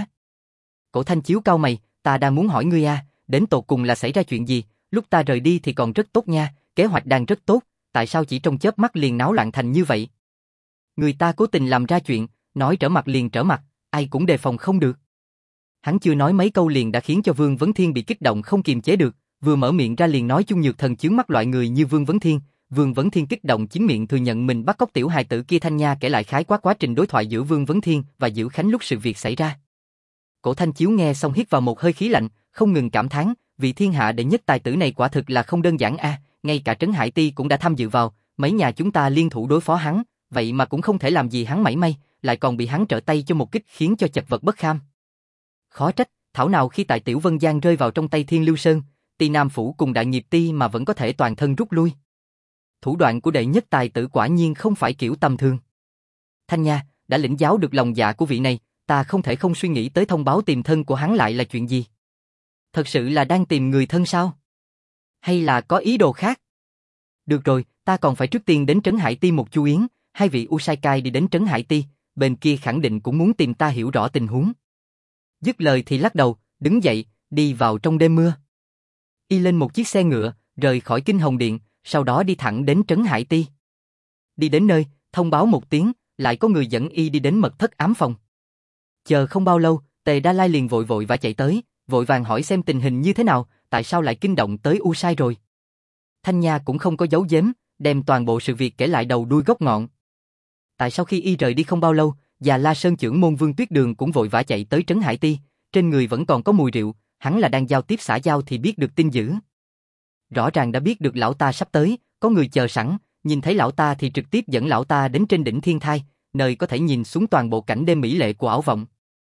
Cổ Thanh Chiếu cau mày, ta đang muốn hỏi ngươi đến tột cùng là xảy ra chuyện gì, lúc ta rời đi thì còn rất tốt nha, kế hoạch đang rất tốt, tại sao chỉ trong chớp mắt liền náo loạn thành như vậy? Người ta cố tình làm ra chuyện, nói trở mặt liền trở mặt, ai cũng đề phòng không được. Hắn chưa nói mấy câu liền đã khiến cho Vương Vấn Thiên bị kích động không kiềm chế được, vừa mở miệng ra liền nói Chung Nhược Thần chướng mắt loại người như Vương Vấn Thiên, Vương Vấn Thiên kích động chính miệng thừa nhận mình bắt cóc tiểu hài tử kia. Thanh Nha kể lại khái quát quá trình đối thoại giữa Vương Vấn Thiên và Diễu Khánh lúc sự việc xảy ra. Cổ Thanh Chiếu nghe xong hít vào một hơi khí lạnh, không ngừng cảm thán, vị thiên hạ đệ nhất tài tử này quả thực là không đơn giản a, ngay cả Trấn Hải Ti cũng đã tham dự vào, mấy nhà chúng ta liên thủ đối phó hắn, vậy mà cũng không thể làm gì hắn mảy may, lại còn bị hắn trợ tay cho một kích khiến cho chật vật bất kham. Khó trách, thảo nào khi tại Tiểu Vân Giang rơi vào trong tay Thiên Lưu Sơn, Ti Nam Phủ cùng Đại Nghiệp Ti mà vẫn có thể toàn thân rút lui. Thủ đoạn của đệ nhất tài tử quả nhiên không phải kiểu tầm thường. Thanh Nha, đã lĩnh giáo được lòng dạ của vị này, ta không thể không suy nghĩ tới thông báo tìm thân của hắn lại là chuyện gì. Thật sự là đang tìm người thân sao? Hay là có ý đồ khác? Được rồi, ta còn phải trước tiên đến Trấn Hải Ti một chu yến, hai vị Usaikai đi đến Trấn Hải Ti, bên kia khẳng định cũng muốn tìm ta hiểu rõ tình huống. Dứt lời thì lắc đầu, đứng dậy, đi vào trong đêm mưa. Y lên một chiếc xe ngựa, rời khỏi Kinh Hồng Điện, sau đó đi thẳng đến Trấn Hải Ti. Đi đến nơi, thông báo một tiếng, lại có người dẫn Y đi đến mật thất ám phòng. Chờ không bao lâu, Tề Đa Lai liền vội vội và chạy tới, vội vàng hỏi xem tình hình như thế nào, tại sao lại kinh động tới Usai rồi. Thanh Nha cũng không có giấu giếm, đem toàn bộ sự việc kể lại đầu đuôi gốc ngọn. Tại sau khi Y rời đi không bao lâu, Già La Sơn trưởng môn Vương Tuyết Đường cũng vội vã chạy tới Trấn Hải Ti, trên người vẫn còn có mùi rượu, hắn là đang giao tiếp xã giao thì biết được tin dữ. Rõ ràng đã biết được lão ta sắp tới, có người chờ sẵn, nhìn thấy lão ta thì trực tiếp dẫn lão ta đến trên đỉnh Thiên Thai, nơi có thể nhìn xuống toàn bộ cảnh đêm mỹ lệ của ảo vọng.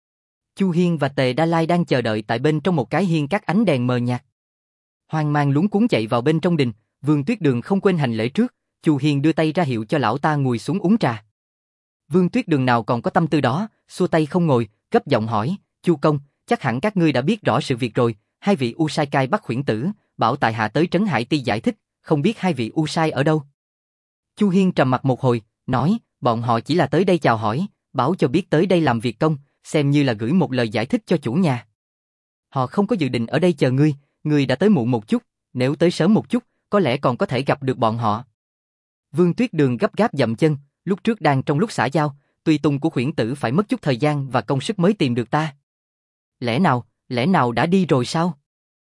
Chu Hiên và Tề Đa Lai đang chờ đợi tại bên trong một cái hiên các ánh đèn mờ nhạt. Hoang mang luống cuống chạy vào bên trong đình, Vương Tuyết Đường không quên hành lễ trước, Chu Hiên đưa tay ra hiệu cho lão ta ngồi xuống uống trà. Vương Tuyết Đường nào còn có tâm tư đó, xua tay không ngồi, gấp giọng hỏi, Chu công, chắc hẳn các ngươi đã biết rõ sự việc rồi, hai vị Usaikai bắt khuyển tử, bảo tại hạ tới Trấn Hải Ti giải thích, không biết hai vị Usai ở đâu. Chu Hiên trầm mặt một hồi, nói, bọn họ chỉ là tới đây chào hỏi, bảo cho biết tới đây làm việc công, xem như là gửi một lời giải thích cho chủ nhà. Họ không có dự định ở đây chờ ngươi, ngươi đã tới muộn một chút, nếu tới sớm một chút, có lẽ còn có thể gặp được bọn họ. Vương Tuyết Đường gấp gáp dậm chân, lúc trước đang trong lúc xã giao, tùy tùng của khuyển tử phải mất chút thời gian và công sức mới tìm được ta. Lẽ nào đã đi rồi sao?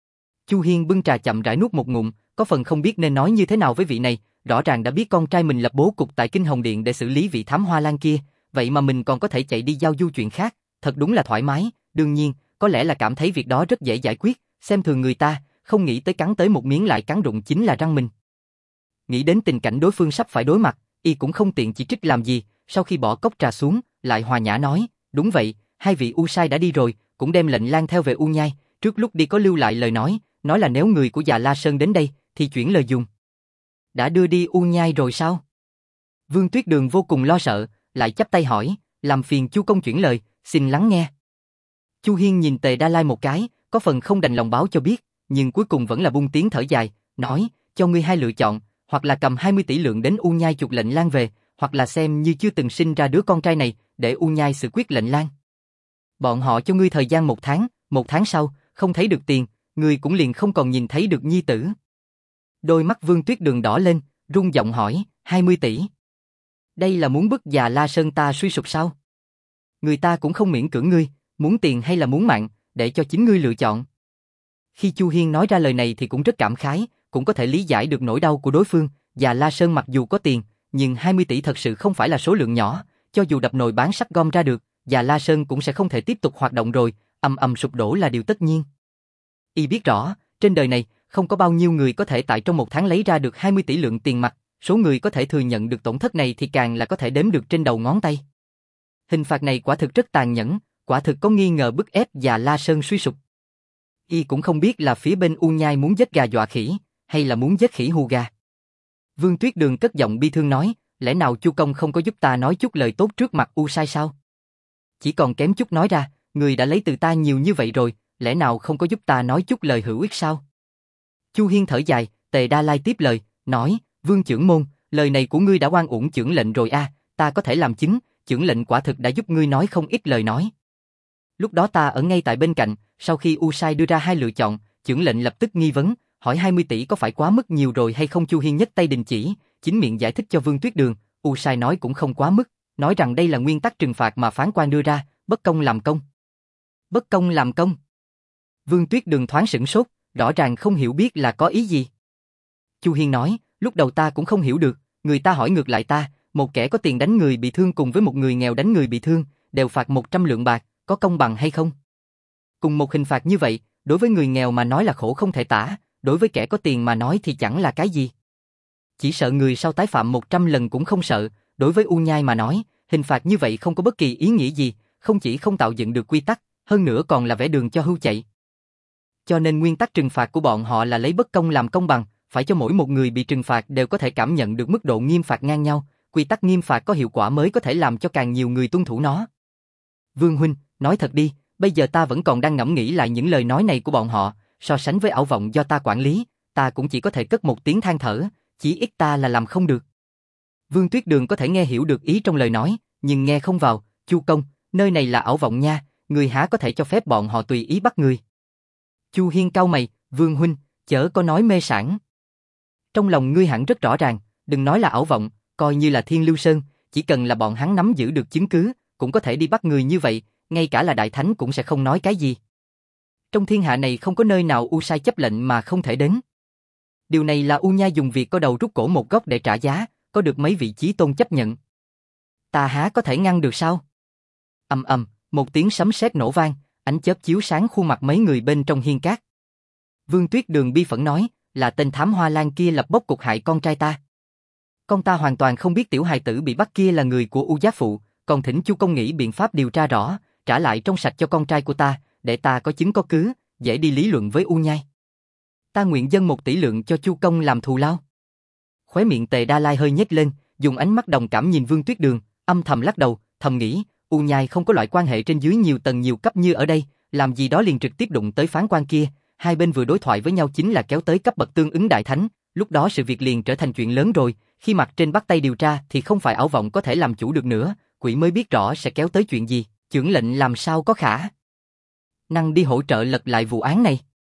Chu Hiên bưng trà chậm rãi nuốt một ngụm, có phần không biết nên nói như thế nào với vị này, rõ ràng đã biết con trai mình lập bố cục tại Kinh Hồng Điện để xử lý vị thám hoa lan kia, vậy mà mình còn có thể chạy đi giao du chuyện khác, thật đúng là thoải mái, đương nhiên, có lẽ là cảm thấy việc đó rất dễ giải quyết, xem thường người ta, không nghĩ tới cắn tới một miếng lại cắn rụng chính là răng mình. Nghĩ đến tình cảnh đối phương sắp phải đối mặt, Y cũng không tiện chỉ trích làm gì, sau khi bỏ cốc trà xuống, lại hòa nhã nói, đúng vậy, hai vị Usai đã đi rồi, cũng đem lệnh lang theo về U Nhai, trước lúc đi có lưu lại lời nói là nếu người của Già La Sơn đến đây, thì chuyển lời dùng. Đã đưa đi U Nhai rồi sao? Vương Tuyết Đường vô cùng lo sợ, lại chắp tay hỏi, làm phiền Chu công chuyển lời, xin lắng nghe. Chu Hiên nhìn Tề Đa Lai một cái, có phần không đành lòng báo cho biết, nhưng cuối cùng vẫn là buông tiếng thở dài, nói, cho ngươi hai lựa chọn, hoặc là cầm 20 tỷ lượng đến U Nhai chuộc lệnh lang về, hoặc là xem như chưa từng sinh ra đứa con trai này, để U Nhai xử quyết lệnh lang. Bọn họ cho ngươi thời gian 1 tháng sau, không thấy được tiền, ngươi cũng liền không còn nhìn thấy được nhi tử. Đôi mắt Vương Tuyết Đường đỏ lên, run giọng hỏi, 20 tỷ. Đây là muốn bức Già La Sơn ta suy sụp sao? Người ta cũng không miễn cưỡng ngươi, muốn tiền hay là muốn mạng, để cho chính ngươi lựa chọn. Khi Chu Hiên nói ra lời này thì cũng rất cảm khái, cũng có thể lý giải được nỗi đau của đối phương, Già La Sơn mặc dù có tiền, nhưng 20 tỷ thật sự không phải là số lượng nhỏ, cho dù đập nồi bán sắt gom ra được, Già La Sơn cũng sẽ không thể tiếp tục hoạt động rồi, ầm sụp đổ là điều tất nhiên. Y biết rõ, trên đời này, không có bao nhiêu người có thể tại trong 1 tháng lấy ra được 20 tỷ lượng tiền mặt, số người có thể thừa nhận được tổn thất này thì càng là có thể đếm được trên đầu ngón tay. Hình phạt này quả thực rất tàn nhẫn, quả thực có nghi ngờ bức ép Già La Sơn suy sụp. Y cũng không biết là phía bên U Nhai muốn giết gà dọa khỉ, hay là muốn giết khỉ hù gà. Vương Tuyết Đường cất giọng bi thương nói, lẽ nào Chu công không có giúp ta nói chút lời tốt trước mặt U Sai sao? Chỉ còn kém chút nói ra, người đã lấy từ ta nhiều như vậy rồi, lẽ nào không có giúp ta nói chút lời hữu ích sao? Chu Hiên thở dài, Tề Đa Lai tiếp lời, nói, Vương trưởng môn, lời này của ngươi đã oan uổng chưởng lệnh rồi a, ta có thể làm chứng, chưởng lệnh quả thực đã giúp ngươi nói không ít lời nói. Lúc đó ta ở ngay tại bên cạnh, sau khi Usai đưa ra hai lựa chọn, chưởng lệnh lập tức nghi vấn, hỏi 20 tỷ có phải quá mức nhiều rồi hay không? Chu Hiên nhấc tay đình chỉ, chính miệng giải thích cho Vương Tuyết Đường, Usai nói cũng không quá mức, nói rằng đây là nguyên tắc trừng phạt mà phán quan đưa ra, bất công làm công. Bất công làm công. Vương Tuyết Đường thoáng sửng sốt, rõ ràng không hiểu biết là có ý gì. Chu Hiên nói, Lúc đầu ta cũng không hiểu được, người ta hỏi ngược lại ta, một kẻ có tiền đánh người bị thương cùng với một người nghèo đánh người bị thương, đều phạt 100 lượng bạc, có công bằng hay không? Cùng một hình phạt như vậy, đối với người nghèo mà nói là khổ không thể tả, đối với kẻ có tiền mà nói thì chẳng là cái gì. Chỉ sợ người sau tái phạm 100 lần cũng không sợ, đối với U Nhai mà nói, hình phạt như vậy không có bất kỳ ý nghĩa gì, không chỉ không tạo dựng được quy tắc, hơn nữa còn là vẽ đường cho hươu chạy. Cho nên nguyên tắc trừng phạt của bọn họ là lấy bất công làm công bằng, phải cho mỗi một người bị trừng phạt đều có thể cảm nhận được mức độ nghiêm phạt ngang nhau, quy tắc nghiêm phạt có hiệu quả mới có thể làm cho càng nhiều người tuân thủ nó. Vương huynh, nói thật đi, bây giờ ta vẫn còn đang ngẫm nghĩ lại những lời nói này của bọn họ, so sánh với ảo vọng do ta quản lý, ta cũng chỉ có thể cất một tiếng than thở, chỉ ít ta là làm không được. Vương Tuyết Đường có thể nghe hiểu được ý trong lời nói, nhưng nghe không vào, Chu công, nơi này là ảo vọng nha, người há có thể cho phép bọn họ tùy ý bắt người. Chu Hiên cau mày, Vương huynh, chớ có nói mê sảng. Trong lòng ngươi hẳn rất rõ ràng, đừng nói là ảo vọng, coi như là Thiên Lưu Sơn, chỉ cần là bọn hắn nắm giữ được chứng cứ, cũng có thể đi bắt người như vậy, ngay cả là Đại Thánh cũng sẽ không nói cái gì. Trong thiên hạ này không có nơi nào U Sai chấp lệnh mà không thể đến. Điều này là U Nha dùng việc có đầu rút cổ một góc để trả giá, có được mấy vị chí tôn chấp nhận. Ta há có thể ngăn được sao? Ầm ầm, một tiếng sấm sét nổ vang, ánh chớp chiếu sáng khuôn mặt mấy người bên trong hiên cát. Vương Tuyết Đường bi phẫn nói, là tên thám hoa lan kia lập bốc cục hại con trai ta. Con ta hoàn toàn không biết tiểu hài tử bị bắt kia là người của U Giác Phụ, còn thỉnh Chu công nghĩ biện pháp điều tra rõ, trả lại trong sạch cho con trai của ta, để ta có chứng có cứ, dễ đi lý luận với U Nhai. Ta nguyện dâng 1 tỷ lượng cho Chu công làm thù lao. Khóe miệng Tề Đa Lai hơi nhếch lên, dùng ánh mắt đồng cảm nhìn Vương Tuyết Đường, âm thầm lắc đầu, thầm nghĩ, U Nhai không có loại quan hệ trên dưới nhiều tầng nhiều cấp như ở đây, làm gì đó liền trực tiếp đụng tới phán quan kia, hai bên vừa đối thoại với nhau chính là kéo tới cấp bậc tương ứng đại thánh, lúc đó sự việc liền trở thành chuyện lớn rồi, khi mặt trên bắt tay điều tra thì không phải ảo vọng có thể làm chủ được nữa, quỷ mới biết rõ sẽ kéo tới chuyện gì, chưởng lệnh làm sao có khả năng đi hỗ trợ lật lại vụ án này.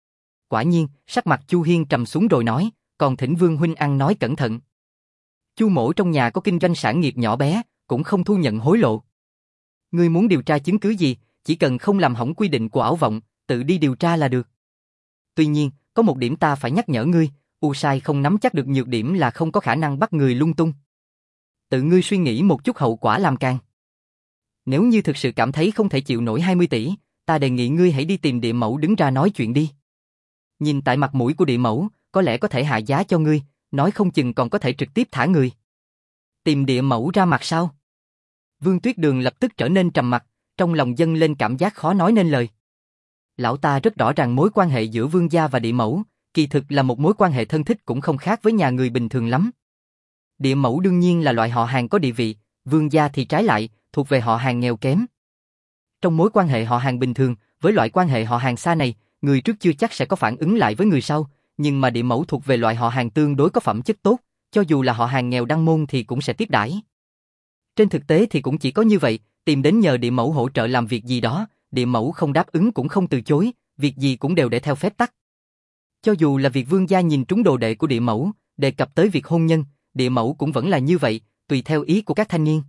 Quả nhiên, sắc mặt Chu Hiên trầm xuống rồi nói, còn thỉnh Vương huynh ăn nói cẩn thận. Chu mỗ trong nhà có kinh doanh sản nghiệp nhỏ bé, cũng không thu nhận hối lộ. Ngươi muốn điều tra chứng cứ gì, chỉ cần không làm hỏng quy định của ảo vọng, tự đi điều tra là được. Tuy nhiên, có một điểm ta phải nhắc nhở ngươi, U Sai không nắm chắc được nhược điểm là không có khả năng bắt người lung tung. Tự ngươi suy nghĩ một chút hậu quả làm càng. Nếu như thực sự cảm thấy không thể chịu nổi 20 tỷ, ta đề nghị ngươi hãy đi tìm địa mẫu đứng ra nói chuyện đi. Nhìn tại mặt mũi của địa mẫu, có lẽ có thể hạ giá cho ngươi, nói không chừng còn có thể trực tiếp thả người. Tìm địa mẫu ra mặt sao? Vương Tuyết Đường lập tức trở nên trầm mặc, trong lòng dâng lên cảm giác khó nói nên lời. Lão ta rất rõ ràng mối quan hệ giữa Vương gia và địa mẫu, kỳ thực là một mối quan hệ thân thích cũng không khác với nhà người bình thường lắm. Địa mẫu đương nhiên là loại họ hàng có địa vị, Vương gia thì trái lại, thuộc về họ hàng nghèo kém. Trong mối quan hệ họ hàng bình thường, với loại quan hệ họ hàng xa này, người trước chưa chắc sẽ có phản ứng lại với người sau, nhưng mà địa mẫu thuộc về loại họ hàng tương đối có phẩm chất tốt, cho dù là họ hàng nghèo đăng môn thì cũng sẽ tiếp đãi. Trên thực tế thì cũng chỉ có như vậy, tìm đến nhờ địa mẫu hỗ trợ làm việc gì đó, địa mẫu không đáp ứng cũng không từ chối, việc gì cũng đều để theo phép tắc. Cho dù là việc Vương gia nhìn trúng đồ đệ của địa mẫu, đề cập tới việc hôn nhân, địa mẫu cũng vẫn là như vậy, tùy theo ý của các thanh niên.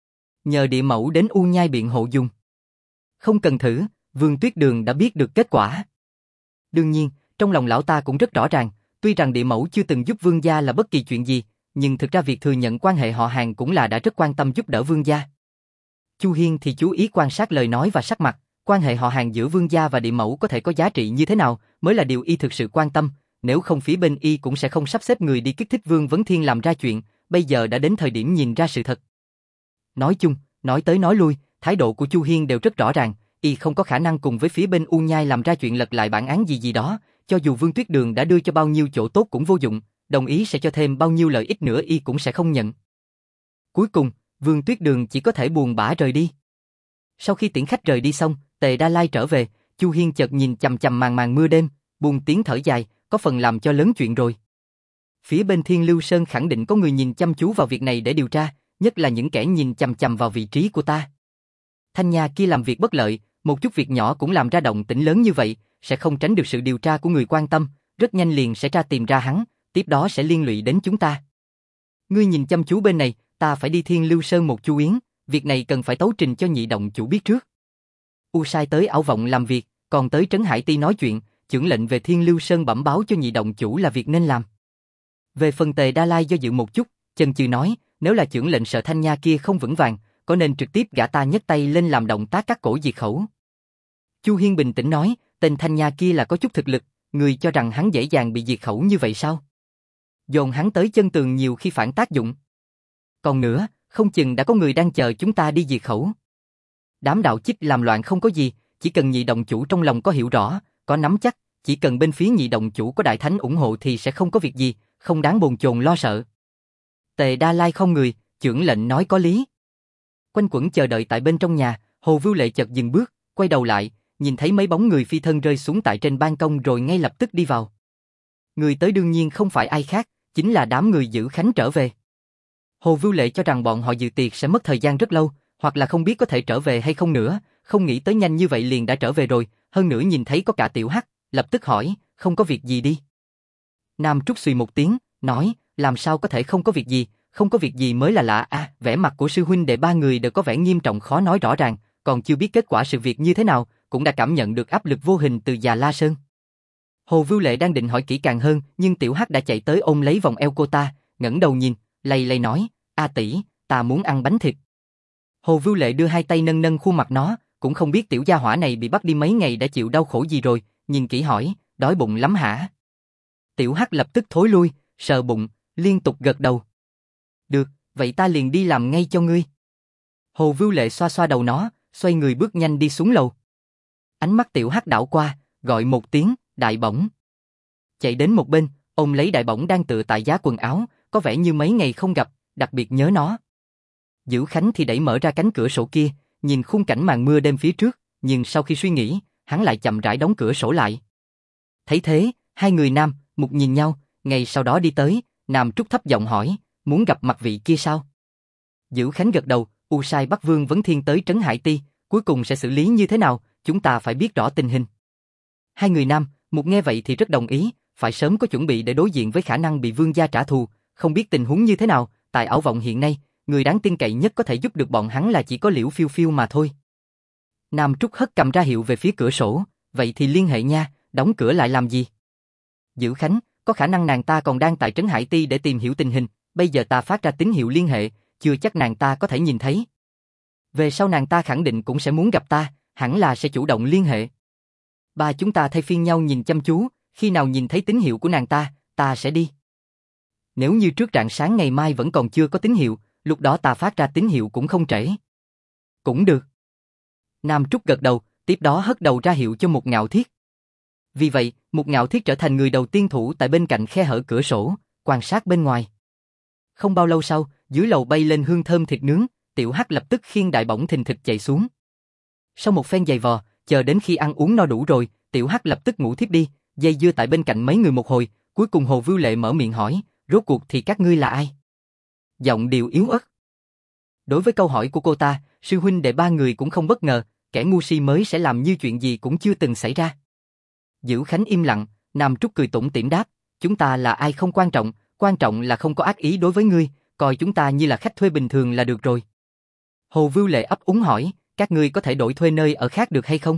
Nhờ địa mẫu đến U Nhai biện hộ dùng. Không cần thử, Vương Tuyết Đường đã biết được kết quả. Đương nhiên, trong lòng lão ta cũng rất rõ ràng, tuy rằng địa mẫu chưa từng giúp Vương gia là bất kỳ chuyện gì, nhưng thực ra việc thừa nhận quan hệ họ hàng cũng là đã rất quan tâm giúp đỡ Vương gia. Chu Hiên thì chú ý quan sát lời nói và sắc mặt, quan hệ họ hàng giữa Vương gia và địa mẫu có thể có giá trị như thế nào mới là điều y thực sự quan tâm, nếu không phía bên y cũng sẽ không sắp xếp người đi kích thích Vương Vấn Thiên làm ra chuyện, bây giờ đã đến thời điểm nhìn ra sự thật. Nói chung, nói tới nói lui, thái độ của Chu Hiên đều rất rõ ràng, y không có khả năng cùng với phía bên U Nhai làm ra chuyện lật lại bản án gì gì đó, cho dù Vương Tuyết Đường đã đưa cho bao nhiêu chỗ tốt cũng vô dụng, đồng ý sẽ cho thêm bao nhiêu lợi ích nữa y cũng sẽ không nhận. Cuối cùng, Vương Tuyết Đường chỉ có thể buồn bã rời đi. Sau khi tiễn khách rời đi xong, Tề Đa Lai trở về, Chu Hiên chợt nhìn chằm chằm màn màn mưa đêm, buông tiếng thở dài, có phần làm cho lớn chuyện rồi. Phía bên Thiên Lưu Sơn khẳng định có người nhìn chăm chú vào việc này để điều tra, nhất là những kẻ nhìn chằm chằm vào vị trí của ta. Thanh Nha kia làm việc bất lợi, một chút việc nhỏ cũng làm ra động tĩnh lớn như vậy, sẽ không tránh được sự điều tra của người quan tâm, rất nhanh liền sẽ tra tìm ra hắn, tiếp đó sẽ liên lụy đến chúng ta. Ngươi nhìn chăm chú bên này, ta phải đi Thiên Lưu Sơn một chu yến, việc này cần phải tấu trình cho nhị động chủ biết trước. U Sai tới ảo vọng làm việc, còn tới Trấn Hải Ti nói chuyện, chưởng lệnh về Thiên Lưu Sơn bẩm báo cho nhị động chủ là việc nên làm. Về phần Tề Đa Lai do dự một chút, chần chừ nói, nếu là chưởng lệnh Sợ Thanh Nha kia không vững vàng, có nên trực tiếp gã ta nhấc tay lên làm động tác cắt cổ diệt khẩu. Chu Hiên bình tĩnh nói, tên Thanh Nha kia là có chút thực lực, người cho rằng hắn dễ dàng bị diệt khẩu như vậy sao? Dồn hắn tới chân tường nhiều khi phản tác dụng. Còn nữa, không chừng đã có người đang chờ chúng ta đi diệt khẩu. Đám đạo chích làm loạn không có gì, chỉ cần nhị động chủ trong lòng có hiểu rõ, có nắm chắc, chỉ cần bên phía nhị động chủ có đại thánh ủng hộ thì sẽ không có việc gì, không đáng bồn chồn lo sợ. Tề Đa Lai không người, chưởng lệnh nói có lý. Quanh quẩn chờ đợi tại bên trong nhà, Hồ Vưu Lệ chợt dừng bước, quay đầu lại, nhìn thấy mấy bóng người phi thân rơi xuống tại trên ban công rồi ngay lập tức đi vào. Người tới đương nhiên không phải ai khác, chính là đám người giữ Khánh trở về. Hồ Vưu Lệ cho rằng bọn họ dự tiệc sẽ mất thời gian rất lâu, hoặc là không biết có thể trở về hay không nữa, không nghĩ tới nhanh như vậy liền đã trở về rồi, hơn nữa nhìn thấy có cả Tiểu Hắc, lập tức hỏi, không có việc gì đi. Nam Trúc xùy một tiếng, nói, làm sao có thể không có việc gì, không có việc gì mới là lạ à, vẻ mặt của sư huynh đệ ba người đều có vẻ nghiêm trọng khó nói rõ ràng, còn chưa biết kết quả sự việc như thế nào, cũng đã cảm nhận được áp lực vô hình từ Già La Sơn. Hồ Vưu Lệ đang định hỏi kỹ càng hơn, nhưng Tiểu Hắc đã chạy tới ôm lấy vòng eo cô ta, ngẩng đầu nhìn, lay lay nói, A tỷ, ta muốn ăn bánh thịt. Hồ Vưu Lệ đưa hai tay nâng nâng khuôn mặt nó, cũng không biết tiểu gia hỏa này bị bắt đi mấy ngày đã chịu đau khổ gì rồi, nhìn kỹ hỏi, đói bụng lắm hả? Tiểu Hắc lập tức thối lui, sờ bụng, liên tục gật đầu. Được, vậy ta liền đi làm ngay cho ngươi. Hồ Vưu Lệ xoa xoa đầu nó, xoay người bước nhanh đi xuống lầu. Ánh mắt Tiểu Hắc đảo qua, gọi một tiếng, Đại Bổng. Chạy đến một bên, ôm lấy Đại Bổng đang tựa tại giá quần áo, có vẻ như mấy ngày không gặp, đặc biệt nhớ nó. Dữ Khánh thì đẩy mở ra cánh cửa sổ kia, nhìn khung cảnh màn mưa đêm phía trước, nhưng sau khi suy nghĩ, hắn lại chậm rãi đóng cửa sổ lại. Thấy thế, hai người Nam, Mục nhìn nhau, ngày sau đó đi tới, Nam Trúc thấp giọng hỏi, muốn gặp mặt vị kia sao? Dữ Khánh gật đầu, U Sai Bắc Vương vấn thiên tới Trấn Hải Ti, cuối cùng sẽ xử lý như thế nào, chúng ta phải biết rõ tình hình. Hai người Nam, Mục nghe vậy thì rất đồng ý, phải sớm có chuẩn bị để đối diện với khả năng bị vương gia trả thù, không biết tình huống như thế nào, tại Ảo Vọng hiện nay, người đáng tin cậy nhất có thể giúp được bọn hắn là chỉ có Liễu Phiêu Phiêu mà thôi. Nam Trúc hất cầm ra hiệu về phía cửa sổ, vậy thì liên hệ nha, đóng cửa lại làm gì? Dữ Khánh, có khả năng nàng ta còn đang tại Trấn Hải Ti để tìm hiểu tình hình, bây giờ ta phát ra tín hiệu liên hệ, chưa chắc nàng ta có thể nhìn thấy. Về sau nàng ta khẳng định cũng sẽ muốn gặp ta, hẳn là sẽ chủ động liên hệ. Ba chúng ta thay phiên nhau nhìn chăm chú, khi nào nhìn thấy tín hiệu của nàng ta sẽ đi. Nếu như trước rạng sáng ngày mai vẫn còn chưa có tín hiệu, lúc đó ta phát ra tín hiệu cũng không trễ. Cũng được. Nam Trúc gật đầu, tiếp đó hất đầu ra hiệu cho Mục Ngạo Thiết. Vì vậy, Mục Ngạo Thiết trở thành người đầu tiên thủ tại bên cạnh khe hở cửa sổ, quan sát bên ngoài. Không bao lâu sau, dưới lầu bay lên hương thơm thịt nướng, Tiểu Hắc lập tức khiêng Đại Bổng thình thịch chạy xuống. Sau một phen giày vò, chờ đến khi ăn uống no đủ rồi, Tiểu Hắc lập tức ngủ thiếp đi, dây dưa tại bên cạnh mấy người một hồi, cuối cùng Hồ Vưu Lệ mở miệng hỏi, rốt cuộc thì các ngươi là ai? Giọng điệu yếu ớt. Đối với câu hỏi của cô ta, sư huynh đệ ba người cũng không bất ngờ, kẻ ngu si mới sẽ làm như chuyện gì cũng chưa từng xảy ra. Dữ Khánh im lặng, Nam Trúc cười tủm tỉm đáp, chúng ta là ai không quan trọng là không có ác ý đối với ngươi, coi chúng ta như là khách thuê bình thường là được rồi. Hồ Vưu Lệ ấp úng hỏi, các ngươi có thể đổi thuê nơi ở khác được hay không?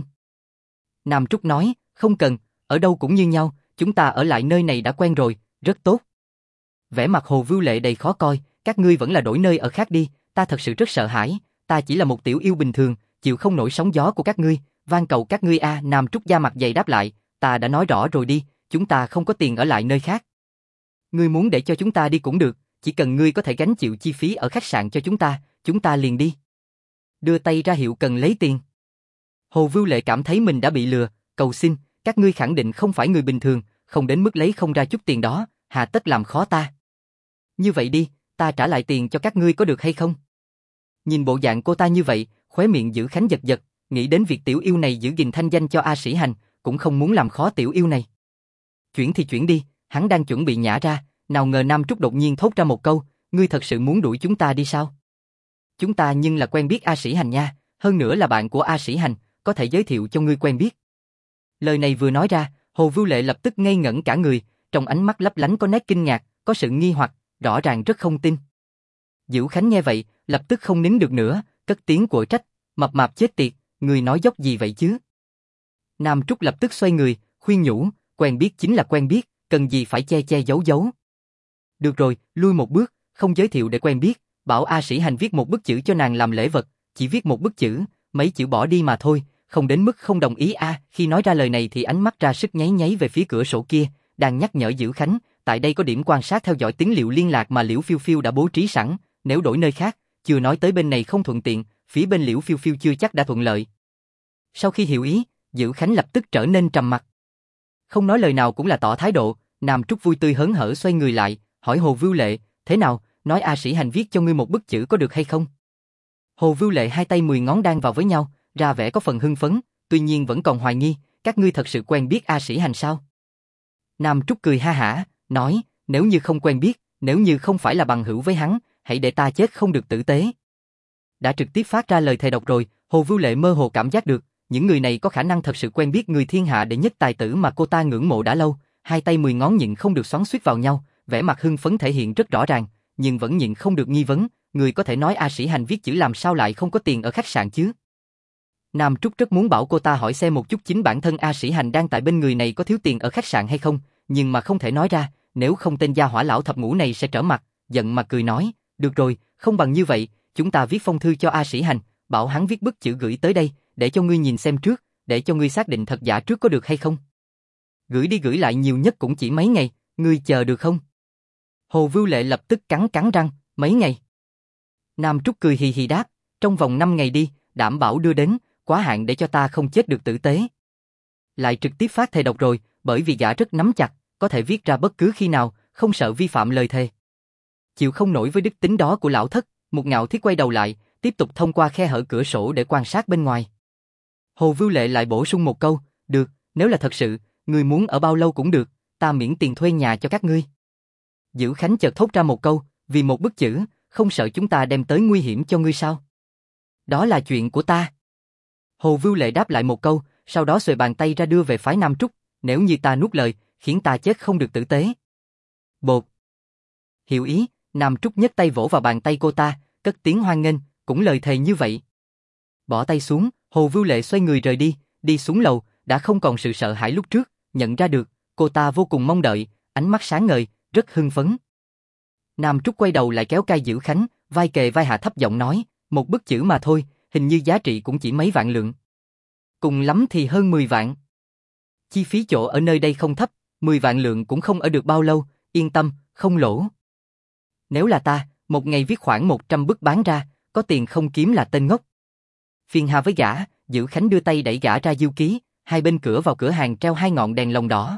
Nam Trúc nói, không cần, ở đâu cũng như nhau, chúng ta ở lại nơi này đã quen rồi, rất tốt. Vẻ mặt Hồ Vưu Lệ đầy khó coi, các ngươi vẫn là đổi nơi ở khác đi, ta thật sự rất sợ hãi, ta chỉ là một tiểu yêu bình thường, chịu không nổi sóng gió của các ngươi, van cầu các ngươi a. Nam Trúc da mặt dày đáp lại, ta đã nói rõ rồi đi, chúng ta không có tiền ở lại nơi khác. Ngươi muốn để cho chúng ta đi cũng được, chỉ cần ngươi có thể gánh chịu chi phí ở khách sạn cho chúng ta liền đi. Đưa tay ra hiệu cần lấy tiền. Hồ Vưu Lệ cảm thấy mình đã bị lừa, cầu xin, các ngươi khẳng định không phải người bình thường, không đến mức lấy không ra chút tiền đó, hà tất làm khó ta. Như vậy đi, ta trả lại tiền cho các ngươi có được hay không? Nhìn bộ dạng cô ta như vậy, khóe miệng Dữ Khánh giật giật, nghĩ đến việc tiểu yêu này giữ gìn thanh danh cho A Sĩ Hành, cũng không muốn làm khó tiểu yêu này. Chuyển thì chuyển đi, hắn đang chuẩn bị nhả ra, nào ngờ Nam Trúc đột nhiên thốt ra một câu, ngươi thật sự muốn đuổi chúng ta đi sao? Chúng ta nhưng là quen biết A Sĩ Hành nha, hơn nữa là bạn của A Sĩ Hành, có thể giới thiệu cho ngươi quen biết. Lời này vừa nói ra, Hồ Vưu Lệ lập tức ngây ngẩn cả người, trong ánh mắt lấp lánh có nét kinh ngạc, có sự nghi hoặc, rõ ràng rất không tin. Dữ Khánh nghe vậy, lập tức không nín được nữa, cất tiếng quở trách, mập mạp chết tiệt, người nói dốc gì vậy chứ? Nam Trúc lập tức xoay người, khuyên nhủ, quen biết chính là quen biết, cần gì phải che che giấu giấu. được rồi, lui một bước, không giới thiệu để quen biết, bảo A Sĩ Hành viết một bức chữ cho nàng làm lễ vật, chỉ viết một bức chữ, mấy chữ bỏ đi mà thôi, không đến mức không đồng ý a. Khi nói ra lời này thì ánh mắt ra sức nháy nháy về phía cửa sổ kia, đang nhắc nhở Dữ Khánh, tại đây có điểm quan sát theo dõi tín liệu liên lạc mà Liễu Phiêu Phiêu đã bố trí sẵn, nếu đổi nơi khác, chưa nói tới bên này không thuận tiện, phía bên Liễu Phiêu Phiêu chưa chắc đã thuận lợi. Sau khi hiểu ý, Dữ Khánh lập tức trở nên trầm mặc. Không nói lời nào cũng là tỏ thái độ, Nam Trúc vui tươi hớn hở xoay người lại, hỏi Hồ Vưu Lệ, thế nào, nói A Sĩ Hành viết cho ngươi một bức chữ có được hay không? Hồ Vưu Lệ hai tay 10 ngón đan vào với nhau, ra vẻ có phần hưng phấn, tuy nhiên vẫn còn hoài nghi, các ngươi thật sự quen biết A Sĩ Hành sao? Nam Trúc cười ha hả, nói, nếu như không quen biết, nếu như không phải là bằng hữu với hắn, hãy để ta chết không được tử tế. Đã trực tiếp phát ra lời thề độc rồi, Hồ Vưu Lệ mơ hồ cảm giác được, những người này có khả năng thật sự quen biết người thiên hạ đệ nhất tài tử mà cô ta ngưỡng mộ đã lâu, hai tay 10 ngón nhịn không được xoắn xuýt vào nhau, vẻ mặt hưng phấn thể hiện rất rõ ràng, nhưng vẫn nhịn không được nghi vấn, người có thể nói A Sĩ Hành viết chữ làm sao lại không có tiền ở khách sạn chứ? Nam Trúc rất muốn bảo cô ta hỏi xem một chút chính bản thân A Sĩ Hành đang tại bên người này có thiếu tiền ở khách sạn hay không, nhưng mà không thể nói ra, nếu không tên gia hỏa lão thập ngũ này sẽ trở mặt, giận mà cười nói, được rồi, không bằng như vậy, chúng ta viết phong thư cho A Sĩ Hành, bảo hắn viết bức chữ gửi tới đây, để cho ngươi nhìn xem trước, để cho ngươi xác định thật giả trước có được hay không. Gửi đi gửi lại nhiều nhất cũng chỉ mấy ngày, ngươi chờ được không? Hồ Vưu Lệ lập tức cắn răng, mấy ngày. Nam Trúc cười hì hì đáp, trong vòng 5 ngày đi, đảm bảo đưa đến, quá hạn để cho ta không chết được tử tế. Lại trực tiếp phát thề độc rồi, bởi vì gã rất nắm chặt, có thể viết ra bất cứ khi nào, không sợ vi phạm lời thề. Chịu không nổi với đức tính đó của lão thất, Một Ngạo Thiết quay đầu lại, tiếp tục thông qua khe hở cửa sổ để quan sát bên ngoài. Hồ Vưu Lệ lại bổ sung một câu, được, nếu là thật sự, ngươi muốn ở bao lâu cũng được, ta miễn tiền thuê nhà cho các ngươi. Dữ Khánh chợt thốt ra một câu, vì một bức chữ, không sợ chúng ta đem tới nguy hiểm cho ngươi sao? Đó là chuyện của ta. Hồ Vưu Lệ đáp lại một câu, sau đó xuề bàn tay ra đưa về phái Nam Trúc, nếu như ta nuốt lời, khiến ta chết không được tử tế. Bột. Hiểu ý, Nam Trúc nhấc tay vỗ vào bàn tay cô ta, cất tiếng hoan nghênh, cũng lời thề như vậy. Bỏ tay xuống, Hồ Vưu Lệ xoay người rời đi, đi xuống lầu, đã không còn sự sợ hãi lúc trước, nhận ra được, cô ta vô cùng mong đợi, ánh mắt sáng ngời, rất hưng phấn. Nam Trúc quay đầu lại kéo cai Dữ Khánh, vai kề vai hạ thấp giọng nói, một bức chữ mà thôi, hình như giá trị cũng chỉ mấy vạn lượng. Cùng lắm thì hơn 10 vạn. Chi phí chỗ ở nơi đây không thấp, 10 vạn lượng cũng không ở được bao lâu, yên tâm, không lỗ. Nếu là ta, một ngày viết khoảng 100 bức bán ra, có tiền không kiếm là tên ngốc. Phiền hà với gã, Dữ Khánh đưa tay đẩy gã ra diêu ký, hai bên cửa vào cửa hàng treo 2 ngọn đèn lồng đỏ.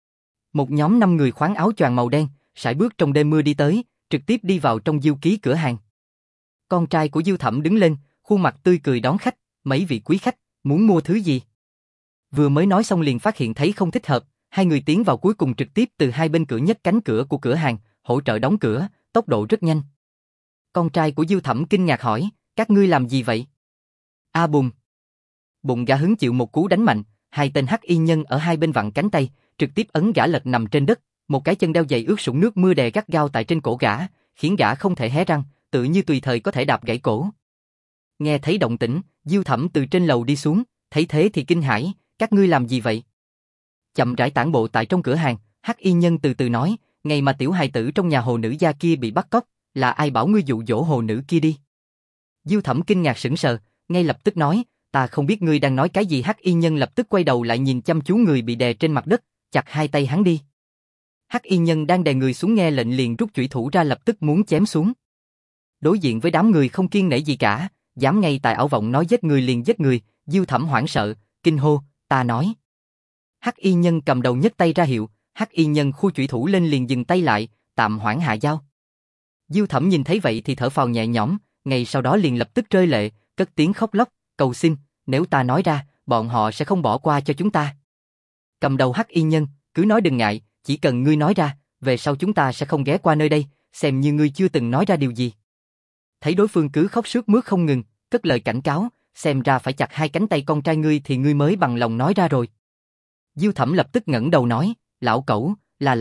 Một nhóm 5 người khoác áo choàng màu đen, sải bước trong đêm mưa đi tới, trực tiếp đi vào trong diêu ký cửa hàng. Con trai của Diêu Thẩm đứng lên, khuôn mặt tươi cười đón khách, mấy vị quý khách, muốn mua thứ gì? Vừa mới nói xong liền phát hiện thấy không thích hợp, hai người tiến vào cuối cùng trực tiếp từ hai bên cửa nhấc cánh cửa của cửa hàng, hỗ trợ đóng cửa, tốc độ rất nhanh. Con trai của Diêu Thẩm kinh ngạc hỏi, các ngươi làm gì vậy? A bùm. Bụng gã hứng chịu một cú đánh mạnh, hai tên hắc y nhân ở hai bên vặn cánh tay, trực tiếp ấn gã lật nằm trên đất, một cái chân đeo giày ướt sũng nước mưa đè gắt gao tại trên cổ gã, khiến gã không thể hé răng, tự như tùy thời có thể đạp gãy cổ. Nghe thấy động tĩnh, Diêu Thẩm từ trên lầu đi xuống, thấy thế thì kinh hãi, các ngươi làm gì vậy? Chậm rãi tản bộ tại trong cửa hàng, hắc y nhân từ từ nói, ngày mà tiểu hài tử trong nhà hồ nữ gia kia bị bắt cóc, là ai bảo ngươi dụ dỗ hồ nữ kia đi? Diêu Thẩm kinh ngạc sững sờ, ngay lập tức nói, ta không biết ngươi đang nói cái gì. Hắc y nhân lập tức quay đầu lại nhìn chăm chú người bị đè trên mặt đất, chặt hai tay hắn đi. Hắc y nhân đang đè người xuống nghe lệnh liền rút chủy thủ ra lập tức muốn chém xuống. Đối diện với đám người không kiêng nể gì cả, dám ngay tại ảo vọng nói giết người liền giết người, Diêu Thẩm hoảng sợ, kinh hô, ta nói. Hắc y nhân cầm đầu nhấc tay ra hiệu, hắc y nhân khu chủy thủ lên liền dừng tay lại, tạm hoãn hạ dao. Diêu Thẩm nhìn thấy vậy thì thở phào nhẹ nhõm, ngay sau đó liền lập tức rơi lệ, cất tiếng khóc lóc, cầu xin, nếu ta nói ra, bọn họ sẽ không bỏ qua cho chúng ta. Cầm đầu hắc y nhân, cứ nói đừng ngại, chỉ cần ngươi nói ra, về sau chúng ta sẽ không ghé qua nơi đây, xem như ngươi chưa từng nói ra điều gì. Thấy đối phương cứ khóc sướt mướt không ngừng, cất lời cảnh cáo, xem ra phải chặt hai cánh tay con trai ngươi thì ngươi mới bằng lòng nói ra rồi. Diêu Thẩm lập tức ngẩng đầu nói, lão cẩu,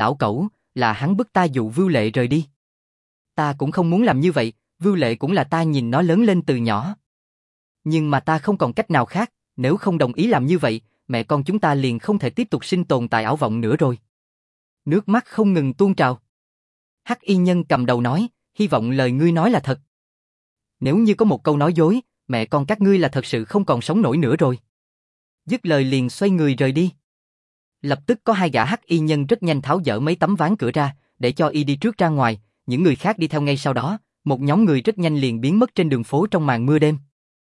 là hắn bức ta dụ Vưu Lệ rời đi. Ta cũng không muốn làm như vậy, Vưu Lệ cũng là ta nhìn nó lớn lên từ nhỏ. Nhưng mà ta không còn cách nào khác, nếu không đồng ý làm như vậy, mẹ con chúng ta liền không thể tiếp tục sinh tồn tại ảo vọng nữa rồi. Nước mắt không ngừng tuôn trào. Hắc y nhân cầm đầu nói, hy vọng lời ngươi nói là thật. Nếu như có một câu nói dối, mẹ con các ngươi là thật sự không còn sống nổi nữa rồi. Dứt lời liền xoay người rời đi. Lập tức có hai gã hắc y nhân rất nhanh tháo dỡ mấy tấm ván cửa ra, để cho y đi trước ra ngoài, những người khác đi theo ngay sau đó, một nhóm người rất nhanh liền biến mất trên đường phố trong màn mưa đêm.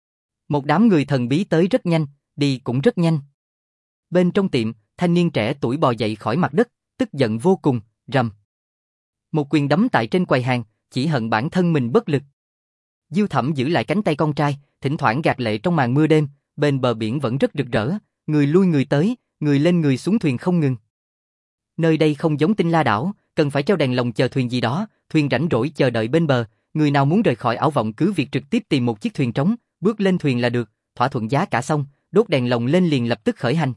Một đám người thần bí tới rất nhanh, đi cũng rất nhanh. Bên trong tiệm, thanh niên trẻ tuổi bò dậy khỏi mặt đất, tức giận vô cùng, rầm. Một quyền đấm tại trên quầy hàng, chỉ hận bản thân mình bất lực. Diêu Thẩm giữ lại cánh tay con trai, thỉnh thoảng gạt lệ trong màn mưa đêm, bên bờ biển vẫn rất rực rỡ, người lui người tới, người lên người xuống thuyền không ngừng. Nơi đây không giống Tinh La đảo, cần phải treo đèn lồng chờ thuyền gì đó, thuyền rảnh rỗi chờ đợi bên bờ, người nào muốn rời khỏi ảo vọng cứ việc trực tiếp tìm một chiếc thuyền trống, bước lên thuyền là được, thỏa thuận giá cả xong, đốt đèn lồng lên liền lập tức khởi hành.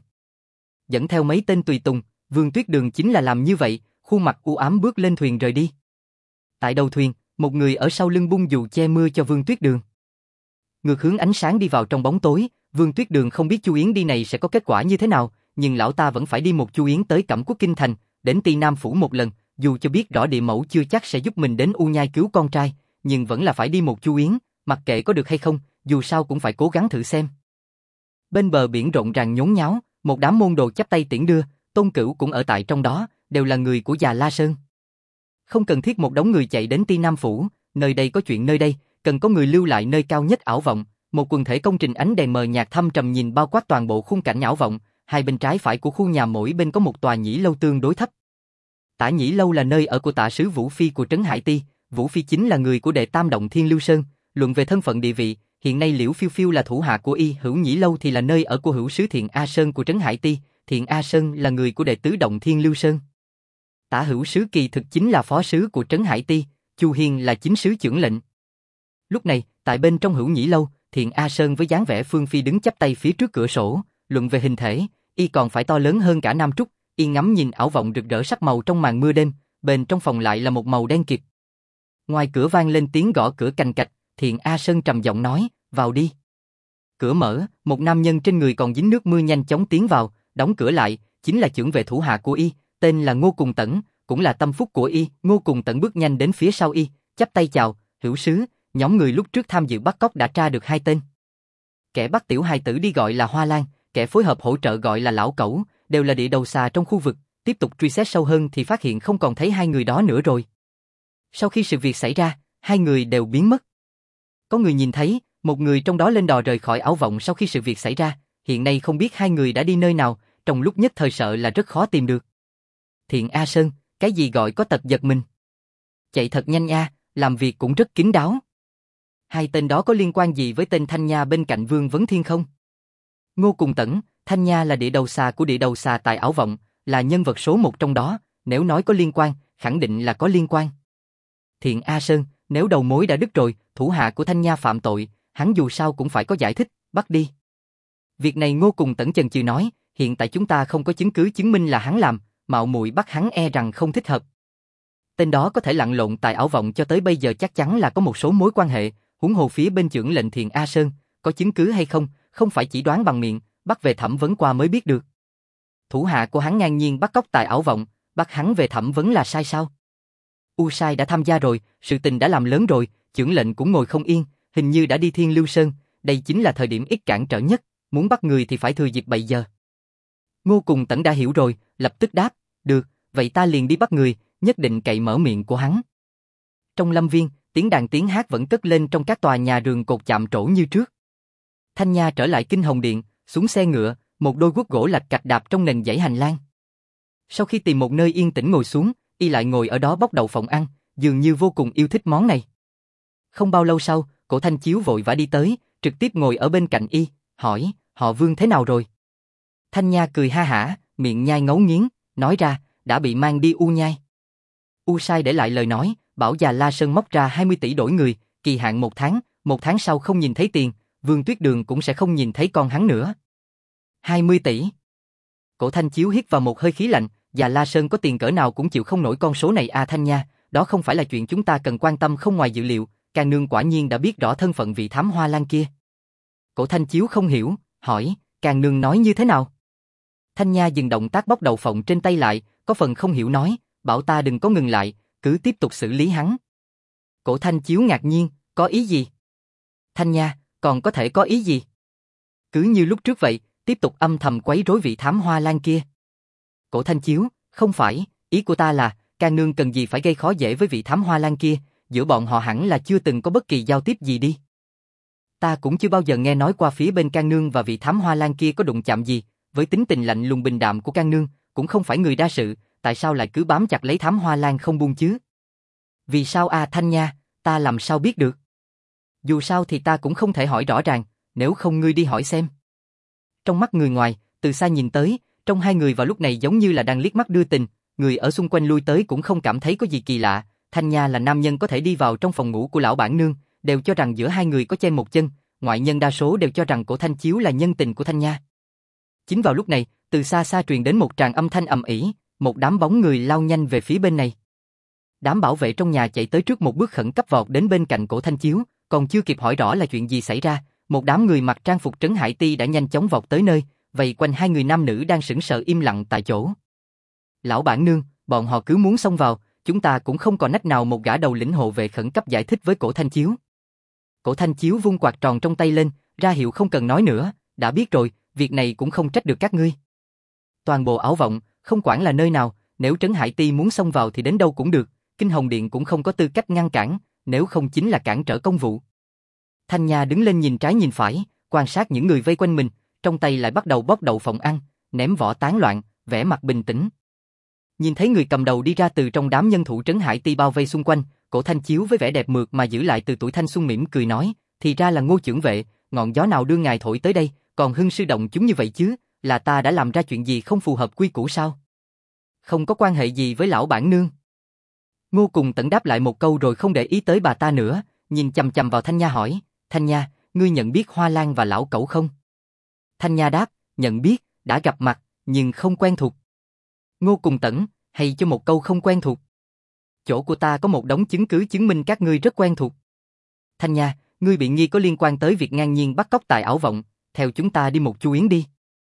Dẫn theo mấy tên tùy tùng, Vương Tuyết Đường chính là làm như vậy, khuôn mặt u ám bước lên thuyền rời đi. Tại đầu thuyền, một người ở sau lưng bung dù che mưa cho Vương Tuyết Đường. Ngược hướng ánh sáng đi vào trong bóng tối, Vương Tuyết Đường không biết Chu Yến đi này sẽ có kết quả như thế nào, nhưng lão ta vẫn phải đi một Chu Yến tới Cẩm Quốc Kinh Thành, đến Ti Nam Phủ một lần, dù cho biết rõ địa mẫu chưa chắc sẽ giúp mình đến U Nhai cứu con trai, nhưng vẫn là phải đi một Chu Yến, mặc kệ có được hay không, dù sao cũng phải cố gắng thử xem. Bên bờ biển rộn ràng nhốn nháo, một đám môn đồ chắp tay tiễn đưa, Tôn Cửu cũng ở tại trong đó, đều là người của Già La Sơn. Không cần thiết một đống người chạy đến Ti Nam Phủ, nơi đây có chuyện nơi đây, cần có người lưu lại nơi cao nhất ảo vọng, một quần thể công trình ánh đèn mờ nhạt thâm trầm nhìn bao quát toàn bộ khung cảnh ảo vọng, hai bên trái phải của khu nhà mỗi bên có một tòa nhĩ lâu tương đối thấp. Tả Nhĩ lâu là nơi ở của Tả sứ Vũ Phi của Trấn Hải Ti, Vũ Phi chính là người của đệ tam động Thiên Lưu Sơn, luận về thân phận địa vị, hiện nay Liễu Phiêu Phiêu là thủ hạ của y, Hữu Nhĩ lâu thì là nơi ở của Hữu sứ Thiện A Sơn của Trấn Hải Ti, Thiện A Sơn là người của đệ tứ động Thiên Lưu Sơn. Tả Hữu sứ kỳ thực chính là phó sứ của Trấn Hải Ti, Chu Hiên là chính sứ chưởng lệnh. Lúc này, tại bên trong Hữu Nhĩ lâu, Thiện A Sơn với dáng vẻ Phương Phi đứng chắp tay phía trước cửa sổ, luận về hình thể, y còn phải to lớn hơn cả Nam Trúc, y ngắm nhìn ảo vọng rực rỡ sắc màu trong màn mưa đêm, bên trong phòng lại là một màu đen kịt. Ngoài cửa vang lên tiếng gõ cửa cành cạch, Thiện A Sơn trầm giọng nói, vào đi. Cửa mở, một nam nhân trên người còn dính nước mưa nhanh chóng tiến vào, đóng cửa lại, chính là chưởng vệ thủ hạ của y, tên là Ngô Cùng Tẩn, cũng là tâm phúc của y. Ngô Cùng Tẩn bước nhanh đến phía sau y, chắp tay chào, Hữu sứ, nhóm người lúc trước tham dự bắt cóc đã tra được hai tên. Kẻ bắt tiểu hài tử đi gọi là Hoa Lan, kẻ phối hợp hỗ trợ gọi là Lão Cẩu, đều là địa đầu xà trong khu vực, tiếp tục truy xét sâu hơn thì phát hiện không còn thấy hai người đó nữa rồi. Sau khi sự việc xảy ra, hai người đều biến mất. Có người nhìn thấy, một người trong đó lên đò rời khỏi ảo vọng sau khi sự việc xảy ra, hiện nay không biết hai người đã đi nơi nào, trong lúc nhất thời sợ là rất khó tìm được. Thiện A Sơn, cái gì gọi có tật giật mình? Chạy thật nhanh nha, làm việc cũng rất kín đáo. Hai tên đó có liên quan gì với tên Thanh Nha bên cạnh Vương Vấn Thiên không? Ngô Cùng Tẩn, Thanh Nha là địa đầu xà của địa đầu xà tại ảo vọng, là nhân vật số một trong đó, nếu nói có liên quan, khẳng định là có liên quan. Thiện A Sơn, nếu đầu mối đã đứt rồi, thủ hạ của Thanh Nha phạm tội, hắn dù sao cũng phải có giải thích, bắt đi. Việc này Ngô Cùng Tẩn chần chừ nói, hiện tại chúng ta không có chứng cứ chứng minh là hắn làm, mạo muội bắt hắn e rằng không thích hợp. Tên đó có thể lặn lộn tại ảo vọng cho tới bây giờ chắc chắn là có một số mối quan hệ, huống hồ phía bên chưởng lệnh Thiện A Sơn, có chứng cứ hay không, không phải chỉ đoán bằng miệng, bắt về thẩm vấn qua mới biết được. Thủ hạ của hắn ngang nhiên bắt cóc tại ảo vọng, bắt hắn về thẩm vấn là sai sao? U Sai đã tham gia rồi, sự tình đã làm lớn rồi, chưởng lệnh cũng ngồi không yên, hình như đã đi Thiên Lưu Sơn, đây chính là thời điểm ít cản trở nhất, muốn bắt người thì phải thừa dịp bây giờ. Ngô Cùng Tẩn đã hiểu rồi, lập tức đáp, được, vậy ta liền đi bắt người, nhất định cậy mở miệng của hắn. Trong lâm viên, tiếng đàn tiếng hát vẫn cất lên trong các tòa nhà rường cột chạm trổ như trước. Thanh Nha trở lại Kinh Hồng Điện, xuống xe ngựa, một đôi guốc gỗ lạch cạch đạp trong nền dãy hành lang. Sau khi tìm một nơi yên tĩnh ngồi xuống, y lại ngồi ở đó bóc đậu phộng ăn, dường như vô cùng yêu thích món này. Không bao lâu sau, Cổ Thanh Chiếu vội vã đi tới, trực tiếp ngồi ở bên cạnh y, hỏi, họ Vương thế nào rồi? Thanh Nha cười ha hả, miệng nhai ngấu nghiến, nói ra, đã bị mang đi U Nhai. U Sai để lại lời nói, bảo Già La Sơn móc ra 20 tỷ đổi người, kỳ hạn 1 tháng sau không nhìn thấy tiền, Vương Tuyết Đường cũng sẽ không nhìn thấy con hắn nữa. 20 tỷ. Cổ Thanh Chiếu hít vào một hơi khí lạnh, Già La Sơn có tiền cỡ nào cũng chịu không nổi con số này à Thanh Nha, đó không phải là chuyện chúng ta cần quan tâm không ngoài dự liệu, Càng Nương quả nhiên đã biết rõ thân phận vị thám Hoa Lan kia. Cổ Thanh Chiếu không hiểu, hỏi, Càng Nương nói như thế nào? Thanh Nha dừng động tác bóc đầu phộng trên tay lại, có phần không hiểu nói, bảo ta đừng có ngừng lại, cứ tiếp tục xử lý hắn. Cổ Thanh Chiếu ngạc nhiên, có ý gì? Thanh Nha, còn có thể có ý gì? Cứ như lúc trước vậy, tiếp tục âm thầm quấy rối vị thám hoa lan kia. Cổ Thanh Chiếu, không phải, ý của ta là, Can Nương cần gì phải gây khó dễ với vị thám hoa lan kia, giữa bọn họ hẳn là chưa từng có bất kỳ giao tiếp gì đi. Ta cũng chưa bao giờ nghe nói qua phía bên Can Nương và vị thám hoa lan kia có đụng chạm gì, với tính tình lạnh lùng bình đạm của Can Nương, cũng không phải người đa sự, tại sao lại cứ bám chặt lấy thám hoa lan không buông chứ? Vì sao Thanh Nha, ta làm sao biết được? Dù sao thì ta cũng không thể hỏi rõ ràng, nếu không ngươi đi hỏi xem. Trong mắt người ngoài, từ xa nhìn tới, trong hai người vào lúc này giống như là đang liếc mắt đưa tình, người ở xung quanh lui tới cũng không cảm thấy có gì kỳ lạ. Thanh Nha là nam nhân có thể đi vào trong phòng ngủ của lão bản nương, đều cho rằng giữa hai người có chen một chân, ngoại nhân đa số đều cho rằng Cổ Thanh Chiếu là nhân tình của Thanh Nha. Chính vào lúc này, từ xa xa truyền đến một tràng âm thanh ầm ĩ, một đám bóng người lao nhanh về phía bên này. Đám bảo vệ trong nhà chạy tới trước một bước khẩn cấp vọt đến bên cạnh Cổ Thanh Chiếu, còn chưa kịp hỏi rõ là chuyện gì xảy ra, một đám người mặc trang phục Trấn Hải Ti đã nhanh chóng vọt tới nơi, vây quanh hai người nam nữ đang sững sờ im lặng tại chỗ. Lão bản nương, bọn họ cứ muốn xông vào, chúng ta cũng không còn nách nào, một gã đầu lĩnh hộ vệ khẩn cấp giải thích với Cổ Thanh Chiếu. Cổ Thanh Chiếu vung quạt tròn trong tay lên, ra hiệu không cần nói nữa, đã biết rồi, việc này cũng không trách được các ngươi. Toàn bộ Ảo Vọng, không quản là nơi nào, nếu Trấn Hải Ti muốn xông vào thì đến đâu cũng được, Kinh Hồng Điện cũng không có tư cách ngăn cản, nếu không chính là cản trở công vụ. Thanh Nha đứng lên nhìn trái nhìn phải, quan sát những người vây quanh mình, trong tay lại bắt đầu bóc đậu phộng ăn, ném vỏ tán loạn, vẻ mặt bình tĩnh. Nhìn thấy người cầm đầu đi ra từ trong đám nhân thủ Trấn Hải Ti bao vây xung quanh, Cổ Thanh Chiếu với vẻ đẹp mượt mà giữ lại từ tuổi thanh xuân mỉm cười nói, thì ra là Ngô chưởng vệ, ngọn gió nào đưa ngài thổi tới đây, còn hưng sư động chúng như vậy chứ, là ta đã làm ra chuyện gì không phù hợp quy củ sao? Không có quan hệ gì với lão bản nương. Ngô Cùng Tẩn đáp lại một câu rồi không để ý tới bà ta nữa, nhìn chằm chằm vào Thanh Nha hỏi, Thanh Nha, ngươi nhận biết Hoa Lan và lão cẩu không? Thanh Nha đáp, nhận biết, đã gặp mặt, nhưng không quen thuộc. Ngô Cùng Tẩn, hay cho một câu không quen thuộc. Chỗ của ta có một đống chứng cứ chứng minh các ngươi rất quen thuộc. Thanh Nha, ngươi bị nghi có liên quan tới việc ngang nhiên bắt cóc tại Ảo Vọng, theo chúng ta đi một chu yến đi.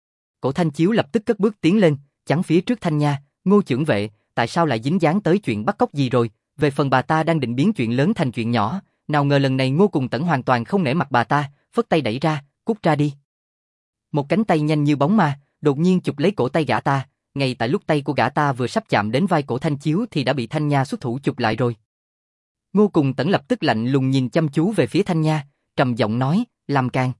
Cổ Thanh Chiếu lập tức cất bước tiến lên, chắn phía trước Thanh Nha, Ngô chưởng vệ, tại sao lại dính dáng tới chuyện bắt cóc gì rồi, về phần bà ta đang định biến chuyện lớn thành chuyện nhỏ, nào ngờ lần này Ngô Cùng Tẩn hoàn toàn không nể mặt bà ta, phất tay đẩy ra, cút ra đi. Một cánh tay nhanh như bóng ma, đột nhiên chụp lấy cổ tay gã ta, ngay tại lúc tay của gã ta vừa sắp chạm đến vai Cổ Thanh Chiếu thì đã bị Thanh Nha xuất thủ chụp lại rồi. Ngô Cùng Tẩn lập tức lạnh lùng nhìn chăm chú về phía Thanh Nha, trầm giọng nói, làm càn.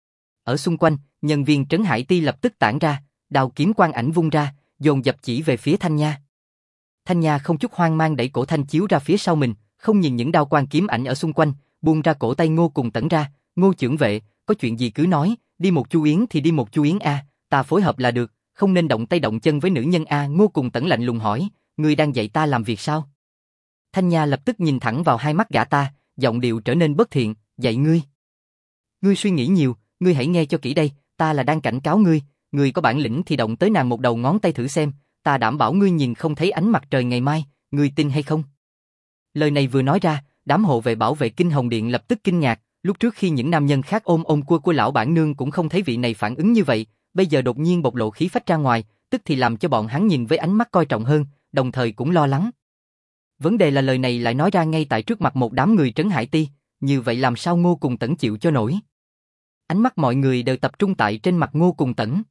Ở xung quanh, nhân viên Trấn Hải Ti lập tức tản ra, đao kiếm quang ảnh vung ra, dồn dập chỉ về phía Thanh Nha. Thanh Nha không chút hoang mang đẩy Cổ Thanh Chiếu ra phía sau mình, không nhìn những đao quang kiếm ảnh ở xung quanh, buông ra cổ tay Ngô Cùng Tẩn ra, Ngô chưởng vệ, có chuyện gì cứ nói, đi một chu yến thì đi một chu yến a, ta phối hợp là được, không nên động tay động chân với nữ nhân a. Ngô Cùng Tẩn lạnh lùng hỏi, ngươi đang dạy ta làm việc sao? Thanh Nha lập tức nhìn thẳng vào hai mắt gã ta, giọng điệu trở nên bất thiện, dạy ngươi. Ngươi suy nghĩ nhiều, ngươi hãy nghe cho kỹ đây, ta là đang cảnh cáo ngươi, ngươi có bản lĩnh thì động tới nàng một đầu ngón tay thử xem, ta đảm bảo ngươi nhìn không thấy ánh mặt trời ngày mai, ngươi tin hay không? Lời này vừa nói ra, đám hộ vệ bảo vệ Kinh Hồng Điện lập tức kinh ngạc, lúc trước khi những nam nhân khác ôm cua của lão bản nương cũng không thấy vị này phản ứng như vậy, bây giờ đột nhiên bộc lộ khí phách ra ngoài, tức thì làm cho bọn hắn nhìn với ánh mắt coi trọng hơn, đồng thời cũng lo lắng. Vấn đề là lời này lại nói ra ngay tại trước mặt một đám người Trấn Hải Ti, như vậy làm sao Ngô Cùng Tẩn chịu cho nổi? Ánh mắt mọi người đều tập trung tại trên mặt Ngô Cùng Tẩn.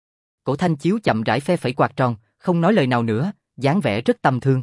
Cổ Thanh Chiếu chậm rãi phe phẩy quạt tròn, không nói lời nào nữa, dáng vẻ rất tầm thường.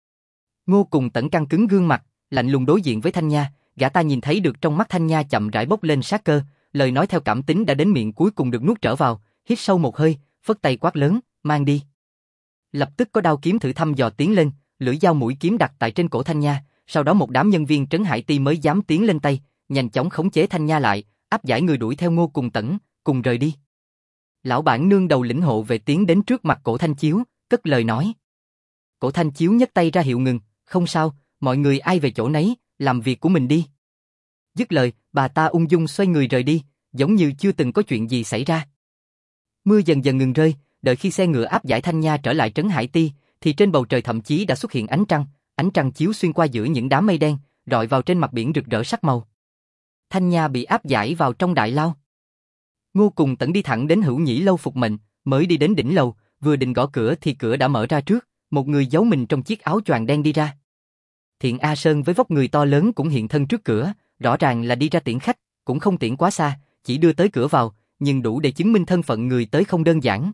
Ngô Cùng Tẩn căng cứng gương mặt, lạnh lùng đối diện với Thanh Nha, gã ta nhìn thấy được trong mắt Thanh Nha chậm rãi bốc lên sát cơ, lời nói theo cảm tính đã đến miệng cuối cùng được nuốt trở vào, hít sâu một hơi, phất tay quát lớn, mang đi. Lập tức có đao kiếm thử thăm dò tiến lên, lưỡi dao mũi kiếm đặt tại trên cổ Thanh Nha, sau đó một đám nhân viên Trấn Hải Ti mới dám tiến lên tay, nhanh chóng khống chế Thanh Nha lại, áp giải người đuổi theo Ngô Cùng Tẩn, cùng rời đi. Lão bản nương đầu lĩnh hộ về tiến đến trước mặt Cổ Thanh Chiếu, cất lời nói. Cổ Thanh Chiếu nhấc tay ra hiệu ngừng, không sao, mọi người ai về chỗ nấy, làm việc của mình đi. Dứt lời, bà ta ung dung xoay người rời đi, giống như chưa từng có chuyện gì xảy ra. Mưa dần dần ngừng rơi, đợi khi xe ngựa áp giải Thanh Nha trở lại Trấn Hải Ti, thì trên bầu trời thậm chí đã xuất hiện ánh trăng chiếu xuyên qua giữa những đám mây đen, rọi vào trên mặt biển rực rỡ sắc màu. Thanh Nha bị áp giải vào trong đại lao. Ngô Cùng Tẩn đi thẳng đến Hữu Nhĩ lâu phục mệnh, mới đi đến đỉnh lầu, vừa định gõ cửa thì cửa đã mở ra trước, một người giấu mình trong chiếc áo choàng đen đi ra. Thiện A Sơn với vóc người to lớn cũng hiện thân trước cửa, rõ ràng là đi ra tiễn khách, cũng không tiễn quá xa, chỉ đưa tới cửa vào, nhưng đủ để chứng minh thân phận người tới không đơn giản.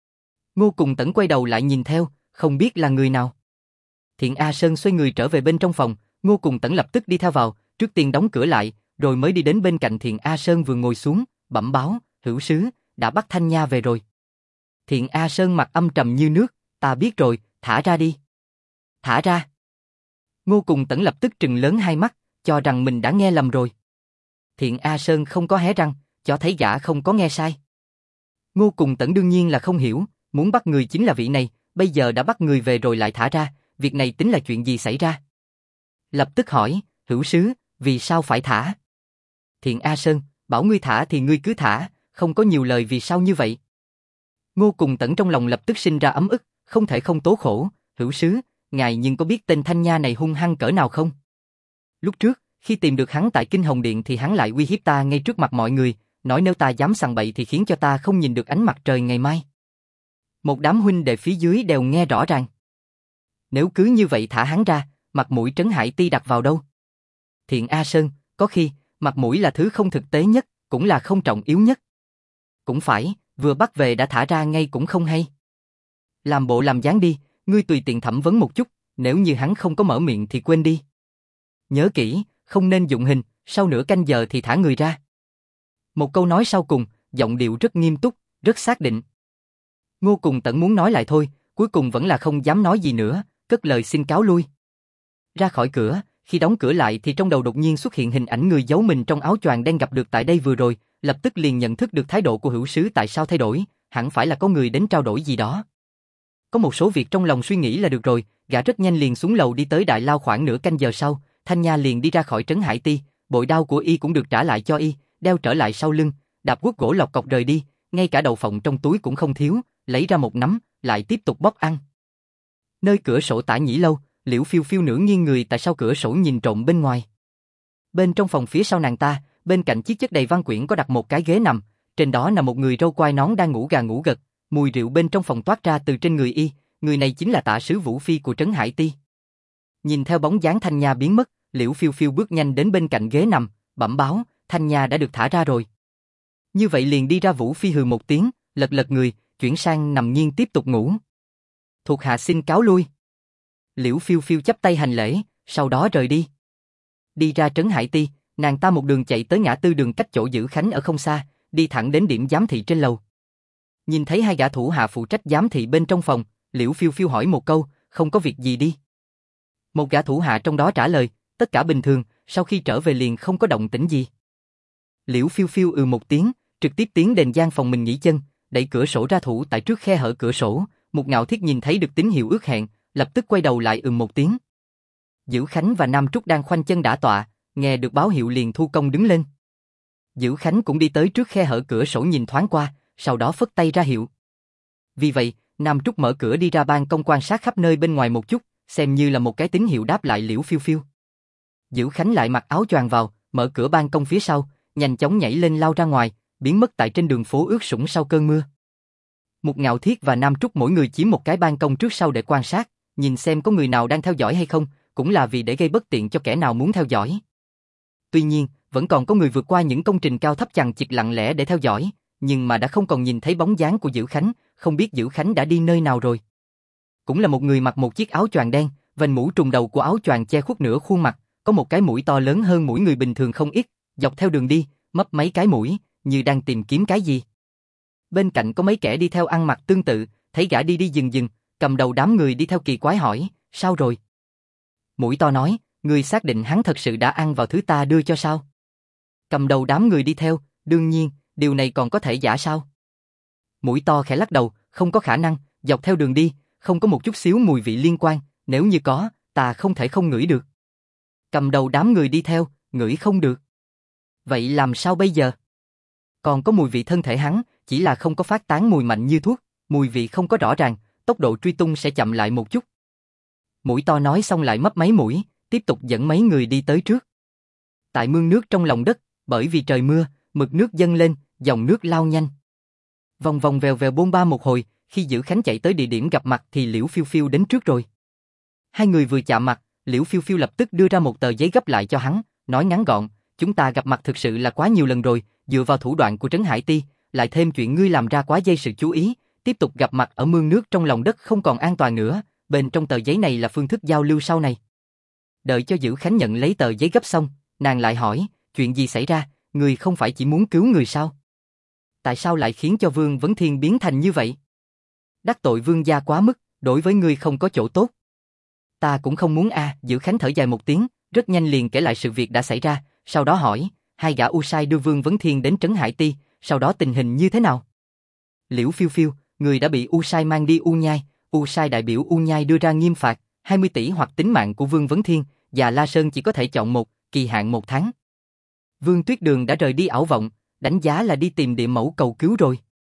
Ngô Cùng Tẩn quay đầu lại nhìn theo, không biết là người nào. Thiện A Sơn xoay người trở về bên trong phòng, Ngô Cùng Tẩn lập tức đi theo vào, trước tiên đóng cửa lại, rồi mới đi đến bên cạnh Thiện A Sơn vừa ngồi xuống, bẩm báo, hữu sứ, đã bắt Thanh Nha về rồi. Thiện A Sơn mặt âm trầm như nước, ta biết rồi, thả ra đi. Thả ra. Ngô Cùng Tẩn lập tức trừng lớn hai mắt, cho rằng mình đã nghe lầm rồi. Thiện A Sơn không có hé răng, cho thấy gã không có nghe sai. Ngô Cùng Tẩn đương nhiên là không hiểu, muốn bắt người chính là vị này, bây giờ đã bắt người về rồi lại thả ra, việc này tính là chuyện gì xảy ra? Lập tức hỏi, hữu sứ, vì sao phải thả? Thiện A Sơn, bảo ngươi thả thì ngươi cứ thả, không có nhiều lời vì sao như vậy? Ngô Cùng Tẩn trong lòng lập tức sinh ra ấm ức, không thể không tố khổ, hữu sứ, ngài nhưng có biết tên Thanh Nha này hung hăng cỡ nào không? Lúc trước, khi tìm được hắn tại Kinh Hồng Điện thì hắn lại uy hiếp ta ngay trước mặt mọi người, nói nếu ta dám sằng bậy thì khiến cho ta không nhìn được ánh mặt trời ngày mai. Một đám huynh đệ phía dưới đều nghe rõ ràng. Nếu cứ như vậy thả hắn ra, mặt mũi Trấn Hải Ti đặt vào đâu? Thiện A Sơn, có khi, mặt mũi là thứ không thực tế nhất, cũng là không trọng yếu nhất. Cũng phải, vừa bắt về đã thả ra ngay cũng không hay. Làm bộ làm dáng đi, ngươi tùy tiện thẩm vấn một chút, nếu như hắn không có mở miệng thì quên đi. Nhớ kỹ, không nên dụng hình, sau nửa canh giờ thì thả người ra. Một câu nói sau cùng, giọng điệu rất nghiêm túc, rất xác định. Ngô Cùng Tẩn muốn nói lại thôi, cuối cùng vẫn là không dám nói gì nữa, cất lời xin cáo lui. Ra khỏi cửa, khi đóng cửa lại thì trong đầu đột nhiên xuất hiện hình ảnh người giấu mình trong áo choàng đen gặp được tại đây vừa rồi, lập tức liền nhận thức được thái độ của hữu sứ tại sao thay đổi, hẳn phải là có người đến trao đổi gì đó. Có một số việc trong lòng suy nghĩ là được rồi, gã rất nhanh liền xuống lầu đi tới đại lao khoảng nửa canh giờ sau, Thanh Nha liền đi ra khỏi Trấn Hải Ti, bội đao của y cũng được trả lại cho y, đeo trở lại sau lưng, đạp guốc gỗ lọc cọc rời đi, ngay cả đậu phộng trong túi cũng không thiếu, lấy ra một nắm, lại tiếp tục bóc ăn. Nơi cửa sổ Tả Nhĩ lâu, Liễu Phiêu Phiêu nửa nghiêng người tại sau cửa sổ nhìn trộm bên ngoài. Bên trong phòng phía sau nàng ta, bên cạnh chiếc chất đầy văn quyển có đặt một cái ghế nằm, trên đó là một người râu quai nón đang ngủ gà ngủ gật, mùi rượu bên trong phòng toát ra từ trên người y, người này chính là Tả sứ Vũ Phi của Trấn Hải Ti. Nhìn theo bóng dáng Thanh Nha biến mất, Liễu Phiêu Phiêu bước nhanh đến bên cạnh ghế nằm, bẩm báo, Thanh Nha đã được thả ra rồi. Như vậy liền đi ra. Vũ Phi hừ một tiếng, lật lật người, chuyển sang nằm nghiêng tiếp tục ngủ. Thuộc hạ xin cáo lui. Liễu Phiêu Phiêu chắp tay hành lễ, sau đó rời đi. Đi ra Trấn Hải Ti, nàng ta một đường chạy tới ngã tư đường cách chỗ giữ Khánh ở không xa, đi thẳng đến điểm giám thị trên lầu. Nhìn thấy hai gã thủ hạ phụ trách giám thị bên trong phòng, Liễu Phiêu Phiêu hỏi một câu, không có việc gì đi. Một gã thủ hạ trong đó trả lời, tất cả bình thường, sau khi trở về liền không có động tĩnh gì. Liễu Phiêu Phiêu một tiếng, trực tiếp tiến đến gian phòng mình nghỉ chân, đẩy cửa sổ ra thủ tại trước khe hở cửa sổ, một Ngạo Thiết nhìn thấy được tín hiệu ước hẹn, lập tức quay đầu lại một tiếng. Dữ Khánh và Nam Trúc đang khoanh chân đả tọa, nghe được báo hiệu liền thu công đứng lên. Dữ Khánh cũng đi tới trước khe hở cửa sổ nhìn thoáng qua, sau đó phất tay ra hiệu. Vì vậy, Nam Trúc mở cửa đi ra ban công quan sát khắp nơi bên ngoài một chút, xem như là một cái tín hiệu đáp lại Liễu Phiêu Phiêu. Dữ Khánh lại mặc áo choàng vào, mở cửa ban công phía sau, nhanh chóng nhảy lên lao ra ngoài, biến mất tại trên đường phố ướt sũng sau cơn mưa. Một Ngạo Thiết và Nam Trúc mỗi người chiếm một cái ban công trước sau để quan sát, nhìn xem có người nào đang theo dõi hay không, cũng là vì để gây bất tiện cho kẻ nào muốn theo dõi. Tuy nhiên, vẫn còn có người vượt qua những công trình cao thấp chằng chịt lặng lẽ để theo dõi, nhưng mà đã không còn nhìn thấy bóng dáng của Dữ Khánh, không biết Dữ Khánh đã đi nơi nào rồi. Cũng là một người mặc một chiếc áo choàng đen, vành mũ trùm đầu của áo choàng che khuất nửa khuôn mặt, có một cái mũi to lớn hơn mũi người bình thường không ít, dọc theo đường đi, mấp mấy cái mũi, như đang tìm kiếm cái gì. Bên cạnh có mấy kẻ đi theo ăn mặc tương tự, thấy gã đi đi dừng dừng, cầm đầu đám người đi theo kỳ quái hỏi, sao rồi? Mũi to nói, ngươi xác định hắn thật sự đã ăn vào thứ ta đưa cho sao? Cầm đầu đám người đi theo, đương nhiên, điều này còn có thể giả sao? Mũi to khẽ lắc đầu, không có khả năng, dọc theo đường đi, không có một chút xíu mùi vị liên quan, nếu như có, ta không thể không ngửi được. Cầm đầu đám người đi theo, ngửi không được. Vậy làm sao bây giờ? Còn có mùi vị thân thể hắn, chỉ là không có phát tán mùi mạnh như thuốc, mùi vị không có rõ ràng, tốc độ truy tung sẽ chậm lại một chút. Mũi to nói xong lại mấp mấy mũi, tiếp tục dẫn mấy người đi tới trước. Tại mương nước trong lòng đất, bởi vì trời mưa, mực nước dâng lên, dòng nước lao nhanh. Vòng vòng vèo vèo bôn ba một hồi, khi Dữ Khánh chạy tới địa điểm gặp mặt thì Liễu Phiêu Phiêu đến trước rồi. Hai người vừa chạm mặt, Liễu Phiêu Phiêu lập tức đưa ra một tờ giấy gấp lại cho hắn, nói ngắn gọn, chúng ta gặp mặt thực sự là quá nhiều lần rồi, dựa vào thủ đoạn của Trấn Hải Ti, lại thêm chuyện ngươi làm ra quá gây sự chú ý, tiếp tục gặp mặt ở mương nước trong lòng đất không còn an toàn nữa, bên trong tờ giấy này là phương thức giao lưu sau này. Đợi cho Dữ Khánh nhận lấy tờ giấy gấp xong, nàng lại hỏi, chuyện gì xảy ra, ngươi không phải chỉ muốn cứu người sao? Tại sao lại khiến cho Vương Vấn Thiên biến thành như vậy? Đắc tội Vương gia quá mức, đối với ngươi không có chỗ tốt. Ta cũng không muốn Dữ Khánh thở dài một tiếng, rất nhanh liền kể lại sự việc đã xảy ra, sau đó hỏi, hai gã U Sai đưa Vương Vấn Thiên đến Trấn Hải Ti, sau đó tình hình như thế nào? Liễu Phiêu Phiêu, người đã bị U Sai mang đi U Nhai, U Sai đại biểu U Nhai đưa ra nghiêm phạt, 20 tỷ hoặc tính mạng của Vương Vấn Thiên, và La Sơn chỉ có thể chọn một, kỳ hạn 1 tháng. Vương Tuyết Đường đã rời đi ảo vọng, đánh giá là đi tìm địa mẫu cầu cứu rồi.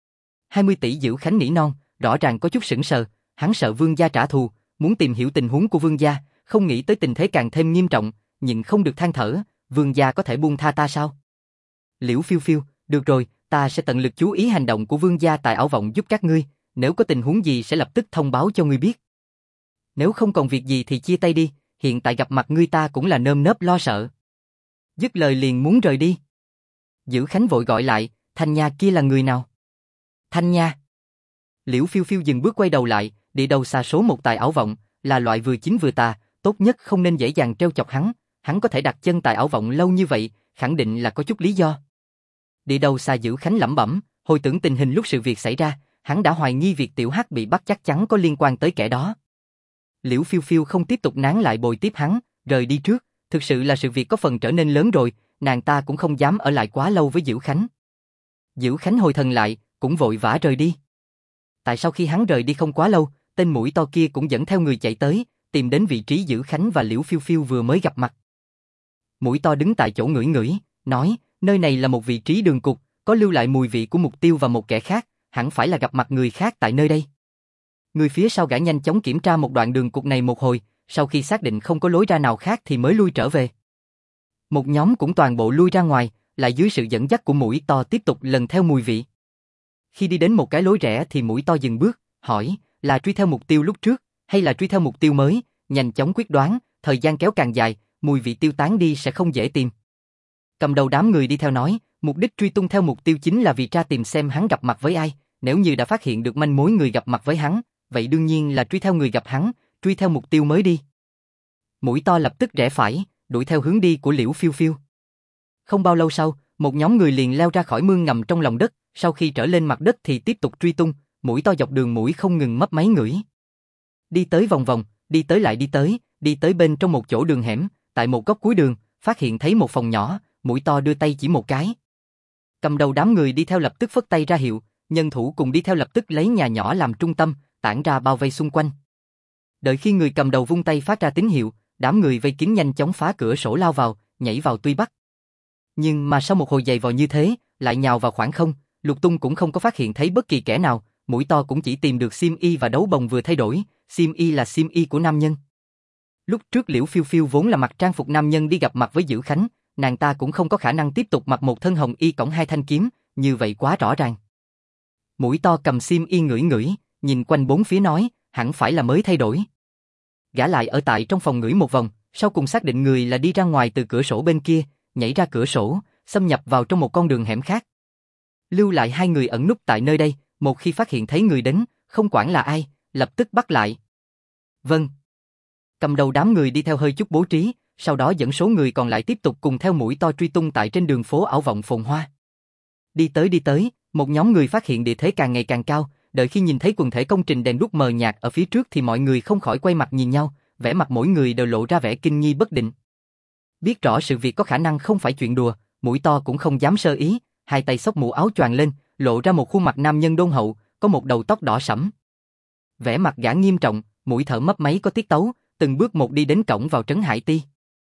20 tỷ Dữ Khánh nỉ non, rõ ràng có chút sững sờ, hắn sợ Vương gia trả thù, muốn tìm hiểu tình huống của Vương gia, không nghĩ tới tình thế càng thêm nghiêm trọng, nhưng không được than thở, Vương gia có thể buông tha ta sao? Liễu Phiêu Phiêu, được rồi, ta sẽ tận lực chú ý hành động của Vương gia tại ảo vọng giúp các ngươi, nếu có tình huống gì sẽ lập tức thông báo cho ngươi biết. Nếu không còn việc gì thì chia tay đi, hiện tại gặp mặt ngươi ta cũng là nơm nớp lo sợ. Dứt lời liền muốn rời đi. Dữ Khánh vội gọi lại, Thanh Nha kia là người nào? Thanh Nha. Liễu Phiêu Phiêu dừng bước quay đầu lại, địa đầu xà số 1 tại ảo vọng, là loại vừa chín vừa tà, tốt nhất không nên dễ dàng trêu chọc hắn có thể đặt chân tại ảo vọng lâu như vậy, khẳng định là có chút lý do. Địa đầu xà Dữ Khánh lẩm bẩm, hồi tưởng tình hình lúc sự việc xảy ra, hắn đã hoài nghi việc Tiểu Hắc bị bắt chắc chắn có liên quan tới kẻ đó. Liễu Phiêu Phiêu không tiếp tục nán lại bồi tiếp hắn, rời đi trước, thực sự là sự việc có phần trở nên lớn rồi, nàng ta cũng không dám ở lại quá lâu với Dữ Khánh. Dữ Khánh hồi thần lại, cũng vội vã rời đi. Tại sau khi hắn rời đi không quá lâu, tên mũi to kia cũng dẫn theo người chạy tới, tìm đến vị trí Dữ Khánh và Liễu Phiêu Phiêu vừa mới gặp mặt. Mũi to đứng tại chỗ ngửi ngửi, nói, nơi này là một vị trí đường cục, có lưu lại mùi vị của mục tiêu và một kẻ khác, hẳn phải là gặp mặt người khác tại nơi đây. Người phía sau gã nhanh chóng kiểm tra một đoạn đường cục này một hồi, sau khi xác định không có lối ra nào khác thì mới lui trở về. Một nhóm cũng toàn bộ lui ra ngoài, lại dưới sự dẫn dắt của mũi to tiếp tục lần theo mùi vị. Khi đi đến một cái lối rẽ thì mũi to dừng bước, hỏi, là truy theo mục tiêu lúc trước, hay là truy theo mục tiêu mới, nhanh chóng quyết đoán, thời gian kéo càng dài, mùi vị tiêu tán đi sẽ không dễ tìm. Cầm đầu đám người đi theo nói, mục đích truy tung theo mục tiêu chính là vì tra tìm xem hắn gặp mặt với ai, nếu như đã phát hiện được manh mối người gặp mặt với hắn, vậy đương nhiên là truy theo người gặp hắn, truy theo mục tiêu mới đi. Mũi to lập tức rẽ phải, đuổi theo hướng đi của Liễu Phiêu Phiêu. Không bao lâu sau, một nhóm người liền leo ra khỏi mương ngầm trong lòng đất, sau khi trở lên mặt đất thì tiếp tục truy tung, mũi to dọc đường mũi không ngừng mấp máy ngửi. Đi tới vòng vòng, đi tới lại đi tới bên trong một chỗ đường hẻm, tại một góc cuối đường, phát hiện thấy một phòng nhỏ, mũi to đưa tay chỉ một cái. Cầm đầu đám người đi theo lập tức phất tay ra hiệu, nhân thủ cùng đi theo lập tức lấy nhà nhỏ làm trung tâm, tản ra bao vây xung quanh. Đợi khi người cầm đầu vung tay phát ra tín hiệu, đám người vây kín nhanh chóng phá cửa sổ lao vào, nhảy vào truy bắt. Nhưng mà sau một hồi giày vò như thế, lại nhào vào khoảng không, lục tung cũng không có phát hiện thấy bất kỳ kẻ nào, mũi to cũng chỉ tìm được xiêm y và đấu bồng vừa thay đổi, xiêm y là xiêm y của nam nhân. Lúc trước Liễu Phiêu Phiêu vốn là mặc trang phục nam nhân đi gặp mặt với Dữ Khánh, nàng ta cũng không có khả năng tiếp tục mặc một thân hồng y cõng hai thanh kiếm, như vậy quá rõ ràng. Mũi to cầm xiêm y ngửi ngửi, nhìn quanh bốn phía nói, hẳn phải là mới thay đổi. Gã lại ở tại trong phòng ngửi một vòng, sau cùng xác định người là đi ra ngoài từ cửa sổ bên kia, nhảy ra cửa sổ, xâm nhập vào trong một con đường hẻm khác. Lưu lại hai người ẩn núp tại nơi đây, một khi phát hiện thấy người đến, không quản là ai, lập tức bắt lại. Vâng. Cầm đầu đám người đi theo hơi chút bố trí, sau đó dẫn số người còn lại tiếp tục cùng theo mũi to truy tung tại trên đường phố ảo vọng phồn hoa. Đi tới, một nhóm người phát hiện địa thế càng ngày càng cao, đợi khi nhìn thấy quần thể công trình đèn đuốc mờ nhạt ở phía trước thì mọi người không khỏi quay mặt nhìn nhau, vẻ mặt mỗi người đều lộ ra vẻ kinh nghi bất định. Biết rõ sự việc có khả năng không phải chuyện đùa, mũi to cũng không dám sơ ý, hai tay xốc mũ áo choàng lên, lộ ra một khuôn mặt nam nhân đôn hậu, có một đầu tóc đỏ sẫm. Vẻ mặt gã nghiêm trọng, mũi thở mấp máy có tiết tấu, từng bước một đi đến cổng vào Trấn Hải Ti.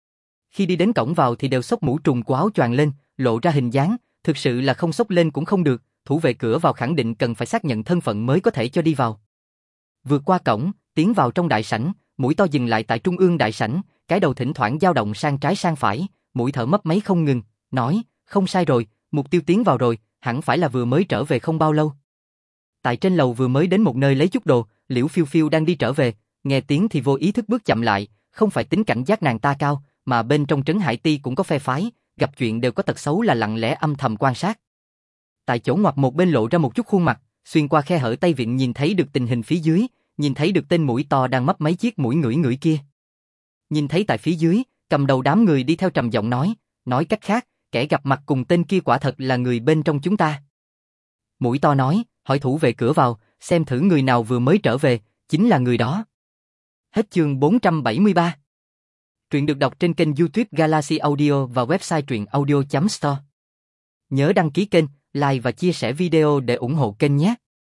Khi đi đến cổng vào thì đều xốc mũ trùm của áo choàng lên, lộ ra hình dáng, thực sự là không xốc lên cũng không được, thủ vệ cửa vào khẳng định cần phải xác nhận thân phận mới có thể cho đi vào. Vượt qua cổng, tiến vào trong đại sảnh, mũi to dừng lại tại trung ương đại sảnh, cái đầu thỉnh thoảng dao động sang trái sang phải, mũi thở mấp máy không ngừng, nói, không sai rồi, mục tiêu tiến vào rồi, hẳn phải là vừa mới trở về không bao lâu. Tại trên lầu vừa mới đến một nơi lấy chút đồ, Liễu Phiêu Phiêu đang đi trở về, nghe tiếng thì vô ý thức bước chậm lại, Không phải tính cảnh giác nàng ta cao, mà bên trong trấn Hải Ti cũng có phe phái, gặp chuyện đều có tật xấu là lặng lẽ âm thầm quan sát. Tại chỗ ngoặt một bên lộ ra một chút khuôn mặt, xuyên qua khe hở tay vịn nhìn thấy được tình hình phía dưới, nhìn thấy được tên mũi to đang mấp mấy chiếc mũi ngửi ngửi kia. Nhìn thấy tại phía dưới, cầm đầu đám người đi theo trầm giọng nói cách khác, kẻ gặp mặt cùng tên kia quả thật là người bên trong chúng ta. Mũi to nói, hỏi thủ vệ cửa vào, xem thử người nào vừa mới trở về, chính là người đó. Hết chương 473. Truyện được đọc trên kênh YouTube Galaxy Audio và website truyệnaudio.store. Nhớ đăng ký kênh, like và chia sẻ video để ủng hộ kênh nhé.